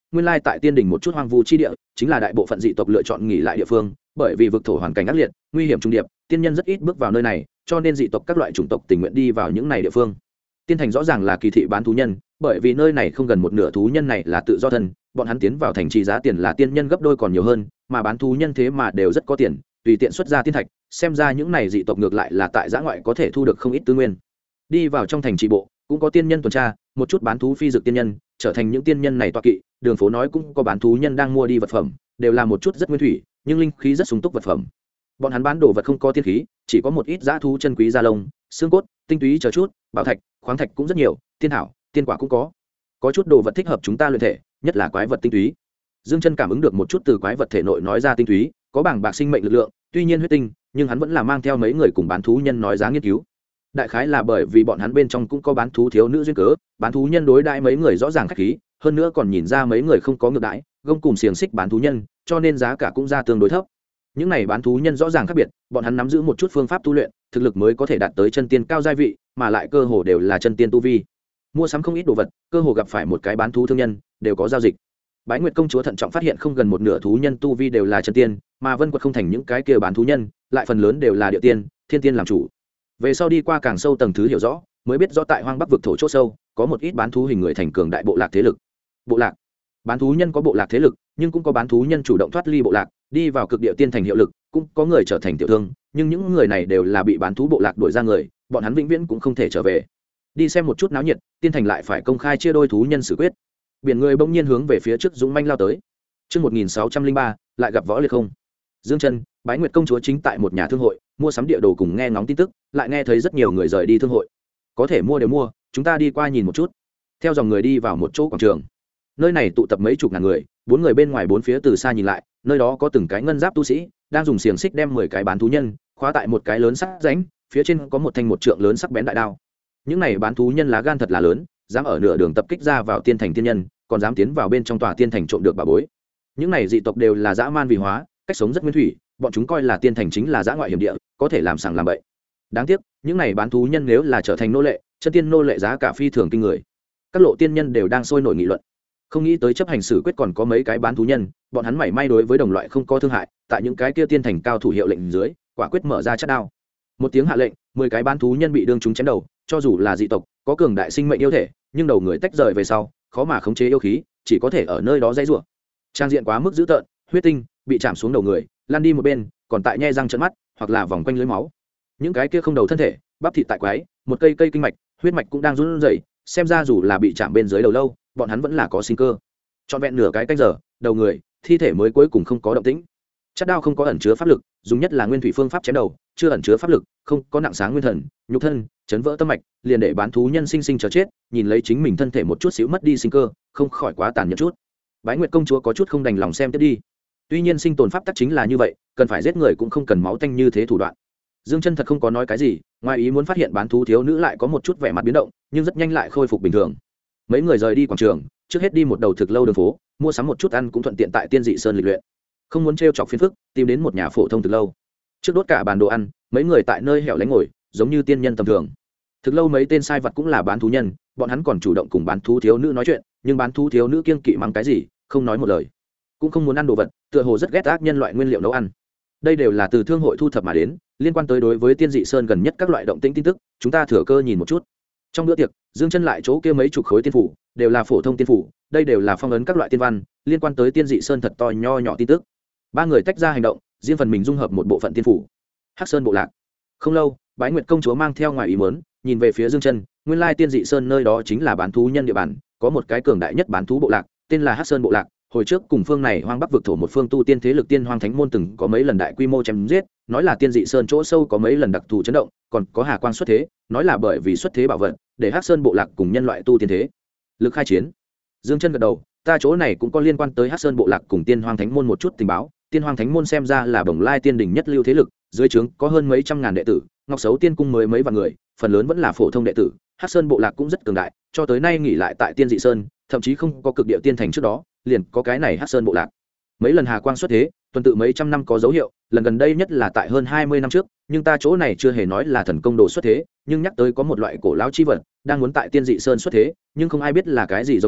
nguyên lai tại tiên đình một chút hoang vu chi địa chính là đại bộ phận dị tộc lựa chọn nghỉ lại địa phương, bởi vì vực thổ hoàn cảnh ác liệt, nguy hiểm trung điệp, tiên nhân rất ít bước vào nơi này, cho nên dị tộc các loại chủng tộc tình nguyện đi vào những này địa phương. Tiên thành rõ ràng là kỳ thị bán thú nhân, bởi vì nơi này không gần một nửa thú nhân này là tự do thân, bọn hắn tiến vào thành trì giá tiền là tiên nhân gấp đôi còn nhiều hơn, mà bán thú nhân thế mà đều rất có tiền, tùy tiện xuất ra tiên thạch, xem ra những này dị tộc ngược lại là tại giã ngoại có thể thu được không ít tư nguyên. Đi vào trong thành trì bộ, cũng có tiên nhân tuần tra, một chút bán thú phi dược tiên nhân, trở thành những tiên nhân này tọa kỵ, đường phố nói cũng có bán thú nhân đang mua đi vật phẩm, đều là một chút rất nguyên thủy, nhưng linh khí rất sung túc vật phẩm. Bọn hắn bán đồ vật không có tiên khí, chỉ có một ít dã thú chân quý da lông, xương cốt, tinh túy chờ chút, bảo thạch, khoáng thạch cũng rất nhiều, tiên thảo, tiên quả cũng có chút đồ vật thích hợp chúng ta luyện thể, nhất là quái vật tinh túy. Dương Chân cảm ứng được một chút từ quái vật thể nội nói ra tinh túy, có bảng bạc sinh mệnh lực lượng, tuy nhiên huyết tinh, nhưng hắn vẫn là mang theo mấy người cùng bán thú nhân nói giá nghiên cứu. Đại khái là bởi vì bọn hắn bên trong cũng có bán thú thiếu nữ duyên cớ, bán thú nhân đối đãi mấy người rõ ràng khách khí, hơn nữa còn nhìn ra mấy người không có ngược đãi, gông cùng xiềng xích bán thú nhân, cho nên giá cả cũng ra tương đối thấp. Những này bán thú nhân rõ ràng khác biệt, bọn hắn nắm giữ một chút phương pháp tu luyện, thực lực mới có thể đạt tới chân tiên cao giai vị, mà lại cơ hồ đều là chân tiên tu vi. Mua sắm không ít đồ vật, cơ hồ gặp phải một cái bán thú thương nhân, đều có giao dịch. Bái Nguyệt công chúa thận trọng phát hiện không gần một nửa thú nhân tu vi đều là chân tiên, mà Vân Quật không thành những cái kia bán thú nhân, lại phần lớn đều là địa tiên, thiên tiên làm chủ. Về sau đi qua càng sâu tầng thứ hiểu rõ, mới biết rõ tại Hoang Bắc vực thổ chỗ sâu, có một ít bán thú hình người thành cường đại bộ lạc thế lực. Bộ lạc, bán thú nhân có bộ lạc thế lực, nhưng cũng có bán thú nhân chủ động thoát ly bộ lạc, đi vào cực địa tiên thành hiệu lực, cũng có người trở thành tiểu thương, nhưng những người này đều là bị bán thú bộ lạc đuổi ra người, bọn hắn vĩnh viễn cũng không thể trở về. Đi xem một chút náo nhiệt, tiên thành lại phải công khai chia đôi thú nhân xử quyết. Biển người bỗng nhiên hướng về phía trước dũng manh lao tới. Trước 1603, lại gặp võ liệt không. Dương Chân, Bái Nguyệt công chúa chính tại một nhà thương hội, mua sắm địa đồ cùng nghe ngóng tin tức, lại nghe thấy rất nhiều người rời đi thương hội. Có thể mua đều mua, chúng ta đi qua nhìn một chút. Theo dòng người đi vào một chỗ quảng trường. Nơi này tụ tập mấy chục ngàn người, bốn người bên ngoài bốn phía từ xa nhìn lại, nơi đó có từng cái ngân giáp tu sĩ, đang dùng xiềng xích đem 10 cái bán thú nhân khóa tại một cái lớn sắc rãnh, phía trên có một thanh một trượng lớn sắc bén đại đao. Những này bán thú nhân lá gan thật là lớn, dám ở nửa đường tập kích ra vào tiên thành tiên nhân, còn dám tiến vào bên trong tòa tiên thành trộm được bà bối. Những này dị tộc đều là dã man vì hóa, cách sống rất nguyên thủy, bọn chúng coi là tiên thành chính là dã ngoại hiểm địa, có thể làm sằng làm bậy. Đáng tiếc, những này bán thú nhân nếu là trở thành nô lệ, chân tiên nô lệ giá cả phi thường kinh người. Các lộ tiên nhân đều đang sôi nổi nghị luận. Không nghĩ tới chấp hành xử quyết còn có mấy cái bán thú nhân, bọn hắn mảy may đối với đồng loại không có thương hại, tại những cái kia tiên thành cao thủ hiệu lệnh dưới, quả quyết mở ra chát đao. Một tiếng hạ lệnh, 10 cái bán thú nhân bị đương chúng chém đầu, cho dù là dị tộc, có cường đại sinh mệnh yêu thể, nhưng đầu người tách rời về sau, khó mà khống chế yêu khí, chỉ có thể ở nơi đó dãy rủa. Trang diện quá mức dữ tợn, huyết tinh bị chạm xuống đầu người, lăn đi một bên, còn tại nhe răng trợn mắt, hoặc là vòng quanh lưới máu. Những cái kia không đầu thân thể, bắp thịt tại quái, một cây cây kinh mạch, huyết mạch cũng đang run rẩy, xem ra dù là bị chạm bên dưới đầu lâu, bọn hắn vẫn là có sinh cơ. Trọn vẹn nửa cái canh giờ, đầu người, thi thể mới cuối cùng không có động tĩnh. Chát đao không có ẩn chứa pháp lực, dùng nhất là nguyên thủy phương pháp chém đầu, chưa ẩn chứa pháp lực, không có nặng sáng nguyên thần, nhục thân, chấn vỡ tâm mạch, liền để bán thú nhân sinh sinh chờ chết, nhìn lấy chính mình thân thể một chút xíu mất đi sinh cơ, không khỏi quá tàn nhẫn chút. Bái Nguyệt công chúa có chút không đành lòng xem tiếp đi. Tuy nhiên sinh tồn pháp tắc chính là như vậy, cần phải giết người cũng không cần máu tanh như thế thủ đoạn. Dương Chân thật không có nói cái gì, ngoài ý muốn phát hiện bán thú thiếu nữ lại có một chút vẻ mặt biến động, nhưng rất nhanh lại khôi phục bình thường. Mấy người rời đi quảng trường, trước hết đi một đầu thực lâu đường phố, mua sắm một chút ăn cũng thuận tiện tại Tiên Dị Sơn lịch luyện. Không muốn trêu chọc phiền phức, tìm đến một nhà phổ thông thực lâu. Trước đốt cả bàn đồ ăn, mấy người tại nơi hẻo lánh ngồi, giống như tiên nhân tầm thường. Thực lâu mấy tên sai vật cũng là bán thú nhân, bọn hắn còn chủ động cùng bán thú thiếu nữ nói chuyện, nhưng bán thú thiếu nữ kiêng kỵ mắng cái gì, không nói một lời, cũng không muốn ăn đồ vật, tựa hồ rất ghét ác nhân loại nguyên liệu nấu ăn. Đây đều là từ thương hội thu thập mà đến, liên quan tới đối với Tiên Dị Sơn gần nhất các loại động tĩnh tin tức, chúng ta thừa cơ nhìn một chút. Trong bữa tiệc, Dương Chân lại chỗ kia mấy chục khối tiên phủ, đều là phổ thông tiên phủ, đây đều là phong ấn các loại tiên văn, liên quan tới Tiên Dị Sơn thật to nho nhỏ tin tức. Ba người tách ra hành động, riêng phần mình dung hợp một bộ phận tiên phủ. Hắc Sơn bộ lạc. Không lâu, Bái Nguyệt công chúa mang theo ngoài ý muốn, nhìn về phía Dương Chân, nguyên lai Tiên Dị Sơn nơi đó chính là bán thú nhân địa bàn, có một cái cường đại nhất bán thú bộ lạc, tên là Hắc Sơn bộ lạc. Hồi trước cùng phương này Hoang Bắc vực thổ một phương tu tiên thế lực Tiên Hoang Thánh môn từng có mấy lần đại quy mô chém giết, nói là Tiên Dị Sơn chỗ sâu có mấy lần đặc thù chấn động, còn có Hà Quang xuất thế, nói là bởi vì xuất thế bảo vật, để Hắc Sơn bộ lạc cùng nhân loại tu tiên thế lực khai chiến. Dương Chân gật đầu, ta chỗ này cũng có liên quan tới Hắc Sơn bộ lạc cùng Tiên Hoang Thánh môn một chút tình báo. Tiên Hoang Thánh môn xem ra là Bồng Lai tiên đỉnh nhất lưu thế lực, dưới trướng có hơn mấy trăm ngàn đệ tử, Ngọc Sấu tiên cung mới mấy vạn người, phần lớn vẫn là phổ thông đệ tử. Hắc Sơn bộ lạc cũng rất cường đại, cho tới nay nghỉ lại tại Tiên Dị Sơn, thậm chí không có cực địa tiên thành trước đó, liền có cái này Hắc Sơn bộ lạc. Mấy lần Hà Quang xuất thế, tuần tự mấy trăm năm có dấu hiệu, lần gần đây nhất là tại hơn 20 năm trước, nhưng ta chỗ này chưa hề nói là thần công đồ xuất thế, nhưng nhắc tới có một loại cổ lão chi vật đang muốn tại Tiên Dị Sơn xuất thế, nhưng không ai biết là cái gì giống loài,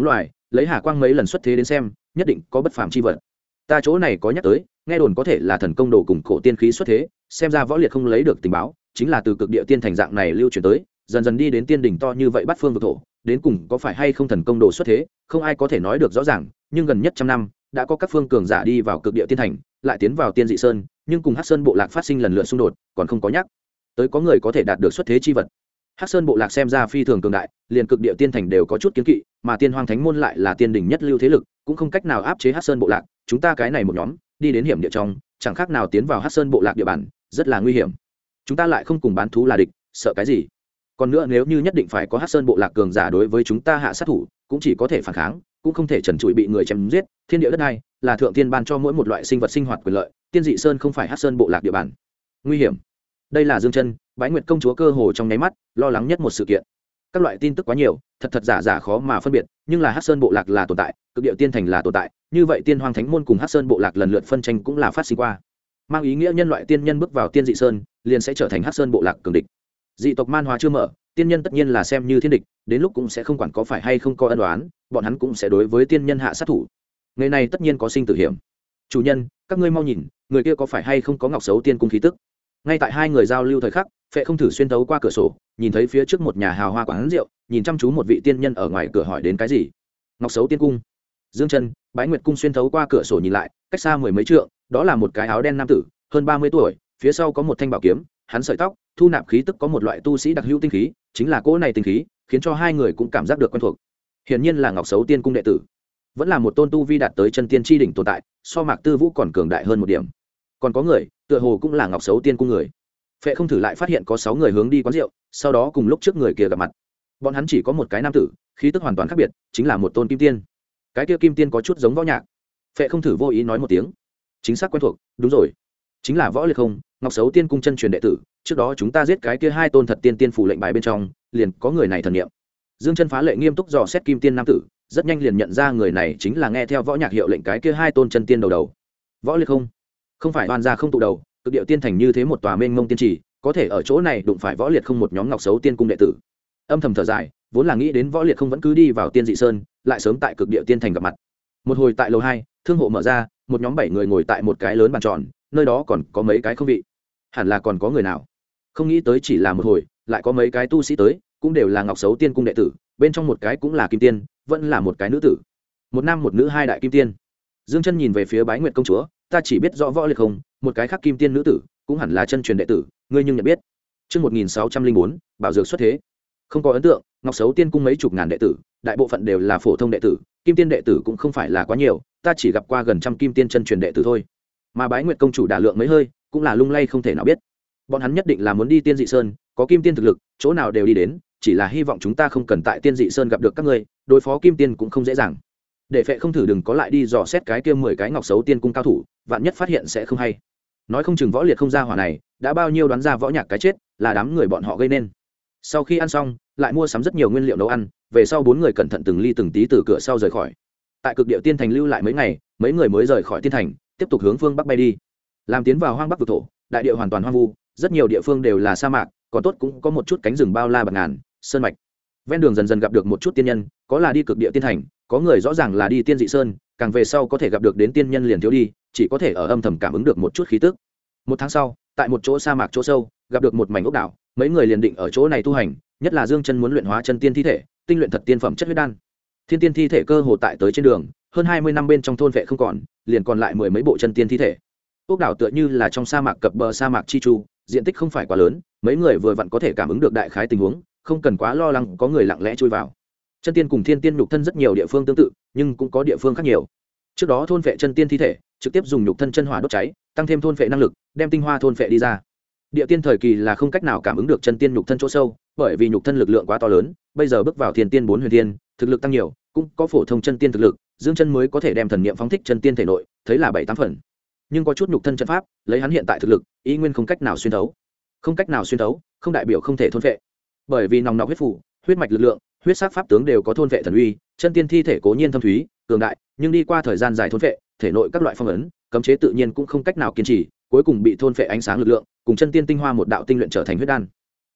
lấy hà quang mấy lần xuất thế đến xem nhất định có bất phàm chi vật. Ta chỗ này có nhắc tới, nghe đồn có thể là thần công đồ cùng cổ tiên khí xuất thế, xem ra Võ Liệt không lấy được tình báo, chính là từ cực địa tiên thành dạng này lưu truyền tới, dần dần đi đến tiên đỉnh to như vậy bắt phương vực thổ, đến cùng có phải hay không thần công đồ xuất thế, không ai có thể nói được rõ ràng, nhưng gần nhất trăm năm đã có các phương cường giả đi vào cực địa tiên thành, lại tiến vào tiên dị sơn, nhưng cùng Hắc Sơn bộ lạc phát sinh lần lượt xung đột, còn không có nhắc tới có người có thể đạt được xuất thế chi vật. Hắc Sơn bộ lạc xem ra phi thường cường đại, liền cực địa tiên thành đều có chút kiến kỵ, mà Tiên Hoang Thánh môn lại là tiên đỉnh nhất lưu thế lực, cũng không cách nào áp chế Hắc Sơn bộ lạc, chúng ta cái này một nhóm, đi đến hiểm địa trong, chẳng khác nào tiến vào Hắc Sơn bộ lạc địa bàn, rất là nguy hiểm. Chúng ta lại không cùng bán thú là địch, sợ cái gì? Còn nữa nếu như nhất định phải có Hắc Sơn bộ lạc cường giả đối với chúng ta hạ sát thủ, cũng chỉ có thể phản kháng, cũng không thể trần trụi bị người chém giết. Thiên địa đất này là thượng tiên ban cho mỗi một loại sinh vật sinh hoạt quyền lợi, tiên dị sơn không phải Hắc Sơn bộ lạc địa bàn. Nguy hiểm. Đây là Dương Chân, Bái Nguyệt công chúa cơ hồ trong nháy mắt lo lắng nhất một sự kiện. Các loại tin tức quá nhiều, thật giả giả khó mà phân biệt, nhưng là Hắc Sơn bộ lạc là tồn tại, cực địa tiên thành là tồn tại, như vậy Tiên Hoang Thánh môn cùng Hắc Sơn bộ lạc lần lượt phân tranh cũng là phát sinh qua. Mang ý nghĩa nhân loại tiên nhân bước vào tiên dị sơn, liền sẽ trở thành Hắc Sơn bộ lạc cường địch. Dị tộc man hóa chưa mở, tiên nhân tất nhiên là xem như thiên địch, đến lúc cũng sẽ không quản có phải hay không có ân oán, bọn hắn cũng sẽ đối với tiên nhân hạ sát thủ. Người này tất nhiên có sinh tử hiểm. Chủ nhân, các ngươi mau nhìn, người kia có phải hay không có Ngọc Sấu Tiên cung khí tức? Ngay tại hai người giao lưu thời khắc, Phệ Không Thử xuyên thấu qua cửa sổ, nhìn thấy phía trước một nhà hào hoa quán rượu, nhìn chăm chú một vị tiên nhân ở ngoài cửa hỏi đến cái gì. Ngọc Sấu Tiên cung. Dương Chân, Bái Nguyệt cung xuyên thấu qua cửa sổ nhìn lại, cách xa mười mấy trượng, đó là một cái áo đen nam tử, hơn 30 tuổi, phía sau có một thanh bảo kiếm, hắn sợi tóc, thu nạp khí tức có một loại tu sĩ đặc hữu tinh khí, chính là cỗ này tinh khí, khiến cho hai người cũng cảm giác được quen thuộc. Hiển nhiên là Ngọc Sấu Tiên cung đệ tử, vẫn là một tôn tu vi đạt tới chân tiên chi đỉnh tồn tại, so Mạc Tư Vũ còn cường đại hơn một điểm. Còn có người, tựa hồ cũng là Ngọc Sấu Tiên cung người. Phệ Không Thử lại phát hiện có 6 người hướng đi quán rượu, sau đó cùng lúc trước người kia gặp mặt. Bọn hắn chỉ có một cái nam tử, khí tức hoàn toàn khác biệt, chính là một tôn kim tiên. Cái kia kim tiên có chút giống Võ Nhạc. Phệ Không Thử vô ý nói một tiếng. Chính xác quen thuộc, đúng rồi. Chính là Võ Liệt không, Ngọc Sấu Tiên cung chân truyền đệ tử, trước đó chúng ta giết cái kia hai tôn thật tiên tiên phủ lệnh bài bên trong, liền có người này thần niệm. Dương Chân phá lệ nghiêm túc dò xét kim tiên nam tử, rất nhanh liền nhận ra người này chính là nghe theo Võ Nhạc hiệu lệnh cái kia hai tôn chân tiên đầu đầu. Võ Liệt không phải oan gia không tụ đầu, cực điệu tiên thành như thế một tòa mênh mông tiên trì, có thể ở chỗ này đụng phải Võ Liệt không một nhóm Ngọc Sấu Tiên cung đệ tử. Âm thầm thở dài, vốn là nghĩ đến Võ Liệt không vẫn cứ đi vào tiên dị sơn, lại sớm tại cực điệu tiên thành gặp mặt. Một hồi tại lầu 2, thương hộ mở ra, một nhóm 7 người ngồi tại một cái lớn bàn tròn, nơi đó còn có mấy cái không vị. Hẳn là còn có người nào. Không nghĩ tới chỉ là một hồi, lại có mấy cái tu sĩ tới, cũng đều là Ngọc Sấu Tiên cung đệ tử, bên trong một cái cũng là kim tiên, vẫn là một cái nữ tử. Một nam một nữ hai đại kim tiên. Dương Chân nhìn về phía Bái Nguyệt công chúa, ta chỉ biết rõ Võ Liệt không, một cái khác kim tiên nữ tử, cũng hẳn là chân truyền đệ tử, ngươi nhưng nhận biết. Chương 1604, bảo dược xuất thế. Không có ấn tượng, Ngọc Sấu Tiên cung mấy chục ngàn đệ tử, đại bộ phận đều là phổ thông đệ tử, kim tiên đệ tử cũng không phải là quá nhiều, ta chỉ gặp qua gần trăm kim tiên chân truyền đệ tử thôi. Mà Bái Nguyệt công chủ đả lượng mấy hơi, cũng là lung lay không thể nào biết. Bọn hắn nhất định là muốn đi Tiên Dị Sơn, có kim tiên thực lực, chỗ nào đều đi đến, chỉ là hy vọng chúng ta không cần tại Tiên Dị Sơn gặp được các ngươi, đối phó kim tiên cũng không dễ dàng. Để Phệ Không Thử đừng có lại đi dò xét cái kia 10 cái Ngọc Sấu Tiên cung cao thủ, vạn nhất phát hiện sẽ không hay. Nói không chừng Võ Liệt không ra hỏa này, đã bao nhiêu đoán ra Võ Nhạc cái chết, là đám người bọn họ gây nên. Sau khi ăn xong, lại mua sắm rất nhiều nguyên liệu nấu ăn, về sau 4 người cẩn thận từng ly từng tí từ cửa sau rời khỏi. Tại cực địa tiên thành lưu lại mấy ngày, mấy người mới rời khỏi tiên thành, tiếp tục hướng phương bắc bay đi. Làm tiến vào hoang bắc vực thổ, đại địa hoàn toàn hoang vu, rất nhiều địa phương đều là sa mạc, còn tốt cũng có một chút cánh rừng bao la bạt ngàn, sơn mạch. Ven đường dần dần gặp được một chút tiên nhân, có là đi cực địa tiên thành, có người rõ ràng là đi Tiên Dị Sơn, càng về sau có thể gặp được đến tiên nhân liền thiếu đi, chỉ có thể ở âm thầm cảm ứng được một chút khí tức. Một tháng sau, tại một chỗ sa mạc chỗ sâu, gặp được một mảnh ốc đảo, mấy người liền định ở chỗ này tu hành, nhất là Dương Chân muốn luyện hóa chân tiên thi thể, tinh luyện thật tiên phẩm chất huyết đan. Thiên tiên thi thể cơ hồ tại tới trên đường, hơn 20 năm bên trong thôn vệ không còn, liền còn lại mười mấy bộ chân tiên thi thể. Ốc đảo tựa như là trong sa mạc cập bờ sa mạc chi chu, diện tích không phải quá lớn, mấy người vừa vặn có thể cảm ứng được đại khái tình huống, không cần quá lo lắng có người lặng lẽ chui vào. Chân tiên cùng thiên tiên nhục thân rất nhiều địa phương tương tự, nhưng cũng có địa phương khác nhiều. Trước đó thôn vệ chân tiên thi thể, trực tiếp dùng nhục thân chân hỏa đốt cháy, tăng thêm thôn vệ năng lực, đem tinh hoa thôn vệ đi ra. Địa tiên thời kỳ là không cách nào cảm ứng được chân tiên nhục thân chỗ sâu, bởi vì nhục thân lực lượng quá to lớn, bây giờ bước vào thiên tiên 4 huyền tiên, thực lực tăng nhiều, cũng có phổ thông chân tiên thực lực, Dương Chân mới có thể đem thần niệm phóng thích chân tiên thể nội, thấy là 7-8 phần. Nhưng có chút nhục thân trận pháp, lấy hắn hiện tại thực lực, ý nguyên không cách nào xuyên thấu. Không cách nào xuyên thấu, không đại biểu không thể thôn vệ. Bởi vì nòng nọc huyết phủ, huyết mạch lực lượng, huyết sắc pháp tướng đều có thôn vệ thần uy, chân tiên thi thể cố nhiên thâm thúy, cường đại, nhưng đi qua thời gian dài thôn vệ, thể nội các loại phong ấn, cấm chế tự nhiên cũng không cách nào kiên trì, cuối cùng bị thôn vệ ánh sáng lực lượng, cùng chân tiên tinh hoa một đạo tinh luyện trở thành huyết đan.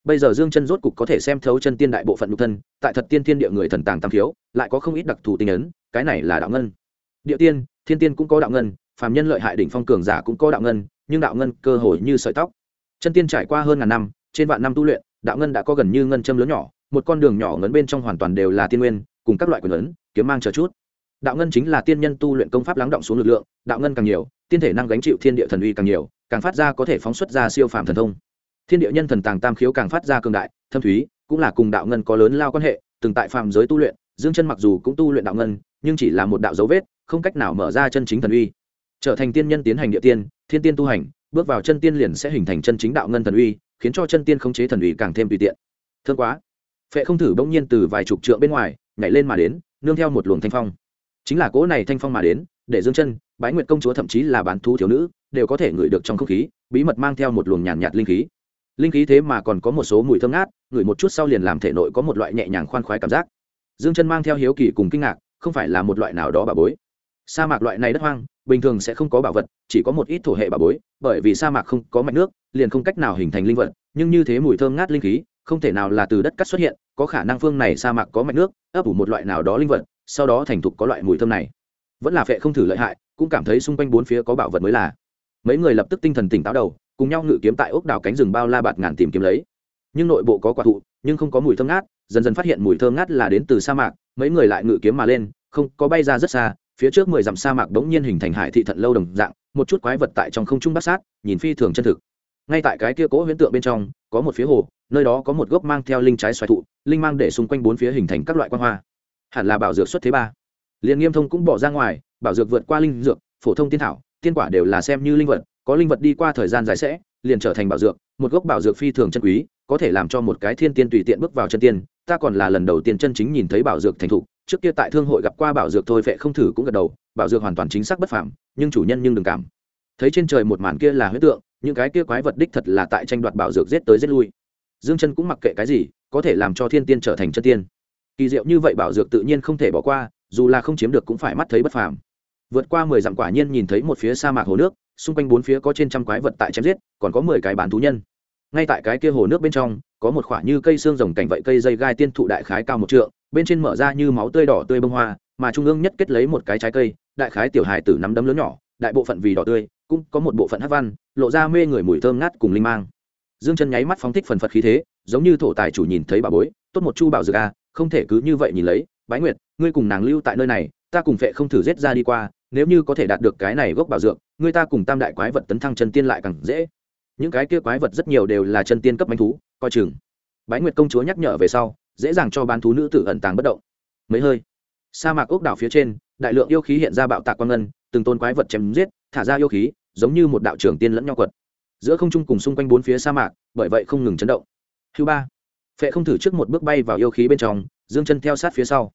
bây giờ dương chân rốt cục có thể xem thấu chân tiên đại bộ phận nhục thân, tại thật tiên thiên địa người thần tàng tam thiếu lại có không ít đặc thù tinh ấn, cái này là đạo ngân. Địa tiên, thiên tiên cũng có đạo ngân, phàm nhân lợi hại đỉnh phong cường giả cũng có đạo ngân, nhưng đạo ngân cơ hồ như sợi tóc. Chân tiên trải qua hơn ngàn năm, trên vạn năm tu luyện, đạo ngân đã có gần như ngân châm lớn nhỏ, một con đường nhỏ ngấn bên trong hoàn toàn đều là tiên nguyên, cùng các loại quyền ấn, kiếm mang chờ chút. Đạo ngân chính là tiên nhân tu luyện công pháp lắng động xuống lực lượng, đạo ngân càng nhiều, tiên thể năng gánh chịu thiên địa thần uy càng nhiều, càng phát ra có thể phóng xuất ra siêu phàm thần thông. Thiên địa nhân thần tàng tam khiếu càng phát ra cường đại, thâm thúy, cũng là cùng đạo ngân có lớn lao quan hệ, từng tại phàm giới tu luyện, Dương Chân mặc dù cũng tu luyện đạo ngân, nhưng chỉ là một đạo dấu vết, không cách nào mở ra chân chính thần uy. Trở thành tiên nhân tiến hành địa tiên, thiên tiên tu hành, bước vào chân tiên liền sẽ hình thành chân chính đạo ngân thần uy, khiến cho chân tiên khống chế thần uy càng thêm tùy tiện. Thương quá. Phệ Không Thử bỗng nhiên từ vài chục trượng bên ngoài nhảy lên mà đến, nương theo một luồng thanh phong. Chính là cỗ này thanh phong mà đến, để Dương Chân, Bái Nguyệt công chúa thậm chí là bán thú thiếu nữ đều có thể ngửi được trong không khí, bí mật mang theo một luồng nhàn nhạt linh khí. Linh khí thế mà còn có một số mùi thơm ngát, ngửi một chút sau liền làm thể nội có một loại nhẹ nhàng khoan khoái cảm giác. Dương Chân mang theo hiếu kỳ cùng kinh ngạc, không phải là một loại nào đó bảo bối. Sa mạc loại này đất hoang, bình thường sẽ không có bảo vật, chỉ có một ít thổ hệ bảo bối, bởi vì sa mạc không có mạch nước, liền không cách nào hình thành linh vật, nhưng như thế mùi thơm ngát linh khí, không thể nào là từ đất cát xuất hiện, có khả năng phương này sa mạc có mạch nước, ấp ủ một loại nào đó linh vật, sau đó thành thục có loại mùi thơm này. Vẫn là Phệ Không Thử lợi hại, cũng cảm thấy xung quanh bốn phía có bảo vật mới là. Mấy người lập tức tinh thần tỉnh táo đầu, cùng nhau ngự kiếm tại ốc đảo cánh rừng bao la bạt ngàn tìm kiếm lấy. Nhưng nội bộ có quả thụ, nhưng không có mùi thơm ngát, dần dần phát hiện mùi thơm ngát là đến từ sa mạc, mấy người lại ngự kiếm mà lên, không có bay ra rất xa, phía trước 10 dặm sa mạc bỗng nhiên hình thành hải thị thận lâu đồng dạng, một chút quái vật tại trong không trung bát sát, nhìn phi thường chân thực. Ngay tại cái kia cố huyễn tượng bên trong, có một phía hồ, nơi đó có một gốc mang theo linh trái xoài thụ, linh mang để xung quanh bốn phía hình thành các loại quang hoa. Hẳn là bảo dược xuất thế ba. Liên Nghiêm Thông cũng bỏ ra ngoài, bảo dược vượt qua linh dược, phổ thông tiên thảo, tiên quả đều là xem như linh vật, có linh vật đi qua thời gian dài sẽ liền trở thành bảo dược, một gốc bảo dược phi thường chân quý, có thể làm cho một cái thiên tiên tùy tiện bước vào chân tiên, ta còn là lần đầu tiên chân chính nhìn thấy bảo dược thành thục, trước kia tại thương hội gặp qua bảo dược thôi. Phệ Không Thử cũng gật đầu, bảo dược hoàn toàn chính xác bất phàm, nhưng chủ nhân nhưng đừng cảm thấy trên trời một màn kia là huyễn tượng, những cái kia quái vật đích thật là tại tranh đoạt bảo dược giết tới giết lui. Dương Chân cũng mặc kệ cái gì, có thể làm cho thiên tiên trở thành chân tiên, kỳ diệu như vậy bảo dược tự nhiên không thể bỏ qua, dù là không chiếm được cũng phải mắt thấy bất phàm. Vượt qua 10 dặm quả nhiên nhìn thấy một phía sa mạc hồ nước, xung quanh bốn phía có trên trăm quái vật tại chém giết, còn có 10 cái bán thú nhân. Ngay tại cái kia hồ nước bên trong, có một khoả như cây xương rồng cảnh vậy cây dây gai tiên thụ đại khái cao 1 trượng, bên trên mở ra như máu tươi đỏ tươi bông hoa, mà trung ương nhất kết lấy một cái trái cây, đại khái tiểu hài tử nắm đấm lớn nhỏ, đại bộ phận vì đỏ tươi, cũng có một bộ phận hắc văn, lộ ra mê người mùi thơm ngát cùng linh mang. Dương Chân nháy mắt phóng thích phần phật khí thế, giống như thổ tài chủ nhìn thấy bà bối, tốt một chu bảo dược a, không thể cứ như vậy nhìn lấy. Bái Nguyệt, ngươi cùng nàng lưu tại nơi này, ta cùng Phệ Không Thử giết ra đi qua, nếu như có thể đạt được cái này gốc bảo dược, ngươi ta cùng tam đại quái vật tấn thăng chân tiên lại càng dễ. Những cái kia quái vật rất nhiều đều là chân tiên cấp manh thú, coi chừng. Bái Nguyệt công chúa nhắc nhở về sau, dễ dàng cho bán thú nữ tử ẩn tàng bất động. Mấy hơi, sa mạc ốc đảo phía trên, đại lượng yêu khí hiện ra bạo tạc quang ngân, từng tôn quái vật chém giết, thả ra yêu khí, giống như một đạo trưởng tiên lẫn nhau quật. Giữa không trung cùng xung quanh bốn phía sa mạc, bởi vậy không ngừng chấn động. Hưu ba, Phệ Không Thử trước một bước bay vào yêu khí bên trong, Dương Chân theo sát phía sau.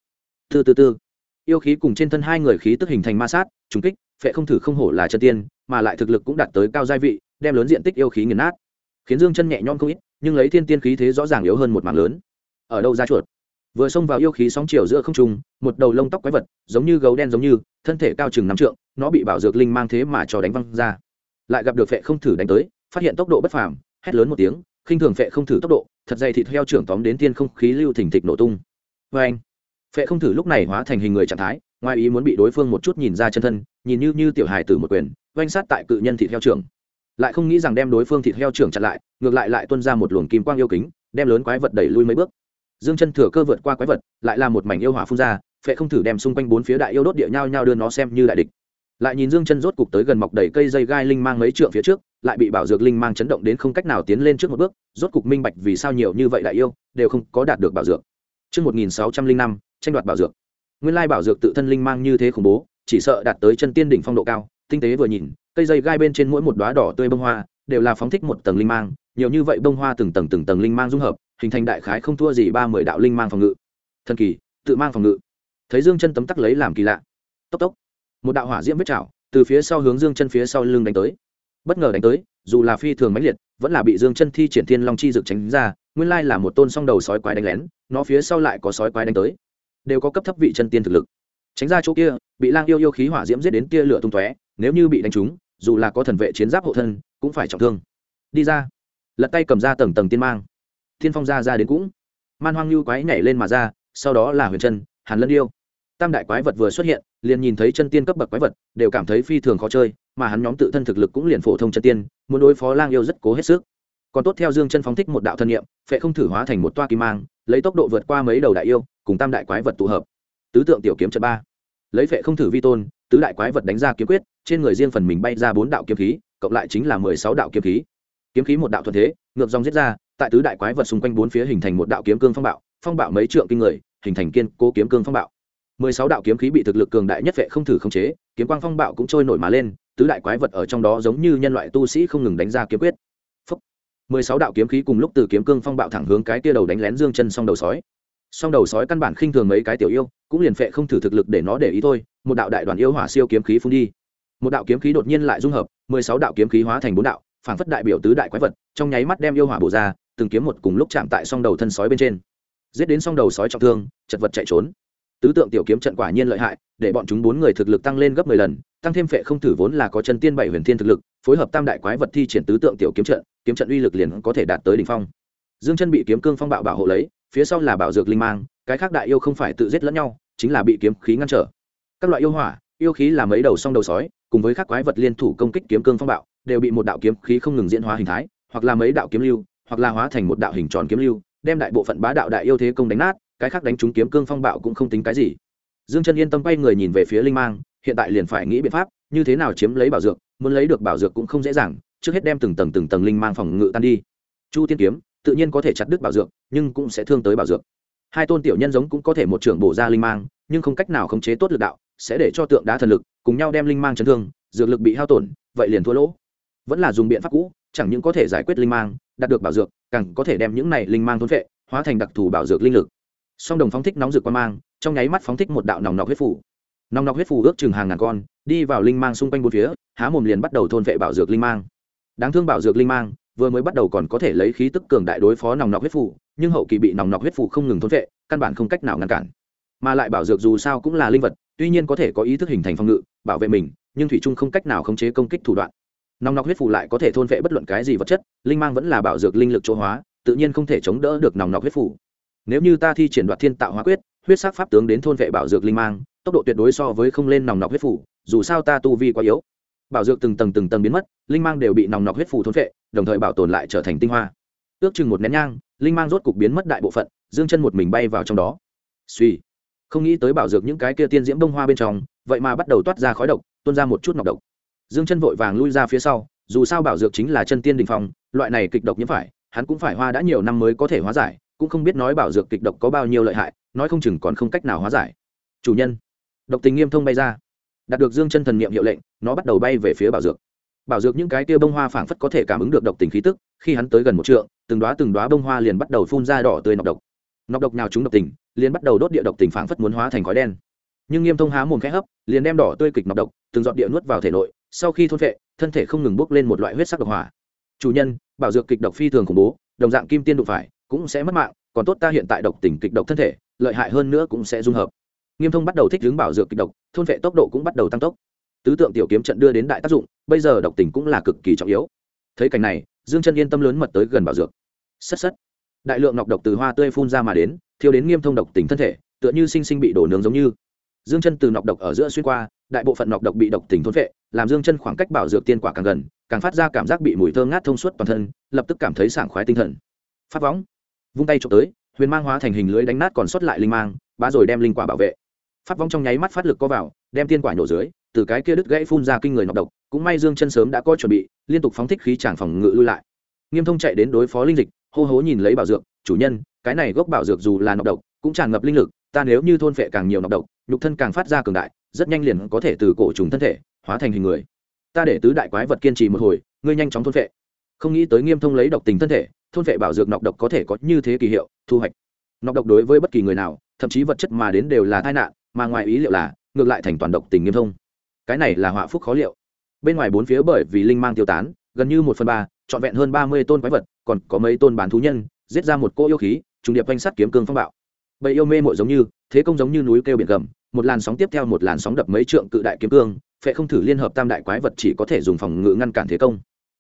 Từ yêu khí cùng trên thân hai người khí tức hình thành ma sát, trùng kích. Phệ Không Thử không hổ là chân tiên, mà lại thực lực cũng đạt tới cao giai vị, đem lớn diện tích yêu khí nghiền nát, khiến Dương Chân nhẹ nhõm không ít, nhưng lấy thiên tiên khí thế rõ ràng yếu hơn một mảng lớn. Ở đâu ra chuột? Vừa xông vào yêu khí sóng chiều giữa không trung, một đầu lông tóc quái vật, giống như gấu đen giống như, thân thể cao chừng 5 trượng, nó bị bảo dược linh mang thế mà cho đánh văng ra. Lại gặp được Phệ Không Thử đánh tới, phát hiện tốc độ bất phàm, hét lớn một tiếng, khinh thường Phệ Không Thử tốc độ, thật dày thịt heo trưởng tóm đến tiên không khí lưu thình thịch nổ tung. Oeng! Phệ Không Thử lúc này hóa thành hình người trạng thái, ngoài ý muốn bị đối phương một chút nhìn ra chân thân, nhìn như tiểu hài tử một quyền, oanh sát tại cự nhân thịt heo trưởng. Lại không nghĩ rằng đem đối phương thịt heo trưởng chặn lại, ngược lại tuôn ra một luồng kim quang yêu kính, đem lớn quái vật đẩy lui mấy bước. Dương Chân thừa cơ vượt qua quái vật, lại là một mảnh yêu hỏa phun ra, Phệ Không Thử đem xung quanh bốn phía đại yêu đốt địa nhau nhau đưa nó xem như đại địch. Lại nhìn Dương Chân rốt cục tới gần mọc đầy cây dây gai linh mang mấy trượng phía trước, lại bị bảo dược linh mang chấn động đến không cách nào tiến lên trước một bước, rốt cục minh bạch vì sao nhiều như vậy đại yêu đều không có đạt được bảo dược. Chương 1605, tranh đoạt bảo dược. Nguyên lai bảo dược tự thân linh mang như thế khủng bố, chỉ sợ đạt tới chân tiên đỉnh phong độ cao, tinh tế vừa nhìn, cây dây gai bên trên mỗi một đóa đỏ tươi bông hoa đều là phóng thích một tầng linh mang, nhiều như vậy bông hoa từng tầng linh mang dung hợp, hình thành đại khái không thua gì 30 đạo linh mang phòng ngự. Thần kỳ, tự mang phòng ngự. Thấy Dương Chân tấm tắc lấy làm kỳ lạ. Tốc tốc, một đạo hỏa diễm vết trảo từ phía sau hướng Dương Chân phía sau lưng đánh tới. Bất ngờ đánh tới, dù là phi thường mãnh liệt, vẫn là bị Dương Chân thi triển Thiên Long chi dược tránh ra, nguyên lai là một tôn song đầu sói quái đánh lén, nó phía sau lại có sói quái đánh tới, đều có cấp thấp vị chân tiên thực lực. Tránh ra chỗ kia, bị lang yêu khí hỏa diễm giết đến tia lửa tung tóe, nếu như bị đánh trúng, dù là có thần vệ chiến giáp hộ thân, cũng phải trọng thương. Đi ra, lật tay cầm ra tầng tiên mang. thiên phong ra đến cũng man hoang lưu quái nhảy lên mà ra, sau đó là huyền chân hàn lân yêu. Tam đại quái vật vừa xuất hiện liền nhìn thấy chân tiên cấp bậc quái vật đều cảm thấy phi thường khó chơi, mà hắn nhóm tự thân thực lực cũng liền phổ thông chân tiên, muốn đối phó lang yêu rất cố hết sức. Còn tốt theo Dương Chân phóng thích một đạo thân niệm, phệ không thử hóa thành một toa kim mang, lấy tốc độ vượt qua mấy đầu đại yêu, cùng tam đại quái vật tụ hợp. Tứ tượng tiểu kiếm trận 3, lấy phệ không thử vi tôn, tứ đại quái vật đánh ra kiếm quyết, trên người riêng phần mình bay ra 4 đạo kiếm khí, cộng lại chính là 16 đạo kiếm khí. Kiếm khí một đạo thuần thế, ngược dòng giết ra, tại tứ đại quái vật xung quanh bốn phía hình thành một đạo kiếm cương phong bạo mấy trượng kinh người, hình thành kiên cố kiếm cương phong bạo. 16 đạo kiếm khí bị thực lực cường đại nhất phệ không thử khống chế, kiếm quang phong bạo cũng trôi nổi mà lên, tứ đại quái vật ở trong đó giống như nhân loại tu sĩ không ngừng đánh ra kiếm quyết. 16 đạo kiếm khí cùng lúc từ kiếm cương phong bạo thẳng hướng cái kia đầu đánh lén Dương Chân song đầu sói. Song đầu sói căn bản khinh thường mấy cái tiểu yêu, cũng liền phệ không thử thực lực để nó để ý thôi, một đạo đại đoàn yêu hỏa siêu kiếm khí phun đi. Một đạo kiếm khí đột nhiên lại dung hợp, 16 đạo kiếm khí hóa thành 4 đạo, phản phất đại biểu tứ đại quái vật, trong nháy mắt đem yêu hỏa bổ ra, từng kiếm một cùng lúc chạm tại song đầu thân sói bên trên. Giết đến song đầu sói trọng thương, chật vật chạy trốn. Tứ tượng tiểu kiếm trận quả nhiên lợi hại, để bọn chúng 4 người thực lực tăng lên gấp 10 lần, tăng thêm phệ không thử vốn là có chân tiên 7 huyền thiên thực lực, phối hợp tam đại quái vật thi triển tứ tượng tiểu kiếm trận uy lực liền có thể đạt tới đỉnh phong. Dương Chân bị kiếm cương phong bạo bảo hộ lấy, phía sau là bảo dược linh mang, cái khác đại yêu không phải tự giết lẫn nhau, chính là bị kiếm khí ngăn trở. Các loại yêu hỏa, yêu khí là mấy đầu song đầu sói, cùng với các quái vật liên thủ công kích kiếm cương phong bạo, đều bị một đạo kiếm khí không ngừng diễn hóa hình thái, hoặc là mấy đạo kiếm lưu, hoặc là hóa thành một đạo hình tròn kiếm lưu, đem đại bộ phận bá đạo đại yêu thế công đánh nát, cái khác đánh trúng kiếm cương phong bạo cũng không tính cái gì. Dương Chân yên tâm quay người nhìn về phía linh mang, hiện tại liền phải nghĩ biện pháp, như thế nào chiếm lấy bảo dược, muốn lấy được bảo dược cũng không dễ dàng, trước hết đem từng tầng linh mang phòng ngự tan đi. Chu tiên kiếm tự nhiên có thể chặt đứt bảo dược, nhưng cũng sẽ thương tới bảo dược. Hai tôn tiểu nhân giống cũng có thể một trưởng bổ ra linh mang, nhưng không cách nào khống chế tốt lực đạo, sẽ để cho tượng đá thần lực cùng nhau đem linh mang chấn thương, dược lực bị hao tổn, vậy liền thua lỗ. Vẫn là dùng biện pháp cũ, chẳng những có thể giải quyết linh mang, đạt được bảo dược, càng có thể đem những này linh mang thôn phệ, hóa thành đặc thù bảo dược linh lực. Song đồng phóng thích nóng dược qua mang, trong nháy mắt phóng thích một đạo nòng nọc huyết phù. Nòng nọc huyết phù ước chừng hàng ngàn con, đi vào linh mang xung quanh bốn phía, há mồm liền bắt đầu thôn phệ bảo dược linh mang. Đáng thương bảo dược linh mang, vừa mới bắt đầu còn có thể lấy khí tức cường đại đối phó nòng nọc huyết phù, nhưng hậu kỳ bị nòng nọc huyết phù không ngừng thôn phệ, căn bản không cách nào ngăn cản. Mà lại bảo dược dù sao cũng là linh vật, tuy nhiên có thể có ý thức hình thành phòng ngự, bảo vệ mình, nhưng thủy chung không cách nào khống chế công kích thủ đoạn. Nòng nọc huyết phù lại có thể thôn phệ bất luận cái gì vật chất, linh mang vẫn là bảo dược linh lực chỗ hóa, tự nhiên không thể chống đỡ được nòng nọc huyết phù. Nếu như ta thi triển Đoạt Thiên Tạo Hóa Quyết, huyết sắc pháp tướng đến thôn vệ bảo dược linh mang, tốc độ tuyệt đối so với không lên nòng nọc huyết phù, dù sao ta tu vi quá yếu. Bảo dược từng tầng biến mất, linh mang đều bị nòng nọc huyết phù thôn vệ, đồng thời bảo tồn lại trở thành tinh hoa. Ước chừng một nén nhang, linh mang rốt cục biến mất đại bộ phận, Dương Chân một mình bay vào trong đó. Suy, không nghĩ tới bảo dược những cái kia tiên diễm bông hoa bên trong, vậy mà bắt đầu toát ra khói độc, tuôn ra một chút nọc độc. Dương Chân vội vàng lui ra phía sau, dù sao bảo dược chính là chân tiên đỉnh phong, loại này kịch độc nhiễm phải, hắn cũng phải hoa đã nhiều năm mới có thể hóa giải, cũng không biết nói bảo dược kịch độc có bao nhiêu lợi hại, nói không chừng còn không cách nào hóa giải. Chủ nhân, độc tình nghiêm thông bay ra, đạt được Dương Chân thần niệm hiệu lệnh, nó bắt đầu bay về phía bảo dược. Bảo dược những cái kia bông hoa phảng phất có thể cảm ứng được độc tình khí tức, khi hắn tới gần một trượng, từng đóa bông hoa liền bắt đầu phun ra đỏ tươi nọc độc. Nọc độc nào chúng độc tình, liền bắt đầu đốt địa độc tình phảng phất muốn hóa thành khói đen. Nhưng Nghiêm Thông há mồm khẽ hấp, liền đem đỏ tươi kịch nọc độc từng giọt địa nuốt vào thể nội, sau khi thôn phệ, thân thể không ngừng bốc lên một loại huyết sắc độc hỏa. Chủ nhân, bảo dược kịch độc phi thường khủng bố, đồng dạng kim tiên đụng phải, cũng sẽ mất mạng, còn tốt ta hiện tại độc tình kịch độc thân thể, lợi hại hơn nữa cũng sẽ dung hợp. Nghiêm Thông bắt đầu thích ứng bảo dược kịch độc, thôn phệ tốc độ cũng bắt đầu tăng tốc. Tứ tượng tiểu kiếm trận đưa đến đại tác dụng, bây giờ độc tình cũng là cực kỳ trọng yếu. Thấy cảnh này, Dương Chân yên tâm lớn mật tới gần bảo dược. Sất sất, đại lượng nọc độc từ hoa tươi phun ra mà đến, thiêu đến Nghiêm Thông độc tình thân thể, tựa như sinh sinh bị đổ nướng giống như. Dương Chân từ nọc độc ở giữa xuyên qua, đại bộ phận nọc độc bị độc tình thôn phệ, làm Dương Chân khoảng cách bảo dược tiên quả càng gần, càng phát ra cảm giác bị mùi thơm ngát thông suốt toàn thân, lập tức cảm thấy sảng khoái tinh thần. Phát võng, vung tay chụp tới, huyền mang hóa thành hình lưới đánh nát còn sót lại linh mang, bá rồi đem linh quả bảo vệ. Phát võng trong nháy mắt phát lực co vào, đem tiên quả nhổ dưới, từ cái kia đứt gãy phun ra kinh người nọc độc, cũng may Dương Chân sớm đã có chuẩn bị, liên tục phóng thích khí tràng phòng ngự lui lại. Nghiêm Thông chạy đến đối phó linh dịch, hô hố nhìn lấy bảo dược, chủ nhân, cái này gốc bảo dược dù là nọc độc, cũng tràn ngập linh lực, ta nếu như thôn phệ càng nhiều nọc độc, nhục thân càng phát ra cường đại, rất nhanh liền có thể từ cổ trùng thân thể hóa thành hình người. Ta để tứ đại quái vật kiên trì một hồi, ngươi nhanh chóng thôn phệ. Không nghĩ tới Nghiêm Thông lấy độc tình thân thể, thôn phệ bảo dược nọc độc có thể có như thế kỳ hiệu, thu hoạch. Nọc độc đối với bất kỳ người nào, thậm chí vật chất mà đến đều là tai nạn, mà ngoài ý liệu là, ngược lại thành toàn độc tình Nghiêm Thông. Cái này là họa phúc khó liệu. Bên ngoài bốn phía bởi vì linh mang tiêu tán, gần như 1/3, trọn vẹn hơn 30 tôn quái vật, còn có mấy tôn bán thú nhân, giết ra một cỗ yêu khí, trùng điệp quanh sát kiếm cương phong bạo. Bầy yêu mê mội giống như, thế công giống như núi kêu biển gầm, một làn sóng tiếp theo một làn sóng đập mấy trượng cự đại kiếm cương, phệ không thử liên hợp tam đại quái vật chỉ có thể dùng phòng ngự ngăn cản thế công.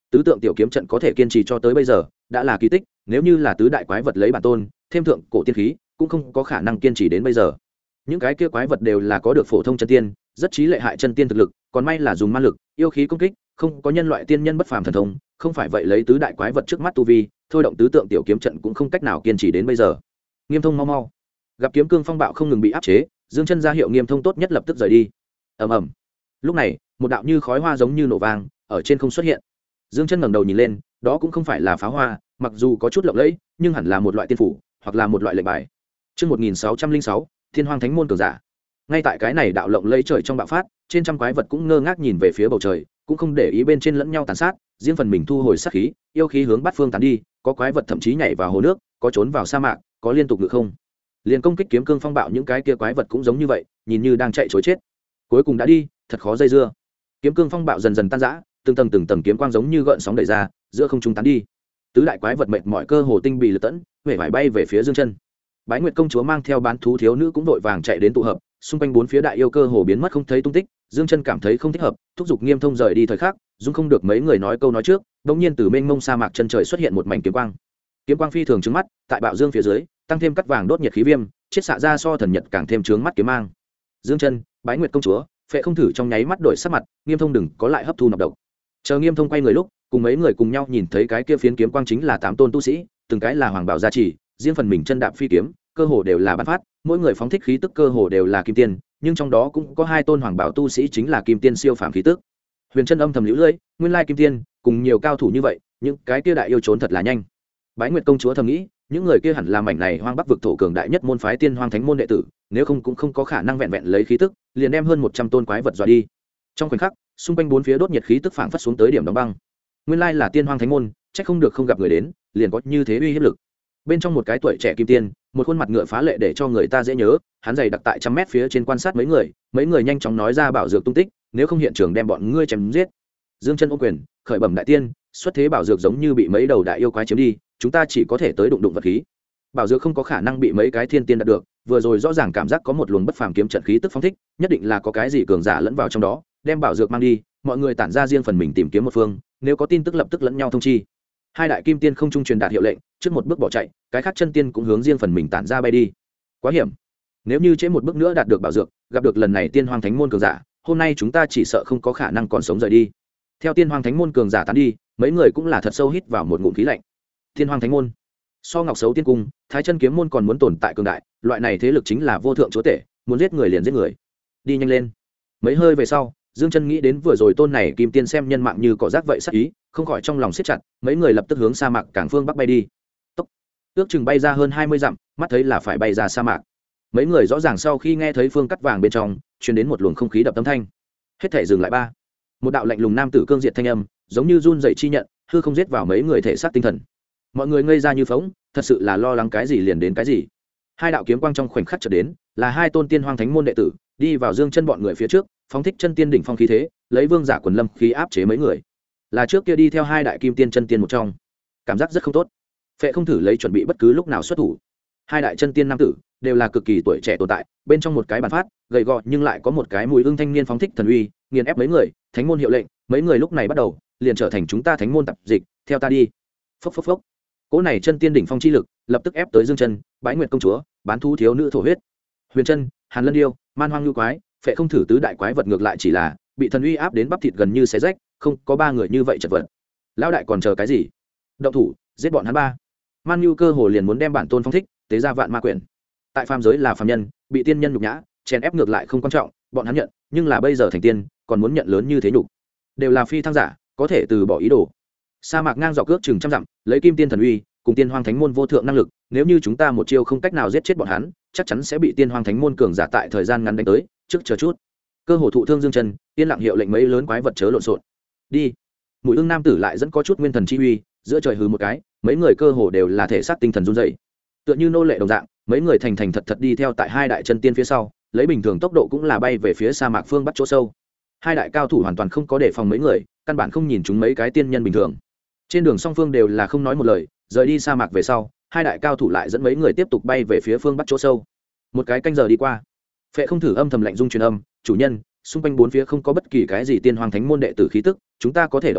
tứ tượng tiểu kiếm trận có thể kiên trì cho tới bây giờ đã là kỳ tích, nếu như là tứ đại quái vật lấy bản tôn thêm thượng cổ tiên khí cũng không có khả năng kiên trì đến bây giờ. Những cái kia quái vật đều là có được phổ thông chân tiên, rất trí lệ hại chân tiên thực lực, còn may là dùng ma lực yêu khí công kích, không có nhân loại tiên nhân bất phàm thần thông, không phải vậy lấy tứ đại quái vật trước mắt tu vi thôi động tứ tượng tiểu kiếm trận cũng không cách nào kiên trì đến bây giờ. Nghiêm Thông mau mau. Gặp kiếm cương phong bạo không ngừng bị áp chế, Dương Chân ra hiệu Nghiêm Thông tốt nhất lập tức rời đi. Ầm ầm. Lúc này một đạo như khói hoa giống như nổ vang ở trên không xuất hiện. Dương Chân ngẩng đầu nhìn lên, đó cũng không phải là pháo hoa, mặc dù có chút lộng lẫy nhưng hẳn là một loại tiên phủ hoặc là một loại lệnh bài. Chương 1606, Thiên Hoang Thánh môn cường giả. Ngay tại cái này đạo lộng lẫy trời trong bạo phát, trên trăm quái vật cũng ngơ ngác nhìn về phía bầu trời, cũng không để ý bên trên lẫn nhau tàn sát, riêng phần mình thu hồi sát khí, yêu khí hướng bát phương tán đi, có quái vật thậm chí nhảy vào hồ nước, có trốn vào sa mạc, có liên tục ngự không. Liên công kích kiếm cương phong bạo những cái kia quái vật cũng giống như vậy, nhìn như đang chạy trối chết. Cuối cùng đã đi, thật khó dây dưa. Kiếm cương phong bạo dần dần tan rã, từng tầng kiếm quang giống như gợn sóng đẩy ra, giữa không trung tán đi. Tứ đại quái vật mệt mỏi cơ hồ tinh bị lật tẫn, huệ vải bay về phía Dương Chân. Bái Nguyệt công chúa mang theo bán thú thiếu nữ cũng đội vàng chạy đến tụ hợp, xung quanh bốn phía đại yêu cơ hồ biến mất không thấy tung tích. Dương Chân cảm thấy không thích hợp, thúc giục Nghiêm Thông rời đi thời khắc, dung không được mấy người nói câu nói trước, đống nhiên từ mênh mông sa mạc chân trời xuất hiện một mảnh kiếm quang. Kiếm quang phi thường trướng mắt, tại bạo dương phía dưới, tăng thêm cắt vàng đốt nhiệt khí viêm, chiết xạ ra so thần nhật càng thêm trướng mắt kiếm mang. Dương Chân, Bái Nguyệt công chúa, Phệ Không Thử trong nháy mắt đổi sắc mặt, Nghiêm Thông đừng có lại hấp thu nọc độc. Chờ Nghiêm Thông quay người lúc, cùng mấy người cùng nhau nhìn thấy cái kia phiến kiếm quang chính là 8 tôn tu sĩ, từng cái là hoàng bảo gia trì, riêng phần mình chân đạp phi kiếm, cơ hồ đều là bắn phát, mỗi người phóng thích khí tức cơ hồ đều là kim tiên, nhưng trong đó cũng có 2 tôn hoàng bảo tu sĩ chính là kim tiên siêu phàm khí tức. Huyền Chân âm thầm liễu lưỡi, nguyên lai kim tiên, cùng nhiều cao thủ như vậy, những cái kia đại yêu trốn thật là nhanh. Bái Nguyệt công chúa thầm nghĩ, những người kia hẳn là mảnh này hoang bắc vực thổ cường đại nhất môn phái Tiên Hoang Thánh môn đệ tử, nếu không cũng không có khả năng vẹn vẹn lấy khí tức, liền đem hơn 100 tôn quái vật dọa đi. Trong khoảnh khắc, xung quanh bốn phía đốt nhiệt khí tức phảng phất xuống tới điểm đóng băng. Nguyên lai là Tiên Hoang Thánh môn, chắc không được không gặp người đến, liền có như thế uy hiếp lực. Bên trong một cái tuổi trẻ kim tiên, một khuôn mặt ngựa phá lệ để cho người ta dễ nhớ, hắn dày đặc tại trăm mét phía trên quan sát mấy người nhanh chóng nói ra bảo dược tung tích, nếu không hiện trường đem bọn ngươi chém giết. Dương Chân ôm quyền, khởi bẩm đại tiên, xuất thế bảo dược giống như bị mấy đầu đại yêu quái chiếm đi, chúng ta chỉ có thể tới đụng vật khí. Bảo dược không có khả năng bị mấy cái thiên tiên đạt được, vừa rồi rõ ràng cảm giác có một luồng bất phàm kiếm trận khí tức phóng thích, nhất định là có cái gì cường giả lẫn vào trong đó, đem bảo dược mang đi, mọi người tản ra riêng phần mình tìm kiếm một phương, nếu có tin tức lập tức lẫn nhau thông chi. Hai đại kim tiên không trung truyền đạt hiệu lệnh, trước một bước bỏ chạy, cái khác chân tiên cũng hướng riêng phần mình tản ra bay đi. Quá hiểm, nếu như trễ một bước nữa đạt được bảo dược, gặp được lần này Tiên Hoang Thánh môn cường giả, hôm nay chúng ta chỉ sợ không có khả năng còn sống rời đi. Theo Tiên Hoang Thánh môn cường giả tán đi, mấy người cũng là thật sâu hít vào một ngụm khí lạnh. Tiên Hoang Thánh môn, so Ngọc Sấu Tiên cung, Thái Chân kiếm môn còn muốn tồn tại cường đại, loại này thế lực chính là vô thượng chúa tể, muốn giết người liền giết người. Đi nhanh lên. Mấy hơi về sau, Dương Chân nghĩ đến vừa rồi tôn này kim tiên xem nhân mạng như cỏ rác vậy sắc ý, không khỏi trong lòng siết chặt, mấy người lập tức hướng sa mạc cảng phương bắc bay đi. Tốc, ước chừng bay ra hơn 20 dặm, mắt thấy là phải bay ra sa mạc. Mấy người rõ ràng sau khi nghe thấy phương cắt vàng bên trong truyền đến một luồng không khí đập tâm thanh, hết thể dừng lại ba. Một đạo lạnh lùng nam tử cương diệt thanh âm, giống như run dậy chi nhận, hư không giết vào mấy người thể xác tinh thần. Mọi người ngây ra như phỗng, thật sự là lo lắng cái gì liền đến cái gì. Hai đạo kiếm quang trong khoảnh khắc chợt đến, là hai tôn Tiên Hoang Thánh môn đệ tử, đi vào Dương Chân bọn người phía trước, phóng thích chân tiên đỉnh phong khí thế, lấy vương giả quần lâm khí áp chế mấy người. Là trước kia đi theo hai đại kim tiên chân tiên một trong, cảm giác rất không tốt. Phệ Không Thử lấy chuẩn bị bất cứ lúc nào xuất thủ. Hai đại chân tiên nam tử đều là cực kỳ tuổi trẻ tồn tại, bên trong một cái bàn phát, gầy gò nhưng lại có một cái mùi ương thanh niên phóng thích thần uy, nghiền ép mấy người. Thánh môn hiệu lệnh, mấy người lúc này bắt đầu, liền trở thành chúng ta Thánh môn tập dịch, theo ta đi. Phốc phốc phốc. Cỗ này chân tiên đỉnh phong chi lực, lập tức ép tới Dương Chân, Bái Nguyệt công chúa, bán thú thiếu nữ thổ huyết. Huyền Chân, Hàn Lân Điêu, Man Hoang Nhu quái, Phệ Không Thử tứ đại quái vật ngược lại chỉ là bị thần uy áp đến bắp thịt gần như xé rách, không có ba người như vậy chật vật. Lão đại còn chờ cái gì? Động thủ, giết bọn hắn ba. Man Nhu cơ hồ liền muốn đem bản tôn phong thích, tế ra vạn ma quyển. Tại phàm giới là phàm nhân, bị tiên nhân nhục nhã, chèn ép ngược lại không quan trọng, bọn hắn nhận, nhưng là bây giờ thành tiên, còn muốn nhận lớn như thế nhục. Đều là phi thăng giả, có thể từ bỏ ý đồ. Sa mạc ngang dọc cước chừng trăm dặm, lấy kim tiên thần uy, cùng Tiên Hoang Thánh môn vô thượng năng lực, nếu như chúng ta một chiêu không cách nào giết chết bọn hắn, chắc chắn sẽ bị Tiên Hoang Thánh môn cường giả tại thời gian ngắn đánh tới, trước chờ chút. Cơ hồ thụ thương Dương Chân, yên lặng hiệu lệnh mấy lớn quái vật chớ lộn xộn. Đi. Mũi ương nam tử lại dẫn có chút nguyên thần chi uy, giữa trời hừ một cái, mấy người cơ hồ đều là thể xác tinh thần run rẩy. Tựa như nô lệ đồng dạng, mấy người thành thành thật thật đi theo tại hai đại chân tiên phía sau, lấy bình thường tốc độ cũng là bay về phía sa mạc phương bắc chỗ sâu. Hai đại cao thủ hoàn toàn không có đề phòng mấy người, căn bản không nhìn chúng mấy cái tiên nhân bình thường. Trên đường song phương đều là không nói một lời, rời đi sa mạc về sau, hai đại cao thủ lại dẫn mấy người tiếp tục bay về phía phương bắc chỗ sâu. Một cái canh giờ đi qua, Phệ Không Thử âm thầm lạnh dung truyền âm, chủ nhân, xung quanh bốn phía không có bất kỳ cái gì Tiên Hoang Thánh môn đệ tử khí tức, chúng ta có thể động thủ,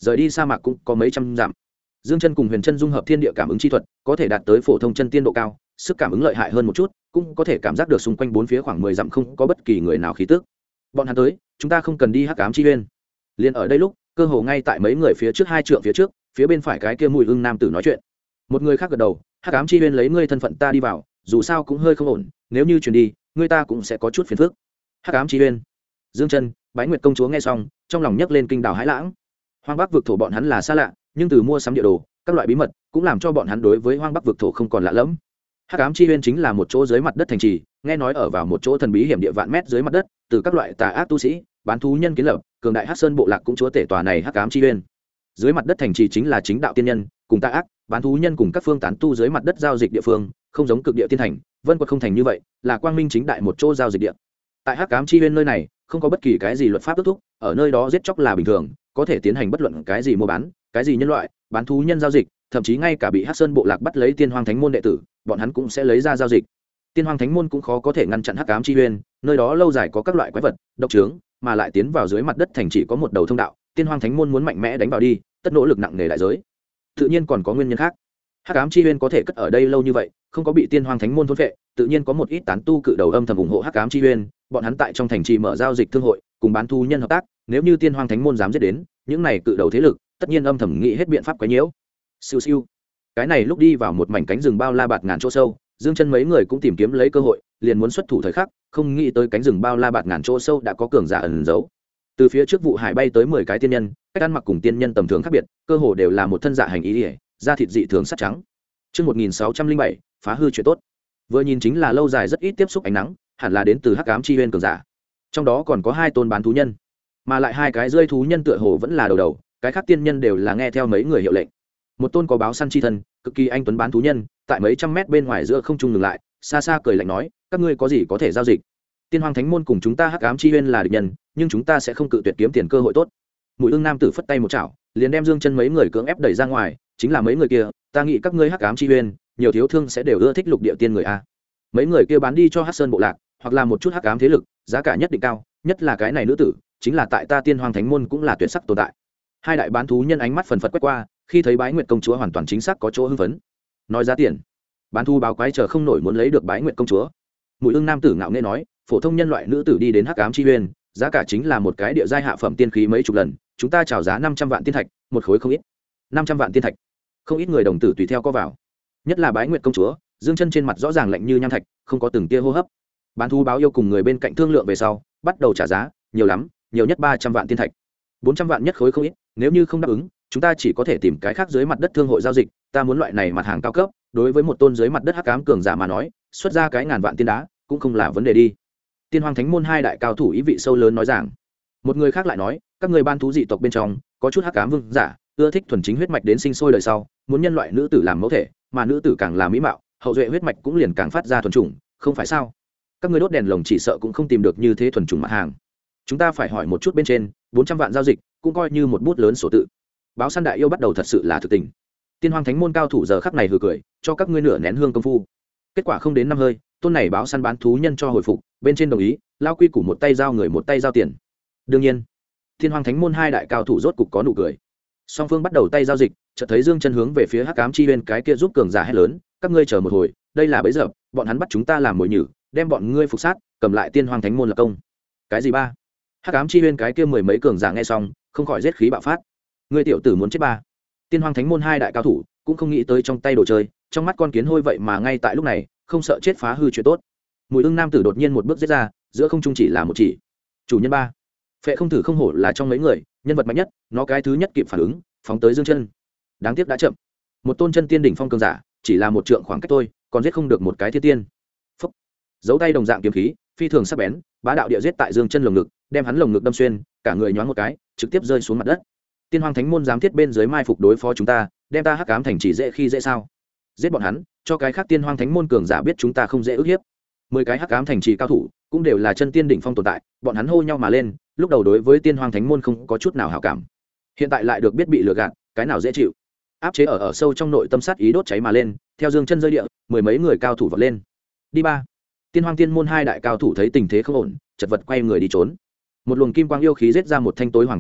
rời đi sa mạc cũng có mấy trăm dặm. Dương chân cùng Huyền chân dung hợp thiên địa cảm ứng chi thuật, có thể đạt tới phổ thông chân tiên độ cao, sức cảm ứng lợi hại hơn một chút, cũng có thể cảm giác được xung quanh bốn phía khoảng 10 dặm không có bất kỳ người nào khí tức. Bọn hắn tới, chúng ta không cần đi Hắc Ám chi uyên. Liên ở đây lúc, cơ hồ ngay tại mấy người phía trước 2 trượng phía trước, phía bên phải cái kia Mùi Ưng nam tử nói chuyện. Một người khác gật đầu, Hắc Ám chi uyên lấy ngươi thân phận ta đi vào, dù sao cũng hơi không ổn, nếu như chuyển đi, ngươi ta cũng sẽ có chút phiền phức. Hắc Ám chi uyên. Dương chân, Bái Nguyệt công chúa nghe xong, trong lòng nhấc lên kinh đảo hãi lãng. Hoang Bắc vực thổ bọn hắn là xa lạ, nhưng từ mua sắm địa đồ, các loại bí mật cũng làm cho bọn hắn đối với Hoang Bắc vực thổ không còn lạ lẫm. Hắc Ám chi uyên chính là một chỗ dưới mặt đất thành trì, nghe nói ở vào một chỗ thần bí hiểm địa vạn mét dưới mặt đất, từ các loại tà ác tu sĩ, bán thú nhân kiến lập, cường đại Hắc Sơn bộ lạc cũng chúa tể tòa này Hắc Ám chi uyên. Dưới mặt đất thành trì chính là chính đạo tiên nhân, cùng tà ác, bán thú nhân cùng các phương tán tu dưới mặt đất giao dịch địa phương, không giống cực địa tiên thành, vân quật không thành như vậy, là quang minh chính đại một chỗ giao dịch địa. Tại Hắc Ám chi uyên nơi này, không có bất kỳ cái gì luật pháp ước thúc, ở nơi đó giết chóc là bình thường, có thể tiến hành bất luận cái gì mua bán, cái gì nhân loại, bán thú nhân giao dịch, thậm chí ngay cả bị Hắc Sơn bộ lạc bắt lấy Tiên Hoang Thánh môn đệ tử, bọn hắn cũng sẽ lấy ra giao dịch. Tiên Hoang Thánh môn cũng khó có thể ngăn chặn Hắc Ám chi uyên, nơi đó lâu dài có các loại quái vật, độc trướng, mà lại tiến vào dưới mặt đất thành chỉ có một đầu thông đạo, Tiên Hoang Thánh môn muốn mạnh mẽ đánh vào đi, tất nỗ lực nặng nề đại giới. Tự nhiên còn có nguyên nhân khác. Hắc Ám chi uyên có thể cất ở đây lâu như vậy, không có bị Tiên Hoang Thánh môn thôn phệ, tự nhiên có một ít tán tu cự đầu âm thầm ủng hộ Hắc Ám chi uyên, bọn hắn tại trong thành trì mở giao dịch thương hội, cùng bán thú nhân hợp tác, nếu như Tiên Hoang Thánh môn dám giết đến, những này cự đầu thế lực, tất nhiên âm thầm nghĩ hết biện pháp quấy nhiễu. Siêu siêu. Cái này lúc đi vào một mảnh cánh rừng bao la bạt ngàn chỗ sâu, Dương chân mấy người cũng tìm kiếm lấy cơ hội, liền muốn xuất thủ thời khắc, không nghĩ tới cánh rừng bao la bạt ngàn chỗ sâu đã có cường giả ẩn giấu. Từ phía trước vụ hải bay tới 10 cái tiên nhân, cách ăn mặc cùng tiên nhân tầm thường khác biệt, cơ hồ đều là một thân dạ hành ý liễu, da thịt dị thường sắt trắng. Chương 1607, phá hư chuyện tốt. Vừa nhìn chính là lâu dài rất ít tiếp xúc ánh nắng, hẳn là đến từ Hắc Ám chi uyên cường giả. Trong đó còn có 2 tôn bán thú nhân, mà lại 2 cái rơi thú nhân tựa hồ vẫn là đầu đầu, cái khác tiên nhân đều là nghe theo mấy người hiệu lệnh. Một tôn có báo săn chi thân, cực kỳ anh tuấn bán thú nhân, tại mấy trăm mét bên ngoài giữa không trung ngừng lại, xa xa cười lạnh nói, các ngươi có gì có thể giao dịch? Tiên Hoang Thánh môn cùng chúng ta Hắc Ám chi uyên là địch nhân, nhưng chúng ta sẽ không cự tuyệt kiếm tiền cơ hội tốt. Mùi Ưng nam tử phất tay một chảo, liền đem Dương chân mấy người cưỡng ép đẩy ra ngoài, chính là mấy người kia, ta nghĩ các ngươi Hắc Ám chi uyên, nhiều thiếu thương sẽ đều ưa thích lục địa tiên người a. Mấy người kia bán đi cho Hắc Sơn bộ lạc, hoặc là một chút hắc ám thế lực, giá cả nhất định cao, nhất là cái này nữ tử, chính là tại ta Tiên Hoang Thánh môn cũng là tuyệt sắc tồn tại. 2 đại bán thú nhân ánh mắt phần phật quét qua, khi thấy Bái Nguyệt công chúa hoàn toàn chính xác có chỗ hưng phấn. Nói giá tiền, bán thú báo quái chờ không nổi muốn lấy được Bái Nguyệt công chúa. Mùi Ưng nam tử ngạo nghễ nói, phổ thông nhân loại nữ tử đi đến Hắc Ám chi uyên, giá cả chính là một cái địa giai hạ phẩm tiên khí mấy chục lần, chúng ta chào giá 500 vạn tiên thạch, một khối không ít. 500 vạn tiên thạch. Không ít người đồng tử tùy theo có vào. Nhất là Bái Nguyệt công chúa, Dương chân trên mặt rõ ràng lạnh như nham thạch, không có từng tia hô hấp. Bán thú báo yêu cùng người bên cạnh thương lượng về sau, bắt đầu trả giá, nhiều lắm, nhiều nhất 300 vạn tiên thạch. 400 vạn nhất khối không ít, nếu như không đáp ứng, chúng ta chỉ có thể tìm cái khác dưới mặt đất thương hội giao dịch, ta muốn loại này mặt hàng cao cấp, đối với một tôn dưới mặt đất hắc ám cường giả mà nói, xuất ra cái ngàn vạn tiên đá, cũng không là vấn đề đi. Tiên Hoang Thánh môn 2 đại cao thủ ý vị sâu lớn nói rằng. Một người khác lại nói, các người ban thú dị tộc bên trong, có chút hắc ám vương giả, ưa thích thuần chính huyết mạch đến sinh sôi đời sau, muốn nhân loại nữ tử làm mẫu thể, mà nữ tử càng là mỹ mạo, hậu duệ huyết mạch cũng liền càng phát ra thuần chủng, không phải sao? Các người đốt đèn lồng chỉ sợ cũng không tìm được như thế thuần chủng mặt hàng. Chúng ta phải hỏi một chút bên trên, 400 vạn giao dịch, cũng coi như một bút lớn sổ tự. Báo săn đại yêu bắt đầu thật sự là thực tình. Tiên Hoang Thánh môn cao thủ giờ khắc này hừ cười, cho các ngươi nửa nén hương công phu. Kết quả không đến 5 hơi, tôn này báo săn bán thú nhân cho hồi phục, bên trên đồng ý, lao quy củ một tay giao người một tay giao tiền. Đương nhiên, Tiên Hoang Thánh môn 2 đại cao thủ rốt cục có nụ cười. Song phương bắt đầu tay giao dịch, chợt thấy Dương Chân hướng về phía Hắc Ám chi uyên cái kia giúp cường giả hét lớn, các ngươi chờ một hồi, đây là bấy giờ, bọn hắn bắt chúng ta làm mồi nhử, đem bọn ngươi phục sát, cầm lại Tiên Hoang Thánh môn lập công. Cái gì ba? Hắc Ám chi uyên cái kia mười mấy cường giả nghe xong, không khỏi giết khí bạo phát. Ngươi tiểu tử muốn chết ba? Tiên Hoang Thánh môn 2 đại cao thủ cũng không nghĩ tới trong tay đồ chơi, trong mắt con kiến hôi vậy mà ngay tại lúc này, không sợ chết phá hư chuyện tốt. Mùi Ưng nam tử đột nhiên một bước giết ra, giữa không trung chỉ là một chỉ. Chủ nhân ba. Phệ không thử không hổ là trong mấy người, nhân vật mạnh nhất, nó cái thứ nhất kịp phản ứng, phóng tới Dương Chân. Đáng tiếc đã chậm. Một tôn chân tiên đỉnh phong cường giả, chỉ là một trượng khoảng cách thôi, còn giết không được một cái thiên tiên. Phốc. Giấu tay đồng dạng kiếm khí, phi thường sắc bén, bá đạo địa giết tại Dương Chân lồng ngực, đem hắn lồng ngực đâm xuyên, cả người nhoáng một cái, trực tiếp rơi xuống mặt đất. Tiên Hoang Thánh môn dám thiết bên dưới mai phục đối phó chúng ta, đem ta Hắc Ám thành chỉ dễ khi dễ sao? Giết bọn hắn, cho cái khác Tiên Hoang Thánh môn cường giả biết chúng ta không dễ ức hiếp. 10 cái Hắc Ám thành trì cao thủ, cũng đều là chân tiên đỉnh phong tồn tại, bọn hắn hô nhau mà lên, lúc đầu đối với Tiên Hoang Thánh môn không có chút nào hảo cảm. Hiện tại lại được biết bị lừa gạt, cái nào dễ chịu. Áp chế ở sâu trong nội tâm sát ý đốt cháy mà lên, theo Dương Chân rơi địa, mười mấy người cao thủ vọt lên. Đi ba. Tiên Hoang Tiên môn 2 đại cao thủ thấy tình thế không ổn, chật vật quay người đi trốn. Một luồng kim quang yêu khí giết ra một thanh tối hoàng kiếm khí,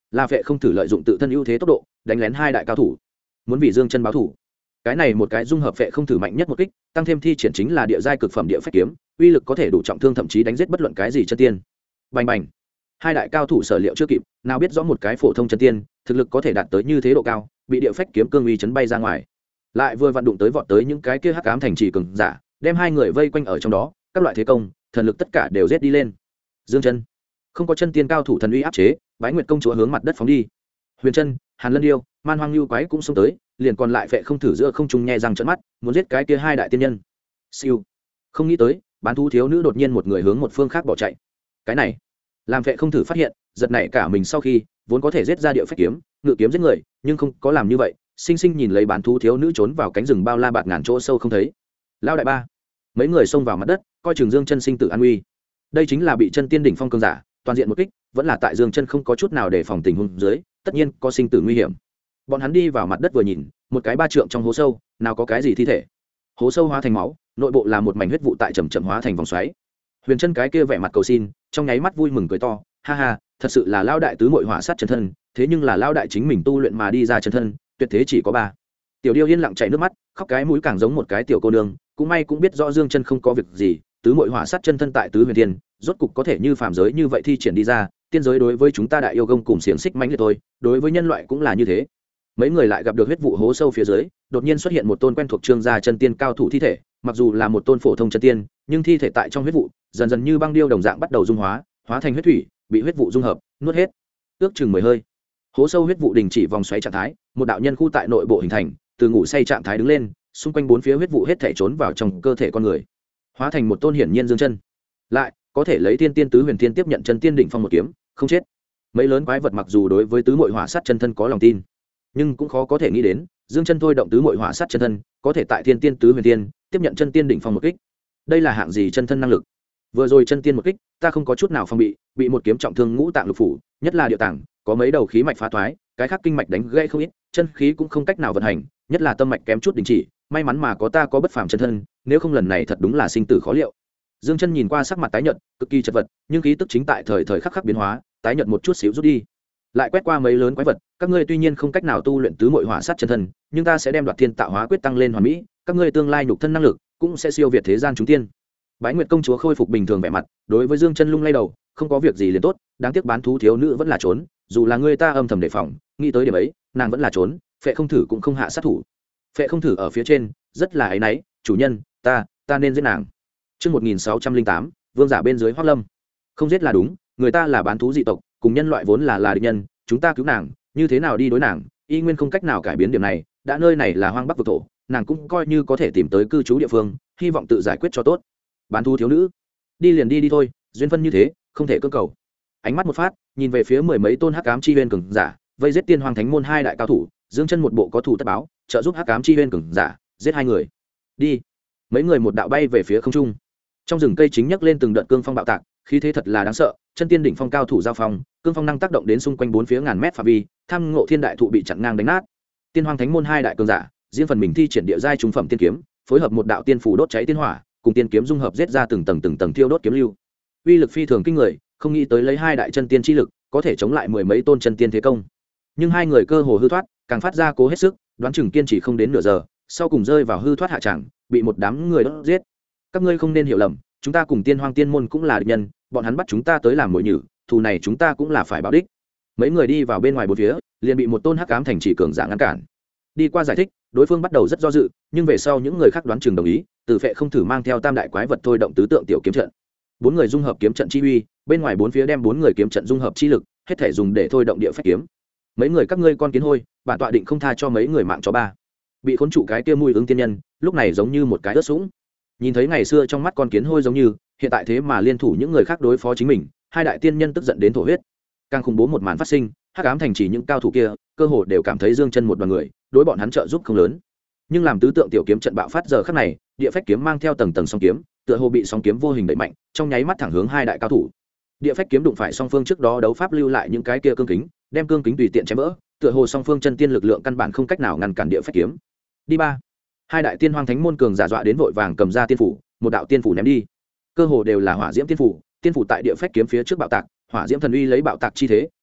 là Phệ Không Thử lợi dụng tự thân ưu thế tốc độ đánh lén hai đại cao thủ, muốn vì Dương Chân báo thủ. Cái này một cái dung hợp Phệ Không Thử mạnh nhất một kích, tăng thêm thi triển chính là địa giai cực phẩm địa phách kiếm, uy lực có thể đủ trọng thương thậm chí đánh giết bất luận cái gì chân tiên. Bành bành, hai đại cao thủ sở liệu chưa kịp, nào biết rõ một cái phổ thông chân tiên thực lực có thể đạt tới như thế độ cao, bị địa phách kiếm cương uy chấn bay ra ngoài, lại vừa vặn đụng tới vọt tới những cái kia hắc ám thành trì cường giả, đem hai người vây quanh ở trong đó, các loại thế công thần lực tất cả đều giết đi lên. Dương Chân không có chân tiên cao thủ thần uy áp chế, Bái Nguyệt công chúa hướng mặt đất phóng đi. Huyền Chân, Hàn Lân Điêu, Man Hoang Lưu Quái cũng xông tới, liền còn lại Phệ Không Thử giữa không trung nhe răng trợn mắt, muốn giết cái kia hai đại tiên nhân. Siêu, không nghĩ tới, bán thú thiếu nữ đột nhiên một người hướng một phương khác bỏ chạy. Cái này, làm Phệ Không Thử phát hiện, giật nảy cả mình sau khi, vốn có thể giết ra địa phách kiếm, ngự kiếm giết người, nhưng không có làm như vậy, sinh sinh nhìn lấy bán thú thiếu nữ trốn vào cánh rừng bao la bạt ngàn chỗ sâu không thấy. Lao đại ba, mấy người xông vào mặt đất, coi chừng Dương Chân sinh tử an nguy. Đây chính là bị chân tiên đỉnh phong cường giả, toàn diện một kích, vẫn là tại Dương Chân không có chút nào để phòng tình huống dưới, tất nhiên có sinh tử nguy hiểm. Bọn hắn đi vào mặt đất vừa nhìn, một cái ba trượng trong hố sâu, nào có cái gì thi thể. Hố sâu hóa thành máu, nội bộ là một mảnh huyết vụ tại chậm chậm hóa thành vòng xoáy. Huyền Chân cái kia vẻ mặt cầu xin, trong nháy mắt vui mừng cười to, ha ha, thật sự là lao đại tứ muội hỏa sát chân thân, thế nhưng là lao đại chính mình tu luyện mà đi ra chân thân, tuyệt thế chỉ có ba. Tiểu Điêu yên lặng chảy nước mắt, khóc cái mũi càng giống một cái tiểu cô nương, cũng may cũng biết rõ Dương Chân không có việc gì, tứ muội hỏa sát chân thân tại tứ huyền thiên, rốt cục có thể như phàm giới như vậy thi triển đi ra, tiên giới đối với chúng ta đại yêu gông cùng xiềng xích mãnh liệt thôi, đối với nhân loại cũng là như thế. Mấy người lại gặp được huyết vụ hố sâu phía dưới, đột nhiên xuất hiện một tôn quen thuộc Trương gia chân tiên cao thủ thi thể, mặc dù là một tôn phổ thông chân tiên, nhưng thi thể tại trong huyết vụ, dần dần như băng điêu đồng dạng bắt đầu dung hóa, hóa thành huyết thủy, bị huyết vụ dung hợp, nuốt hết. Ước chừng 10 hơi. Hố sâu huyết vụ đình chỉ vòng xoáy trạng thái, một đạo nhân khu tại nội bộ hình thành, từ ngủ say trạng thái đứng lên, xung quanh bốn phía huyết vụ hết thảy trốn vào trong cơ thể con người, hóa thành một tôn hiển nhiên Dương Chân. Lại có thể lấy tiên tiên tứ huyền thiên tiếp nhận chân tiên đỉnh phong một kiếm, không chết. Mấy lớn quái vật mặc dù đối với tứ muội hỏa sát chân thân có lòng tin, nhưng cũng khó có thể nghĩ đến Dương Chân thôi động tứ muội hỏa sát chân thân, có thể tại thiên tiên tứ huyền thiên tiếp nhận chân tiên đỉnh phong một kích. Đây là hạng gì chân thân năng lực? Vừa rồi chân tiên một kích, ta không có chút nào phòng bị một kiếm trọng thương ngũ tạng lục phủ, nhất là địa tạng, có mấy đầu khí mạch phá thoái, cái khác kinh mạch đánh gãy không ít, chân khí cũng không cách nào vận hành, nhất là tâm mạch kém chút đình chỉ, may mắn mà có ta có bất phàm chân thân, nếu không lần này thật đúng là sinh tử khó liệu. Dương Chân nhìn qua sắc mặt tái nhợt, cực kỳ chật vật, nhưng khí tức chính tại thời thời khắc khắc biến hóa, tái nhợt một chút xíu rút đi. Lại quét qua mấy lớn quái vật, các ngươi tuy nhiên không cách nào tu luyện tứ muội hỏa sát chân thân, nhưng ta sẽ đem Đoạt Thiên Tạo Hóa quyết tăng lên hoàn mỹ, các ngươi tương lai nhục thân năng lực cũng sẽ siêu việt thế gian chúng tiên. Bái Nguyệt công chúa khôi phục bình thường vẻ mặt, đối với Dương Chân lung lay đầu, không có việc gì liền tốt, đáng tiếc bán thú thiếu nữ vẫn là trốn, dù là ngươi ta âm thầm đề phòng, nghĩ tới điểm ấy, nàng vẫn là trốn, Phệ Không Thử cũng không hạ sát thủ. Phệ Không Thử ở phía trên, rất là áy náy, chủ nhân, ta nên giết nàng. Chương 1608, vương giả bên dưới Hoắc Lâm. Không giết là đúng, người ta là bán thú dị tộc, cùng nhân loại vốn là địch nhân, chúng ta cứu nàng, như thế nào đi đối nàng, y nguyên không cách nào cải biến điểm này, đã nơi này là hoang bắc vực thổ, nàng cũng coi như có thể tìm tới cư trú địa phương, hy vọng tự giải quyết cho tốt. Bán thú thiếu nữ, đi liền đi thôi, duyên phân như thế, không thể cưỡng cầu. Ánh mắt một phát, nhìn về phía mười mấy tôn hắc ám chi huyên cường giả, vây giết tiên hoàng thánh môn hai đại cao thủ, Dương Chân một bộ có thủ tất báo, trợ giúp hắc ám chi huyên cường giả, giết hai người. Đi. Mấy người một đạo bay về phía không trung. Trong rừng cây chính nhấc lên từng đợt cương phong bạo tạc, khí thế thật là đáng sợ, chân tiên đỉnh phong cao thủ giao phong, cương phong năng tác động đến xung quanh bốn phía ngàn mét phạm vi, tham ngộ thiên đại thụ bị chặn ngang đánh nát. Tiên hoàng thánh môn hai đại cường giả, riêng phần mình thi triển địa giai trung phẩm tiên kiếm, phối hợp một đạo tiên phủ đốt cháy tiên hỏa, cùng tiên kiếm dung hợp giết ra từng tầng thiêu đốt kiếm lưu. Uy lực phi thường kinh người, không nghĩ tới lấy hai đại chân tiên chi lực, có thể chống lại mười mấy tôn chân tiên thế công. Nhưng hai người cơ hồ hư thoát, càng phát ra cố hết sức, đoán chừng kiên trì không đến nửa giờ, sau cùng rơi vào hư thoát hạ tràng, bị một đám người đốt giết. Các ngươi không nên hiểu lầm, chúng ta cùng tiên hoang tiên môn cũng là địch nhân, bọn hắn bắt chúng ta tới làm mồi nhử, thù này chúng ta cũng là phải báo đích. Mấy người đi vào bên ngoài bốn phía, liền bị một tôn hắc ám thành chỉ cường giả ngăn cản. Đi qua giải thích, đối phương bắt đầu rất do dự, nhưng về sau những người khác đoán chừng đồng ý, Từ Phệ không thử mang theo tam đại quái vật thôi động tứ tượng tiểu kiếm trận. Bốn người dung hợp kiếm trận chi uy, bên ngoài bốn phía đem bốn người kiếm trận dung hợp chi lực, hết thể dùng để thôi động địa phách kiếm. Mấy người các ngươi con kiến hôi, bản tọa định không tha cho mấy người mạng chó ba. Bị khốn trụ cái kia mùi ứng tiên nhân, lúc này giống như một cái ớt sũng. Nhìn thấy ngày xưa trong mắt con kiến hôi giống như, hiện tại thế mà liên thủ những người khác đối phó chính mình, hai đại tiên nhân tức giận đến thổ huyết. Càng khủng bố một màn phát sinh, hắc ám thành chỉ những cao thủ kia, cơ hồ đều cảm thấy Dương Chân một đoàn người, đối bọn hắn trợ giúp không lớn. Nhưng làm tứ tượng tiểu kiếm trận bạo phát giờ khắc này, địa phách kiếm mang theo tầng tầng song kiếm, tựa hồ bị song kiếm vô hình đẩy mạnh, trong nháy mắt thẳng hướng hai đại cao thủ. Địa phách kiếm đụng phải song phương trước đó đấu pháp lưu lại những cái kia cương kính, đem cương kính tùy tiện chém vỡ, tựa hồ song phương chân tiên lực lượng căn bản không cách nào ngăn cản địa phách kiếm. Đi ba. Hai đại tiên hoang thánh môn cường giả dọa đến vội vàng cầm ra tiên phủ, một đạo tiên phủ ném đi. Cơ hồ đều là hỏa diễm tiên phủ tại địa phách kiếm phía trước bạo tạc, hỏa diễm thần uy lấy bạo tạc chi thế,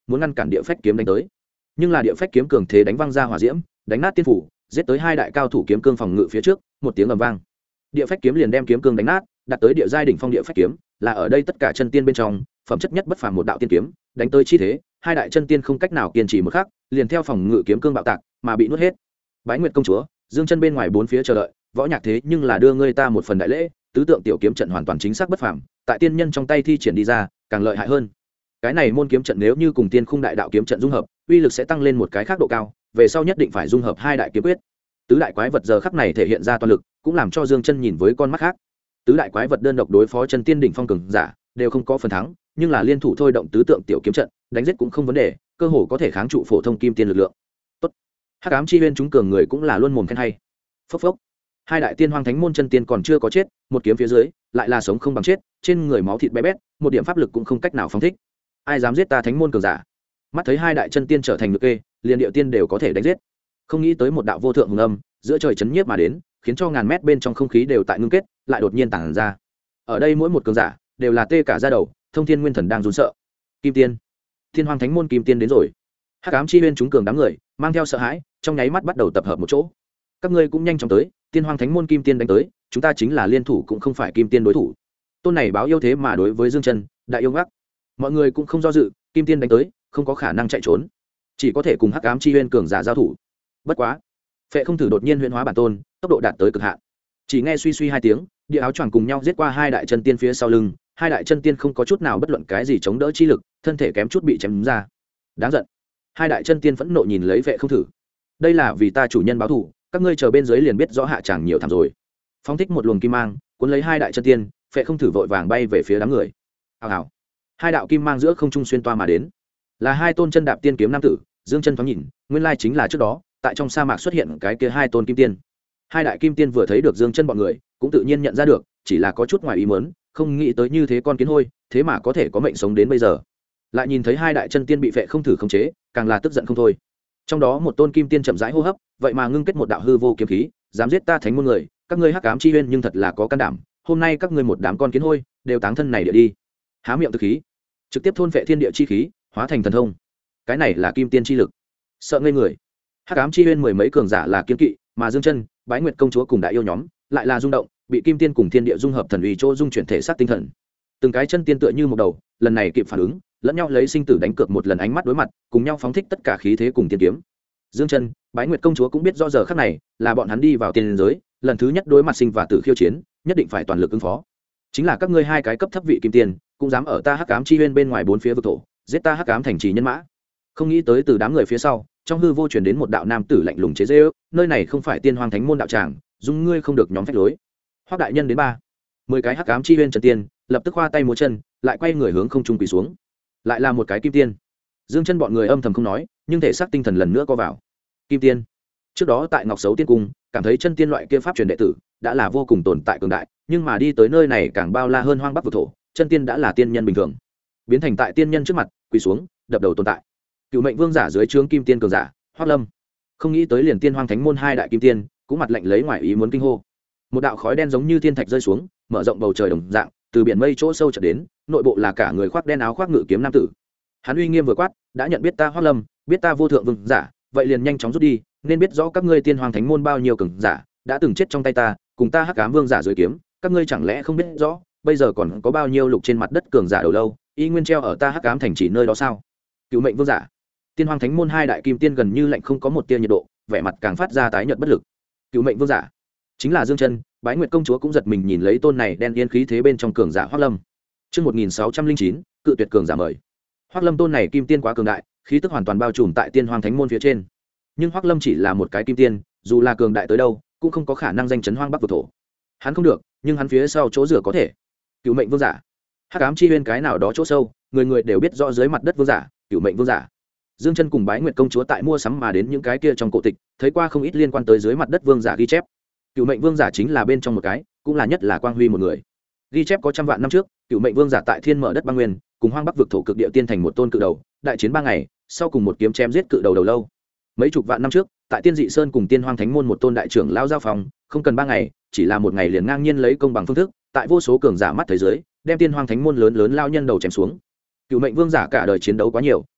muốn ngăn cản địa phách kiếm đánh tới, nhưng là địa phách kiếm cường thế đánh văng ra hỏa diễm, đánh nát tiên phủ, giết tới hai đại cao thủ kiếm cương phòng ngự phía trước, một tiếng ầm vang, địa phách kiếm liền đem kiếm cương đánh nát, đạt tới địa giai đỉnh phong địa phách kiếm, là ở đây tất cả chân tiên bên trong phẩm chất nhất bất phàm một đạo tiên kiếm, đánh tới chi thế, hai đại chân tiên không cách nào kiên trì một khắc, liền theo phòng ngự kiếm cương bạo tạc mà bị nuốt hết. Bái Nguyệt công chúa, Dương Chân bên ngoài bốn phía chờ đợi, võ nhạc thế nhưng là đưa ngươi ta một phần đại lễ, tứ tượng tiểu kiếm trận hoàn toàn chính xác bất phàm, tại tiên nhân trong tay thi triển đi ra, càng lợi hại hơn. Cái này môn kiếm trận nếu như cùng tiên khung đại đạo kiếm trận dung hợp, uy lực sẽ tăng lên một cái khác độ cao, về sau nhất định phải dung hợp hai đại kiếm quyết. Tứ đại quái vật giờ khắc này thể hiện ra toàn lực, cũng làm cho Dương Chân nhìn với con mắt khác. Tứ đại quái vật đơn độc đối phó chân tiên đỉnh phong cường giả, đều không có phần thắng, nhưng là liên thủ thôi động tứ tượng tiểu kiếm trận, đánh giết cũng không vấn đề, cơ hồ có thể kháng trụ phổ thông kim tiên lực lượng. Tốt. Hắc ám chi huyên chúng cường người cũng là luôn mồm khen hay. Phốc phốc. Hai đại tiên hoang thánh môn chân tiên còn chưa có chết, một kiếm phía dưới, lại là sống không bằng chết, trên người máu thịt bé bét, một điểm pháp lực cũng không cách nào phóng thích. Ai dám giết ta thánh môn cường giả? Mắt thấy hai đại chân tiên trở thành lực kê, liền địa tiên đều có thể đánh giết. Không nghĩ tới một đạo vô thượng hùng âm, giữa trời chấn nhiếp mà đến, khiến cho ngàn mét bên trong không khí đều tại ngưng kết, lại đột nhiên tản ra. Ở đây mỗi một cường giả đều là tê cả da đầu, thông thiên nguyên thần đang run sợ. Kim tiên, thiên hoàng thánh môn kim tiên đến rồi. Hắc ám chi huyên chúng cường đám người mang theo sợ hãi, trong nháy mắt bắt đầu tập hợp một chỗ. Các ngươi cũng nhanh chóng tới, tiên hoàng thánh môn kim tiên đánh tới, chúng ta chính là liên thủ cũng không phải kim tiên đối thủ. Tôn này báo yêu thế mà đối với Dương Chân, đại yêu ngắc. Mọi người cũng không do dự, kim tiên đánh tới, không có khả năng chạy trốn, chỉ có thể cùng hắc ám chi huyên cường giả giao thủ. Bất quá, Phệ Không Thử đột nhiên huyễn hóa bản tôn, tốc độ đạt tới cực hạn. Chỉ nghe suy suy hai tiếng, địa áo choàng cùng nhau giết qua hai đại chân tiên phía sau lưng, hai đại chân tiên không có chút nào bất luận cái gì chống đỡ chi lực, thân thể kém chút bị chém ra. Đáng giận. Hai đại chân tiên phẫn nộ nhìn lấy Phệ Không Thử. Đây là vì ta chủ nhân báo thù, các ngươi chờ bên dưới liền biết rõ hạ chẳng nhiều thảm rồi. Phóng thích một luồng kim mang, cuốn lấy hai đại chân tiên, Phệ Không Thử vội vàng bay về phía đám người. Hào hào. Hai đạo kim mang giữa không trung xuyên toa mà đến, là hai tôn chân đạp tiên kiếm nam tử. Dương Chân thoáng nhìn, nguyên lai chính là trước đó tại trong sa mạc xuất hiện cái kia hai tôn kim tiên. Hai đại kim tiên vừa thấy được Dương Chân bọn người, cũng tự nhiên nhận ra được, chỉ là có chút ngoài ý muốn, không nghĩ tới như thế con kiến hôi, thế mà có thể có mệnh sống đến bây giờ. Lại nhìn thấy hai đại chân tiên bị Phệ Không Thử khống chế, càng là tức giận không thôi. Trong đó một tôn kim tiên chậm rãi hô hấp, vậy mà ngưng kết một đạo hư vô kiếm khí, dám giết ta thánh môn người, các ngươi hắc ám chi huyên nhưng thật là có can đảm, hôm nay các ngươi một đám con kiến hôi, đều táng thân này địa đi. Há miệng thực khí, trực tiếp thôn phệ thiên địa chi khí, hóa thành thần thông. Cái này là kim tiên chi lực. Sợ ngây người. Hắc ám chi huyên mười mấy cường giả là kiên kỵ, mà Dương Chân, Bái Nguyệt công chúa cùng đại yêu nhóm lại là rung động, bị kim tiên cùng thiên địa dung hợp thần uy chỗ dung chuyển thể xác tinh thần. Từng cái chân tiên tựa như một đầu, lần này kịp phản ứng, lẫn nhau lấy sinh tử đánh cược một lần, ánh mắt đối mặt, cùng nhau phóng thích tất cả khí thế cùng tiên kiếm. Dương Chân, Bái Nguyệt công chúa cũng biết rõ giờ khắc này là bọn hắn đi vào tiên giới, lần thứ nhất đối mặt sinh và tử khiêu chiến, nhất định phải toàn lực ứng phó. Chính là các ngươi hai cái cấp thấp vị kim tiên, cũng dám ở ta hắc ám chi huyên bên ngoài bốn phía vực thổ, giết ta hắc ám thành trì nhân mã. Không nghĩ tới từ đám người phía sau, trong hư vô truyền đến một đạo nam tử lạnh lùng chế giễu, nơi này không phải tiên hoàng thánh môn đạo tràng, dung ngươi không được nhóm phách lối. Hoắc đại nhân đến ba. 10 cái hắc ám chi huyên trần tiên, lập tức khoa tay múa chân, lại quay người hướng không trung quỳ xuống. Lại là một cái kim tiên. Dương Chân bọn người âm thầm không nói, nhưng thể xác tinh thần lần nữa co vào. Kim tiên. Trước đó tại Ngọc Sấu tiên cung, cảm thấy chân tiên loại kia pháp truyền đệ tử đã là vô cùng tồn tại cường đại, nhưng mà đi tới nơi này càng bao la hơn hoang bắc vực thổ, chân tiên đã là tiên nhân bình thường, biến thành tại tiên nhân trước mặt quỳ xuống đập đầu tồn tại. Cựu mệnh vương giả dưới trướng kim tiên cường giả Hoắc Lâm, không nghĩ tới liền tiên hoang thánh môn hai đại kim tiên cũng mặt lạnh lấy ngoài ý muốn kinh hô. Một đạo khói đen giống như thiên thạch rơi xuống, mở rộng bầu trời đồng dạng, từ biển mây chỗ sâu trở đến, nội bộ là cả người khoác đen áo khoác ngự kiếm nam tử. Hắn uy nghiêm vừa quát, đã nhận biết ta Hoắc Lâm, biết ta vô thượng vương giả, vậy liền nhanh chóng rút đi, nên biết rõ các ngươi tiên hoàng thánh môn bao nhiêu cường giả đã từng chết trong tay ta, cùng ta hắc ám vương giả dưới kiếm, các ngươi chẳng lẽ không biết rõ bây giờ còn có bao nhiêu lục trên mặt đất cường giả đầu lâu y nguyên treo ở ta hắc ám thành chỉ nơi đó sao? Cựu mệnh vương giả, tiên hoàng thánh môn hai đại kim tiên gần như lạnh không có một tia nhiệt độ, vẻ mặt càng phát ra tái nhợt bất lực. Cựu mệnh vương giả chính là Dương Chân, Bái Nguyệt công chúa cũng giật mình nhìn lấy tôn này đen yên khí thế bên trong cường giả Hoắc Lâm. Chương 1609, cự tuyệt cường giả mời. Hoắc Lâm tôn này kim tiên quá cường đại, khí tức hoàn toàn bao trùm tại tiên hoàng thánh môn phía trên. Nhưng Hoắc Lâm chỉ là một cái kim tiên, dù là cường đại tới đâu, cũng không có khả năng danh chấn hoang bắc vực thổ. Hắn không được, nhưng hắn phía sau chỗ rửa có thể. Cựu mệnh vương giả, hắc ám chi huyên cái nào đó chỗ sâu, người người đều biết rõ dưới mặt đất vương giả, cựu mệnh vương giả. Dương Chân cùng Bái Nguyệt công chúa tại mua sắm mà đến những cái kia trong cổ tịch, thấy qua không ít liên quan tới dưới mặt đất vương giả ghi chép. Cựu mệnh vương giả chính là bên trong một cái, cũng là nhất là quang huy một người. Ghi chép có trăm vạn năm trước, cựu mệnh vương giả tại thiên mở đất băng nguyên, cùng hoang bắc vực thổ cực địa tiên thành một tôn cự đầu, đại chiến 3 ngày, sau cùng một kiếm chém giết cự đầu đầu lâu. Mấy chục vạn năm trước, tại tiên dị sơn cùng tiên hoang thánh môn một tôn đại trưởng lao giao phòng, không cần 3 ngày, chỉ là một ngày liền ngang nhiên lấy công bằng phương thức, tại vô số cường giả mắt thế giới, đem tiên hoang thánh môn lớn lớn lao nhân đầu chém xuống. Cựu mệnh vương giả cả đời chiến đấu quá nhiều,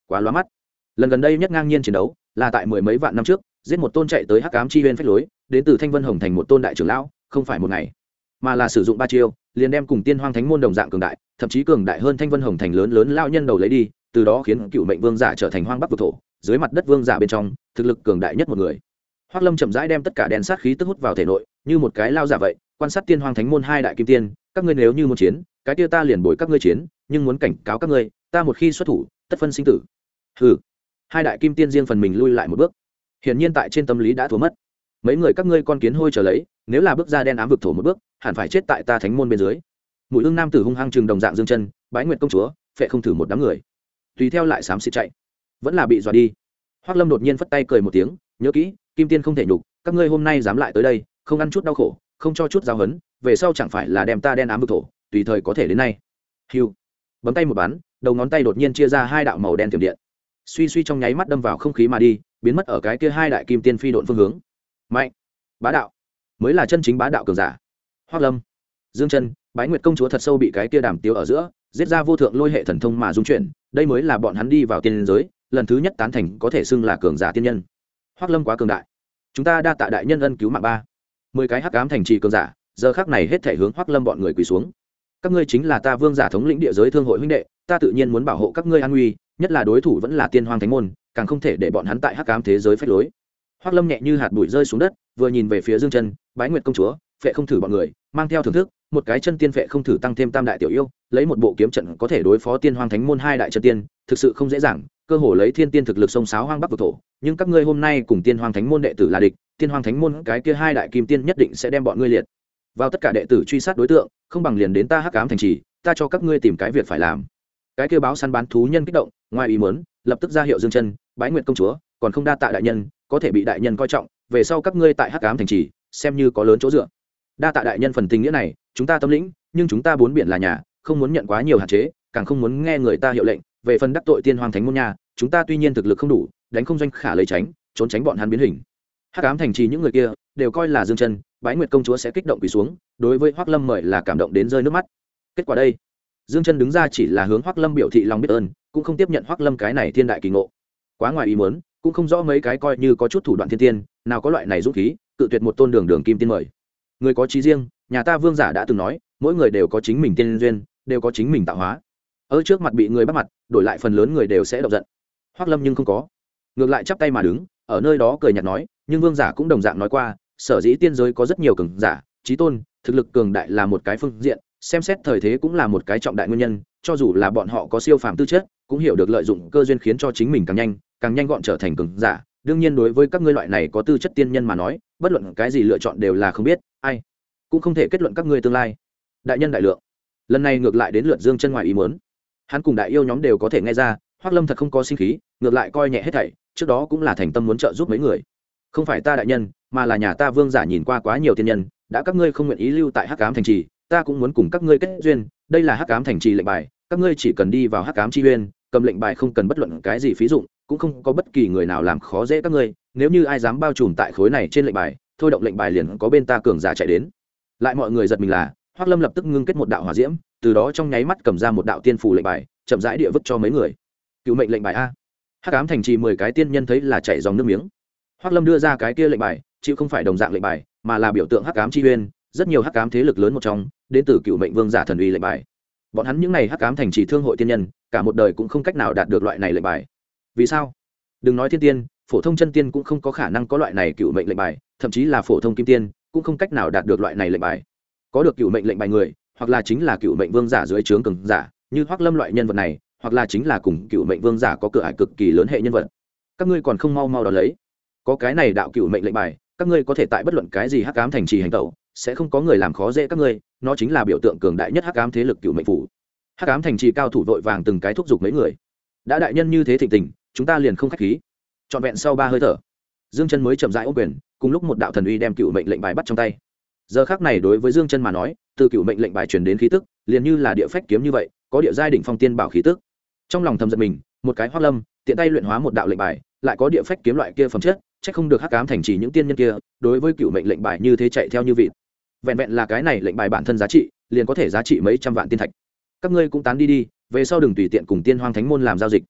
quá lóa mắt. Lần gần đây nhất ngang nhiên chiến đấu là tại mười mấy vạn năm trước, giết một tôn chạy tới hắc ám chi huyên phách lối, đến từ Thanh Vân Hồng thành một tôn đại trưởng lão, không phải một ngày, mà là sử dụng 3 chiêu, liền đem cùng Tiên Hoang Thánh môn đồng dạng cường đại, thậm chí cường đại hơn Thanh Vân Hồng thành lớn lớn lão nhân đầu lấy đi, từ đó khiến Cựu Mệnh Vương giả trở thành hoang bắc vực thổ, dưới mặt đất vương giả bên trong, thực lực cường đại nhất một người. Hoắc Lâm chậm rãi đem tất cả đèn sát khí tức hút vào thể nội, như một cái lao giả vậy, quan sát Tiên Hoang Thánh môn hai đại kim tiên, các ngươi nếu như muốn chiến, cái kia ta liền bồi các ngươi chiến, nhưng muốn cảnh cáo các ngươi, ta một khi xuất thủ, tất phân sinh tử. Hừ. Hai đại kim tiên riêng phần mình lui lại một bước. Hiển nhiên tại trên tâm lý đã thua mất. Mấy người các ngươi con kiến hôi trở lấy, nếu là bước ra đen ám vực thổ một bước, hẳn phải chết tại ta Thánh môn bên dưới. Mùi Ưng nam tử hung hăng trừng đồng dạng dương chân, Bái Nguyệt công chúa, phệ không thử một đám người. Tùy theo lại xám xịt chạy, vẫn là bị dọa đi. Hoắc Lâm đột nhiên phất tay cười một tiếng, nhớ kỹ, kim tiên không thể nhục, các ngươi hôm nay dám lại tới đây, không ăn chút đau khổ, không cho chút giáo hấn, về sau chẳng phải là đem ta đen ám vực thổ, tùy thời có thể đến nay. Hưu. Bấm tay một bắn, đầu ngón tay đột nhiên chia ra hai đạo màu đen tiềm điện. Suy suy trong nháy mắt đâm vào không khí mà đi, biến mất ở cái kia hai đại kim tiên phi độn phương hướng. Mạnh, bá đạo, mới là chân chính bá đạo cường giả. Hoắc Lâm, Dương Chân, Bái Nguyệt công chúa thật sâu bị cái kia đàm tiếu ở giữa, giết ra vô thượng lôi hệ thần thông mà dung chuyển, đây mới là bọn hắn đi vào tiên giới, lần thứ nhất tán thành có thể xưng là cường giả tiên nhân. Hoắc Lâm quá cường đại, chúng ta đa tạ đại nhân ân cứu mạng ba. 10 cái hắc ám thành trì cường giả, giờ khắc này hết thảy hướng Hoắc Lâm bọn người quỳ xuống. Các ngươi chính là ta vương giả thống lĩnh địa giới thương hội huynh đệ, ta tự nhiên muốn bảo hộ các ngươi an nguy, nhất là đối thủ vẫn là Tiên Hoang Thánh môn, càng không thể để bọn hắn tại hắc ám thế giới phách lối. Hoắc Lâm nhẹ như hạt bụi rơi xuống đất, vừa nhìn về phía Dương Chân, Bái Nguyệt công chúa, phệ không thử bọn người, mang theo thưởng thức, một cái chân tiên phệ không thử tăng thêm tam đại tiểu yêu, lấy một bộ kiếm trận có thể đối phó Tiên Hoang Thánh môn hai đại chân tiên, thực sự không dễ dàng, cơ hồ lấy thiên tiên thực lực xông xáo hoang bắc vực thổ, nhưng các ngươi hôm nay cùng Tiên Hoang Thánh môn đệ tử là địch, Tiên Hoang Thánh môn cái kia hai đại kim tiên nhất định sẽ đem bọn ngươi liệt vào tất cả đệ tử truy sát đối tượng, không bằng liền đến ta hắc ám thành trì, ta cho các ngươi tìm cái việc phải làm. Cái kia báo săn bán thú nhân kích động, ngoài ý muốn, lập tức ra hiệu Dương Chân, Bái Nguyệt công chúa, còn không đa tạ đại nhân, có thể bị đại nhân coi trọng, về sau các ngươi tại hắc ám thành trì, xem như có lớn chỗ dựa. Đa tạ đại nhân phần tình nghĩa này, chúng ta tâm lĩnh, nhưng chúng ta bốn biển là nhà, không muốn nhận quá nhiều hạn chế, càng không muốn nghe người ta hiệu lệnh, về phần đắc tội Tiên Hoang Thánh môn nhà, chúng ta tuy nhiên thực lực không đủ, đánh không doanh khả lấy tránh, trốn tránh bọn hắn biến hình. Hắc ám thành trì những người kia đều coi là Dương Chân, Bái Nguyệt công chúa sẽ kích động quỳ xuống, đối với Hoắc Lâm mời là cảm động đến rơi nước mắt. Kết quả đây, Dương Chân đứng ra chỉ là hướng Hoắc Lâm biểu thị lòng biết ơn, cũng không tiếp nhận Hoắc Lâm cái này thiên đại kỳ ngộ. Quá ngoài ý muốn, cũng không rõ mấy cái coi như có chút thủ đoạn thiên tiên, nào có loại này dũng khí, cự tuyệt một tôn đường đường kim tiên mời. Người có chí riêng, nhà ta vương giả đã từng nói, mỗi người đều có chính mình tiên duyên, đều có chính mình tạo hóa. Ở trước mặt bị người bắt mặt, đổi lại phần lớn người đều sẽ động giận. Hoắc Lâm nhưng không có, ngược lại chắp tay mà đứng, ở nơi đó cười nhạt nói, nhưng vương giả cũng đồng dạng nói qua, sở dĩ tiên giới có rất nhiều cường giả, chí tôn, thực lực cường đại là một cái phương diện, xem xét thời thế cũng là một cái trọng đại nguyên nhân, cho dù là bọn họ có siêu phàm tư chất, cũng hiểu được lợi dụng cơ duyên khiến cho chính mình càng nhanh gọn trở thành cường giả. Đương nhiên đối với các ngươi loại này có tư chất tiên nhân mà nói, bất luận cái gì lựa chọn đều là không biết, ai cũng không thể kết luận các ngươi tương lai. Đại nhân đại lượng. Lần này ngược lại đến lượt Dương Chân ngoài ý muốn. Hắn cùng đại yêu nhóm đều có thể nghe ra, Hoắc Lâm thật không có sinh khí, ngược lại coi nhẹ hết thảy, trước đó cũng là thành tâm muốn trợ giúp mấy người. Không phải ta đại nhân, mà là nhà ta vương giả nhìn qua quá nhiều tiên nhân, đã các ngươi không nguyện ý lưu tại hắc ám thành trì, ta cũng muốn cùng các ngươi kết duyên, đây là hắc ám thành trì lệnh bài, các ngươi chỉ cần đi vào hắc ám chi uyên, cầm lệnh bài không cần bất luận cái gì phí dụng, cũng không có bất kỳ người nào làm khó dễ các ngươi, nếu như ai dám bao trùm tại khối này trên lệnh bài, thôi động lệnh bài liền có bên ta cường giả chạy đến. Lại mọi người giật mình là, Hoắc Lâm lập tức ngưng kết một đạo hỏa diễm, từ đó trong nháy mắt cầm ra một đạo tiên phù lệnh bài, chậm rãi địa vứt cho mấy người. Cựu mệnh lệnh bài a. Hắc ám thành trì 10 cái tiên nhân thấy là chảy dòng nước miếng. Hoắc Lâm đưa ra cái kia lệnh bài, chịu không phải đồng dạng lệnh bài, mà là biểu tượng hắc ám chi uyên, rất nhiều hắc ám thế lực lớn một trong, đến từ Cựu mệnh vương giả thần uy lệnh bài. Bọn hắn những này hắc ám thành trì thương hội tiên nhân, cả một đời cũng không cách nào đạt được loại này lệnh bài. Vì sao? Đừng nói thiên tiên, phổ thông chân tiên cũng không có khả năng có loại này Cựu mệnh lệnh bài, thậm chí là phổ thông kim tiên cũng không cách nào đạt được loại này lệnh bài. Có được Cựu mệnh lệnh bài người, hoặc là chính là Cựu mệnh vương giả dưới trướng cường giả, như Hoắc Lâm loại nhân vật này, hoặc là chính là cùng Cựu mệnh vương giả có cửa ải cực kỳ lớn hệ nhân vật. Các ngươi còn không mau mau đón lấy. Có cái này đạo Cựu mệnh lệnh bài, các ngươi có thể tại bất luận cái gì hắc ám thành trì hành tẩu, sẽ không có người làm khó dễ các ngươi, nó chính là biểu tượng cường đại nhất hắc ám thế lực Cựu mệnh phủ. Hắc ám thành trì cao thủ vội vàng từng cái thúc giục mấy người. Đã đại nhân như thế thịnh tình, chúng ta liền không khách khí. Trọn vẹn sau 3 hơi thở, Dương Chân mới chậm rãi ôm quyền, cùng lúc một đạo thần uy đem Cựu mệnh lệnh bài bắt trong tay. Giờ khắc này đối với Dương Chân mà nói, từ Cựu mệnh lệnh bài truyền đến khí tức, liền như là địa phách kiếm như vậy, có địa giai đỉnh phong tiên bảo khí tức. Trong lòng thầm giật mình, một cái Hoắc Lâm, tiện tay luyện hóa một đạo lệnh bài, lại có địa phách kiếm loại kia phẩm chất, chắc không được hắc ám thành trì những tiên nhân kia, đối với Cựu mệnh lệnh bài như thế chạy theo như vịt. Vẹn vẹn là cái này lệnh bài bản thân giá trị, liền có thể giá trị mấy trăm vạn tiên thạch. Các ngươi cũng tán đi đi, về sau đừng tùy tiện cùng Tiên Hoang Thánh môn làm giao dịch.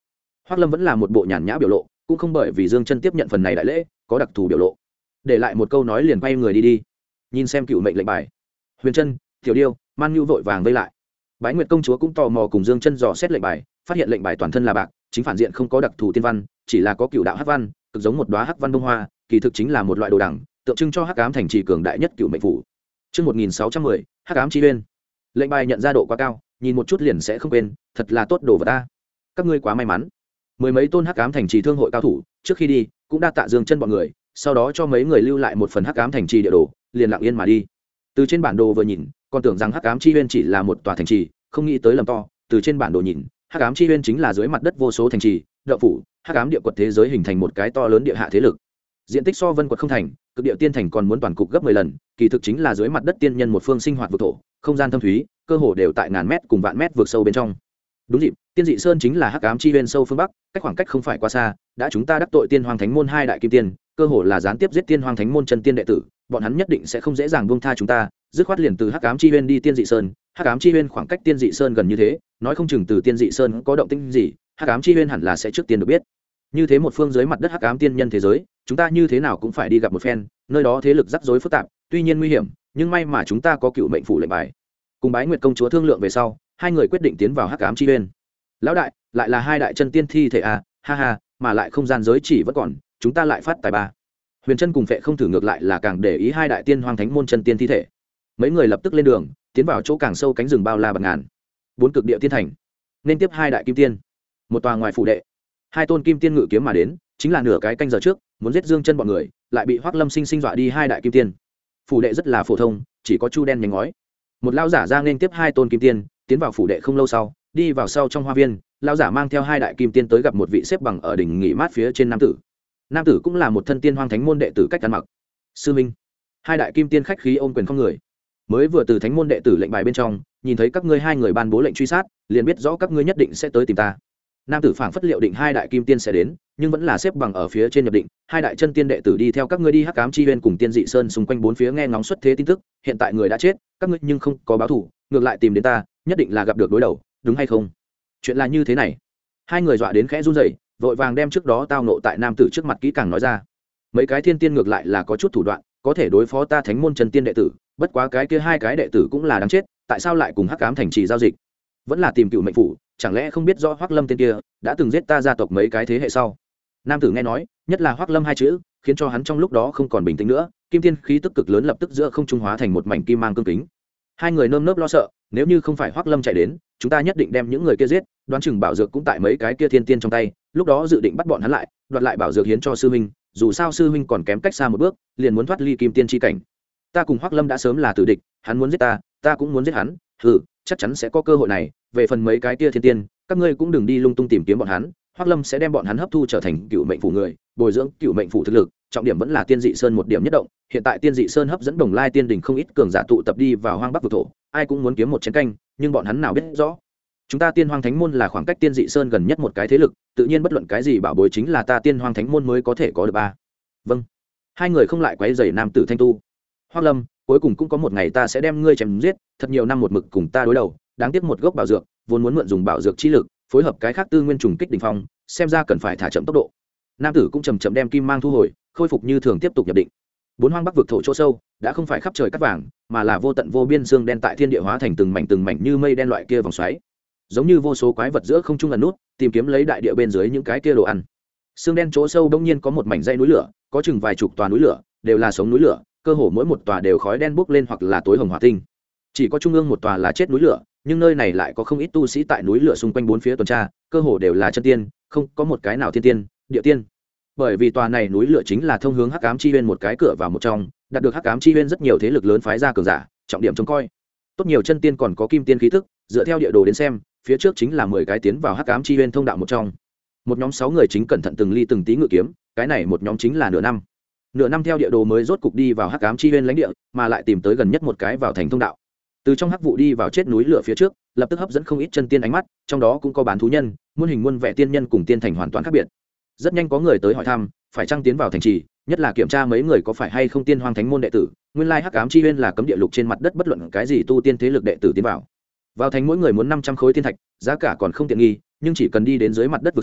Hoắc Lâm vẫn là một bộ nhàn nhã biểu lộ, cũng không bởi vì Dương Chân tiếp nhận phần này đại lễ có đặc thù biểu lộ, để lại một câu nói liền quay người đi. Nhìn xem cựu mệnh lệnh bài, Huyền Trân, Tiểu Điêu, Man Nhu vội vàng vây lại. Bái Nguyệt công chúa cũng tò mò cùng Dương Chân dò xét lệnh bài, phát hiện lệnh bài toàn thân là bạc, chính phản diện không có đặc thù tiên văn, chỉ là có cựu đạo hắc văn, cực giống một đóa hắc văn bông hoa, kỳ thực chính là một loại đồ đằng, tượng trưng cho hắc ám thành trì cường đại nhất cựu mệnh phủ. Chương 1610, Hắc ám chi uyên. Lệnh bài nhận ra độ quá cao, nhìn một chút liền sẽ không quên, thật là tốt đồ vật ta. Các ngươi quá may mắn. Mười mấy tôn hắc ám thành trì thương hội cao thủ, trước khi đi, cũng đã tạ Dương Chân bọn người, sau đó cho mấy người lưu lại một phần hắc ám thành trì địa đồ, liền lặng yên mà đi. Từ trên bản đồ vừa nhìn, còn tưởng rằng hắc ám chi uyên chỉ là một tòa thành trì, không nghĩ tới lầm to. Từ trên bản đồ nhìn, hắc ám chi uyên chính là dưới mặt đất vô số thành trì, động phủ, hắc ám địa quật thế giới hình thành một cái to lớn địa hạ thế lực. Diện tích so vân quật không thành, cực địa tiên thành còn muốn toàn cục gấp 10 lần, kỳ thực chính là dưới mặt đất tiên nhân một phương sinh hoạt vực thổ, không gian thâm thúy, cơ hồ đều tại ngàn mét cùng vạn mét vượt sâu bên trong. Đúng dịp, Tiên Dị Sơn chính là hắc ám chi uyên sâu phương bắc, cách khoảng cách không phải quá xa, đã chúng ta đắc tội Tiên Hoàng Thánh môn hai đại kim tiên, cơ hồ là gián tiếp giết Tiên Hoàng Thánh môn chân tiên đệ tử, bọn hắn nhất định sẽ không dễ dàng buông tha chúng ta, dứt khoát liền từ hắc ám chi uyên đi Tiên Dị Sơn, hắc ám chi uyên khoảng cách Tiên Dị Sơn gần như thế, nói không chừng từ Tiên Dị Sơn có động tĩnh gì, hắc ám chi uyên hẳn là sẽ trước tiên được biết. Như thế một phương dưới mặt đất hắc ám tiên nhân thế giới, chúng ta như thế nào cũng phải đi gặp một phen, nơi đó thế lực rắc rối phức tạp, tuy nhiên nguy hiểm, nhưng may mà chúng ta có cựu mệnh phủ lệnh bài. Cùng Bái Nguyệt công chúa thương lượng về sau, hai người quyết định tiến vào hắc ám chi uyên. Lão đại, lại là hai đại chân tiên thi thể à, ha ha, mà lại không gian giới chỉ vẫn còn, chúng ta lại phát tài ba. Huyền Trân cùng Phệ không thử ngược lại là càng để ý hai đại tiên hoang thánh môn chân tiên thi thể. Mấy người lập tức lên đường, tiến vào chỗ càng sâu cánh rừng bao la bạt ngàn. Bốn cực địa tiên thành, nên tiếp hai đại kim tiên. Một tòa ngoài phủ đệ, hai tôn kim tiên ngự kiếm mà đến, chính là nửa cái canh giờ trước, muốn giết Dương Chân bọn người, lại bị Hoắc Lâm sinh sinh dọa đi hai đại kim tiên. Phủ đệ rất là phổ thông, chỉ có chu đen nhánh ngói. Một lão giả ra nên tiếp hai tôn kim tiên, tiến vào phủ đệ không lâu sau, đi vào sau trong hoa viên, lão giả mang theo hai đại kim tiên tới gặp một vị xếp bằng ở đỉnh nghỉ mát phía trên nam tử. Nam tử cũng là một thân tiên hoang thánh môn đệ tử cách ăn mặc. Sư minh. Hai đại kim tiên khách khí ôm quyền không người. Mới vừa từ thánh môn đệ tử lệnh bài bên trong, nhìn thấy các ngươi hai người ban bố lệnh truy sát, liền biết rõ các ngươi nhất định sẽ tới tìm ta. Nam tử phảng phất liệu định hai đại kim tiên sẽ đến, nhưng vẫn là xếp bằng ở phía trên nhập định, hai đại chân tiên đệ tử đi theo các ngươi đi hắc ám chi uyên cùng Tiên Dị Sơn xung quanh bốn phía nghe ngóng xuất thế tin tức, hiện tại người đã chết, các ngươi nhưng không có báo thù, ngược lại tìm đến ta, nhất định là gặp được đối đầu, đúng hay không? Chuyện là như thế này. Hai người dọa đến khẽ run rẩy, vội vàng đem trước đó tao nộ tại nam tử trước mặt kỹ càng nói ra. Mấy cái thiên tiên ngược lại là có chút thủ đoạn, có thể đối phó ta thánh môn chân tiên đệ tử, bất quá cái kia hai cái đệ tử cũng là đáng chết, tại sao lại cùng hắc ám thành trì giao dịch? Vẫn là tìm cựu mệnh phủ, chẳng lẽ không biết rõ Hoắc Lâm tên kia đã từng giết ta gia tộc mấy cái thế hệ sau? Nam tử nghe nói, nhất là Hoắc Lâm hai chữ, khiến cho hắn trong lúc đó không còn bình tĩnh nữa, kim tiên khí tức cực lớn lập tức giữa không trung hóa thành một mảnh kim mang cương kính. Hai người nơm nớp lo sợ, nếu như không phải Hoắc Lâm chạy đến, chúng ta nhất định đem những người kia giết, đoán chừng bảo dược cũng tại mấy cái kia thiên tiên trong tay, lúc đó dự định bắt bọn hắn lại, đoạt lại bảo dược hiến cho sư huynh, dù sao sư huynh còn kém cách xa một bước, liền muốn thoát ly kim tiên chi cảnh. Ta cùng Hoắc Lâm đã sớm là tử địch, hắn muốn giết ta, ta cũng muốn giết hắn, chắc chắn sẽ có cơ hội này, về phần mấy cái kia thiên tiên, các ngươi cũng đừng đi lung tung tìm kiếm bọn hắn, Hoắc Lâm sẽ đem bọn hắn hấp thu trở thành cựu mệnh phủ người, bồi dưỡng cựu mệnh phủ thực lực, trọng điểm vẫn là Tiên Dị Sơn một điểm nhất động, hiện tại Tiên Dị Sơn hấp dẫn Đồng Lai Tiên đỉnh không ít cường giả tụ tập đi vào hoang bắc vực thổ, ai cũng muốn kiếm một chén canh, nhưng bọn hắn nào biết rõ. Chúng ta Tiên Hoang Thánh môn là khoảng cách Tiên Dị Sơn gần nhất một cái thế lực, tự nhiên bất luận cái gì bảo bối chính là ta Tiên Hoang Thánh môn mới có thể có được ba. Vâng. Hai người không lại quấy rầy nam tử thanh tu. Hoắc Lâm, cuối cùng cũng có một ngày ta sẽ đem ngươi chém giết, thật nhiều năm một mực cùng ta đối đầu, đáng tiếc một gốc bảo dược, vốn muốn mượn dùng bảo dược chi lực, phối hợp cái khác tư nguyên trùng kích đỉnh phong, xem ra cần phải thả chậm tốc độ. Nam tử cũng chậm chậm đem kim mang thu hồi, khôi phục như thường tiếp tục nhập định. Bốn hoang bắc vực thổ chỗ sâu, đã không phải khắp trời cát vàng, mà là vô tận vô biên xương đen tại thiên địa hóa thành từng mảnh như mây đen loại kia vòng xoáy. Giống như vô số quái vật giữa không trung ẩn nút, tìm kiếm lấy đại địa bên dưới những cái kia đồ ăn. Xương đen chỗ sâu bỗng nhiên có một mảnh dãy núi lửa, có chừng vài chục tòa núi lửa, đều là sống núi lửa, cơ hồ mỗi một tòa đều khói đen bốc lên hoặc là tối hồng hỏa tinh. Chỉ có trung ương một tòa là chết núi lửa, nhưng nơi này lại có không ít tu sĩ tại núi lửa xung quanh bốn phía tuần tra, cơ hồ đều là chân tiên, không có một cái nào thiên tiên, địa tiên. Bởi vì tòa này núi lửa chính là thông hướng hắc ám chi uyên một cái cửa vào một trong, đạt được hắc ám chi uyên rất nhiều thế lực lớn phái ra cường giả, trọng điểm trông coi. Tốt nhiều chân tiên còn có kim tiên khí tức, dựa theo địa đồ đến xem, phía trước chính là 10 cái tiến vào hắc ám chi uyên thông đạo một trong. Một nhóm 6 người chính cẩn thận từng ly từng tí ngự kiếm, cái này một nhóm chính là nửa năm theo địa đồ mới rốt cục đi vào hắc ám chi uyên lãnh địa, mà lại tìm tới gần nhất một cái vào thành thông đạo. Từ trong hắc vụ đi vào chết núi lửa phía trước, lập tức hấp dẫn không ít chân tiên ánh mắt, trong đó cũng có bán thú nhân, muôn hình muôn vẻ tiên nhân cùng tiên thành hoàn toàn khác biệt. Rất nhanh có người tới hỏi thăm, phải chăng tiến vào thành trì, nhất là kiểm tra mấy người có phải hay không tiên hoang thánh môn đệ tử. Nguyên lai hắc ám chi uyên là cấm địa lục trên mặt đất bất luận cái gì tu tiên thế lực đệ tử tiến vào. Vào thành mỗi người muốn 500 khối tiên thạch, giá cả còn không tiện nghi, nhưng chỉ cần đi đến dưới mặt đất vực sâu,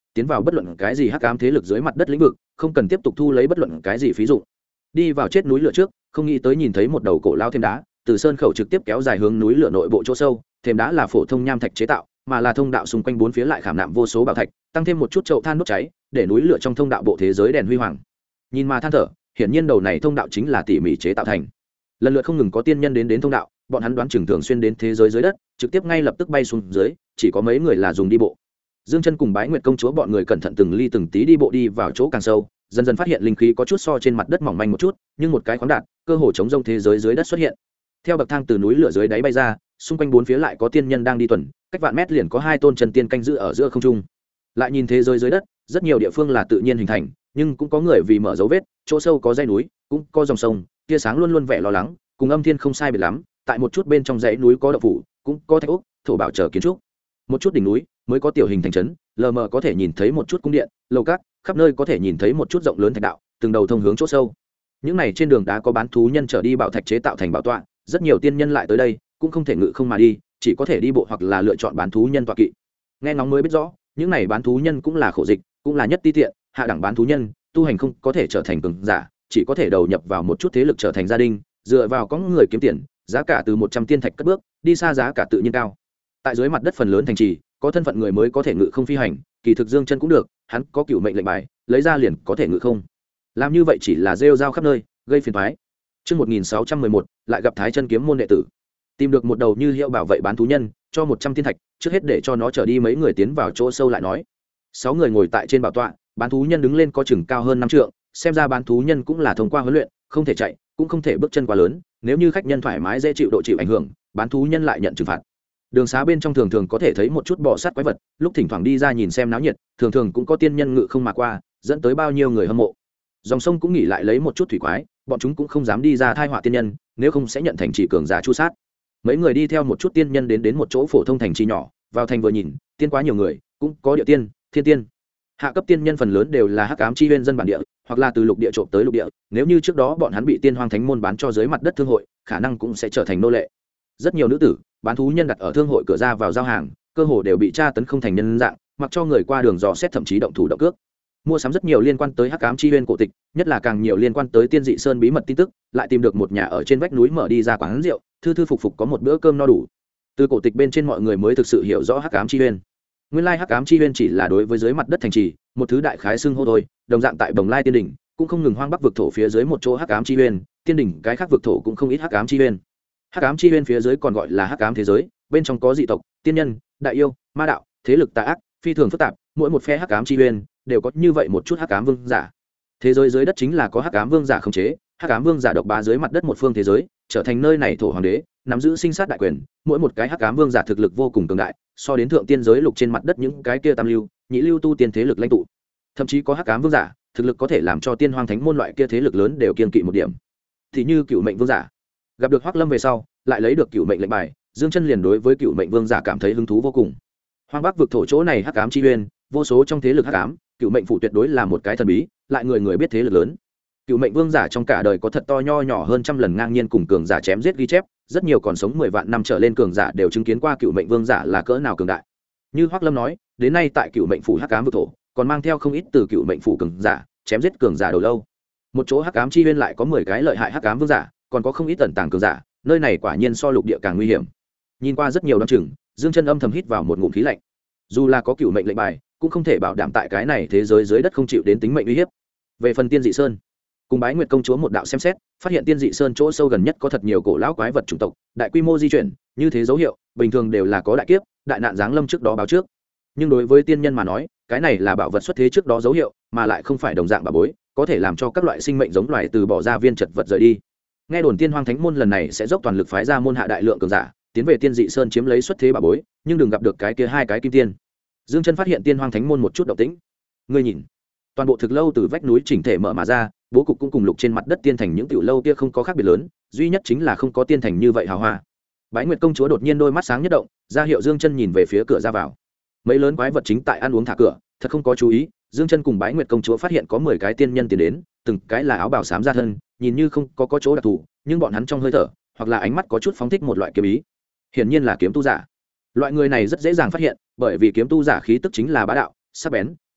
tiến vào bất luận cái gì hắc ám thế lực dưới mặt đất lĩnh vực, không cần tiếp tục thu lấy bất luận cái gì phí dụng. Đi vào chết núi lửa trước, không nghĩ tới nhìn thấy một đầu cổ lao thềm đá, từ sơn khẩu trực tiếp kéo dài hướng núi lửa nội bộ chỗ sâu. Thềm đá là phổ thông nham thạch chế tạo, mà là thông đạo xung quanh bốn phía lại khảm nạm vô số bảo thạch, tăng thêm một chút chậu than đốt cháy, để núi lửa trong thông đạo bộ thế giới đèn huy hoàng. Nhìn mà than thở, hiển nhiên đầu này thông đạo chính là tỉ mỉ chế tạo thành. Lần lượt không ngừng có tiên nhân đến thông đạo, bọn hắn đoán chừng thường xuyên đến thế giới dưới đất, trực tiếp ngay lập tức bay xuống dưới, chỉ có mấy người là dùng đi bộ. Dương Chân cùng Bái Nguyệt công chúa bọn người cẩn thận từng ly từng tí đi bộ đi vào chỗ càng sâu, dần dần phát hiện linh khí có chút so trên mặt đất mỏng manh một chút, nhưng một cái khoáng đạt, cơ hồ chống rông thế giới dưới đất xuất hiện. Theo bậc thang từ núi lửa dưới đáy bay ra, xung quanh bốn phía lại có tiên nhân đang đi tuần, cách vạn mét liền có hai tôn chân tiên canh giữ ở giữa không trung. Lại nhìn thế giới dưới đất, rất nhiều địa phương là tự nhiên hình thành, nhưng cũng có người vì mở dấu vết, chỗ sâu có dãy núi, cũng có dòng sông, tia sáng luôn luôn vẻ lo lắng, cùng âm thiên không sai biệt lắm. Tại một chút bên trong dãy núi có động phủ, cũng có thạch ốc, thổ bảo chờ kiến trúc. Một chút đỉnh núi mới có tiểu hình thành trấn, lờ mờ có thể nhìn thấy một chút cung điện, lầu cát, khắp nơi có thể nhìn thấy một chút rộng lớn thạch đạo, từng đầu thông hướng chỗ sâu. Những này trên đường đá có bán thú nhân trở đi bảo thạch chế tạo thành bảo tọa, rất nhiều tiên nhân lại tới đây, cũng không thể ngự không mà đi, chỉ có thể đi bộ hoặc là lựa chọn bán thú nhân tọa kỵ. Nghe ngóng mới biết rõ, những này bán thú nhân cũng là khổ dịch, cũng là nhất ti tiện, hạ đẳng bán thú nhân, tu hành không có thể trở thành cường giả, chỉ có thể đầu nhập vào một chút thế lực trở thành gia đình, dựa vào có người kiếm tiền, giá cả từ 100 tiên thạch cất bước, đi xa giá cả tự nhiên cao. Tại dưới mặt đất phần lớn thành trì, có thân phận người mới có thể ngự không phi hành, kỳ thực Dương Chân cũng được, hắn có cửu mệnh lệnh bài, lấy ra liền có thể ngự không. Làm như vậy chỉ là rêu rao khắp nơi, gây phiền toái. Chương 1611, lại gặp Thái Chân kiếm môn đệ tử. Tìm được một đầu như hiệu bảo vệ bán thú nhân, cho 100 tiên thạch, trước hết để cho nó trở đi mấy người tiến vào chỗ sâu lại nói. 6 người ngồi tại trên bảo tọa, bán thú nhân đứng lên có chừng cao hơn 5 trượng, xem ra bán thú nhân cũng là thông qua huấn luyện, không thể chạy, cũng không thể bước chân quá lớn, nếu như khách nhân thoải mái dễ chịu độ chịu ảnh hưởng, bán thú nhân lại nhận trừng phạt. Đường xá bên trong thường thường có thể thấy một chút bò sát quái vật, lúc thỉnh thoảng đi ra nhìn xem náo nhiệt, thường thường cũng có tiên nhân ngự không mà qua, dẫn tới bao nhiêu người hâm mộ. Dòng sông cũng nghỉ lại lấy một chút thủy quái, bọn chúng cũng không dám đi ra thai họa tiên nhân, nếu không sẽ nhận thành chỉ cường giả chu sát. Mấy người đi theo một chút tiên nhân đến một chỗ phổ thông thành trì nhỏ, vào thành vừa nhìn, tiên quá nhiều người, cũng có địa tiên, thiên tiên. Hạ cấp tiên nhân phần lớn đều là hắc ám chi huyên dân bản địa, hoặc là từ lục địa trộm tới lục địa, nếu như trước đó bọn hắn bị tiên hoang thánh môn bán cho dưới mặt đất thương hội, khả năng cũng sẽ trở thành nô lệ. Rất nhiều nữ tử, bán thú nhân đặt ở thương hội cửa ra vào giao hàng, cơ hồ đều bị tra tấn không thành nhân dạng, mặc cho người qua đường dò xét, thậm chí động thủ động cước. Mua sắm rất nhiều liên quan tới hắc ám chi huyên cổ tịch, nhất là càng nhiều liên quan tới tiên dị sơn bí mật tin tức, lại tìm được một nhà ở trên vách núi mở đi ra quán rượu, thư thư phục phục có một bữa cơm no đủ. Từ cổ tịch bên trên mọi người mới thực sự hiểu rõ hắc ám chi huyên. Nguyên lai hắc ám chi huyên chỉ là đối với dưới mặt đất thành trì, một thứ đại khái xưng hô thôi, đồng dạng tại Bồng Lai Tiên đỉnh, cũng không ngừng hoang bắc vực thổ phía dưới một chỗ hắc ám chi huyên, tiên đỉnh cái khác vực thổ cũng không ít hắc ám chi huyên. Hắc ám chi huyên phía dưới còn gọi là hắc ám thế giới, bên trong có dị tộc, tiên nhân, đại yêu, ma đạo, thế lực tà ác, phi thường phức tạp, mỗi một phe hắc ám chi huyên đều có như vậy một chút hắc ám vương giả. Thế giới dưới đất chính là có hắc ám vương giả khống chế, hắc ám vương giả độc bá dưới mặt đất một phương thế giới, trở thành nơi này thổ hoàng đế, nắm giữ sinh sát đại quyền, mỗi một cái hắc ám vương giả thực lực vô cùng cường đại, so đến thượng tiên giới lục trên mặt đất những cái kia tam lưu, nhị lưu tu tiên thế lực lãnh tụ. Thậm chí có hắc ám vương giả, thực lực có thể làm cho tiên hoang thánh môn loại kia thế lực lớn đều kiên kỵ một điểm. Thì như Cửu Mệnh vương giả, gặp được Hoắc Lâm về sau, lại lấy được Cửu Mệnh lệnh bài, Dương Chân liền đối với Cửu Mệnh vương giả cảm thấy hứng thú vô cùng. Hoang Bắc vực thổ chỗ này hắc ám chi uyên, vô số trong thế lực hắc ám, Cửu Mệnh phủ tuyệt đối là một cái thần bí, lại người người biết thế lực lớn. Cửu Mệnh vương giả trong cả đời có thật to nho nhỏ hơn trăm lần ngang nhiên cùng cường giả chém giết ghi chép, rất nhiều còn sống 10 vạn năm trở lên cường giả đều chứng kiến qua Cửu Mệnh vương giả là cỡ nào cường đại. Như Hoắc Lâm nói, đến nay tại Cửu Mệnh phủ hắc ám vực thổ, còn mang theo không ít từ Cửu Mệnh phủ cường giả, chém giết cường giả đầu lâu. Một chỗ hắc ám chi uyên lại có 10 cái lợi hại hắc ám vương giả, còn có không ít tẩn tàng cường giả, nơi này quả nhiên so lục địa càng nguy hiểm. Nhìn qua rất nhiều đoán chừng, Dương Chân âm thầm hít vào một ngụm khí lạnh. Dù là có Cửu Mệnh lệnh bài, cũng không thể bảo đảm tại cái này thế giới dưới đất không chịu đến tính mệnh uy hiếp. Về phần Tiên Dị Sơn, cùng Bái Nguyệt công chúa một đạo xem xét, phát hiện Tiên Dị Sơn chỗ sâu gần nhất có thật nhiều cổ lão quái vật chủng tộc, đại quy mô di chuyển, như thế dấu hiệu, bình thường đều là có đại kiếp, đại nạn giáng lâm trước đó báo trước. Nhưng đối với tiên nhân mà nói, cái này là bảo vật xuất thế trước đó dấu hiệu, mà lại không phải đồng dạng bảo bối, có thể làm cho các loại sinh mệnh giống loài từ bỏ ra viên chật vật rời đi. Nghe đồn Tiên Hoang Thánh môn lần này sẽ dốc toàn lực phái ra môn hạ đại lượng cường giả, tiến về Tiên Dị Sơn chiếm lấy xuất thế bảo bối, nhưng đừng gặp được cái kia hai cái kim tiên. Dương Chân phát hiện Tiên Hoang Thánh môn một chút động tĩnh. Ngươi nhìn, toàn bộ thực lâu từ vách núi chỉnh thể mở mà ra, bố cục cũng cùng lục trên mặt đất tiên thành những tiểu lâu kia không có khác biệt lớn, duy nhất chính là không có tiên thành như vậy hào hoa. Bái Nguyệt công chúa đột nhiên đôi mắt sáng nhất động, ra hiệu Dương Chân nhìn về phía cửa ra vào. Mấy lớn quái vật chính tại ăn uống thả cửa, thật không có chú ý, Dương Chân cùng Bái Nguyệt công chúa phát hiện có 10 cái tiên nhân tiến đến, từng cái là áo bào xám ra thân, nhìn như không có chỗ đặc thù, nhưng bọn hắn trong hơi thở hoặc là ánh mắt có chút phóng thích một loại kiếm ý. Hiển nhiên là kiếm tu giả. Loại người này rất dễ dàng phát hiện, bởi vì kiếm tu giả khí tức chính là bá đạo, sắc bén,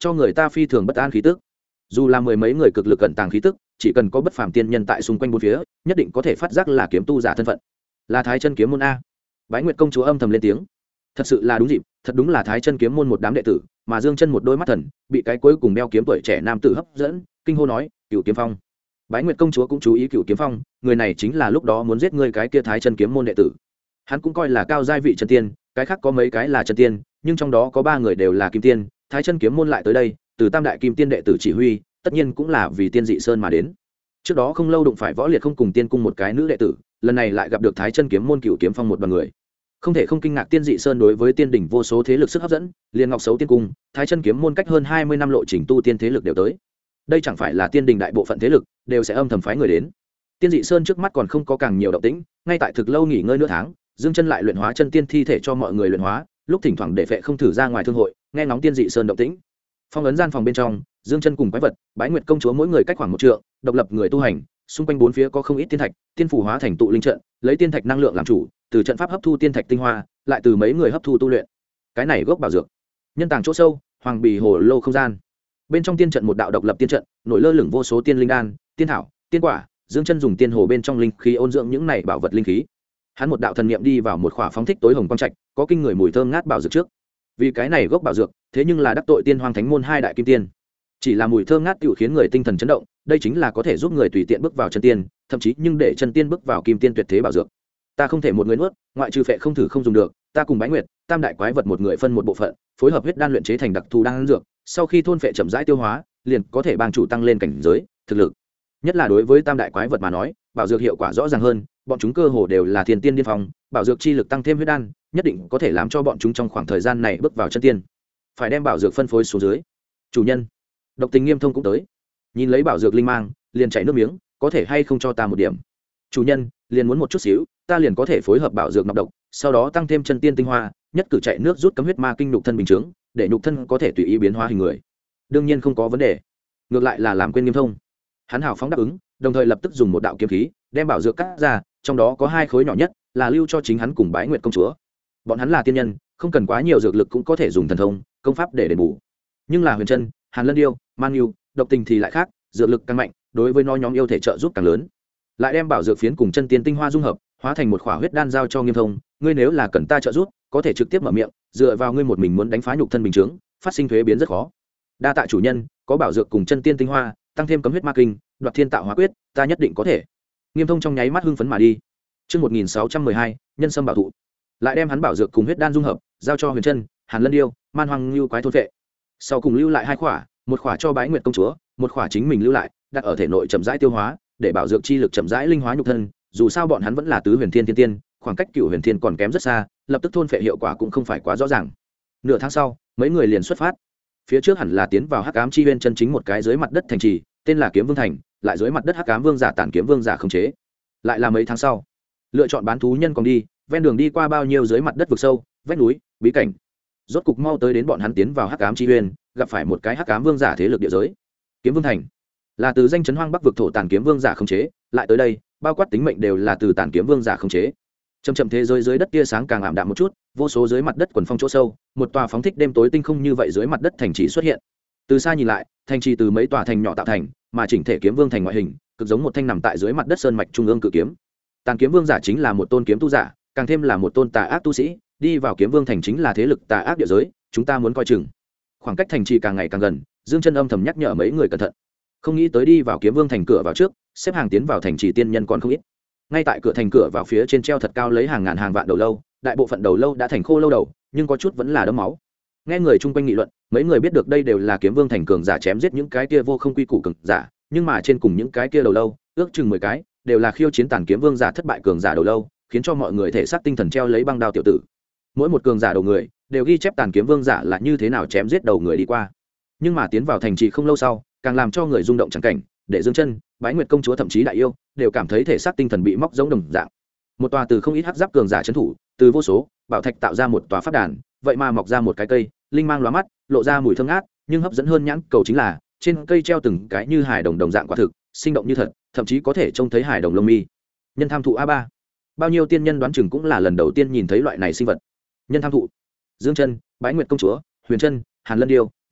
cho người ta phi thường bất an khí tức. Dù là mười mấy người cực lực cẩn tàng khí tức, chỉ cần có bất phàm tiên nhân tại xung quanh bốn phía, nhất định có thể phát giác là kiếm tu giả thân phận. Là Thái Chân kiếm môn a. Bái Nguyệt công chúa âm thầm lên tiếng. Thật sự là đúng dịp, thật đúng là Thái Chân kiếm môn một đám đệ tử, mà Dương Chân một đôi mắt thần, bị cái cuối cùng đeo kiếm tuổi trẻ nam tử hấp dẫn, kinh hô nói, Cửu Kiếm Phong. Bái Nguyệt công chúa cũng chú ý Cửu Kiếm Phong, người này chính là lúc đó muốn giết ngươi cái kia Thái Chân kiếm môn đệ tử. Hắn cũng coi là cao giai vị chân tiên, cái khác có mấy cái là chân tiên, nhưng trong đó có 3 người đều là kim tiên, Thái Chân kiếm môn lại tới đây, từ tam đại kim tiên đệ tử chỉ huy, tất nhiên cũng là vì Tiên Dị Sơn mà đến. Trước đó không lâu đụng phải Võ Liệt không cùng Tiên cung một cái nữ đệ tử, lần này lại gặp được Thái Chân kiếm môn Cửu Kiếm Phong một đoàn người. Không thể không kinh ngạc Tiên Dị Sơn đối với tiên đỉnh vô số thế lực sức hấp dẫn, liền Ngọc Sấu Tiên cung, Thái Chân kiếm môn cách hơn 20 năm lộ trình tu tiên thế lực đều tới. Đây chẳng phải là tiên đỉnh đại bộ phận thế lực đều sẽ âm thầm phái người đến. Tiên Dị Sơn trước mắt còn không có càng nhiều động tĩnh, ngay tại thực lâu nghỉ ngơi nửa tháng, Dương Chân lại luyện hóa chân tiên thi thể cho mọi người luyện hóa, lúc thỉnh thoảng để phệ không thử ra ngoài thương hội, nghe ngóng Tiên Dị Sơn động tĩnh. Phong ấn gian phòng bên trong, Dương Chân cùng quái vật, Bái Nguyệt công chúa mỗi người cách khoảng 1 trượng, độc lập người tu hành, xung quanh bốn phía có không ít tiên thạch, tiên phù hóa thành tụ linh trận, lấy tiên thạch năng lượng làm chủ, từ trận pháp hấp thu tiên thạch tinh hoa, lại từ mấy người hấp thu tu luyện. Cái này gốc bảo dược. Nhân tàng chỗ sâu, Hoàng Bì hồ lô không gian. Bên trong tiên trận một đạo độc lập tiên trận, nổi lơ lửng vô số tiên linh đan, tiên thảo, tiên quả, Dương Chân dùng tiên hồ bên trong linh khí ôn dưỡng những này bảo vật linh khí. Hắn một đạo thần niệm đi vào một khỏa phóng thích tối hồng quang trạch, có kinh người mùi thơm ngát bảo dược trước. Vì cái này gốc bảo dược, thế nhưng là đắc tội Tiên Hoang Thánh môn 2 đại kim tiên. Chỉ là mùi thơm ngát tựu khiến người tinh thần chấn động, đây chính là có thể giúp người tùy tiện bước vào chân tiên, thậm chí nhưng để chân tiên bước vào kim tiên tuyệt thế bảo dược. Ta không thể một người nuốt, ngoại trừ phệ không thử không dùng được, ta cùng Bái Nguyệt, tam đại quái vật một người phân một bộ phận, phối hợp huyết đan luyện chế thành đặc thù đan dược, sau khi thôn phệ chậm rãi tiêu hóa, liền có thể bang chủ tăng lên cảnh giới, thực lực. Nhất là đối với tam đại quái vật mà nói, bảo dược hiệu quả rõ ràng hơn, bọn chúng cơ hồ đều là thiên tiên điên phong, bảo dược chi lực tăng thêm huyết đan, nhất định có thể làm cho bọn chúng trong khoảng thời gian này bước vào chân tiên. Phải đem bảo dược phân phối xuống dưới. Chủ nhân, Độc Tình Nghiêm Thông cũng tới. Nhìn lấy bảo dược linh mang, liền chảy nước miếng, có thể hay không cho ta một điểm? Chủ nhân, liền muốn một chút xíu, ta liền có thể phối hợp bảo dược nọc độc, sau đó tăng thêm chân tiên tinh hoa, nhất cử chạy nước rút cấm huyết ma kinh nhục thân bình chứng, để nhục thân có thể tùy ý biến hóa hình người. Đương nhiên không có vấn đề. Ngược lại là làm quên Nghiêm Thông. Hắn hào phóng đáp ứng, đồng thời lập tức dùng một đạo kiếm khí đem bảo dược cắt ra, trong đó có 2 khối nhỏ nhất là lưu cho chính hắn cùng Bái Nguyệt công chúa. Bọn hắn là tiên nhân, không cần quá nhiều dược lực cũng có thể dùng thần thông công pháp để đền bù. Nhưng là Huyền Trân, Hàn Lân Điêu, Man Nhu, Độc Tình thì lại khác, dược lực càng mạnh, đối với nó nhóm yêu thể trợ giúp càng lớn. Lại đem bảo dược phiến cùng chân tiên tinh hoa dung hợp, hóa thành một khỏa huyết đan giao cho Nghiêm Thông, ngươi nếu là cần ta trợ giúp, có thể trực tiếp mở miệng, dựa vào ngươi một mình muốn đánh phá nhục thân bình chứng, phát sinh thuế biến rất khó. Đa tạ chủ nhân, có bảo dược cùng chân tiên tinh hoa, tăng thêm cấm huyết ma kinh, đoạt thiên tạo hóa quyết, ta nhất định có thể. Nghiêm Thông trong nháy mắt hưng phấn mà đi. Chương 1612, nhân sâm bảo thụ. Lại đem hắn bảo dược cùng huyết đan dung hợp, giao cho Huyền Trân, Hàn Lân Điêu, Man Hoang Lưu quái thôn vệ. Sau cùng lưu lại 2 khỏa, một khỏa cho Bái Nguyệt công chúa, một khỏa chính mình lưu lại, đặt ở thể nội chậm rãi tiêu hóa, để bảo dược chi lực chậm rãi linh hóa nhục thân, dù sao bọn hắn vẫn là tứ huyền thiên tiên tiên, khoảng cách Cửu huyền thiên còn kém rất xa, lập tức thôn phệ hiệu quả cũng không phải quá rõ ràng. Nửa tháng sau, mấy người liền xuất phát. Phía trước hẳn là tiến vào Hắc Ám chi uyên chân chính một cái dưới mặt đất thành trì, tên là Kiếm Vương thành, lại dưới mặt đất Hắc Ám vương giả Tản Kiếm vương giả khống chế. Lại là mấy tháng sau, lựa chọn bán thú nhân còn đi, ven đường đi qua bao nhiêu dưới mặt đất vực sâu, vách núi, bí cảnh. Rốt cục mau tới đến bọn hắn tiến vào Hắc Ám chi uyên, gặp phải một cái Hắc Ám vương giả thế lực địa giới. Kiếm Vương thành là từ danh chấn hoang bắc vực thổ Tản Kiếm vương giả khống chế, lại tới đây, bao quát tính mệnh đều là từ Tản Kiếm vương giả khống chế. Chậm chậm thế giới dưới đất tia sáng càng ảm đạm một chút, vô số dưới mặt đất quần phong chỗ sâu, một tòa phóng thích đêm tối tinh không như vậy dưới mặt đất thành trì xuất hiện. Từ xa nhìn lại, thành trì từ mấy tòa thành nhỏ tạo thành, mà chỉnh thể Kiếm Vương thành ngoại hình, cực giống một thanh nằm tại dưới mặt đất sơn mạch trung ương cự kiếm. Tản Kiếm vương giả chính là một tôn kiếm tu giả, càng thêm là một tôn tà ác tu sĩ, đi vào Kiếm Vương thành chính là thế lực tà ác địa giới, chúng ta muốn coi chừng. Khoảng cách thành trì càng ngày càng gần, Dương Chân âm thầm nhắc nhở mấy người cẩn thận. Không nghĩ tới đi vào Kiếm Vương thành cửa vào trước, xếp hàng tiến vào thành trì tiên nhân còn không ít. Ngay tại cửa thành cửa vào phía trên treo thật cao lấy hàng ngàn hàng vạn đầu lâu, đại bộ phận đầu lâu đã thành khô lâu đầu, nhưng có chút vẫn là đẫm máu. Nghe người chung quanh nghị luận, mấy người biết được đây đều là Kiếm Vương thành cường giả chém giết những cái kia vô không quy củ cường giả, nhưng mà trên cùng những cái kia đầu lâu, ước chừng 10 cái, đều là khiêu chiến Tản Kiếm vương giả thất bại cường giả đầu lâu, khiến cho mọi người thể xác tinh thần treo lấy băng đao tiểu tử. Mỗi một cường giả đầu người đều ghi chép Tản Kiếm vương giả là như thế nào chém giết đầu người đi qua. Nhưng mà tiến vào thành trì không lâu sau, càng làm cho người rung động chẳng cảnh, để Dương Chân, Bái Nguyệt công chúa thậm chí đại yêu đều cảm thấy thể xác tinh thần bị móc giống đồng dạng. Một tòa từ không ít hắc giáp cường giả trấn thủ, từ vô số bảo thạch tạo ra một tòa pháp đàn, vậy mà mọc ra một cái cây, linh mang lóa mắt, lộ ra mùi thơm ngát, nhưng hấp dẫn hơn nhãn cầu chính là trên cây treo từng cái như hài đồng đồng dạng quả thực, sinh động như thật, thậm chí có thể trông thấy hài đồng lông mi. Nhân tham thụ A3. Bao nhiêu tiên nhân đoán chừng cũng là lần đầu tiên nhìn thấy loại này sinh vật. Nhân tham thụ. Dương Chân, Bái Nguyệt công chúa, Huyền Trân, Hàn Lân Điêu,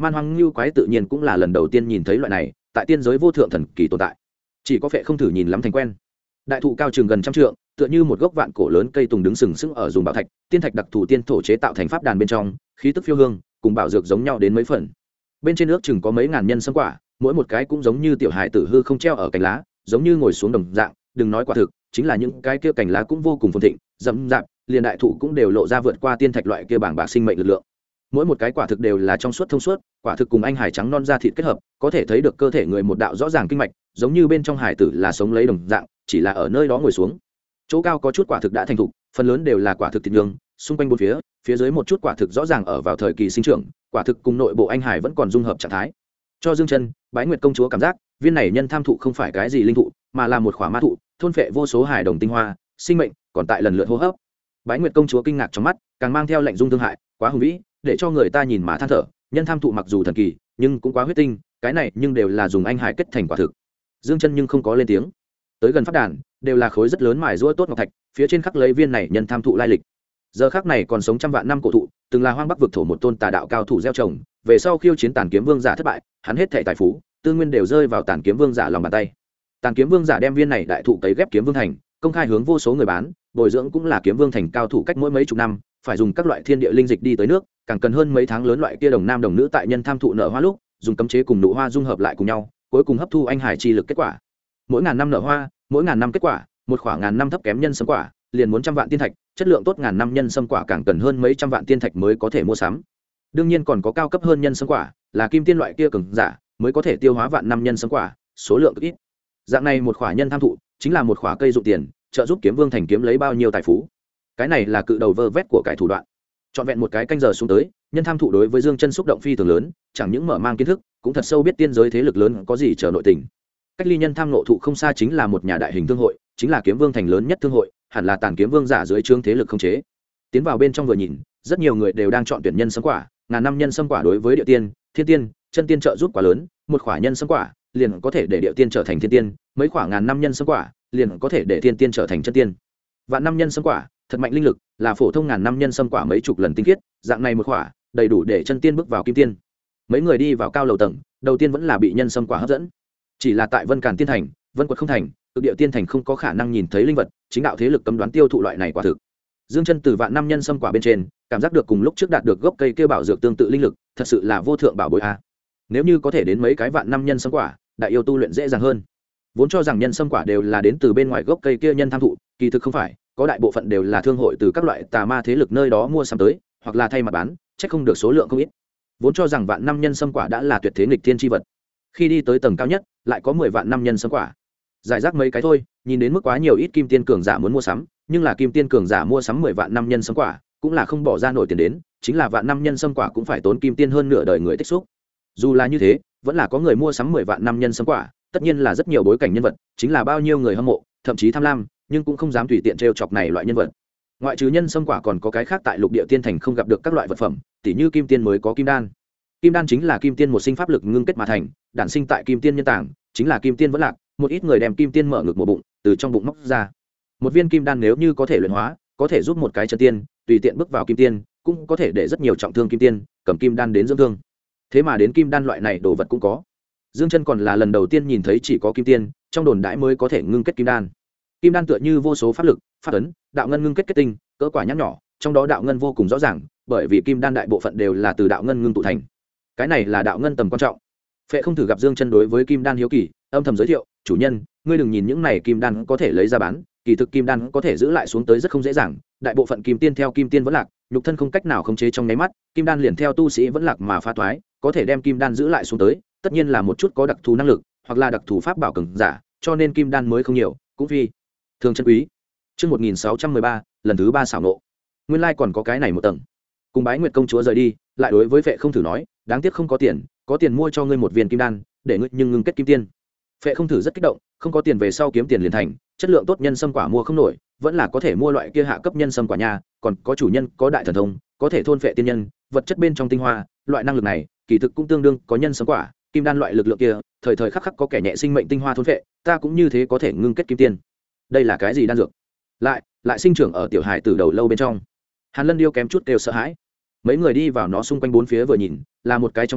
man hoang ngưu quái tự nhiên cũng là lần đầu tiên nhìn thấy loại này tại tiên giới vô thượng thần kỳ tồn tại, chỉ có Phệ không thử nhìn lắm thành quen. Đại thụ cao chừng gần 100 trượng, tựa như một gốc vạn cổ lớn cây tùng đứng sừng sững ở dùng bảo thạch, tiên thạch đặc thù tiên thổ chế tạo thành pháp đàn bên trong, khí tức phiêu hương, cùng bảo dược giống nhau đến mấy phần. Bên trên nước chừng có mấy ngàn nhân sâm quả, mỗi một cái cũng giống như tiểu hài tử hư không treo ở cành lá, giống như ngồi xuống đồng dạng, đừng nói quả thực, chính là những cái kia cành lá cũng vô cùng phồn thịnh, rậm rạp, liền đại thụ cũng đều lộ ra vượt qua tiên thạch loại kia bảng bạc sinh mệnh lực lượng. Mỗi một cái quả thực đều là trong suốt thông suốt, quả thực cùng anh hải trắng non da thịt kết hợp, có thể thấy được cơ thể người một đạo rõ ràng kinh mạch, giống như bên trong hải tử là sống lấy đồng dạng, chỉ là ở nơi đó ngồi xuống. Chỗ cao có chút quả thực đã thành thục, phần lớn đều là quả thực thịt nhương, xung quanh bốn phía dưới một chút quả thực rõ ràng ở vào thời kỳ sinh trưởng, quả thực cùng nội bộ anh hải vẫn còn dung hợp trạng thái. Cho Dương Chân, Bái Nguyệt công chúa cảm giác, viên này nhân tham thụ không phải cái gì linh thụ, mà là một khỏa ma thụ, thôn phệ vô số hải đồng tinh hoa, sinh mệnh còn tại lần lượt hô hấp. Bái Nguyệt công chúa kinh ngạc trong mắt, càng mang theo lạnh dung thương hại, quá hùng vĩ, để cho người ta nhìn mà than thở. Nhân tham thụ mặc dù thần kỳ, nhưng cũng quá huyết tinh, cái này nhưng đều là dùng anh hải kết thành quả thực. Dương Chân nhưng không có lên tiếng. Tới gần pháp đàn, đều là khối rất lớn mài rũa tốt ngọc thạch, phía trên khắc lấy viên này nhân tham thụ lai lịch. Giờ khắc này còn sống trăm vạn năm cổ thụ, từng là hoang bắc vực thổ một tôn tà đạo cao thủ gieo trồng, về sau khiêu chiến Tàn Kiếm Vương giả thất bại, hắn hết thảy tài phú, tư nguyên đều rơi vào Tàn Kiếm Vương giả lòng bàn tay. Tàn Kiếm Vương giả đem viên này đại thụ cấy ghép Kiếm Vương thành, công khai hướng vô số người bán, bồi dưỡng cũng là Kiếm Vương thành cao thủ cách mỗi mấy chục năm, phải dùng các loại thiên địa linh dịch đi tới nước, càng cần hơn mấy tháng lớn loại kia đồng nam đồng nữ tại nhân tham thụ nở hoa lúc, dùng cấm chế cùng nụ hoa dung hợp lại cùng nhau, cuối cùng hấp thu anh hải chi lực kết quả. Mỗi ngàn năm nở hoa, mỗi ngàn năm kết quả, một khoảng ngàn năm thấp kém nhân sâm quả, liền muốn trăm vạn tiên thạch, chất lượng tốt ngàn năm nhân sâm quả càng cần hơn mấy trăm vạn tiên thạch mới có thể mua sắm. Đương nhiên còn có cao cấp hơn nhân sâm quả, là kim tiên loại kia cường giả mới có thể tiêu hóa vạn năm nhân sâm quả, số lượng cực ít. Dạng này một khỏa nhân tham thụ, chính là một khỏa cây dụng tiền, trợ giúp Kiếm Vương thành kiếm lấy bao nhiêu tài phú. Cái này là cự đầu vơ vét của cải thủ đoạn. Trọn vẹn một cái canh giờ xuống tới, nhân tham thụ đối với Dương Chân xúc động phi thường lớn, chẳng những mở mang kiến thức, cũng thật sâu biết tiên giới thế lực lớn có gì chờ nội tình. Cách ly nhân tham nộ thụ không xa chính là một nhà đại hình thương hội, chính là Kiếm Vương thành lớn nhất thương hội, hẳn là Tàn Kiếm Vương giả dưới trướng thế lực không chế. Tiến vào bên trong vừa nhìn, rất nhiều người đều đang chọn tuyển nhân sâm quả, ngàn năm nhân sâm quả đối với địa tiên, thiên tiên, chân tiên trợ giúp quá lớn, một khỏa nhân sâm quả liền có thể để địa tiên trở thành thiên tiên, mấy khỏa ngàn năm nhân sâm quả liền có thể để thiên tiên trở thành chân tiên. Vạn năm nhân sâm quả, thật mạnh linh lực, là phổ thông ngàn năm nhân sâm quả mấy chục lần tinh khiết, dạng này một khỏa, đầy đủ để chân tiên bước vào kim tiên. Mấy người đi vào cao lầu tầng, đầu tiên vẫn là bị nhân sâm quả hấp dẫn. Chỉ là tại Vân Càn tiên thành, Vân Quật không thành, Cực Địa tiên thành không có khả năng nhìn thấy linh vật, chính đạo thế lực cấm đoán tiêu thụ loại này quả thực. Dương Chân từ vạn năm nhân sâm quả bên trên, cảm giác được cùng lúc trước đạt được gốc cây kia bảo dược tương tự linh lực, thật sự là vô thượng bảo bối a. Nếu như có thể đến mấy cái vạn năm nhân sâm quả, đại yêu tu luyện dễ dàng hơn. Vốn cho rằng nhân sâm quả đều là đến từ bên ngoài gốc cây kia nhân tham thụ, kỳ thực không phải, có đại bộ phận đều là thương hội từ các loại tà ma thế lực nơi đó mua sắm tới, hoặc là thay mặt bán, chắc không được số lượng không ít. Vốn cho rằng vạn năm nhân sâm quả đã là tuyệt thế nghịch thiên chi vật. Khi đi tới tầng cao nhất, lại có 10 vạn năm nhân sâm quả. Giải rác mấy cái thôi, nhìn đến mức quá nhiều ít kim tiên cường giả muốn mua sắm, nhưng là kim tiên cường giả mua sắm 10 vạn năm nhân sâm quả, cũng là không bỏ ra nổi tiền đến, chính là vạn năm nhân sâm quả cũng phải tốn kim tiên hơn nửa đời người tích xúc. Dù là như thế, vẫn là có người mua sắm 10 vạn năm nhân sâm quả, tất nhiên là rất nhiều bối cảnh nhân vật, chính là bao nhiêu người hâm mộ, thậm chí tham lam, nhưng cũng không dám tùy tiện trêu chọc này loại nhân vật. Ngoại trừ nhân sâm quả còn có cái khác tại lục địa tiên thành không gặp được các loại vật phẩm, tỉ như kim tiên mới có kim đan. Kim đan chính là kim tiên một sinh pháp lực ngưng kết mà thành, đản sinh tại kim tiên nhân tàng, chính là kim tiên vẫn lạc, một ít người đem kim tiên mở ngực một bụng, từ trong bụng móc ra. Một viên kim đan nếu như có thể luyện hóa, có thể giúp một cái chân tiên tùy tiện bước vào kim tiên, cũng có thể để rất nhiều trọng thương kim tiên cầm kim đan đến dưỡng thương. Thế mà đến kim đan loại này đồ vật cũng có. Dương Chân còn là lần đầu tiên nhìn thấy chỉ có kim tiên trong đồn đãi mới có thể ngưng kết kim đan. Kim đan tựa như vô số pháp lực, pháp ấn, đạo ngân ngưng kết kết tinh, cỡ quả nhắc nhỏ, trong đó đạo ngân vô cùng rõ ràng, bởi vì kim đan đại bộ phận đều là từ đạo ngân ngưng tụ thành. Cái này là đạo ngân tầm quan trọng. Phệ không thử gặp Dương Chân đối với kim đan hiếu kỳ, âm thầm giới thiệu, "Chủ nhân, ngươi đừng nhìn những này kim đan có thể lấy ra bán, kỳ thực kim đan có thể giữ lại xuống tới rất không dễ dàng, đại bộ phận kim tiên theo kim tiên vẫn lạc, nhục thân không cách nào khống chế trong nháy mắt, kim đan liền theo tu sĩ vẫn lạc mà phá toái, có thể đem kim đan giữ lại xuống tới, tất nhiên là một chút có đặc thù năng lực, hoặc là đặc thù pháp bảo cường giả, cho nên kim đan mới không nhiều, cũng phi thường chân quý." Chương 1613, lần thứ 3 xảo nộ. Nguyên lai còn có cái này một tầng. Cùng Bái Nguyệt công chúa rời đi, lại đối với Phệ không thử nói, đáng tiếc không có tiền, có tiền mua cho ngươi một viên kim đan, để ngươi nhưng ngưng kết kim tiên. Phệ không thử rất kích động, không có tiền về sau kiếm tiền liền thành, chất lượng tốt nhân sâm quả mua không nổi, vẫn là có thể mua loại kia hạ cấp nhân sâm quả nha, còn có chủ nhân có đại thần thông, có thể thôn phệ tiên nhân, vật chất bên trong tinh hoa, loại năng lực này, kỳ thực cũng tương đương có nhân sâm quả, kim đan loại lực lượng kia, thời thời khắc khắc có kẻ nhẹ sinh mệnh tinh hoa thôn phệ, ta cũng như thế có thể ngưng kết kim tiên. Đây là cái gì đan dược? Lại sinh trưởng ở tiểu hải từ đầu lâu bên trong. Hàn Lân Điêu kém chút kêu sợ hãi. Mấy người đi vào nó xung quanh bốn phía vừa nhìn, là một cái trong quầy,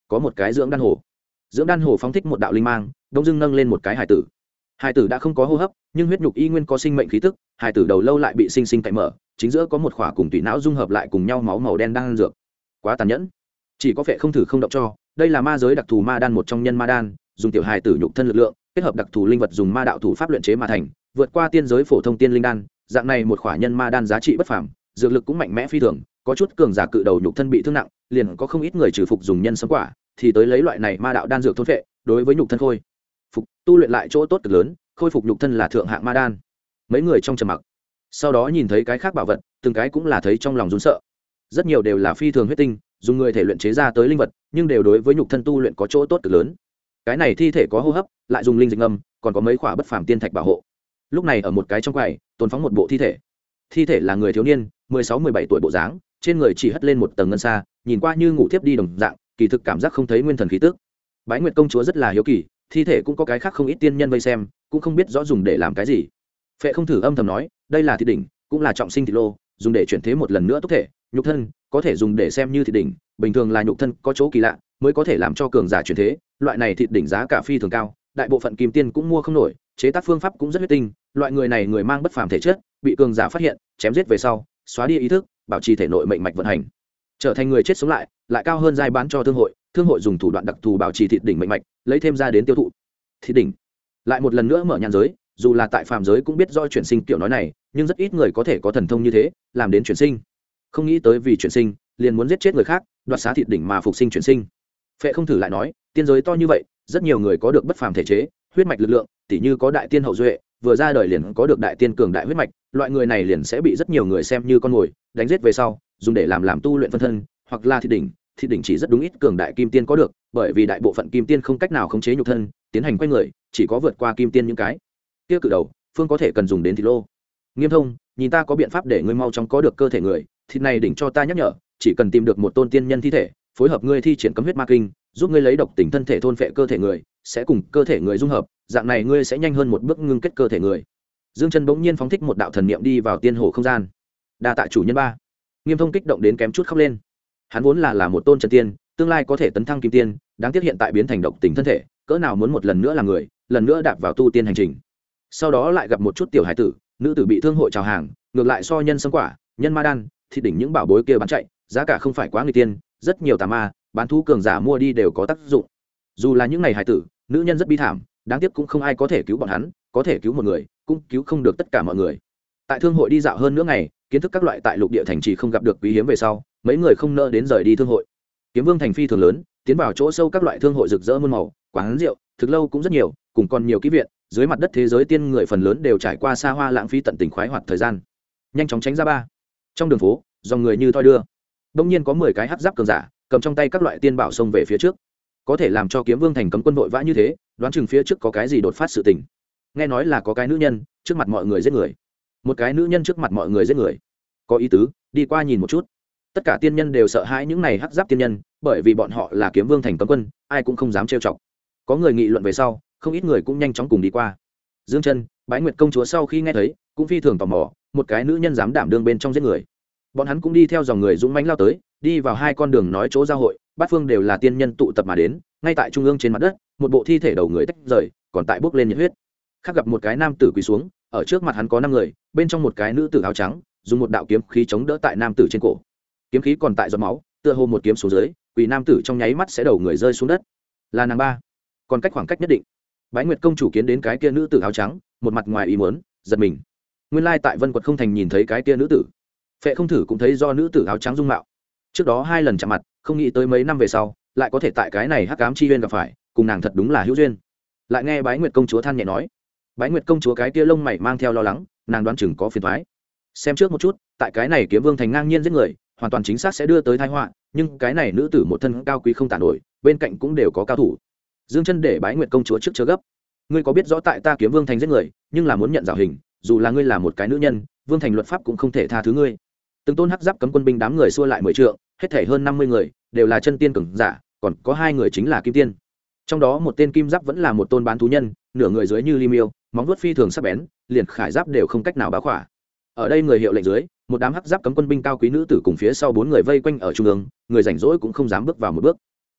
có một cái dưỡng đan hồ. Dưỡng đan hồ phóng thích một đạo linh mang, đông dưng nâng lên một cái hải tử. Hải tử đã không có hô hấp, nhưng huyết nhục y nguyên có sinh mệnh khí tức. Hải tử đầu lâu lại bị sinh sinh cạy mở, chính giữa có một khỏa cùng tủy não dung hợp lại cùng nhau máu màu đen đang ăn dược. Quá tàn nhẫn. Chỉ có Phệ không thử không động cho. Đây là ma giới đặc thù ma đan, một trong nhân ma đan, dùng tiểu hải tử nhục thân lực lượng kết hợp đặc thù linh vật dùng ma đạo thủ pháp luyện chế mà thành, vượt qua tiên giới phổ thông tiên linh đan. Dạng này một khỏa nhân ma đan giá trị bất phàm, dược lực cũng mạnh mẽ phi thường. Có chút cường giả cự đầu nhục thân bị thương nặng, liền có không ít người trừ phục dùng nhân sấm quả, thì tới lấy loại này ma đạo đan dược thôn phệ, đối với nhục thân khôi phục tu luyện lại chỗ tốt cực lớn, khôi phục nhục thân là thượng hạng ma đan. Mấy người trong trầm mặc, sau đó nhìn thấy cái khác bảo vật, từng cái cũng là thấy trong lòng run sợ. Rất nhiều đều là phi thường huyết tinh, dùng người thể luyện chế ra tới linh vật, nhưng đều đối với nhục thân tu luyện có chỗ tốt cực lớn. Cái này thi thể có hô hấp, lại dùng linh dịch ngâm, còn có mấy khỏa bất phàm tiên thạch bảo hộ. Lúc này ở một cái trong quầy, tồn phóng một bộ thi thể. Thi thể là người thiếu niên, 16-17 tuổi bộ dáng, trên người chỉ hất lên một tầng ngân sa, nhìn qua như ngủ thiếp đi đồng dạng, kỳ thực cảm giác không thấy nguyên thần khí tức. Bái Nguyệt công chúa rất là hiếu kỳ, thi thể cũng có cái khác không ít tiên nhân vây xem, cũng không biết rõ dùng để làm cái gì. Phệ không thử âm thầm nói, đây là thịt đỉnh, cũng là trọng sinh thịt lô, dùng để chuyển thế một lần nữa tốc thể, nhục thân có thể dùng để xem như thịt đỉnh, bình thường là nhục thân có chỗ kỳ lạ mới có thể làm cho cường giả chuyển thế, loại này thịt đỉnh giá cả phi thường cao, đại bộ phận kim tiên cũng mua không nổi, chế tác phương pháp cũng rất huyết tinh, loại người này người mang bất phàm thể chất, bị cường giả phát hiện, chém giết về sau, xóa đi ý thức, bảo trì thể nội mệnh mạch vận hành, trở thành người chết sống lại, lại cao hơn giai bán cho thương hội dùng thủ đoạn đặc thù bảo trì thịt đỉnh mệnh mạch, lấy thêm ra đến tiêu thụ. Thịt đỉnh lại một lần nữa mở nhàn giới, dù là tại phàm giới cũng biết do chuyển sinh kiểu nói này, nhưng rất ít người có thể có thần thông như thế làm đến chuyển sinh. Không nghĩ tới vì chuyển sinh liền muốn giết chết người khác, đoạt xá thịt đỉnh mà phục sinh chuyển sinh. Phệ không thử lại nói, tiên giới to như vậy, rất nhiều người có được bất phàm thể chế, huyết mạch lực lượng, tỉ như có đại tiên hậu duệ, vừa ra đời liền có được đại tiên cường đại huyết mạch, loại người này liền sẽ bị rất nhiều người xem như con mồi, đánh giết về sau, dùng để làm tu luyện phân thân, hoặc là thịt đỉnh chỉ rất đúng ít cường đại kim tiên có được, bởi vì đại bộ phận kim tiên không cách nào khống chế nhục thân, tiến hành quay người, chỉ có vượt qua kim tiên những cái kia cự đầu, phương có thể cần dùng đến thịt lô. Nghiêm Thông, nhìn ta có biện pháp để ngươi mau chóng có được cơ thể người, thịt này đỉnh cho ta nhắc nhở, chỉ cần tìm được một tôn tiên nhân thi thể, phối hợp ngươi thi triển cấm huyết ma kinh, giúp ngươi lấy độc tình thân thể thôn phệ cơ thể người, sẽ cùng cơ thể người dung hợp, dạng này ngươi sẽ nhanh hơn một bước ngưng kết cơ thể người. Dương Chân bỗng nhiên phóng thích một đạo thần niệm đi vào tiên hồ không gian. Đa tạ chủ nhân ba. Nghiêm Thông kích động đến kém chút khóc lên. Hắn vốn là một tôn chân tiên, tương lai có thể tấn thăng kim tiên, đáng tiếc hiện tại biến thành độc tình thân thể, cỡ nào muốn một lần nữa là người, lần nữa đạp vào tu tiên hành trình. Sau đó lại gặp một chút tiểu hải tử, nữ tử bị thương hội chào hàng, ngược lại so nhân sâm quả, nhân ma đan, thịt đỉnh những bảo bối kia bán chạy, giá cả không phải quá người tiên, rất nhiều tà ma, bán thú cường giả mua đi đều có tác dụng. Dù là những ngày hải tử, nữ nhân rất bi thảm, đáng tiếc cũng không ai có thể cứu bọn hắn, có thể cứu một người, cũng cứu không được tất cả mọi người. Tại thương hội đi dạo hơn nửa ngày, kiến thức các loại tại lục địa thành trì không gặp được quý hiếm về sau, mấy người không nỡ đến rời đi thương hội. Kiếm Vương thành phi thường lớn, tiến vào chỗ sâu các loại thương hội rực rỡ muôn màu, quán rượu, thực lâu cũng rất nhiều, cùng còn nhiều ký viện, dưới mặt đất thế giới tiên người phần lớn đều trải qua xa hoa lãng phí tận tình khoái hoạt thời gian. Nhanh chóng tránh ra ba. Trong đường phố, dòng người như thoi đưa. Đông nhiên có 10 cái hắc giáp cường giả, cầm trong tay các loại tiên bảo xông về phía trước. Có thể làm cho Kiếm Vương thành cấm quân vội vã như thế, đoán chừng phía trước có cái gì đột phát sự tình. Nghe nói là có cái nữ nhân trước mặt mọi người giết người. Một cái nữ nhân trước mặt mọi người giết người. Có ý tứ, đi qua nhìn một chút. Tất cả tiên nhân đều sợ hãi những này hắc giáp tiên nhân, bởi vì bọn họ là Kiếm Vương thành cấm quân, ai cũng không dám trêu chọc. Có người nghị luận về sau, không ít người cũng nhanh chóng cùng đi qua. Dương Chân, Bái Nguyệt công chúa sau khi nghe thấy, cũng phi thường tò mò, một cái nữ nhân dám đảm đương bên trong giết người. Bọn hắn cũng đi theo dòng người dũng mãnh lao tới, đi vào hai con đường nói chỗ giao hội, bát phương đều là tiên nhân tụ tập mà đến, ngay tại trung ương trên mặt đất, một bộ thi thể đầu người tách rời, còn tại bốc lên nhiệt huyết. Khác gặp một cái nam tử quỳ xuống, ở trước mặt hắn có 5 người, bên trong một cái nữ tử áo trắng, dùng một đạo kiếm khí chống đỡ tại nam tử trên cổ. Kiếm khí còn tại giọt máu, tựa hồ một kiếm xuống dưới, quỳ nam tử trong nháy mắt sẽ đầu người rơi xuống đất. Là nàng ba. Còn cách khoảng cách nhất định. Bái Nguyệt công chủ kiến đến cái kia nữ tử áo trắng, một mặt ngoài ý muốn, giật mình. Nguyên lai tại Vân Quật không thành nhìn thấy cái kia nữ tử. Phệ không thử cũng thấy do nữ tử áo trắng dung mạo. Trước đó 2 lần chạm mặt, không nghĩ tới mấy năm về sau, lại có thể tại cái này hắc ám chi duyên gặp phải, cùng nàng thật đúng là hữu duyên. Lại nghe Bái Nguyệt công chúa than nhẹ nói, Bái Nguyệt công chúa cái kia lông mày mang theo lo lắng, nàng đoán chừng có phiền toái. Xem trước một chút, tại cái này Kiếm Vương thành ngang nhiên giết người, hoàn toàn chính xác sẽ đưa tới tai họa, nhưng cái này nữ tử một thân cao quý không tàn nổi, bên cạnh cũng đều có cao thủ. Dương Chân để Bái Nguyệt công chúa trước chớ gấp. Ngươi có biết rõ tại ta Kiếm Vương thành giết người, nhưng là muốn nhận rào hình, dù là ngươi là một cái nữ nhân, Vương thành luật pháp cũng không thể tha thứ ngươi. Từng tôn hắc giáp cấm quân binh đám người xua lại 10 trượng, hết thảy hơn 50 người, đều là chân tiên cường giả, còn có 2 người chính là kim tiên. Trong đó một tên kim giáp vẫn là một tôn bán thú nhân, nửa người dưới như li miêu, móng vuốt phi thường sắc bén, liền khải giáp đều không cách nào bá khỏa. Ở đây người hiệu lệnh dưới, một đám hắc giáp cấm quân binh cao quý nữ tử cùng phía sau 4 người vây quanh ở trung ương, người rảnh rỗi cũng không dám bước vào một bước.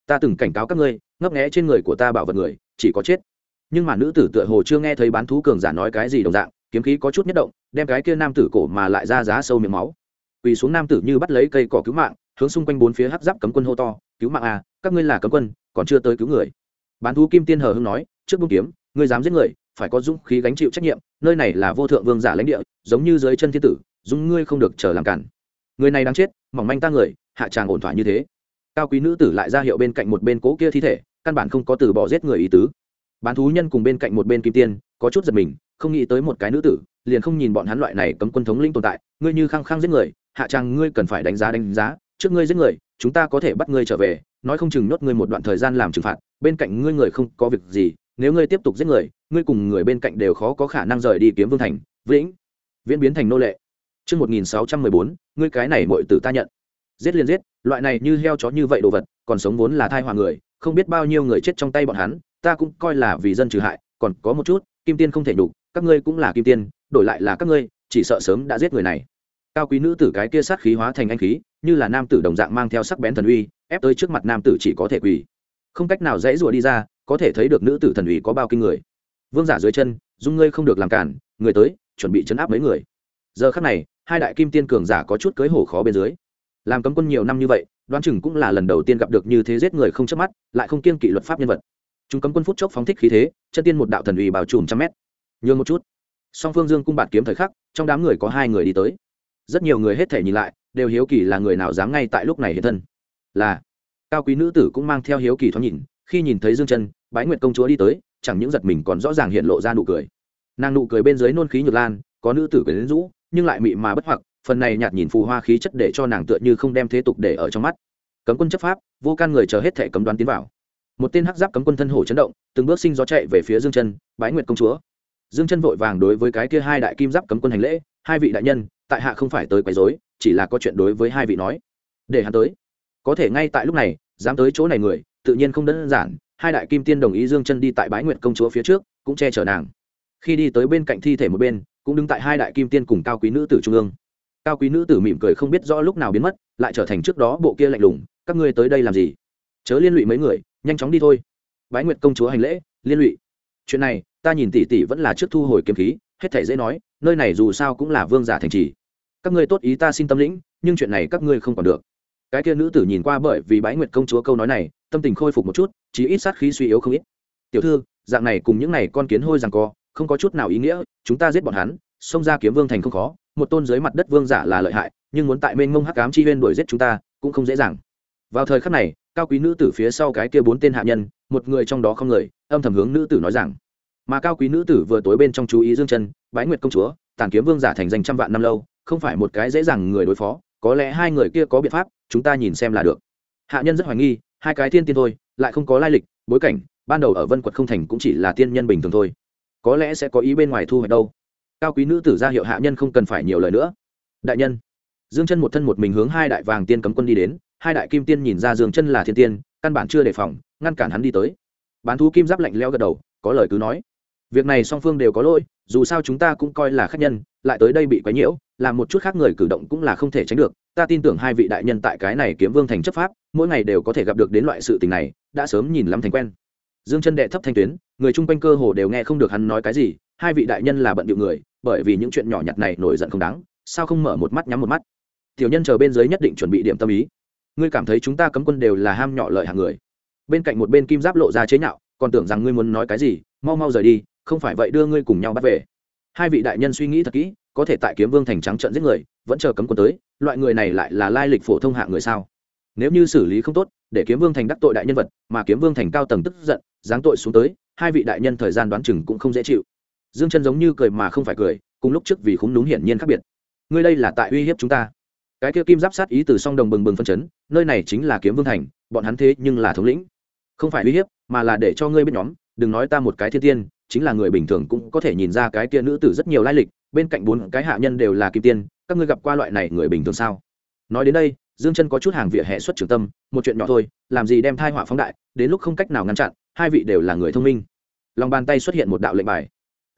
ta từng cảnh cáo các ngươi ngấp nghé trên người của ta bảo vật người chỉ có chết. Nhưng mà nữ tử tựa hồ chưa nghe thấy bán thú cường giả nói cái gì đồng dạng, kiếm khí có chút nhất động, đem cái kia nam tử cổ mà lại ra giá sâu miệng máu. Quỳ xuống nam tử như bắt lấy cây cỏ cứu mạng, hướng xung quanh bốn phía hắc giáp cấm quân hô to, cứu mạng à, các ngươi là cấm quân còn chưa tới cứu người. Bán thú kim tiên hờ hững nói, trước buông kiếm, ngươi dám giết người phải có dũng khí gánh chịu trách nhiệm, nơi này là vô thượng vương giả lãnh địa, giống như dưới chân thiên tử, dung ngươi không được chờ làm cản. Người này đáng chết, mỏng manh ta người, hạ tràng ổn thỏa như thế. Cao quý nữ tử lại ra hiệu bên cạnh một bên cố kia thi thể, căn bản không có từ bỏ giết người ý tứ. Bán thú nhân cùng bên cạnh một bên kim tiên có chút giật mình, không nghĩ tới một cái nữ tử liền không nhìn bọn hắn loại này cấm quân thống lĩnh tồn tại. Ngươi như khăng khăng giết người, hạ tràng ngươi cần phải đánh giá, trước ngươi giết người chúng ta có thể bắt ngươi trở về, nói không chừng nhốt ngươi một đoạn thời gian làm trừng phạt, bên cạnh ngươi người không có việc gì, nếu ngươi tiếp tục giết người, ngươi cùng người bên cạnh đều khó có khả năng rời đi Kiếm Vương thành, vĩnh viễn biến thành nô lệ. Chương 1614, ngươi cái này muội tử ta nhận. Giết liền giết, loại này như heo chó như vậy đồ vật, còn sống vốn là thai họa người, không biết bao nhiêu người chết trong tay bọn hắn, ta cũng coi là vì dân trừ hại, còn có một chút, kim tiên không thể nhục, các ngươi cũng là kim tiên, đổi lại là các ngươi, chỉ sợ sớm đã giết người này. Cao quý nữ tử cái kia sát khí hóa thành anh khí, như là nam tử đồng dạng mang theo sắc bén thần uy, ép tới trước mặt nam tử chỉ có thể quỳ, không cách nào dãy rủa đi ra, có thể thấy được nữ tử thần uy có bao kinh người. Vương giả dưới chân, dung ngươi không được làm cản, người tới, chuẩn bị trấn áp mấy người. Giờ khắc này, hai đại kim tiên cường giả có chút cưới hổ khó bên dưới. Làm cấm quân nhiều năm như vậy, đoán chừng cũng là lần đầu tiên gặp được như thế giết người không chớp mắt, lại không kiêng kỵ luật pháp nhân vật. Chúng cấm quân phút chốc phóng thích khí thế, chân tiên một đạo thần uy bao trùm trăm mét. Nhường một chút. Song phương dương cung bạt kiếm thời khắc, trong đám người có hai người đi tới. Rất nhiều người hết thể nhìn lại, đều hiếu kỳ là người nào dám ngay tại lúc này hiện thân. Là cao quý nữ tử cũng mang theo hiếu kỳ thoáng nhìn, khi nhìn thấy Dương Chân, Bái Nguyệt công chúa đi tới, chẳng những giật mình còn rõ ràng hiện lộ ra nụ cười. Nàng nụ cười bên dưới nôn khí nhược lan, có nữ tử quyến rũ, nhưng lại mị mà bất hoặc, phần này nhạt nhìn phù hoa khí chất để cho nàng tựa như không đem thế tục để ở trong mắt. Cấm quân chấp pháp, vô can người chờ hết thể cấm đoán tiến vào. Một tên hắc giáp cấm quân thân hổ chấn động, từng bước sinh gió chạy về phía Dương Chân, Bái Nguyệt công chúa. Dương Chân vội vàng đối với cái kia hai đại kim giáp cấm quân hành lễ, hai vị đại nhân, tại hạ không phải tới quấy rối, chỉ là có chuyện đối với hai vị nói. Để hắn tới. Có thể ngay tại lúc này, dám tới chỗ này người, tự nhiên không đơn giản, hai đại kim tiên đồng ý Dương Chân đi tại Bái Nguyệt công chúa phía trước, cũng che chở nàng. Khi đi tới bên cạnh thi thể một bên, cũng đứng tại hai đại kim tiên cùng cao quý nữ tử trung ương. Cao quý nữ tử mỉm cười không biết rõ lúc nào biến mất, lại trở thành trước đó bộ kia lạnh lùng, các ngươi tới đây làm gì? Chớ liên lụy mấy người, nhanh chóng đi thôi. Bái Nguyệt công chúa hành lễ, liên lụy. Chuyện này, ta nhìn tỷ tỷ vẫn là trước thu hồi kiếm khí, hết thảy dễ nói, nơi này dù sao cũng là vương giả thành trì. Các ngươi tốt ý ta xin tâm lĩnh, nhưng chuyện này các ngươi không còn được. Cái kia nữ tử nhìn qua bởi vì Bái Nguyệt công chúa câu nói này, tâm tình khôi phục một chút, chí ít sát khí suy yếu không ít. Tiểu thư, dạng này cùng những này con kiến hôi giằng co, không có chút nào ý nghĩa, chúng ta giết bọn hắn, xông ra Kiếm Vương thành không khó, một tôn dưới mặt đất vương giả là lợi hại, nhưng muốn tại mênh mông hắc ám chi huyên đuổi giết chúng ta, cũng không dễ dàng. Vào thời khắc này, cao quý nữ tử phía sau cái kia bốn tên hạ nhân, một người trong đó không người, âm thầm hướng nữ tử nói rằng, mà cao quý nữ tử vừa tối bên trong chú ý Dương Chân, Bái Nguyệt công chúa, Tản Kiếm vương giả thành danh trăm vạn năm lâu, không phải một cái dễ dàng người đối phó, có lẽ hai người kia có biện pháp, chúng ta nhìn xem là được. Hạ nhân rất hoài nghi, hai cái thiên tiên thôi, lại không có lai lịch, bối cảnh, ban đầu ở Vân Quật không thành cũng chỉ là tiên nhân bình thường thôi, có lẽ sẽ có ý bên ngoài thu hoạch đâu. Cao quý nữ tử ra hiệu hạ nhân không cần phải nhiều lời nữa. Đại nhân. Dương Chân một thân một mình hướng hai đại vàng tiên cấm quân đi đến, hai đại kim tiên nhìn ra Dương Chân là thiên tiên, căn bản chưa đề phòng, ngăn cản hắn đi tới. Bán thú kim giáp lạnh lẽo gật đầu, có lời cứ nói. Việc này song phương đều có lỗi, dù sao chúng ta cũng coi là khách nhân, lại tới đây bị quấy nhiễu, làm một chút khác người cử động cũng là không thể tránh được. Ta tin tưởng hai vị đại nhân tại cái này Kiếm Vương thành chấp pháp, mỗi ngày đều có thể gặp được đến loại sự tình này, đã sớm nhìn lắm thành quen. Dương Chân đệ thấp thanh tuyến, người chung quanh cơ hồ đều nghe không được hắn nói cái gì. Hai vị đại nhân là bận điệu người, bởi vì những chuyện nhỏ nhặt này nổi giận không đáng, sao không mở một mắt nhắm một mắt. Tiểu nhân chờ bên dưới nhất định chuẩn bị điểm tâm ý. Ngươi cảm thấy chúng ta cấm quân đều là ham nhỏ lợi hạng người? Bên cạnh một bên kim giáp lộ ra chế nhạo, còn tưởng rằng ngươi muốn nói cái gì, mau mau rời đi, không phải vậy đưa ngươi cùng nhau bắt về. Hai vị đại nhân suy nghĩ thật kỹ, có thể tại Kiếm Vương thành trắng trợn giết người, vẫn chờ cấm quân tới, loại người này lại là lai lịch phổ thông hạng người sao? Nếu như xử lý không tốt, để Kiếm Vương thành đắc tội đại nhân vật, mà Kiếm Vương thành cao tầng tức giận, giáng tội xuống tới, hai vị đại nhân thời gian đoán chừng cũng không dễ chịu. Dương Chân giống như cười mà không phải cười, cùng lúc trước vì khúng đúng hiển nhiên khác biệt. Ngươi đây là tại uy hiếp chúng ta. Cái kia kim giáp sát ý từ song đồng bừng bừng phân chấn, nơi này chính là Kiếm Vương thành, bọn hắn thế nhưng là thống lĩnh, không phải uy hiếp, mà là để cho ngươi biết nhóm, đừng nói ta một cái thiên tiên, chính là người bình thường cũng có thể nhìn ra cái kia nữ tử rất nhiều lai lịch, bên cạnh bốn cái hạ nhân đều là kim tiên, các ngươi gặp qua loại này người bình thường sao? Nói đến đây, Dương Chân có chút hàng vỉa hè xuất trường tâm, một chuyện nhỏ thôi, làm gì đem tai họa phóng đại, đến lúc không cách nào ngăn chặn, hai vị đều là người thông minh. Lòng bàn tay xuất hiện một đạo lệnh bài.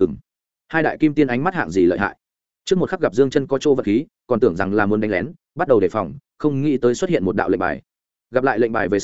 Hai đại kim tiên ánh mắt hạng gì lợi hại. Trước một khắc gặp Dương Chân có trô vật khí, còn tưởng rằng là muốn đánh lén, bắt đầu đề phòng, không nghĩ tới xuất hiện một đạo lệnh bài. Gặp lại lệnh bài về sau,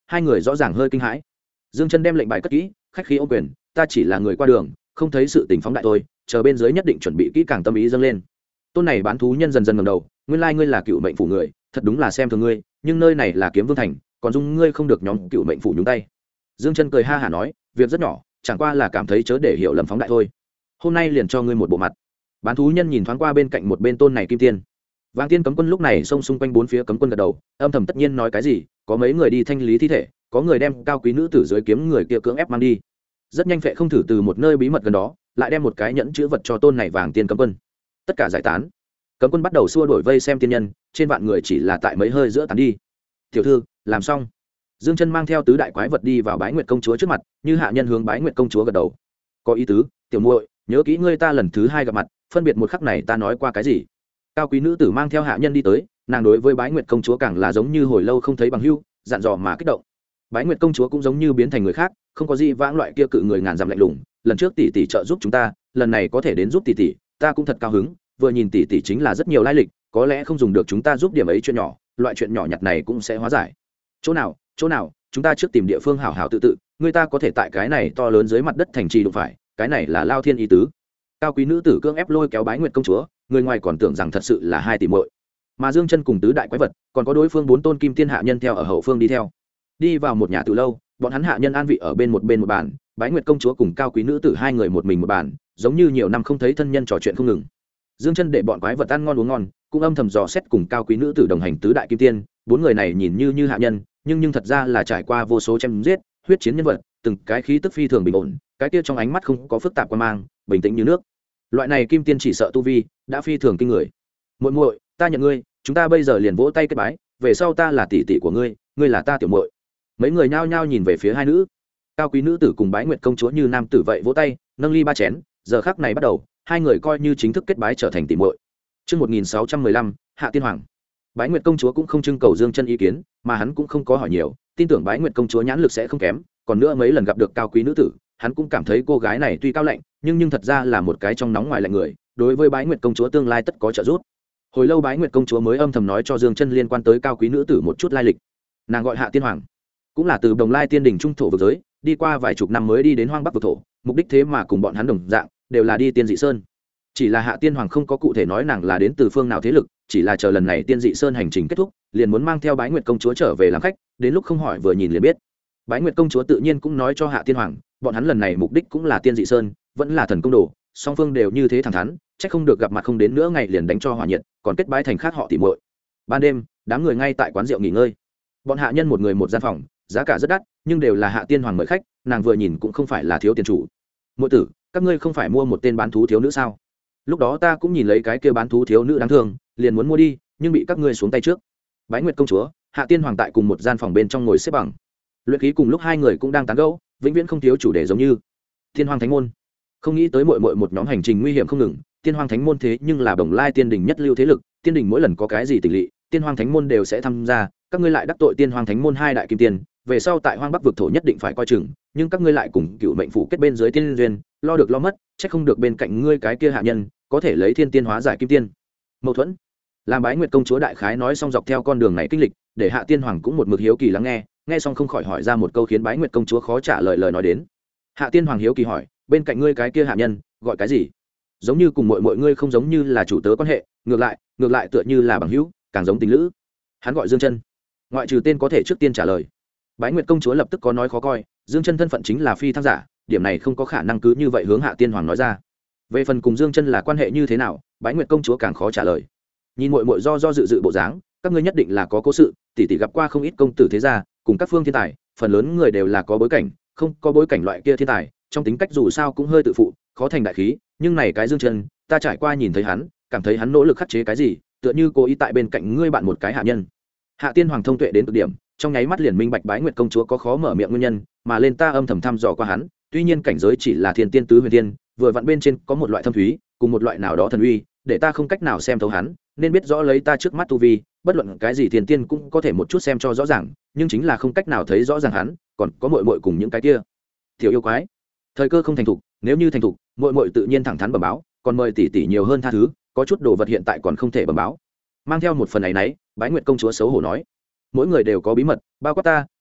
hai người rõ ràng hơi kinh hãi. Dương Chân đem lệnh bài cất kỹ, khách khí ô quyền, ta chỉ là người qua đường, không thấy sự tình phóng đại thôi, chờ bên dưới nhất định chuẩn bị kỹ càng tâm ý dâng lên. Tôn này bán thú nhân dần dần ngẩng đầu, nguyên lai ngươi là cựu mệnh phủ người, thật đúng là xem thường ngươi, nhưng nơi này là Kiếm Vương thành, còn dung ngươi không được nhóm cựu mệnh phủ nhúng tay. Dương Chân cười ha hả nói, việc rất nhỏ, chẳng qua là cảm thấy chớ để hiểu lầm phóng đại thôi. Hôm nay liền cho ngươi một bộ mặt. Bán thú nhân nhìn thoáng qua bên cạnh một bên tôn này kim tiên. Vàng Tiên cấm quân lúc này xông xung quanh bốn phía cấm quân gật đầu, âm thầm tất nhiên nói cái gì, có mấy người đi thanh lý thi thể, có người đem cao quý nữ tử dưới kiếm người kia cưỡng ép mang đi. Rất nhanh Phệ Không Thử từ một nơi bí mật gần đó, lại đem một cái nhẫn chữ vật cho tôn này Vàng Tiên cấm quân. Tất cả giải tán. Cấm quân bắt đầu xua đuổi vây xem tiên nhân, trên vạn người chỉ là tại mấy hơi giữa tán đi. Tiểu thư, làm xong. Dương Chân mang theo tứ đại quái vật đi vào Bái Nguyệt công chúa trước mặt, như hạ nhân hướng Bái Nguyệt công chúa gật đầu. Có ý tứ, tiểu muội, nhớ kỹ ngươi ta lần thứ hai gặp mặt, phân biệt một khắc này ta nói qua cái gì. Cao quý nữ tử mang theo hạ nhân đi tới, nàng đối với Bái Nguyệt công chúa càng là giống như hồi lâu không thấy bằng hữu, dặn dò mà kích động. Bái Nguyệt công chúa cũng giống như biến thành người khác, không có gì vãng loại kia cự người ngàn dặm lạnh lùng, lần trước tỷ tỷ trợ giúp chúng ta, lần này có thể đến giúp tỷ tỷ, ta cũng thật cao hứng, vừa nhìn tỷ tỷ chính là rất nhiều lai lịch, có lẽ không dùng được chúng ta giúp điểm ấy chuyện nhỏ, loại chuyện nhỏ nhặt này cũng sẽ hóa giải. Chỗ nào, chúng ta trước tìm địa phương hảo hảo tự tự, người ta có thể tại cái này to lớn dưới mặt đất thành trì đụng phải, cái này là lao thiên ý tứ. Cao quý nữ tử cưỡng ép lôi kéo Bái Nguyệt công chúa, người ngoài còn tưởng rằng thật sự là hai tỷ muội, mà Dương Chân cùng tứ đại quái vật, còn có đối phương bốn tôn kim tiên hạ nhân theo ở hậu phương đi theo. Đi vào một nhà từ lâu, bọn hắn hạ nhân an vị ở bên một bàn, Bái Nguyệt công chúa cùng cao quý nữ tử hai người một mình một bàn, giống như nhiều năm không thấy thân nhân trò chuyện không ngừng. Dương Chân để bọn quái vật ăn ngon uống ngon, cũng âm thầm dò xét cùng cao quý nữ tử đồng hành tứ đại kim tiên, bốn người này nhìn như hạ nhân, nhưng thật ra là trải qua vô số chém giết, huyết chiến nhân vật, từng cái khí tức phi thường bình ổn, cái kia trong ánh mắt không có phức tạp quan mang, bình tĩnh như nước. Loại này kim tiên chỉ sợ tu vi đã phi thường kinh người. Muội muội, ta nhận ngươi, chúng ta bây giờ liền vỗ tay kết bái, về sau ta là tỷ tỷ của ngươi, ngươi là ta tiểu muội. Mấy người nhao nhao nhìn về phía hai nữ. Cao quý nữ tử cùng Bái Nguyệt công chúa như nam tử vậy vỗ tay, nâng ly ba chén, giờ khắc này bắt đầu, hai người coi như chính thức kết bái trở thành tỷ muội. Chương 1615, Hạ Tiên Hoàng. Bái Nguyệt công chúa cũng không trưng cầu Dương Chân ý kiến, mà hắn cũng không có hỏi nhiều, tin tưởng Bái Nguyệt công chúa nhãn lực sẽ không kém, còn nữa mấy lần gặp được cao quý nữ tử, hắn cũng cảm thấy cô gái này tuy cao lạnh, nhưng thật ra là một cái trong nóng ngoài lạnh người, đối với Bái Nguyệt công chúa tương lai tất có trợ giúp. Hồi lâu Bái Nguyệt công chúa mới âm thầm nói cho Dương Chân liên quan tới cao quý nữ tử một chút lai lịch. Nàng gọi Hạ Tiên Hoàng, cũng là từ Đồng Lai Tiên đỉnh trung thổ vực giới, đi qua vài chục năm mới đi đến Hoang Bắc vực thổ, mục đích thế mà cùng bọn hắn đồng dạng, đều là đi Tiên Dị Sơn. Chỉ là Hạ Tiên Hoàng không có cụ thể nói nàng là đến từ phương nào thế lực, chỉ là chờ lần này Tiên Dị Sơn hành trình kết thúc, liền muốn mang theo Bái Nguyệt công chúa trở về làm khách, đến lúc không hỏi vừa nhìn liền biết. Bái Nguyệt công chúa tự nhiên cũng nói cho Hạ Tiên Hoàng, bọn hắn lần này mục đích cũng là Tiên Dị Sơn, vẫn là thần công đồ, song phương đều như thế thẳng thắn, chắc không được gặp mặt không đến nữa ngày liền đánh cho hỏa nhiệt, còn kết bái thành khác họ tỉ muội. Ban đêm, đám người ngay tại quán rượu nghỉ ngơi. Bọn hạ nhân một người một gian phòng, giá cả rất đắt, nhưng đều là Hạ Tiên Hoàng mời khách, nàng vừa nhìn cũng không phải là thiếu tiền chủ. Muội tử, các ngươi không phải mua một tên bán thú thiếu nữ sao? Lúc đó ta cũng nhìn lấy cái kia bán thú thiếu nữ đáng thương, liền muốn mua đi, nhưng bị các ngươi xuống tay trước. Bái Nguyệt công chúa, Hạ Tiên Hoàng tại cùng một gian phòng bên trong ngồi xếp bằng. Luyện khí cùng lúc hai người cũng đang tán gẫu, vĩnh viễn không thiếu chủ đề giống như Thiên Hoàng Thánh môn. Không nghĩ tới muội một nhóm hành trình nguy hiểm không ngừng, Tiên Hoàng Thánh môn thế nhưng là Đồng Lai Tiên đỉnh nhất lưu thế lực, Tiên đỉnh mỗi lần có cái gì tỷ lệ, Tiên Hoàng Thánh môn đều sẽ tham gia, các ngươi lại đắc tội Tiên Hoàng Thánh môn hai đại kim tiền, về sau tại Hoang Bắc vực thổ nhất định phải coi chừng, nhưng các ngươi lại cùng cựu mệnh phủ kết bên dưới tiên duyên, lo được lo mất, chắc không được bên cạnh ngươi cái kia hạ nhân có thể lấy thiên tiên hóa giải kim tiên. Mâu thuẫn. Làm Bái Nguyệt công chúa đại khái nói xong dọc theo con đường này kinh lịch, để Hạ Tiên Hoàng cũng một mực hiếu kỳ lắng nghe, nghe xong không khỏi hỏi ra một câu khiến Bái Nguyệt công chúa khó trả lời lời nói đến. Hạ Tiên Hoàng hiếu kỳ hỏi, bên cạnh ngươi cái kia hạ nhân gọi cái gì? Giống như cùng mọi ngươi không giống như là chủ tớ quan hệ, ngược lại tựa như là bằng hữu, càng giống tình lữ. Hắn gọi Dương Chân. Ngoại trừ tên có thể trước tiên trả lời. Bái Nguyệt công chúa lập tức có nói khó coi, Dương Chân thân phận chính là phi thăng giả, điểm này không có khả năng cứ như vậy hướng Hạ Tiên Hoàng nói ra. Về phần cùng Dương Chân là quan hệ như thế nào, Bái Nguyệt công chúa càng khó trả lời. Nhìn muội do dự bộ dáng, các ngươi nhất định là có cố sự, tỷ tỷ gặp qua không ít công tử thế gia, cùng các phương thiên tài, phần lớn người đều là có bối cảnh, không có bối cảnh loại kia thiên tài, trong tính cách dù sao cũng hơi tự phụ, khó thành đại khí, nhưng này cái Dương Chân, ta trải qua nhìn thấy hắn, cảm thấy hắn nỗ lực khắc chế cái gì, tựa như cố ý tại bên cạnh ngươi bạn một cái hạ nhân. Hạ Tiên Hoàng thông tuệ đến cực điểm, trong nháy mắt liền minh bạch Bái Nguyệt công chúa có khó mở miệng nguyên nhân, mà lên ta âm thầm thăm dò qua hắn, tuy nhiên cảnh giới chỉ là thiên tiên tứ huyền tiên, vừa vặn bên trên có một loại thâm thúy, cùng một loại nào đó thần uy, để ta không cách nào xem thấu hắn, nên biết rõ lấy ta trước mắt tu vi, bất luận cái gì thiên tiên cũng có thể một chút xem cho rõ ràng, nhưng chính là không cách nào thấy rõ ràng hắn, còn có muội cùng những cái kia tiểu yêu quái. Thời cơ không thành thục, nếu như thành thục, muội tự nhiên thẳng thắn bẩm báo, còn mời tỷ tỷ nhiều hơn tha thứ, có chút đồ vật hiện tại còn không thể bẩm báo. Mang theo một phần ấy nấy, Bái Nguyệt công chúa xấu hổ nói, mỗi người đều có bí mật, bao quát ta,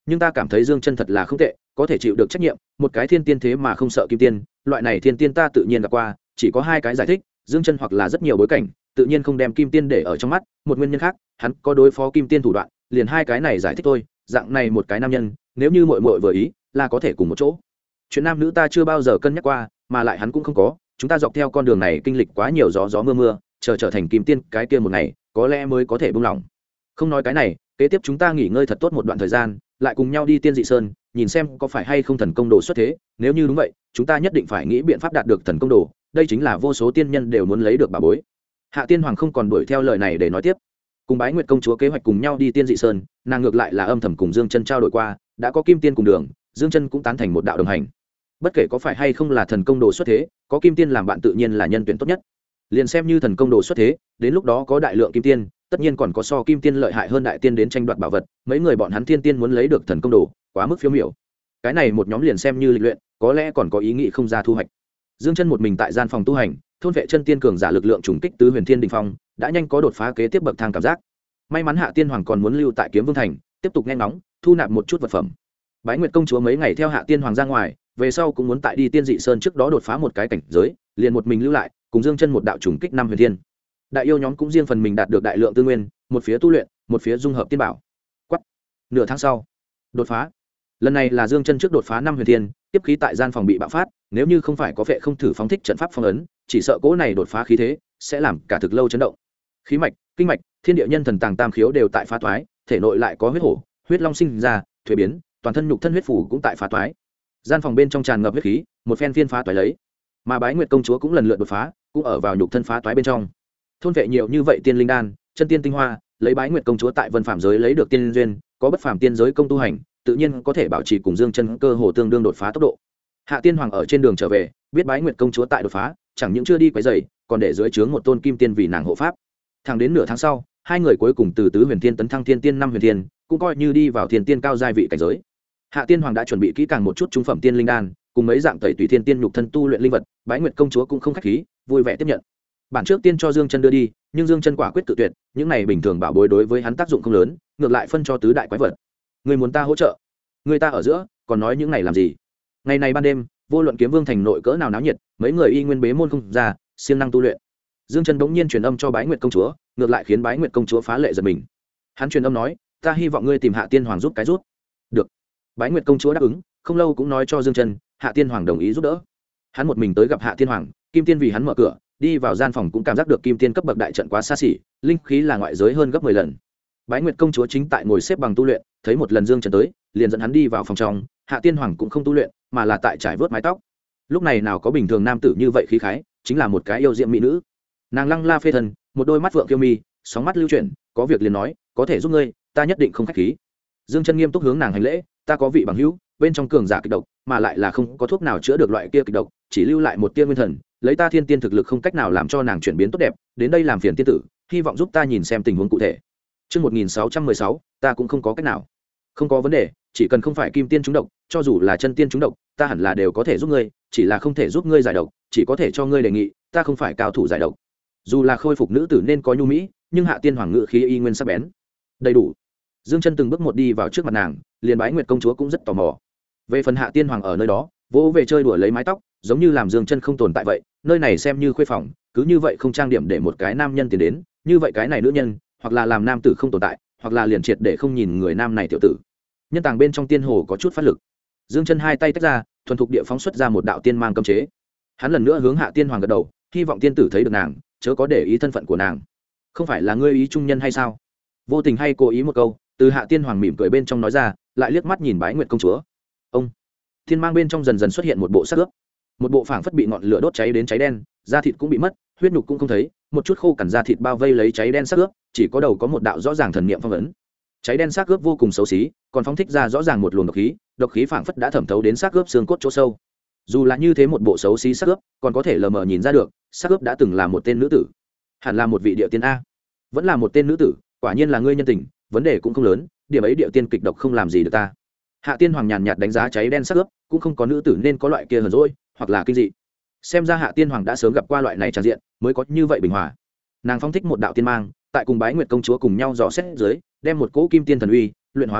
nhưng ta cảm thấy Dương Chân thật là không tệ, có thể chịu được trách nhiệm, một cái thiên tiên thế mà không sợ kim tiên, loại này thiên tiên ta tự nhiên gặp qua, chỉ có hai cái giải thích, Dương Chân hoặc là rất nhiều bối cảnh, tự nhiên không đem kim tiên để ở trong mắt, một nguyên nhân khác, hắn có đối phó kim tiên thủ đoạn, liền hai cái này giải thích thôi, dạng này một cái nam nhân, nếu như muội muội vừa ý, là có thể cùng một chỗ. Chuyện nam nữ ta chưa bao giờ cân nhắc qua, mà lại hắn cũng không có, chúng ta dọc theo con đường này kinh lịch quá nhiều gió gió mưa mưa, chờ trở thành kim tiên cái kia một ngày, có lẽ mới có thể buông lòng. Không nói cái này, kế tiếp chúng ta nghỉ ngơi thật tốt một đoạn thời gian, lại cùng nhau đi Tiên Dị Sơn, nhìn xem có phải hay không thần công đồ xuất thế, nếu như đúng vậy, chúng ta nhất định phải nghĩ biện pháp đạt được thần công đồ, đây chính là vô số tiên nhân đều muốn lấy được bà bối. Hạ Tiên Hoàng không còn đuổi theo lời này để nói tiếp. Cùng Bái Nguyệt công chúa kế hoạch cùng nhau đi Tiên Dị Sơn, nàng ngược lại là âm thầm cùng Dương Chân trao đổi qua, đã có kim tiên cùng đường, Dương Chân cũng tán thành một đạo đồng hành. Bất kể có phải hay không là thần công đồ xuất thế, có kim tiên làm bạn tự nhiên là nhân tuyển tốt nhất. Liền xem như thần công đồ xuất thế, đến lúc đó có đại lượng kim tiên, tất nhiên còn có so kim tiên lợi hại hơn đại tiên đến tranh đoạt bảo vật, mấy người bọn hắn thiên tiên muốn lấy được thần công đồ, quá mức phiêu miểu. Cái này một nhóm liền xem như lịch luyện, có lẽ còn có ý nghĩ không ra thu hoạch. Dương Chân một mình tại gian phòng tu hành, thôn vệ chân tiên cường giả lực lượng trùng kích tứ huyền thiên đỉnh phong, đã nhanh có đột phá kế tiếp bậc thang cảm giác. May mắn Hạ Tiên Hoàng còn muốn lưu tại Kiếm Vương thành, tiếp tục nghe ngóng, thu nạp một chút vật phẩm. Bái Nguyệt công chúa mấy ngày theo Hạ Tiên Hoàng ra ngoài, về sau cũng muốn tại đi Tiên Dị Sơn trước đó đột phá một cái cảnh giới, liền một mình lưu lại, cùng Dương Chân một đạo trùng kích năm huyền thiên. Đại yêu nhóm cũng riêng phần mình đạt được đại lượng tư nguyên, một phía tu luyện, một phía dung hợp tiên bảo. Quắc. Nửa tháng sau, đột phá. Lần này là Dương Chân trước đột phá năm huyền thiên, tiếp khí tại gian phòng bị bạo phát, nếu như không phải có vệ không thử phóng thích trận pháp phong ấn, chỉ sợ cỗ này đột phá khí thế sẽ làm cả thực lâu chấn động. Khí mạch, kinh mạch, thiên địa nhân thần tàng tam khiếu đều tại phá toái, thể nội lại có huyết hổ, huyết long sinh ra, thuế biến, toàn thân nhục thân huyết phủ cũng tại phá toái. Gian phòng bên trong tràn ngập huyết khí, một phen phiên phá toái lấy. Mà Bái Nguyệt công chúa cũng lần lượt đột phá, cũng ở vào nhục thân phá toái bên trong. Thôn vệ nhiều như vậy tiên linh đan, chân tiên tinh hoa, lấy Bái Nguyệt công chúa tại Vân Phàm giới lấy được tiên duyên, có bất phàm tiên giới công tu hành, tự nhiên có thể bảo trì cùng Dương Chân cơ hồ tương đương đột phá tốc độ. Hạ Tiên Hoàng ở trên đường trở về, biết Bái Nguyệt công chúa tại đột phá, chẳng những chưa đi quấy rầy, còn để dưới trướng một tôn kim tiên vì nàng hộ pháp. Thẳng đến nửa tháng sau, hai người cuối cùng từ tứ huyền tiên tấn thăng thiên tiên năm huyền tiên, cũng coi như đi vào thiên tiên cao giai vị cảnh giới. Hạ Tiên Hoàng đã chuẩn bị kỹ càng một chút trung phẩm tiên linh đan, cùng mấy dạng tẩy tùy thiên tiên nhục thân tu luyện linh vật, Bái Nguyệt công chúa cũng không khách khí, vui vẻ tiếp nhận. Bản trước tiên cho Dương Chân đưa đi, nhưng Dương Chân quả quyết tự tuyệt, những này bình thường bảo bối đối với hắn tác dụng không lớn, ngược lại phân cho tứ đại quái vật. Người muốn ta hỗ trợ, người ta ở giữa, còn nói những này làm gì? Ngày này ban đêm, vô luận Kiếm Vương thành nội cỡ nào náo nhiệt, mấy người y nguyên bế môn không ra, siêng năng tu luyện. Dương Chân bỗng nhiên truyền âm cho Bái Nguyệt công chúa, ngược lại khiến Bái Nguyệt công chúa phá lệ giật mình. Hắn truyền âm nói, ta hy vọng ngươi tìm Hạ Tiên Hoàng giúp cái rút. Được. Bái Nguyệt công chúa đáp ứng, không lâu cũng nói cho Dương Chân, Hạ Tiên Hoàng đồng ý giúp đỡ. Hắn một mình tới gặp Hạ Tiên Hoàng, Kim Tiên vì hắn mở cửa, đi vào gian phòng cũng cảm giác được Kim Tiên cấp bậc đại trận quá xa xỉ, linh khí là ngoại giới hơn gấp 10 lần. Bái Nguyệt công chúa chính tại ngồi xếp bằng tu luyện, thấy một lần Dương Chân tới, liền dẫn hắn đi vào phòng trong. Hạ Tiên Hoàng cũng không tu luyện, mà là tại trải vớt mái tóc. Lúc này nào có bình thường nam tử như vậy khí khái, chính là một cái yêu diệm mỹ nữ. Nàng lăng la phê thần, một đôi mắt vượng kiêu mi, sóng mắt lưu chuyển, có việc liền nói, có thể giúp ngươi, ta nhất định không khách khí. Dương Chân nghiêm túc hướng nàng hành lễ, ta có vị bằng hữu, bên trong cường giả kịch độc, mà lại là không có thuốc nào chữa được loại kia kịch độc, chỉ lưu lại một tia nguyên thần, lấy ta thiên tiên thực lực không cách nào làm cho nàng chuyển biến tốt đẹp, đến đây làm phiền tiên tử, hy vọng giúp ta nhìn xem tình huống cụ thể. Chương 1616, ta cũng không có cách nào. Không có vấn đề, chỉ cần không phải kim tiên trúng độc, cho dù là chân tiên trúng độc, ta hẳn là đều có thể giúp ngươi, chỉ là không thể giúp ngươi giải độc, chỉ có thể cho ngươi đề nghị, ta không phải cao thủ giải độc. Dù là khôi phục nữ tử nên có nhu mỹ, nhưng Hạ Tiên Hoàng ngự khí y nguyên sắc bén. Đầy đủ. Dương Chân từng bước một đi vào trước mặt nàng, liền Bái Nguyệt công chúa cũng rất tò mò. Về phần Hạ Tiên Hoàng ở nơi đó, vỗ về chơi đùa lấy mái tóc, giống như làm Dương Chân không tồn tại vậy, nơi này xem như khuê phòng, cứ như vậy không trang điểm để một cái nam nhân tiến đến, như vậy cái này nữ nhân, hoặc là làm nam tử không tồn tại, hoặc là liền triệt để không nhìn người nam này tiểu tử. Nhân tàng bên trong tiên hồ có chút phát lực. Dương Chân hai tay tách ra, thuần thục địa phóng xuất ra một đạo tiên mang cấm chế. Hắn lần nữa hướng Hạ Tiên Hoàng gật đầu, hy vọng tiên tử thấy được nàng, chớ có để ý thân phận của nàng. Không phải là ngươi ý trung nhân hay sao? Vô tình hay cố ý một câu, từ Hạ Tiên Hoàng mỉm cười bên trong nói ra, lại liếc mắt nhìn Bái Nguyệt công chúa. Ông thiên mang bên trong dần dần xuất hiện một bộ xác ướp, một bộ phảng phất bị ngọn lửa đốt cháy đến cháy đen, da thịt cũng bị mất, huyết nhục cũng không thấy, một chút khô cằn da thịt bao vây lấy cháy đen xác ướp, chỉ có đầu có một đạo rõ ràng thần niệm phong ấn. Cháy đen xác ướp vô cùng xấu xí, còn phóng thích ra rõ ràng một luồng độc khí phảng phất đã thẩm thấu đến xác ướp xương cốt chỗ sâu. Dù là như thế một bộ xấu xí xác ướp, còn có thể lờ mờ nhìn ra được, xác ướp đã từng là một tên nữ tử, hẳn là một vị địa tiên a, vẫn là một tên nữ tử, quả nhiên là ngươi nhân tình, vấn đề cũng không lớn, điểm ấy địa tiên kịch độc không làm gì được ta. Hạ Tiên Hoàng nhàn nhạt đánh giá cháy đen xác ướp, cũng không có nữ tử nên có loại kia hờn dỗi hoặc là kinh dị. Xem ra Hạ Tiên Hoàng đã sớm gặp qua loại này tràn diện, mới có như vậy bình hòa. Nàng phong thích một đạo tiên mang, tại cùng Bái Nguyệt công chúa cùng nhau dò xét dưới, đem một cỗ kim tiên thần uy luyện hóa kịch độc,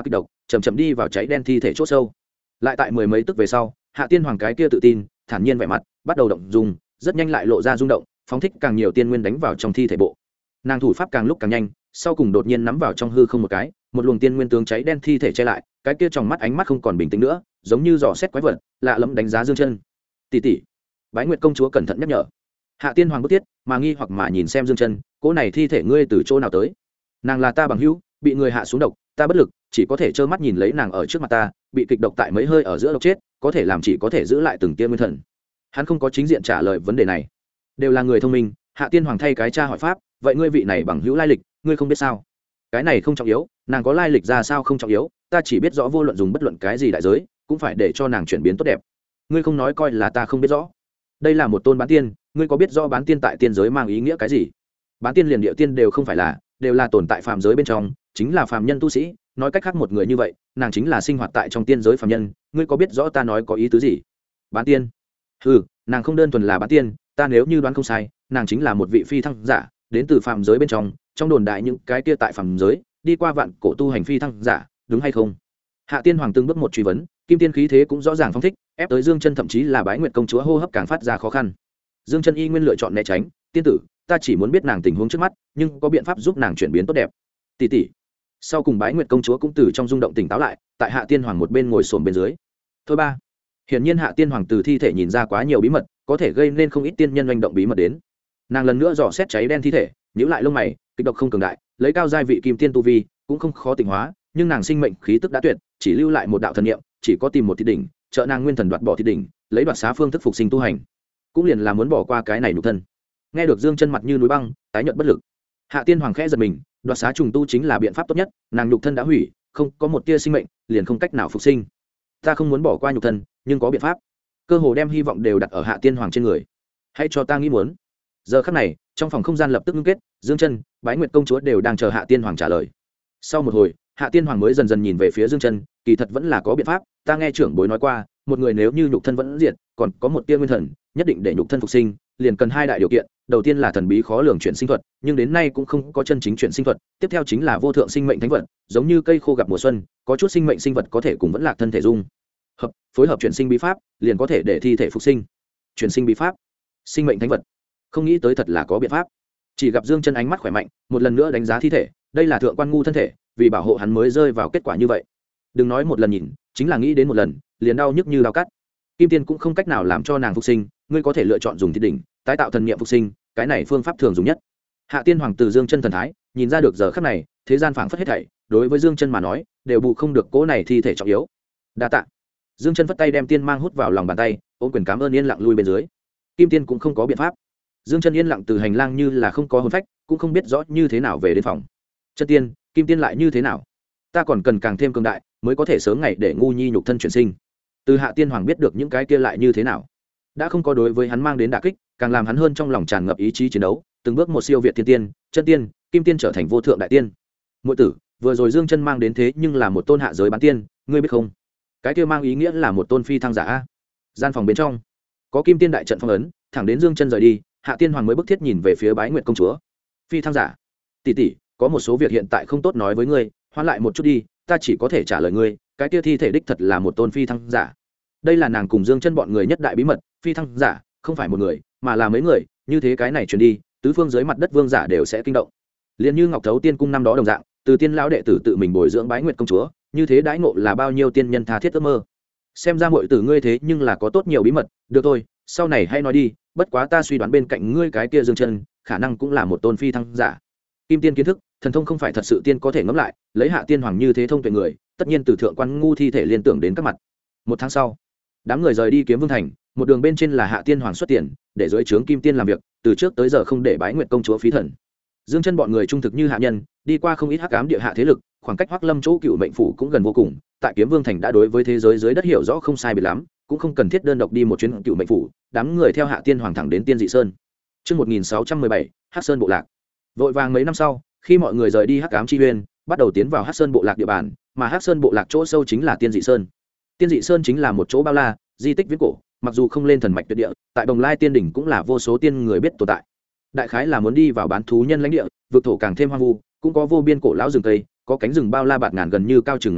chậm chậm đi vào cháy đen thi thể c h ỗ sâu. Lại tại mười mấy tức về sau, Hạ Tiên Hoàng cái kia tự tin thản nhiên vẻ mặt bắt đầu động dùng, rất nhanh lại lộ ra rung động, phóng thích càng nhiều tiên nguyên đánh vào trong thi thể bộ. Nàng thủ pháp càng lúc càng nhanh, sau cùng đột nhiên nắm vào trong hư không một cái, một luồng tiên nguyên tướng cháy đen thi thể che lại, cái kia trong mắt ánh mắt không còn bình tĩnh nữa, giống như dò xét quái vật, lạ lẫm đánh giá Dương Chân. Tỷ tỷ, Bái Nguyệt công chúa cẩn thận nhắc nhở. Hạ Tiên Hoàng bức thiết mà nghi hoặc mà nhìn xem Dương Chân, cỗ này thi thể ngươi từ chỗ nào tới? Nàng là ta bằng hữu, bị người hạ xuống độc, ta bất lực, chỉ có thể trơ mắt nhìn lấy nàng ở trước mặt ta, bị kịch độc tại mấy hơi ở giữa độc chết, có thể làm chỉ có thể giữ lại từng tia nguyên thần. Hắn không có chính diện trả lời vấn đề này. Đều là người thông minh, Hạ Tiên Hoàng thay cái tra hỏi pháp, vậy ngươi vị này bằng hữu lai lịch, ngươi không biết sao? Cái này không trọng yếu, nàng có lai lịch ra sao không trọng yếu, ta chỉ biết rõ vô luận dùng bất luận cái gì đại giới, cũng phải để cho nàng chuyển biến tốt đẹp. Ngươi không nói coi là ta không biết rõ. Đây là một tôn bán tiên, ngươi có biết rõ bán tiên tại tiên giới mang ý nghĩa cái gì? Bán tiên liền địa tiên đều không phải là, đều là tồn tại phàm giới bên trong, chính là phàm nhân tu sĩ, nói cách khác một người như vậy, nàng chính là sinh hoạt tại trong tiên giới phàm nhân, ngươi có biết rõ ta nói có ý tứ gì? Bán tiên? Ừ, nàng không đơn thuần là bán tiên, ta nếu như đoán không sai, nàng chính là một vị phi thăng giả, đến từ phàm giới bên trong đồn đại những cái kia tại phàm giới, đi qua vạn cổ tu hành phi thăng giả, đúng hay không? Hạ Tiên Hoàng từng bước một truy vấn, kim tiên khí thế cũng rõ ràng phong thích, ép tới Dương Chân thậm chí là Bái Nguyệt công chúa hô hấp càng phát ra khó khăn. Dương Chân y nguyên lựa chọn né tránh, tiên tử, ta chỉ muốn biết nàng tình huống trước mắt, nhưng có biện pháp giúp nàng chuyển biến tốt đẹp. Tỷ tỷ. Sau cùng Bái Nguyệt công chúa cũng từ trong rung động tỉnh táo lại, tại Hạ Tiên Hoàng một bên ngồi xổm bên dưới. Thôi ba. Hiển nhiên Hạ Tiên Hoàng từ thi thể nhìn ra quá nhiều bí mật, có thể gây nên không ít tiên nhân hành động bí mật đến. Nàng lần nữa dò xét cháy đen thi thể, nhíu lại lông mày, kịch độc không cường đại, lấy cao giai vị kim tiên tu vi, cũng không khó tỉnh hóa, nhưng nàng sinh mệnh khí tức đã tuyệt, chỉ lưu lại một đạo thần niệm, chỉ có tìm một thị đỉnh, trợ nàng nguyên thần đoạt bỏ thị đỉnh, lấy đoạt xá phương thức phục sinh tu hành, cũng liền là muốn bỏ qua cái này nhục thân. Nghe được Dương Chân mặt như núi băng, tái nhợt bất lực. Hạ Tiên Hoàng khẽ giật mình, đoạt xá trùng tu chính là biện pháp tốt nhất, nàng nhục thân đã hủy, không có một tia sinh mệnh, liền không cách nào phục sinh. Ta không muốn bỏ qua nhục thân, nhưng có biện pháp. Cơ hồ đem hy vọng đều đặt ở Hạ Tiên Hoàng trên người. Hãy cho ta nghĩ muốn. Giờ khắc này, trong phòng không gian lập tức ngưng kết, Dương Chân, Bái Nguyệt công chúa đều đang chờ Hạ Tiên Hoàng trả lời. Sau một hồi, Hạ Tiên Hoàng mới dần dần nhìn về phía Dương Chân, kỳ thật vẫn là có biện pháp, ta nghe trưởng bối nói qua, một người nếu như nhục thân vẫn diệt, còn có một tia nguyên thần, nhất định để nhục thân phục sinh, liền cần hai đại điều kiện, đầu tiên là thần bí khó lường chuyển sinh thuật, nhưng đến nay cũng không có chân chính chuyển sinh thuật, tiếp theo chính là vô thượng sinh mệnh thánh vật, giống như cây khô gặp mùa xuân, có chút sinh mệnh sinh vật có thể cùng vẫn lạc thân thể dung hợp, phối hợp chuyển sinh bí pháp, liền có thể để thi thể phục sinh. Chuyển sinh bí pháp, sinh mệnh thánh vật, không nghĩ tới thật là có biện pháp. Chỉ gặp Dương Chân ánh mắt khỏe mạnh, một lần nữa đánh giá thi thể, đây là thượng quan ngu thân thể, vì bảo hộ hắn mới rơi vào kết quả như vậy. Đừng nói một lần nhìn, chính là nghĩ đến một lần, liền đau nhức như dao cắt. Kim tiên cũng không cách nào làm cho nàng phục sinh, ngươi có thể lựa chọn dùng thiết đỉnh, tái tạo thần niệm phục sinh, cái này phương pháp thường dùng nhất. Hạ Tiên Hoàng từ Dương Chân thần thái, nhìn ra được giờ khắc này, thế gian phảng phất hết thảy, đối với Dương Chân mà nói, đều bù không được cố này thi thể trọng yếu. Đa tạ. Dương Chân vất tay đem tiên mang hút vào lòng bàn tay, ôm quyền cảm ơn yên lặng lui bên dưới. Kim tiên cũng không có biện pháp. Dương Chân yên lặng từ hành lang như là không có hồn phách, cũng không biết rõ như thế nào về đến phòng. Chân tiên, kim tiên lại như thế nào? Ta còn cần càng thêm cường đại, mới có thể sớm ngày để ngu nhi nhục thân chuyển sinh. Từ Hạ Tiên Hoàng biết được những cái kia lại như thế nào, đã không có đối với hắn mang đến đả kích, càng làm hắn hơn trong lòng tràn ngập ý chí chiến đấu, từng bước một siêu việt thiên tiên, chân tiên, kim tiên trở thành vô thượng đại tiên. Muội tử, vừa rồi Dương Chân mang đến thế nhưng là một tôn hạ giới bán tiên, ngươi biết không? Cái kia mang ý nghĩa là một tôn phi thăng giả a. Gian phòng bên trong có kim tiên đại trận phong ấn, thẳng đến Dương Chân rời đi, Hạ Tiên Hoàng mới bức thiết nhìn về phía Bái Nguyệt công chúa. Phi thăng giả, tỷ tỷ, có một số việc hiện tại không tốt nói với ngươi, hoãn lại một chút đi, ta chỉ có thể trả lời ngươi, cái kia thi thể đích thật là một tôn phi thăng giả. Đây là nàng cùng Dương Chân bọn người nhất đại bí mật, phi thăng giả không phải một người, mà là mấy người, như thế cái này truyền đi, tứ phương dưới mặt đất vương giả đều sẽ kinh động. Liên như Ngọc Thấu Tiên cung năm đó đồng dạng, từ tiên lão đệ tử tự mình bồi dưỡng Bái Nguyệt công chúa, như thế đãi ngộ là bao nhiêu tiên nhân tha thiết ước mơ. Xem ra muội tử ngươi thế nhưng là có tốt nhiều bí mật, được thôi, sau này hay nói đi, bất quá ta suy đoán bên cạnh ngươi cái kia Dương Chân, khả năng cũng là một tôn phi thăng giả. Kim tiên kiến thức, thần thông không phải thật sự tiên có thể ngẫm lại, lấy Hạ Tiên Hoàng như thế thông tuệ người, tất nhiên từ thượng quan ngu thi thể liên tưởng đến các mặt. Một tháng sau, đám người rời đi Kiếm Vương thành, một đường bên trên là Hạ Tiên Hoàng xuất tiền, để dưới trướng kim tiên làm việc, từ trước tới giờ không để Bái Nguyệt công chúa phí thần. Dương Chân bọn người trung thực như hạ nhân, đi qua không ít hắc ám địa hạ thế lực, khoảng cách Hoắc Lâm chỗ cựu mệnh phủ cũng gần vô cùng, tại Kiếm Vương thành đã đối với thế giới dưới đất hiểu rõ không sai biệt lắm, cũng không cần thiết đơn độc đi một chuyến cựu mệnh phủ, đám người theo Hạ Tiên Hoàng thẳng đến Tiên Dị Sơn. Chương 1617, Hắc Sơn bộ lạc. Vội vàng mấy năm sau, khi mọi người rời đi Hắc Ám chi uyên, bắt đầu tiến vào Hắc Sơn bộ lạc địa bàn, mà Hắc Sơn bộ lạc chỗ sâu chính là Tiên Dị Sơn. Tiên Dị Sơn chính là một chỗ bao la, di tích viễn cổ, mặc dù không lên thần mạch tuyệt địa, tại Đồng Lai Tiên đỉnh cũng là vô số tiên người biết tồn tại. Đại khái là muốn đi vào bán thú nhân lãnh địa, vực thổ càng thêm hoang vu, cũng có vô biên cổ lão rừng cây, có cánh rừng bao la bạt ngàn gần như cao chừng ngàn trượng,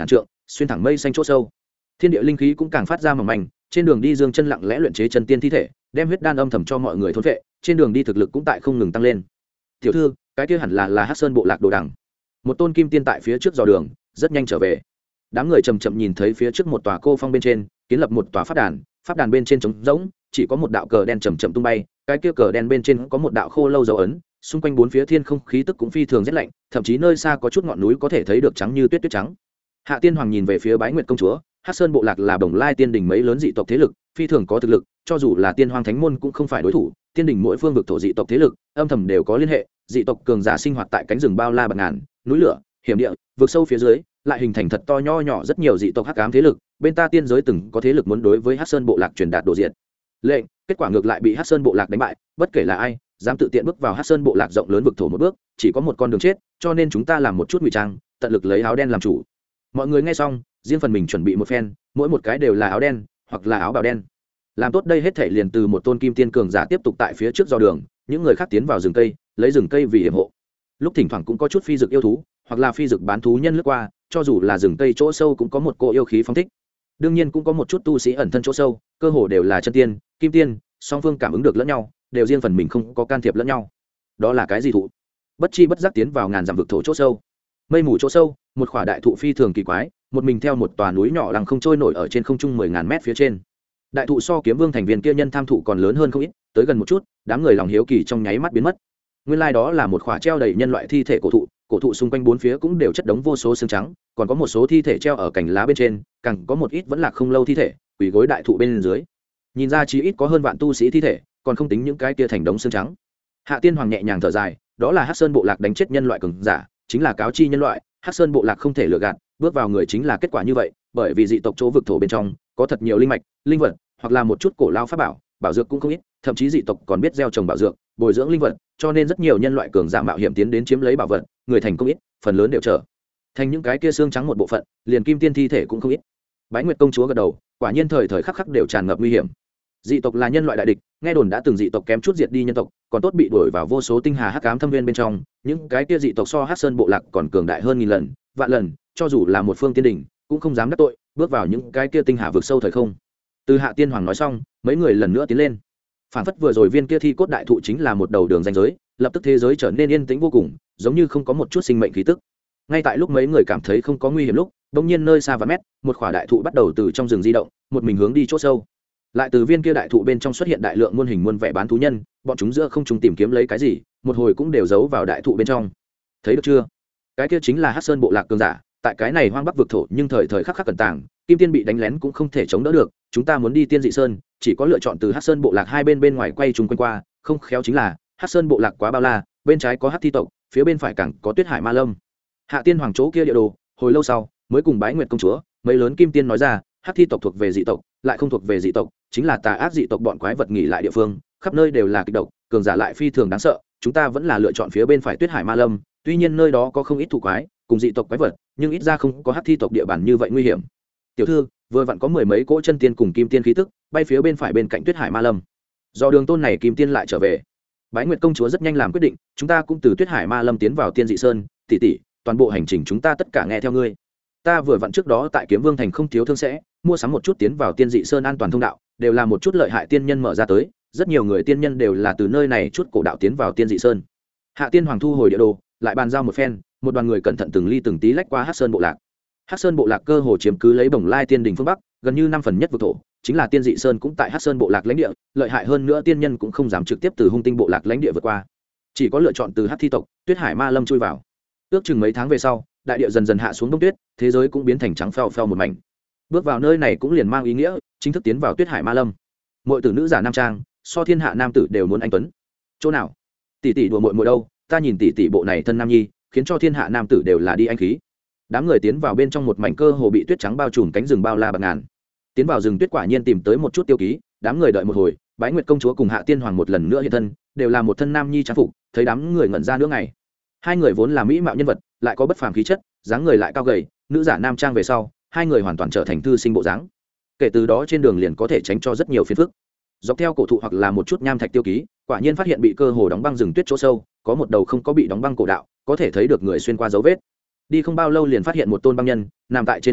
xuyên thẳng mây xanh chỗ sâu. Thiên địa linh khí cũng càng phát ra mỏng manh, trên đường đi Dương Chân lặng lẽ luyện chế chân tiên thi thể, đem huyết đan âm thầm cho mọi người thôn phệ, trên đường đi thực lực cũng tại không ngừng tăng lên. Tiểu thư, cái kia hẳn là Hắc Sơn bộ lạc đồ đằng. Một tôn kim tiên tại phía trước dò đường, rất nhanh trở về. Đám người chậm chậm nhìn thấy phía trước một tòa cô phong bên trên, kiến lập một tòa pháp đàn bên trên trống rỗng, chỉ có một đạo cờ đen chậm chậm tung bay, cái kia cờ đen bên trên có một đạo khô lâu dấu ấn, xung quanh bốn phía thiên không khí tức cũng phi thường rất lạnh, thậm chí nơi xa có chút ngọn núi có thể thấy được trắng như tuyết trắng. Hạ Tiên Hoàng nhìn về phía Bái Nguyệt công chúa, Hắc Sơn bộ lạc là Bồng Lai tiên đỉnh mấy lớn dị tộc thế lực, phi thường có thực lực, cho dù là Tiên Hoàng Thánh môn cũng không phải đối thủ, tiên đỉnh mỗi phương vực thổ dị tộc thế lực, âm thầm đều có liên hệ, dị tộc cường giả sinh hoạt tại cánh rừng bao la bạt ngàn, núi lửa, hiểm địa, vực sâu phía dưới, lại hình thành thật to nho nhỏ rất nhiều dị tộc hắc ám thế lực, bên ta tiên giới từng có thế lực muốn đối với Hắc Sơn bộ lạc truyền đạt đồ diện. Lệnh, kết quả ngược lại bị Hắc Sơn bộ lạc đánh bại, bất kể là ai, dám tự tiện bước vào Hắc Sơn bộ lạc rộng lớn vực thổ một bước, chỉ có một con đường chết, cho nên chúng ta làm một chút ngụy trang, tận lực lấy áo đen làm chủ. Mọi người nghe xong, riêng phần mình chuẩn bị một phen, mỗi một cái đều là áo đen hoặc là áo bào đen. Làm tốt đây hết thảy liền từ một tôn kim tiên cường giả tiếp tục tại phía trước dò đường, những người khác tiến vào rừng cây, lấy rừng cây vì hiểm hộ. Lúc thỉnh thoảng cũng có chút phi dược yêu thú, hoặc là phi dược bán thú nhân lướt qua, cho dù là rừng cây chỗ sâu cũng có một cỗ yêu khí phóng thích. Đương nhiên cũng có một chút tu sĩ ẩn thân chỗ sâu, cơ hồ đều là chân tiên, kim tiên, song phương cảm ứng được lẫn nhau, đều riêng phần mình không có can thiệp lẫn nhau. Đó là cái gì thụ? Bất chi bất giác tiến vào ngàn dặm vực thổ chỗ sâu. Mây mù chỗ sâu, một khỏa đại thụ phi thường kỳ quái, một mình theo một tòa núi nhỏ lằng không trôi nổi ở trên không trung 10.000 mét phía trên. Đại thụ so Kiếm Vương thành viên kia nhân tham thụ còn lớn hơn không ít, tới gần một chút, đám người lòng hiếu kỳ trong nháy mắt biến mất. Nguyên lai đó là một khỏa treo đầy nhân loại thi thể cổ thụ xung quanh bốn phía cũng đều chất đống vô số xương trắng, còn có một số thi thể treo ở cành lá bên trên, càng có một ít vẫn là không lâu thi thể, quỳ gối đại thụ bên dưới. Nhìn ra chí ít có hơn vạn tu sĩ thi thể, còn không tính những cái kia thành đống xương trắng. Hạ Tiên Hoàng nhẹ nhàng thở dài, đó là Hắc Sơn bộ lạc đánh chết nhân loại cường giả, chính là cáo chi nhân loại, Hắc Sơn bộ lạc không thể lừa gạt, bước vào người chính là kết quả như vậy, bởi vì dị tộc chỗ vực thổ bên trong có thật nhiều linh mạch, linh vật, hoặc là một chút cổ lao pháp bảo, bảo dược cũng không ít, thậm chí dị tộc còn biết gieo trồng bảo dược, bồi dưỡng linh vật, cho nên rất nhiều nhân loại cường giả mạo hiểm tiến đến chiếm lấy bảo vật, người thành công ít, phần lớn đều trở thành những cái kia xương trắng một bộ phận, liền kim tiên thi thể cũng không ít. Bái Nguyệt công chúa gật đầu, quả nhiên thời thời khắc khắc đều tràn ngập nguy hiểm. Dị tộc là nhân loại đại địch, nghe đồn đã từng dị tộc kém chút diệt đi nhân tộc, còn tốt bị đuổi vào vô số tinh hà hắc ám thâm viên bên trong, những cái kia dị tộc so Hắc Sơn bộ lạc còn cường đại hơn nghìn lần, vạn lần, cho dù là một phương tiên đỉnh cũng không dám đắc tội, bước vào những cái kia tinh hà vực sâu thời không. Từ Hạ Tiên Hoàng nói xong, mấy người lần nữa tiến lên. Phản phất vừa rồi viên kia thi cốt đại thụ chính là một đầu đường ranh giới, lập tức thế giới trở nên yên tĩnh vô cùng, giống như không có một chút sinh mệnh khí tức. Ngay tại lúc mấy người cảm thấy không có nguy hiểm lúc, bỗng nhiên nơi xa vài mét, một khỏa đại thụ bắt đầu từ trong rừng di động, một mình hướng đi chỗ sâu. Lại từ viên kia đại thụ bên trong xuất hiện đại lượng muôn hình muôn vẻ bán thú nhân, bọn chúng giữa không trung tìm kiếm lấy cái gì, một hồi cũng đều giấu vào đại thụ bên trong. Thấy được chưa? Cái kia chính là Hắc Sơn bộ lạc cường giả, tại cái này hoang bắc vực thổ, nhưng thời thời khắc khắc cẩn tàng, kim tiên bị đánh lén cũng không thể chống đỡ được, chúng ta muốn đi Tiên Dị Sơn, chỉ có lựa chọn từ Hắc Sơn bộ lạc hai bên bên ngoài quay chung quanh qua, không khéo chính là Hắc Sơn bộ lạc quá bao la, bên trái có Hắc thi tộc, phía bên phải càng có Tuyết Hải Ma Lâm. Hạ Tiên Hoàng chỗ kia địa đồ, hồi lâu sau mới cùng Bái Nguyệt công chúa, mấy lớn kim tiên nói ra, Hắc thi tộc thuộc về dị tộc, lại không thuộc về dị tộc, chính là tà ác dị tộc bọn quái vật nghỉ lại địa phương, khắp nơi đều là kịch độc, cường giả lại phi thường đáng sợ, chúng ta vẫn là lựa chọn phía bên phải Tuyết Hải Ma Lâm, tuy nhiên nơi đó có không ít thủ quái, cùng dị tộc quái vật, nhưng ít ra không có Hắc thi tộc địa bàn như vậy nguy hiểm. Tiểu thư, vừa vặn có mười mấy cỗ chân tiên cùng kim tiên khí tức, bay phía bên phải bên cạnh Tuyết Hải Ma Lâm. Do đường tôn này kim tiên lại trở về. Bái Nguyệt công chúa rất nhanh làm quyết định, chúng ta cũng từ Tuyết Hải Ma Lâm tiến vào Tiên Dị Sơn, tỷ tỷ, toàn bộ hành trình chúng ta tất cả nghe theo ngươi. Ta vừa vặn trước đó tại Kiếm Vương thành không thiếu thương sẽ, mua sắm một chút tiến vào Tiên Dị Sơn an toàn thông đạo, đều là một chút lợi hại tiên nhân mở ra tới, rất nhiều người tiên nhân đều là từ nơi này chút cổ đạo tiến vào Tiên Dị Sơn. Hạ Tiên Hoàng thu hồi địa đồ, lại bàn giao một phen, một đoàn người cẩn thận từng ly từng tí lách qua Hắc Sơn bộ lạc. Hắc Sơn bộ lạc cơ hồ chiếm cứ lấy Bồng Lai tiên đỉnh phương bắc, gần như 5 phần nhất vực thổ, chính là Tiên Dị Sơn cũng tại Hắc Sơn bộ lạc lãnh địa, lợi hại hơn nữa tiên nhân cũng không dám trực tiếp từ Hung Tinh bộ lạc lãnh địa vượt qua, chỉ có lựa chọn từ Hắc thi tộc, Tuyết Hải Ma Lâm chui vào. Ước chừng mấy tháng về sau, đại địa dần dần hạ xuống đông tuyết, thế giới cũng biến thành trắng phèo phèo một mảnh. Bước vào nơi này cũng liền mang ý nghĩa chính thức tiến vào Tuyết Hải Ma Lâm. Muội tử nữ giả nam trang, so thiên hạ nam tử đều muốn anh tuấn. Chỗ nào? Tỷ tỷ đùa muội đâu? Ta nhìn tỷ tỷ bộ này thân nam nhi, khiến cho thiên hạ nam tử đều là đi anh khí. Đám người tiến vào bên trong một mảnh cơ hồ bị tuyết trắng bao trùm cánh rừng bao la bạt ngàn. Tiến vào rừng tuyết quả nhiên tìm tới một chút tiêu ký, đám người đợi một hồi, Bái Nguyệt công chúa cùng Hạ Tiên Hoàng một lần nữa hiện thân, đều là một thân nam nhi trang phục, thấy đám người ngẩn ra nữa ngày. Hai người vốn là mỹ mạo nhân vật, lại có bất phàm khí chất, dáng người lại cao gầy, nữ giả nam trang về sau, hai người hoàn toàn trở thành thư sinh bộ dáng. Kể từ đó trên đường liền có thể tránh cho rất nhiều phiền phức. Dọc theo cổ thụ hoặc là một chút nham thạch tiêu ký, quả nhiên phát hiện bị cơ hồ đóng băng rừng tuyết chỗ sâu, có một đầu không có bị đóng băng cổ đạo, có thể thấy được người xuyên qua dấu vết. Đi không bao lâu liền phát hiện một tôn băng nhân nằm tại trên mặt đất,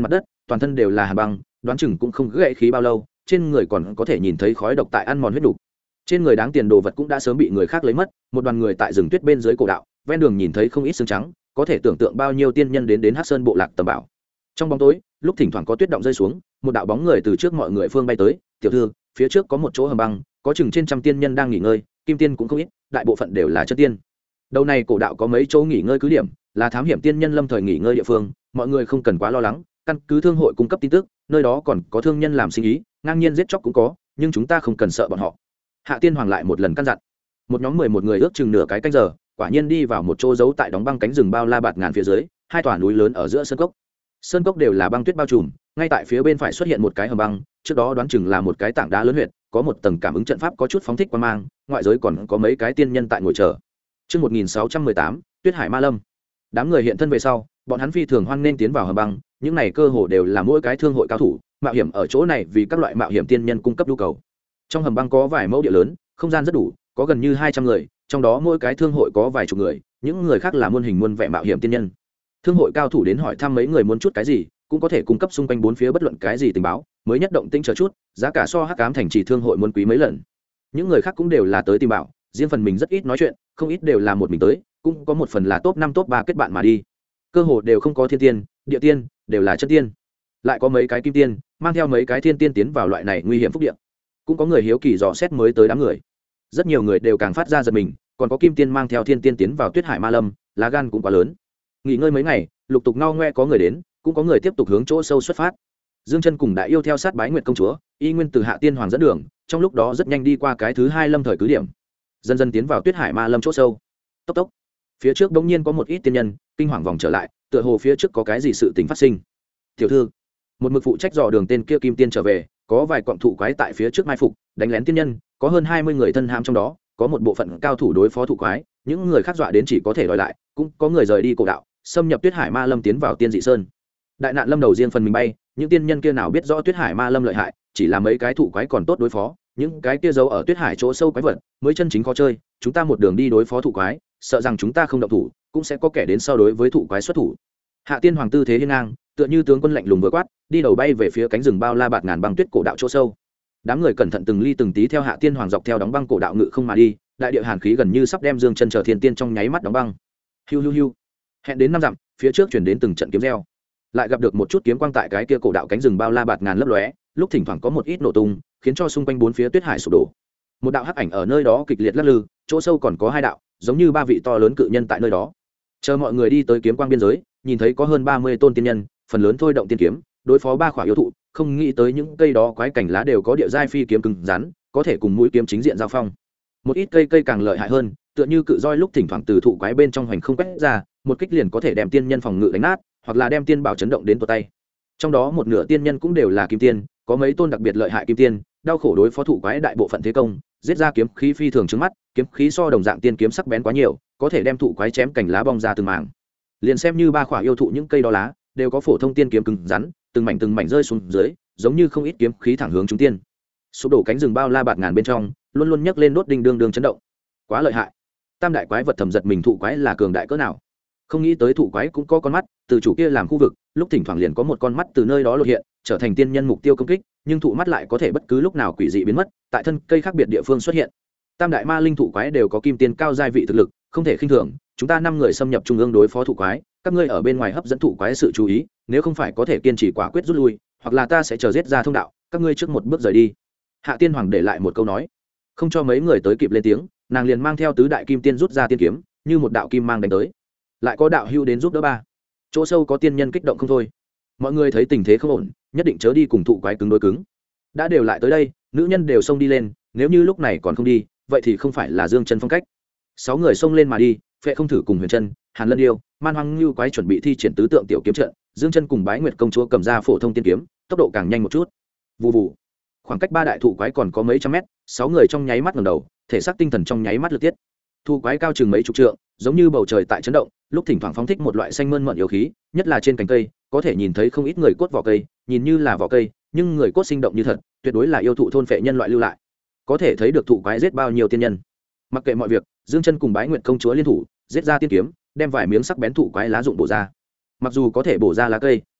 toàn thân đều là hàn băng, đoán chừng cũng không gãy khí bao lâu, trên người còn có thể nhìn thấy khói độc tại ăn mòn huyết đủ. Trên người đáng tiền đồ vật cũng đã sớm bị người khác lấy mất, một đoàn người tại rừng tuyết bên dưới cổ đạo, ven đường nhìn thấy không ít xương trắng, có thể tưởng tượng bao nhiêu tiên nhân đến Hắc Sơn bộ lạc tầm bảo. Trong bóng tối, lúc thỉnh thoảng có tuyết động rơi xuống, một đạo bóng người từ trước mọi người phương bay tới, "Tiểu thư, phía trước có một chỗ hầm băng, có chừng trên trăm tiên nhân đang nghỉ ngơi, kim tiên cũng không ít, đại bộ phận đều là chân tiên." Đầu này cổ đạo có mấy chỗ nghỉ ngơi cứ điểm, là thám hiểm tiên nhân lâm thời nghỉ ngơi địa phương, mọi người không cần quá lo lắng, căn cứ thương hội cung cấp tin tức, nơi đó còn có thương nhân làm sinh ý, ngang nhiên giết chóc cũng có, nhưng chúng ta không cần sợ bọn họ. Hạ Tiên Hoàng lại một lần căn dặn. Một nhóm 11 người ước chừng nửa cái canh giờ, quả nhiên đi vào một chỗ giấu tại đóng băng cánh rừng bao la bạt ngàn phía dưới, hai tòa núi lớn ở giữa sơn cốc. Sơn cốc đều là băng tuyết bao trùm, ngay tại phía bên phải xuất hiện một cái hầm băng, trước đó đoán chừng là một cái tảng đá lớn huyệt, có một tầng cảm ứng trận pháp có chút phóng thích quang mang, ngoại giới còn có mấy cái tiên nhân tại ngồi chờ. Chương 1618, Tuyết Hải Ma Lâm. Đám người hiện thân về sau, bọn hắn phi thường hoan nên tiến vào hầm băng, những này cơ hồ đều là mỗi cái thương hội cao thủ, mạo hiểm ở chỗ này vì các loại mạo hiểm tiên nhân cung cấp nhu cầu. Trong hầm băng có vài mẫu địa lớn, không gian rất đủ, có gần như 200 người, trong đó mỗi cái thương hội có vài chục người, những người khác là muôn hình muôn vẻ mạo hiểm tiên nhân. Thương hội cao thủ đến hỏi thăm mấy người muốn chút cái gì, cũng có thể cung cấp xung quanh bốn phía bất luận cái gì tình báo, mới nhất động tĩnh chờ chút, giá cả so Hắc Ám Thành Trì thương hội muốn quý mấy lần. Những người khác cũng đều là tới tìm bảo, riêng phần mình rất ít nói chuyện, không ít đều là một mình tới, cũng có một phần là top 5 top 3 kết bạn mà đi. Cơ hồ đều không có thiên tiên, địa tiên, đều là chân tiên. Lại có mấy cái kim tiên, mang theo mấy cái thiên tiên tiến vào loại này nguy hiểm phúc địa. Cũng có người hiếu kỳ dò xét mới tới đám người. Rất nhiều người đều càng phát ra giật mình, còn có kim tiên mang theo thiên tiên tiến vào Tuyết Hải Ma Lâm, lá gan cũng quá lớn. Nghỉ ngơi mấy ngày, lục tục ngao ngoe có người đến, cũng có người tiếp tục hướng chỗ sâu xuất phát. Dương Chân cùng Đại Yêu theo sát Bái Nguyệt công chúa, y nguyên từ Hạ Tiên Hoàng dẫn đường, trong lúc đó rất nhanh đi qua cái thứ hai lâm thời cứ điểm, dần dần tiến vào Tuyết Hải Ma Lâm chỗ sâu. Tốc tốc, phía trước bỗng nhiên có một ít tiên nhân kinh hoàng vòng trở lại, tựa hồ phía trước có cái gì sự tình phát sinh. Tiểu thư, một mực phụ trách dò đường tên kia kim tiên trở về, có vài quặng thụ quái tại phía trước mai phục, đánh lén tiên nhân, có hơn 20 người thân hãm trong đó, có một bộ phận cao thủ đối phó thụ quái, những người khác dọa đến chỉ có thể đòi lại, cũng có người rời đi cổ đạo, xâm nhập Tuyết Hải Ma Lâm tiến vào Tiên Dị Sơn. Đại nạn lâm đầu riêng phần mình bay, những tiên nhân kia nào biết rõ Tuyết Hải Ma Lâm lợi hại, chỉ là mấy cái thụ quái còn tốt đối phó, những cái kia giấu ở Tuyết Hải chỗ sâu quái vật mới chân chính khó chơi, chúng ta một đường đi đối phó thụ quái, sợ rằng chúng ta không động thủ, cũng sẽ có kẻ đến sau đối với thụ quái xuất thủ. Hạ Tiên Hoàng tư thế hiên ngang, tựa như tướng quân lạnh lùng vừa quát, đi đầu bay về phía cánh rừng bao la bạt ngàn băng tuyết cổ đạo chỗ sâu. Đám người cẩn thận từng ly từng tí theo Hạ Tiên Hoàng dọc theo đóng băng cổ đạo ngự không mà đi, đại địa hàn khí gần như sắp đem Dương Chân chờ thiên tiên trong nháy mắt đóng băng. Hiu hiu hiu. Hẹn đến 5 dặm, phía trước chuyển đến từng trận kiếm reo. Lại gặp được một chút kiếm quang tại cái kia cổ đạo cánh rừng bao la bạt ngàn lấp lóe, lúc thỉnh thoảng có một ít nổ tung, khiến cho xung quanh bốn phía tuyết hải sụp đổ. Một đạo hắc ảnh ở nơi đó kịch liệt lắc lư, chỗ sâu còn có hai đạo, giống như ba vị to lớn cự nhân tại nơi đó. Chờ mọi người đi tới kiếm quang biên giới, nhìn thấy có hơn 30 tôn tiên nhân, phần lớn thôi động tiên kiếm, đối phó ba khỏa yêu thụ, không nghĩ tới những cây đó quái cảnh lá đều có địa giai phi kiếm cứng rắn, có thể cùng mũi kiếm chính diện giao phong. Một ít cây càng lợi hại hơn, tựa như cự roi lúc thỉnh thoảng từ thụ quái bên trong hoành không quét ra, một kích liền có thể đem tiên nhân phòng ngự đánh nát, hoặc là đem tiên bảo chấn động đến tuột tay. Trong đó một nửa tiên nhân cũng đều là kim tiên, có mấy tôn đặc biệt lợi hại kim tiên, đau khổ đối phó thụ quái đại bộ phận thế công, giết ra kiếm khí phi thường trứng mắt, kiếm khí so đồng dạng tiên kiếm sắc bén quá nhiều, có thể đem thụ quái chém cành lá bong ra từng mảng. Liền xem như ba khỏa yêu thụ những cây đó lá, đều có phổ thông tiên kiếm cứng rắn, từng mảnh rơi xuống dưới, giống như không ít kiếm khí thẳng hướng chúng tiên. Sụp đổ cánh rừng bao la bạt ngàn bên trong, luôn luôn nhấc lên đốt đinh đương chấn động. Quá lợi hại. Tam đại quái vật thầm giật mình, thụ quái là cường đại cỡ nào. Không nghĩ tới thụ quái cũng có con mắt, từ chủ kia làm khu vực, lúc thỉnh thoảng liền có một con mắt từ nơi đó lộ hiện, trở thành tiên nhân mục tiêu công kích, nhưng thụ mắt lại có thể bất cứ lúc nào quỷ dị biến mất, tại thân cây khác biệt địa phương xuất hiện. Tam đại ma linh thụ quái đều có kim tiên cao giai vị thực lực, không thể khinh thường, chúng ta 5 người xâm nhập trung ương đối phó thụ quái, các ngươi ở bên ngoài hấp dẫn thụ quái sự chú ý, nếu không phải có thể kiên trì quả quyết rút lui, hoặc là ta sẽ chờ giết ra thông đạo, các ngươi trước một bước rời đi. Hạ Tiên Hoàng để lại một câu nói, không cho mấy người tới kịp lên tiếng, nàng liền mang theo tứ đại kim tiên rút ra tiên kiếm, như một đạo kim mang đánh tới. Lại có đạo hưu đến giúp đỡ ba. Chỗ sâu có tiên nhân kích động không thôi. Mọi người thấy tình thế không ổn, nhất định chớ đi cùng thụ quái cứng đối cứng. Đã đều lại tới đây, nữ nhân đều xông đi lên, nếu như lúc này còn không đi, vậy thì không phải là Dương Chân phong cách. 6 người xông lên mà đi, Phệ Không Thử cùng Huyền Chân, Hàn Lân Yêu, Man Hoang Lưu quái chuẩn bị thi triển tứ tượng tiểu kiếm trận, Dương Chân cùng Bái Nguyệt công chúa cầm ra phổ thông tiên kiếm, tốc độ càng nhanh một chút. Vù vù. Khoảng cách ba đại thụ quái còn có mấy trăm mét, 6 người trong nháy mắt ngẩng đầu, thể xác tinh thần trong nháy mắt lực tiết. Thụ quái cao chừng mấy chục trượng, giống như bầu trời tại chấn động, lúc thỉnh thoảng phóng thích một loại xanh mơn mởn yêu khí, nhất là trên cành cây, có thể nhìn thấy không ít người cốt vỏ cây, nhìn như là vỏ cây, nhưng người cốt sinh động như thật, tuyệt đối là yêu thụ thôn phệ nhân loại lưu lại. Có thể thấy được thụ quái giết bao nhiêu tiên nhân. Mặc kệ mọi việc, Dương Chân cùng Bái Nguyệt công chúa liên thủ, giết ra tiên kiếm, đem vài miếng sắc bén thụ quái lá dụng bổ ra. Mặc dù có thể bổ ra lá cây,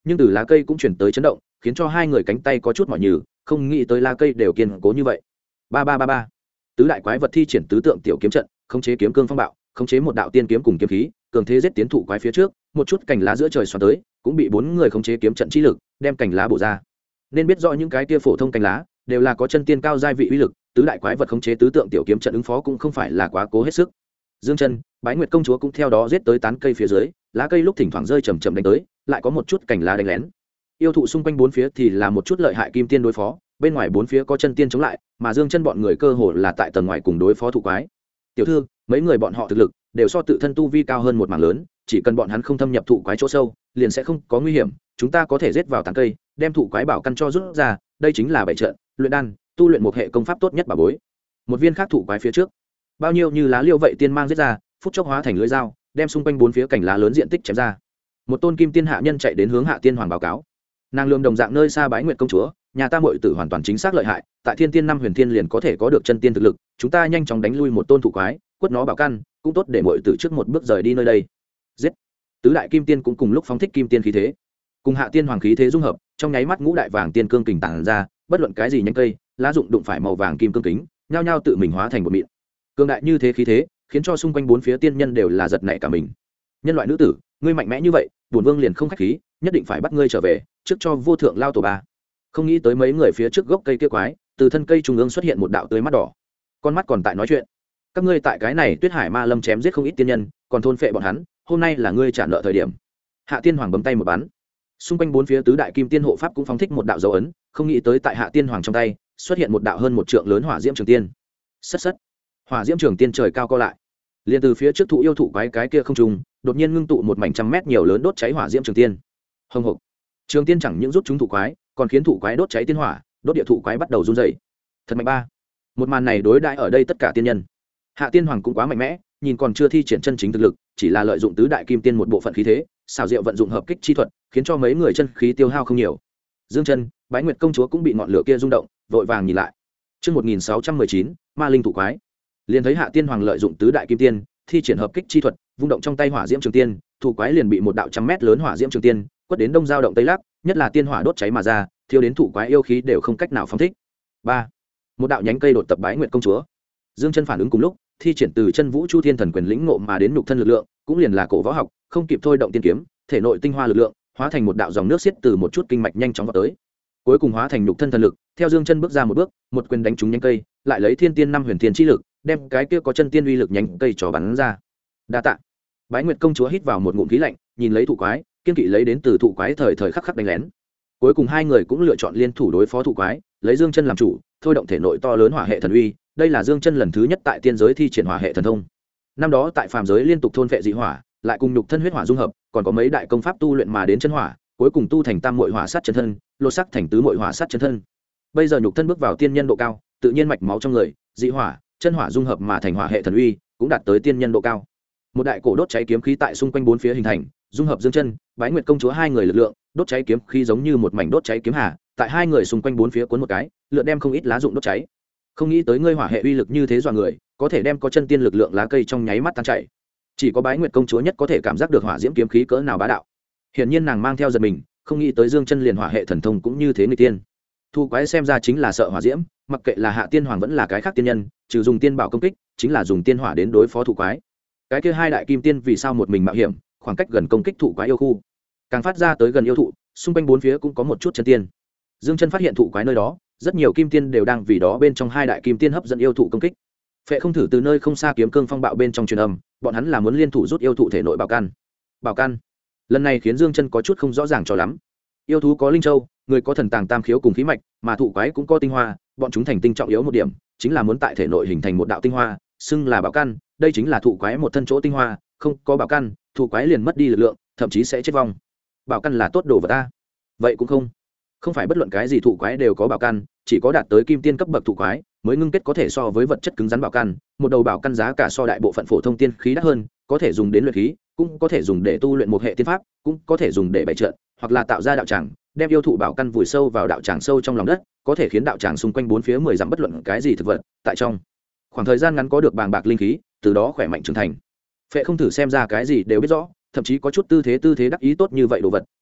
nhưng từ lá cây cũng chuyển tới chấn động, khiến cho hai người cánh tay có chút mỏi nhừ, không nghĩ tới lá cây đều kiên cố như vậy. Ba ba ba ba. Tứ đại quái vật thi triển tứ tượng tiểu kiếm trận, khống chế kiếm cương phong bạo, khống chế một đạo tiên kiếm cùng kiếm khí, cường thế giết tiến thụ quái phía trước, một chút cành lá giữa trời xoắn tới, cũng bị bốn người khống chế kiếm trận chi lực, đem cành lá bổ ra. Nên biết rõ những cái kia phổ thông cành lá đều là có chân tiên cao giai vị uy lực, tứ đại quái vật khống chế tứ tượng tiểu kiếm trận ứng phó cũng không phải là quá cố hết sức. Dương Chân, Bái Nguyệt công chúa cũng theo đó giết tới tán cây phía dưới, lá cây lúc thỉnh thoảng rơi chầm chậm đánh tới, lại có một chút cành lá đánh lén. Yêu thụ xung quanh bốn phía thì là một chút lợi hại kim tiên đối phó, bên ngoài bốn phía có chân tiên chống lại, mà Dương Chân bọn người cơ hồ là tại tầng ngoài cùng đối phó thụ quái. Tiểu thư, mấy người bọn họ thực lực đều so tự thân tu vi cao hơn một mảng lớn, chỉ cần bọn hắn không thâm nhập thụ quái chỗ sâu, liền sẽ không có nguy hiểm, chúng ta có thể giết vào tán cây, đem thụ quái bảo căn cho rút ra, đây chính là bảy trận, luyện đan, tu luyện một hệ công pháp tốt nhất bà bối. Một viên khác thụ quái phía trước, bao nhiêu như lá liêu vậy tiên mang giết ra, phút chốc hóa thành lưỡi dao, đem xung quanh bốn phía cành lá lớn diện tích chém ra. Một tôn kim tiên hạ nhân chạy đến hướng Hạ Tiên Hoàng báo cáo. Nàng lườm đồng dạng nơi xa Bái Nguyệt công chúa, nhà ta muội tử hoàn toàn chính xác lợi hại, tại Thiên Tiên năm huyền thiên liền có thể có được chân tiên thực lực, chúng ta nhanh chóng đánh lui một tôn thụ quái, quất nó bảo căn, cũng tốt để muội tử trước một bước rời đi nơi đây. Giết. Tứ đại kim tiên cũng cùng lúc phóng thích kim tiên khí thế, cùng Hạ Tiên Hoàng khí thế dung hợp, trong nháy mắt ngũ đại vàng tiên cương kình tản ra, bất luận cái gì nhánh cây, lá dụng đụng phải màu vàng kim cương kính, nhao nhao tự mình hóa thành một mịn. Cương đại như thế khí thế, khiến cho xung quanh bốn phía tiên nhân đều là giật nảy cả mình. Nhân loại nữ tử, ngươi mạnh mẽ như vậy, bổn vương liền không khách khí, nhất định phải bắt ngươi trở về, trước cho vô thượng lao tổ ba. Không nghĩ tới mấy người phía trước gốc cây kia quái, từ thân cây trung ương xuất hiện một đạo tươi mắt đỏ, con mắt còn tại nói chuyện. Các ngươi tại cái này Tuyết Hải Ma Lâm chém giết không ít tiên nhân, còn thôn phệ bọn hắn, hôm nay là ngươi trả nợ thời điểm. Hạ Tiên Hoàng bấm tay một bắn, xung quanh bốn phía tứ đại kim tiên hộ pháp cũng phóng thích một đạo dấu ấn, không nghĩ tới tại Hạ Tiên Hoàng trong tay xuất hiện một đạo hơn một trượng lớn hỏa diễm trường tiên. Sất sất, hỏa diễm trường tiên trời cao co lại, liền từ phía trước thụ yêu thụ quái cái kia không trùng, đột nhiên ngưng tụ một mảnh trăm mét nhiều lớn đốt cháy hỏa diễm trường tiên. Hồng hộc, trường tiên chẳng những rút chúng thụ quái, còn khiến thụ quái đốt cháy tiên hỏa, đốt địa thụ quái bắt đầu run rẩy. Thật mạnh ba. Một màn này đối đãi ở đây tất cả tiên nhân. Hạ Tiên Hoàng cũng quá mạnh mẽ, nhìn còn chưa thi triển chân chính thực lực, chỉ là lợi dụng tứ đại kim tiên một bộ phận khí thế, xảo diệu vận dụng hợp kích chi thuật, khiến cho mấy người chân khí tiêu hao không nhiều. Dương Chân, Bái Nguyệt công chúa cũng bị ngọn lửa kia rung động, vội vàng nhìn lại. Chương 1619, Ma linh thụ quái. Liền thấy Hạ Tiên Hoàng lợi dụng tứ đại kim tiên, thi triển hợp kích chi thuật, vung động trong tay hỏa diễm trường tiên, thụ quái liền bị một đạo trăm mét lớn hỏa diễm trường tiên quất đến đông dao động tây lắc, nhất là tiên hỏa đốt cháy mà ra, thiêu đến thụ quái yêu khí đều không cách nào phóng thích. Ba, một đạo nhánh cây đột tập Bái Nguyệt công chúa. Dương Chân phản ứng cùng lúc, thi triển từ chân vũ chu thiên thần quyền lĩnh ngộ mà đến nhục thân lực lượng, cũng liền là cổ võ học, không kịp thôi động tiên kiếm, thể nội tinh hoa lực lượng hóa thành một đạo dòng nước xiết từ một chút kinh mạch nhanh chóng vào tới, cuối cùng hóa thành nhục thân thần lực, theo Dương Chân bước ra một bước, một quyền đánh trúng nhánh cây, lại lấy thiên tiên năm huyền thiên chi lực, đem cái kia có chân tiên uy lực nhánh cây cho bắn ra. Đa tạ. Bái Nguyệt công chúa hít vào một ngụm khí lạnh, nhìn lấy thụ quái, kiên kỵ lấy đến từ thụ quái thời thời khắc khắc đánh lén. Cuối cùng hai người cũng lựa chọn liên thủ đối phó thụ quái, lấy Dương Chân làm chủ, thôi động thể nội to lớn hỏa hệ thần uy, đây là Dương Chân lần thứ nhất tại tiên giới thi triển hỏa hệ thần thông. Năm đó tại phàm giới liên tục thôn phệ dị hỏa, lại cùng nhục thân huyết hỏa dung hợp, còn có mấy đại công pháp tu luyện mà đến chân hỏa, cuối cùng tu thành tam muội hỏa sát chân thân, lột sắc thành tứ muội hỏa sát chân thân. Bây giờ nhục thân bước vào tiên nhân độ cao, tự nhiên mạch máu trong người, dị hỏa, chân hỏa dung hợp mà thành hỏa hệ thần uy, cũng đạt tới tiên nhân độ cao. Một đại cổ đốt cháy kiếm khí tại xung quanh bốn phía hình thành, dung hợp Dương Chân, Bái Nguyệt công chúa hai người lực lượng, đốt cháy kiếm khí giống như một mảnh đốt cháy kiếm hà, tại hai người xung quanh bốn phía cuốn một cái, lượn đem không ít lá dụng đốt cháy. Không nghĩ tới ngươi hỏa hệ uy lực như thế dọa người, có thể đem có chân tiên lực lượng lá cây trong nháy mắt tan chảy. Chỉ có Bái Nguyệt công chúa nhất có thể cảm giác được hỏa diễm kiếm khí cỡ nào bá đạo. Hiển nhiên nàng mang theo giật mình, không nghĩ tới Dương Chân liền hỏa hệ thần thông cũng như thế người tiên. Thu quái xem ra chính là sợ hỏa diễm, mặc kệ là Hạ Tiên Hoàng vẫn là cái khác tiên nhân, trừ dùng tiên bảo công kích, chính là dùng tiên hỏa đến đối phó thụ quái. Cái kia hai đại kim tiên vì sao một mình mạo hiểm, khoảng cách gần công kích thụ quái yêu khu, càng phát ra tới gần yêu thụ, xung quanh bốn phía cũng có một chút chân tiên. Dương Chân phát hiện thụ quái nơi đó, rất nhiều kim tiên đều đang vì đó bên trong hai đại kim tiên hấp dẫn yêu thụ công kích. Phệ không thử từ nơi không xa kiếm cương phong bạo bên trong truyền âm, bọn hắn là muốn liên thủ rút yêu thụ thể nội bảo căn. Bảo căn. Lần này khiến Dương Chân có chút không rõ ràng cho lắm. Yêu thú có linh châu, người có thần tàng tam khiếu cùng khí mạch, mà thụ quái cũng có tinh hoa, bọn chúng thành tinh trọng yếu một điểm, chính là muốn tại thể nội hình thành một đạo tinh hoa, xưng là bảo căn, đây chính là thụ quái một thân chỗ tinh hoa, không có bảo căn, thụ quái liền mất đi lực lượng, thậm chí sẽ chết vong. Bảo căn là tốt đồ vật ta. Vậy cũng không phải bất luận cái gì thụ quái đều có bảo căn, chỉ có đạt tới kim tiên cấp bậc thụ quái mới ngưng kết có thể so với vật chất cứng rắn bảo căn, một đầu bảo căn giá cả so đại bộ phận phổ thông tiên khí đắt hơn, có thể dùng đến luyện khí, cũng có thể dùng để tu luyện một hệ tiên pháp, cũng có thể dùng để bày trận, hoặc là tạo ra đạo tràng, đem yêu thụ bảo căn vùi sâu vào đạo tràng sâu trong lòng đất, có thể khiến đạo tràng xung quanh bốn phía 10 dặm bất luận cái gì thực vật, tại trong khoảng thời gian ngắn có được bàng bạc linh khí, từ đó khỏe mạnh trưởng thành. Phệ không thử xem ra cái gì đều biết rõ, thậm chí có chút tư thế đắc ý tốt như vậy đồ vật,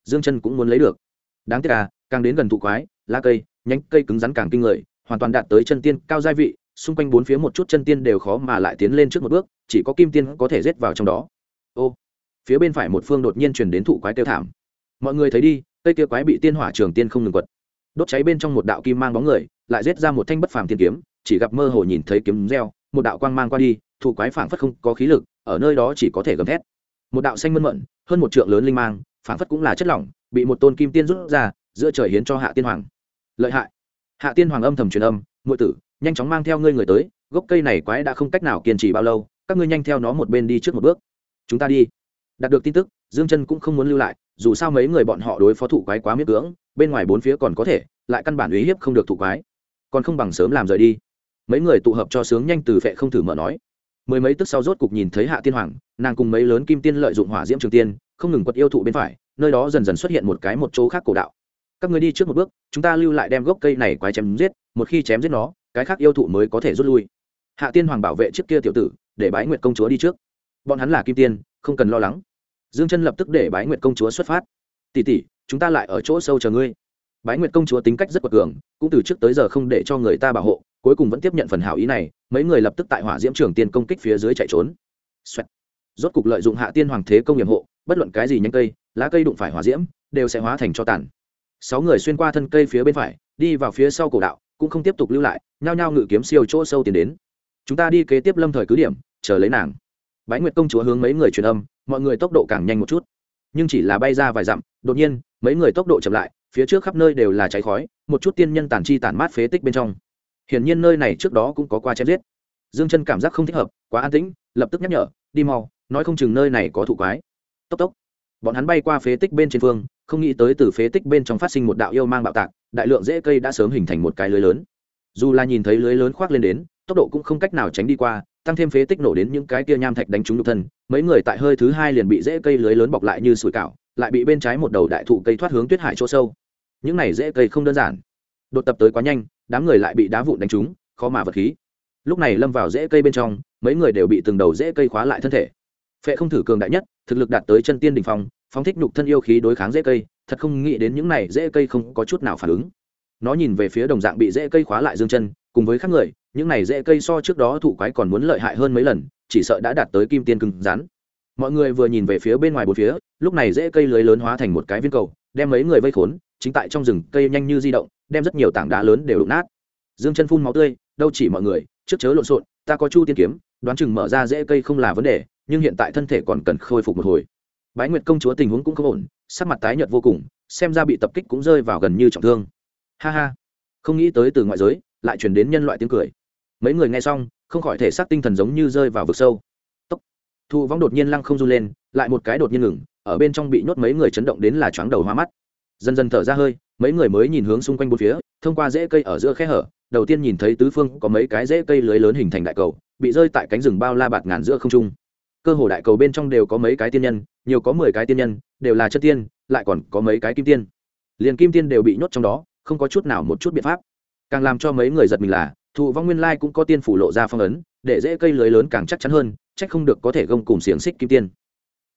Dương Chân cũng muốn lấy được. Đáng tiếc à, càng đến gần thụ quái, lá cây, nhánh cây cứng rắn càng kinh người, hoàn toàn đạt tới chân tiên cao giai vị, xung quanh bốn phía một chút chân tiên đều khó mà lại tiến lên trước một bước, chỉ có kim tiên có thể giết vào trong đó. Ô, phía bên phải một phương đột nhiên truyền đến thụ quái kêu thảm. Mọi người thấy đi, cây kia quái bị tiên hỏa trường tiên không ngừng quật, đốt cháy bên trong một đạo kim mang bóng người, lại giết ra một thanh bất phàm tiên kiếm, chỉ gặp mơ hồ nhìn thấy kiếm reo, một đạo quang mang qua đi, thụ quái phảng phất không có khí lực, ở nơi đó chỉ có thể gầm thét. Một đạo xanh mơn mận, hơn một trượng lớn linh mang, phảng phất cũng là chất lỏng, bị một tôn kim tiên rút ra, giữa trời hiến cho Hạ Tiên Hoàng. Lợi hại. Hạ Tiên Hoàng âm thầm truyền âm, muội tử, nhanh chóng mang theo ngươi người tới, gốc cây này quái đã không cách nào kiên trì bao lâu, các ngươi nhanh theo nó một bên đi trước một bước. Chúng ta đi. Đạt được tin tức, Dương Chân cũng không muốn lưu lại, dù sao mấy người bọn họ đối phó thụ quái quá miễn cưỡng, bên ngoài bốn phía còn có thể, lại căn bản uy hiếp không được thụ quái, còn không bằng sớm làm rời đi. Mấy người tụ hợp cho sướng nhanh từ phệ không thử mở nói. Mười mấy tức sau rốt cục nhìn thấy Hạ Tiên Hoàng, nàng cùng mấy lớn kim tiên lợi dụng hỏa diễm trường tiên, không ngừng quật yêu thụ bên phải, nơi đó dần dần xuất hiện một chỗ khác cổ đạo. Các ngươi đi trước một bước, chúng ta lưu lại đem gốc cây này quái chém giết, một khi chém giết nó, cái khác yêu thụ mới có thể rút lui. Hạ Tiên Hoàng bảo vệ trước kia tiểu tử, để Bái Nguyệt công chúa đi trước. Bọn hắn là kim tiên, không cần lo lắng. Dương Chân lập tức để Bái Nguyệt công chúa xuất phát. Tỷ tỷ, chúng ta lại ở chỗ sâu chờ ngươi. Bái Nguyệt công chúa tính cách rất quật cường, cũng từ trước tới giờ không để cho người ta bảo hộ, cuối cùng vẫn tiếp nhận phần hảo ý này, mấy người lập tức tại hỏa diễm trường tiên công kích phía dưới chạy trốn. Xoẹt. Rốt cục lợi dụng Hạ Tiên Hoàng thế công yểm hộ, bất luận cái gì nhánh cây, lá cây đụng phải hỏa diễm, đều sẽ hóa thành tro tàn. 6 người xuyên qua thân cây phía bên phải, đi vào phía sau cổ đạo, cũng không tiếp tục lưu lại, nhao nhao ngự kiếm siêu chỗ sâu tiến đến. Chúng ta đi kế tiếp lâm thời cứ điểm, chờ lấy nàng. Bái Nguyệt công chúa hướng mấy người truyền âm, mọi người tốc độ càng nhanh một chút, nhưng chỉ là bay ra vài dặm, đột nhiên mấy người tốc độ chậm lại, phía trước khắp nơi đều là cháy khói, một chút tiên nhân tàn chi tàn mát phế tích bên trong. Hiển nhiên nơi này trước đó cũng có qua chém giết. Dương Chân cảm giác không thích hợp, quá an tĩnh, lập tức nhắc nhở, đi mau, nói không chừng nơi này có thụ quái. Tốc tốc. Bọn hắn bay qua phế tích bên trên phương, không nghĩ tới từ phế tích bên trong phát sinh một đạo yêu mang bạo tạc, đại lượng rễ cây đã sớm hình thành một cái lưới lớn. Dù là nhìn thấy lưới lớn khoác lên đến, tốc độ cũng không cách nào tránh đi qua, tăng thêm phế tích nổ đến những cái kia nham thạch đánh trúng nhục thân, mấy người tại hơi thứ hai liền bị rễ cây lưới lớn bọc lại như sủi cảo, lại bị bên trái một đầu đại thụ cây thoát hướng tuyết hải chỗ sâu. Những này rễ cây không đơn giản, đột tập tới quá nhanh, đám người lại bị đá vụn đánh trúng, khó mà vật khí. Lúc này lâm vào rễ cây bên trong, mấy người đều bị từng đầu rễ cây khóa lại thân thể. Phệ không thử cường đại nhất, thực lực đạt tới chân tiên đỉnh phong, phóng thích nhục thân yêu khí đối kháng rễ cây, thật không nghĩ đến những này rễ cây không có chút nào phản ứng. Nó nhìn về phía đồng dạng bị rễ cây khóa lại Dương Chân, cùng với các người, những này rễ cây so trước đó thụ quái còn muốn lợi hại hơn mấy lần, chỉ sợ đã đạt tới kim tiên cứng rắn. Mọi người vừa nhìn về phía bên ngoài bốn phía, lúc này rễ cây lưới lớn hóa thành một cái viên cầu, đem mấy người vây khốn, chính tại trong rừng cây nhanh như di động, đem rất nhiều tảng đá lớn đều đụng nát. Dương Chân phun máu tươi, đâu chỉ mọi người, trước chớ lộn xộn, ta có Chu tiên kiếm, đoán chừng mở ra rễ cây không là vấn đề, nhưng hiện tại thân thể còn cần khôi phục một hồi. Bái Nguyệt công chúa tình huống cũng không ổn, sắc mặt tái nhợt vô cùng, xem ra bị tập kích cũng rơi vào gần như trọng thương. Ha ha, không nghĩ tới từ ngoại giới lại truyền đến nhân loại tiếng cười. Mấy người nghe xong, không khỏi thể xác tinh thần giống như rơi vào vực sâu. Tốc. Thụ vong đột nhiên lăng không run lên, lại một cái đột nhiên ngừng, ở bên trong bị nhốt mấy người chấn động đến là choáng đầu hoa mắt. Dần dần thở ra hơi, mấy người mới nhìn hướng xung quanh bốn phía, thông qua rễ cây ở giữa khe hở, đầu tiên nhìn thấy tứ phương có mấy cái rễ cây lưới lớn hình thành đại cầu, bị rơi tại cánh rừng bao la bạt ngàn giữa không trung. Cơ hồ đại cầu bên trong đều có mấy cái tiên nhân, nhiều có 10 cái tiên nhân, đều là chất tiên, lại còn có mấy cái kim tiên. Liền kim tiên đều bị nhốt trong đó, không có chút nào một chút biện pháp. Càng làm cho mấy người giật mình là, thụ vong nguyên lai cũng có tiên phủ lộ ra phong ấn, để rễ cây lưới lớn càng chắc chắn hơn, trách không được có thể gông cùng xiềng xích kim tiên.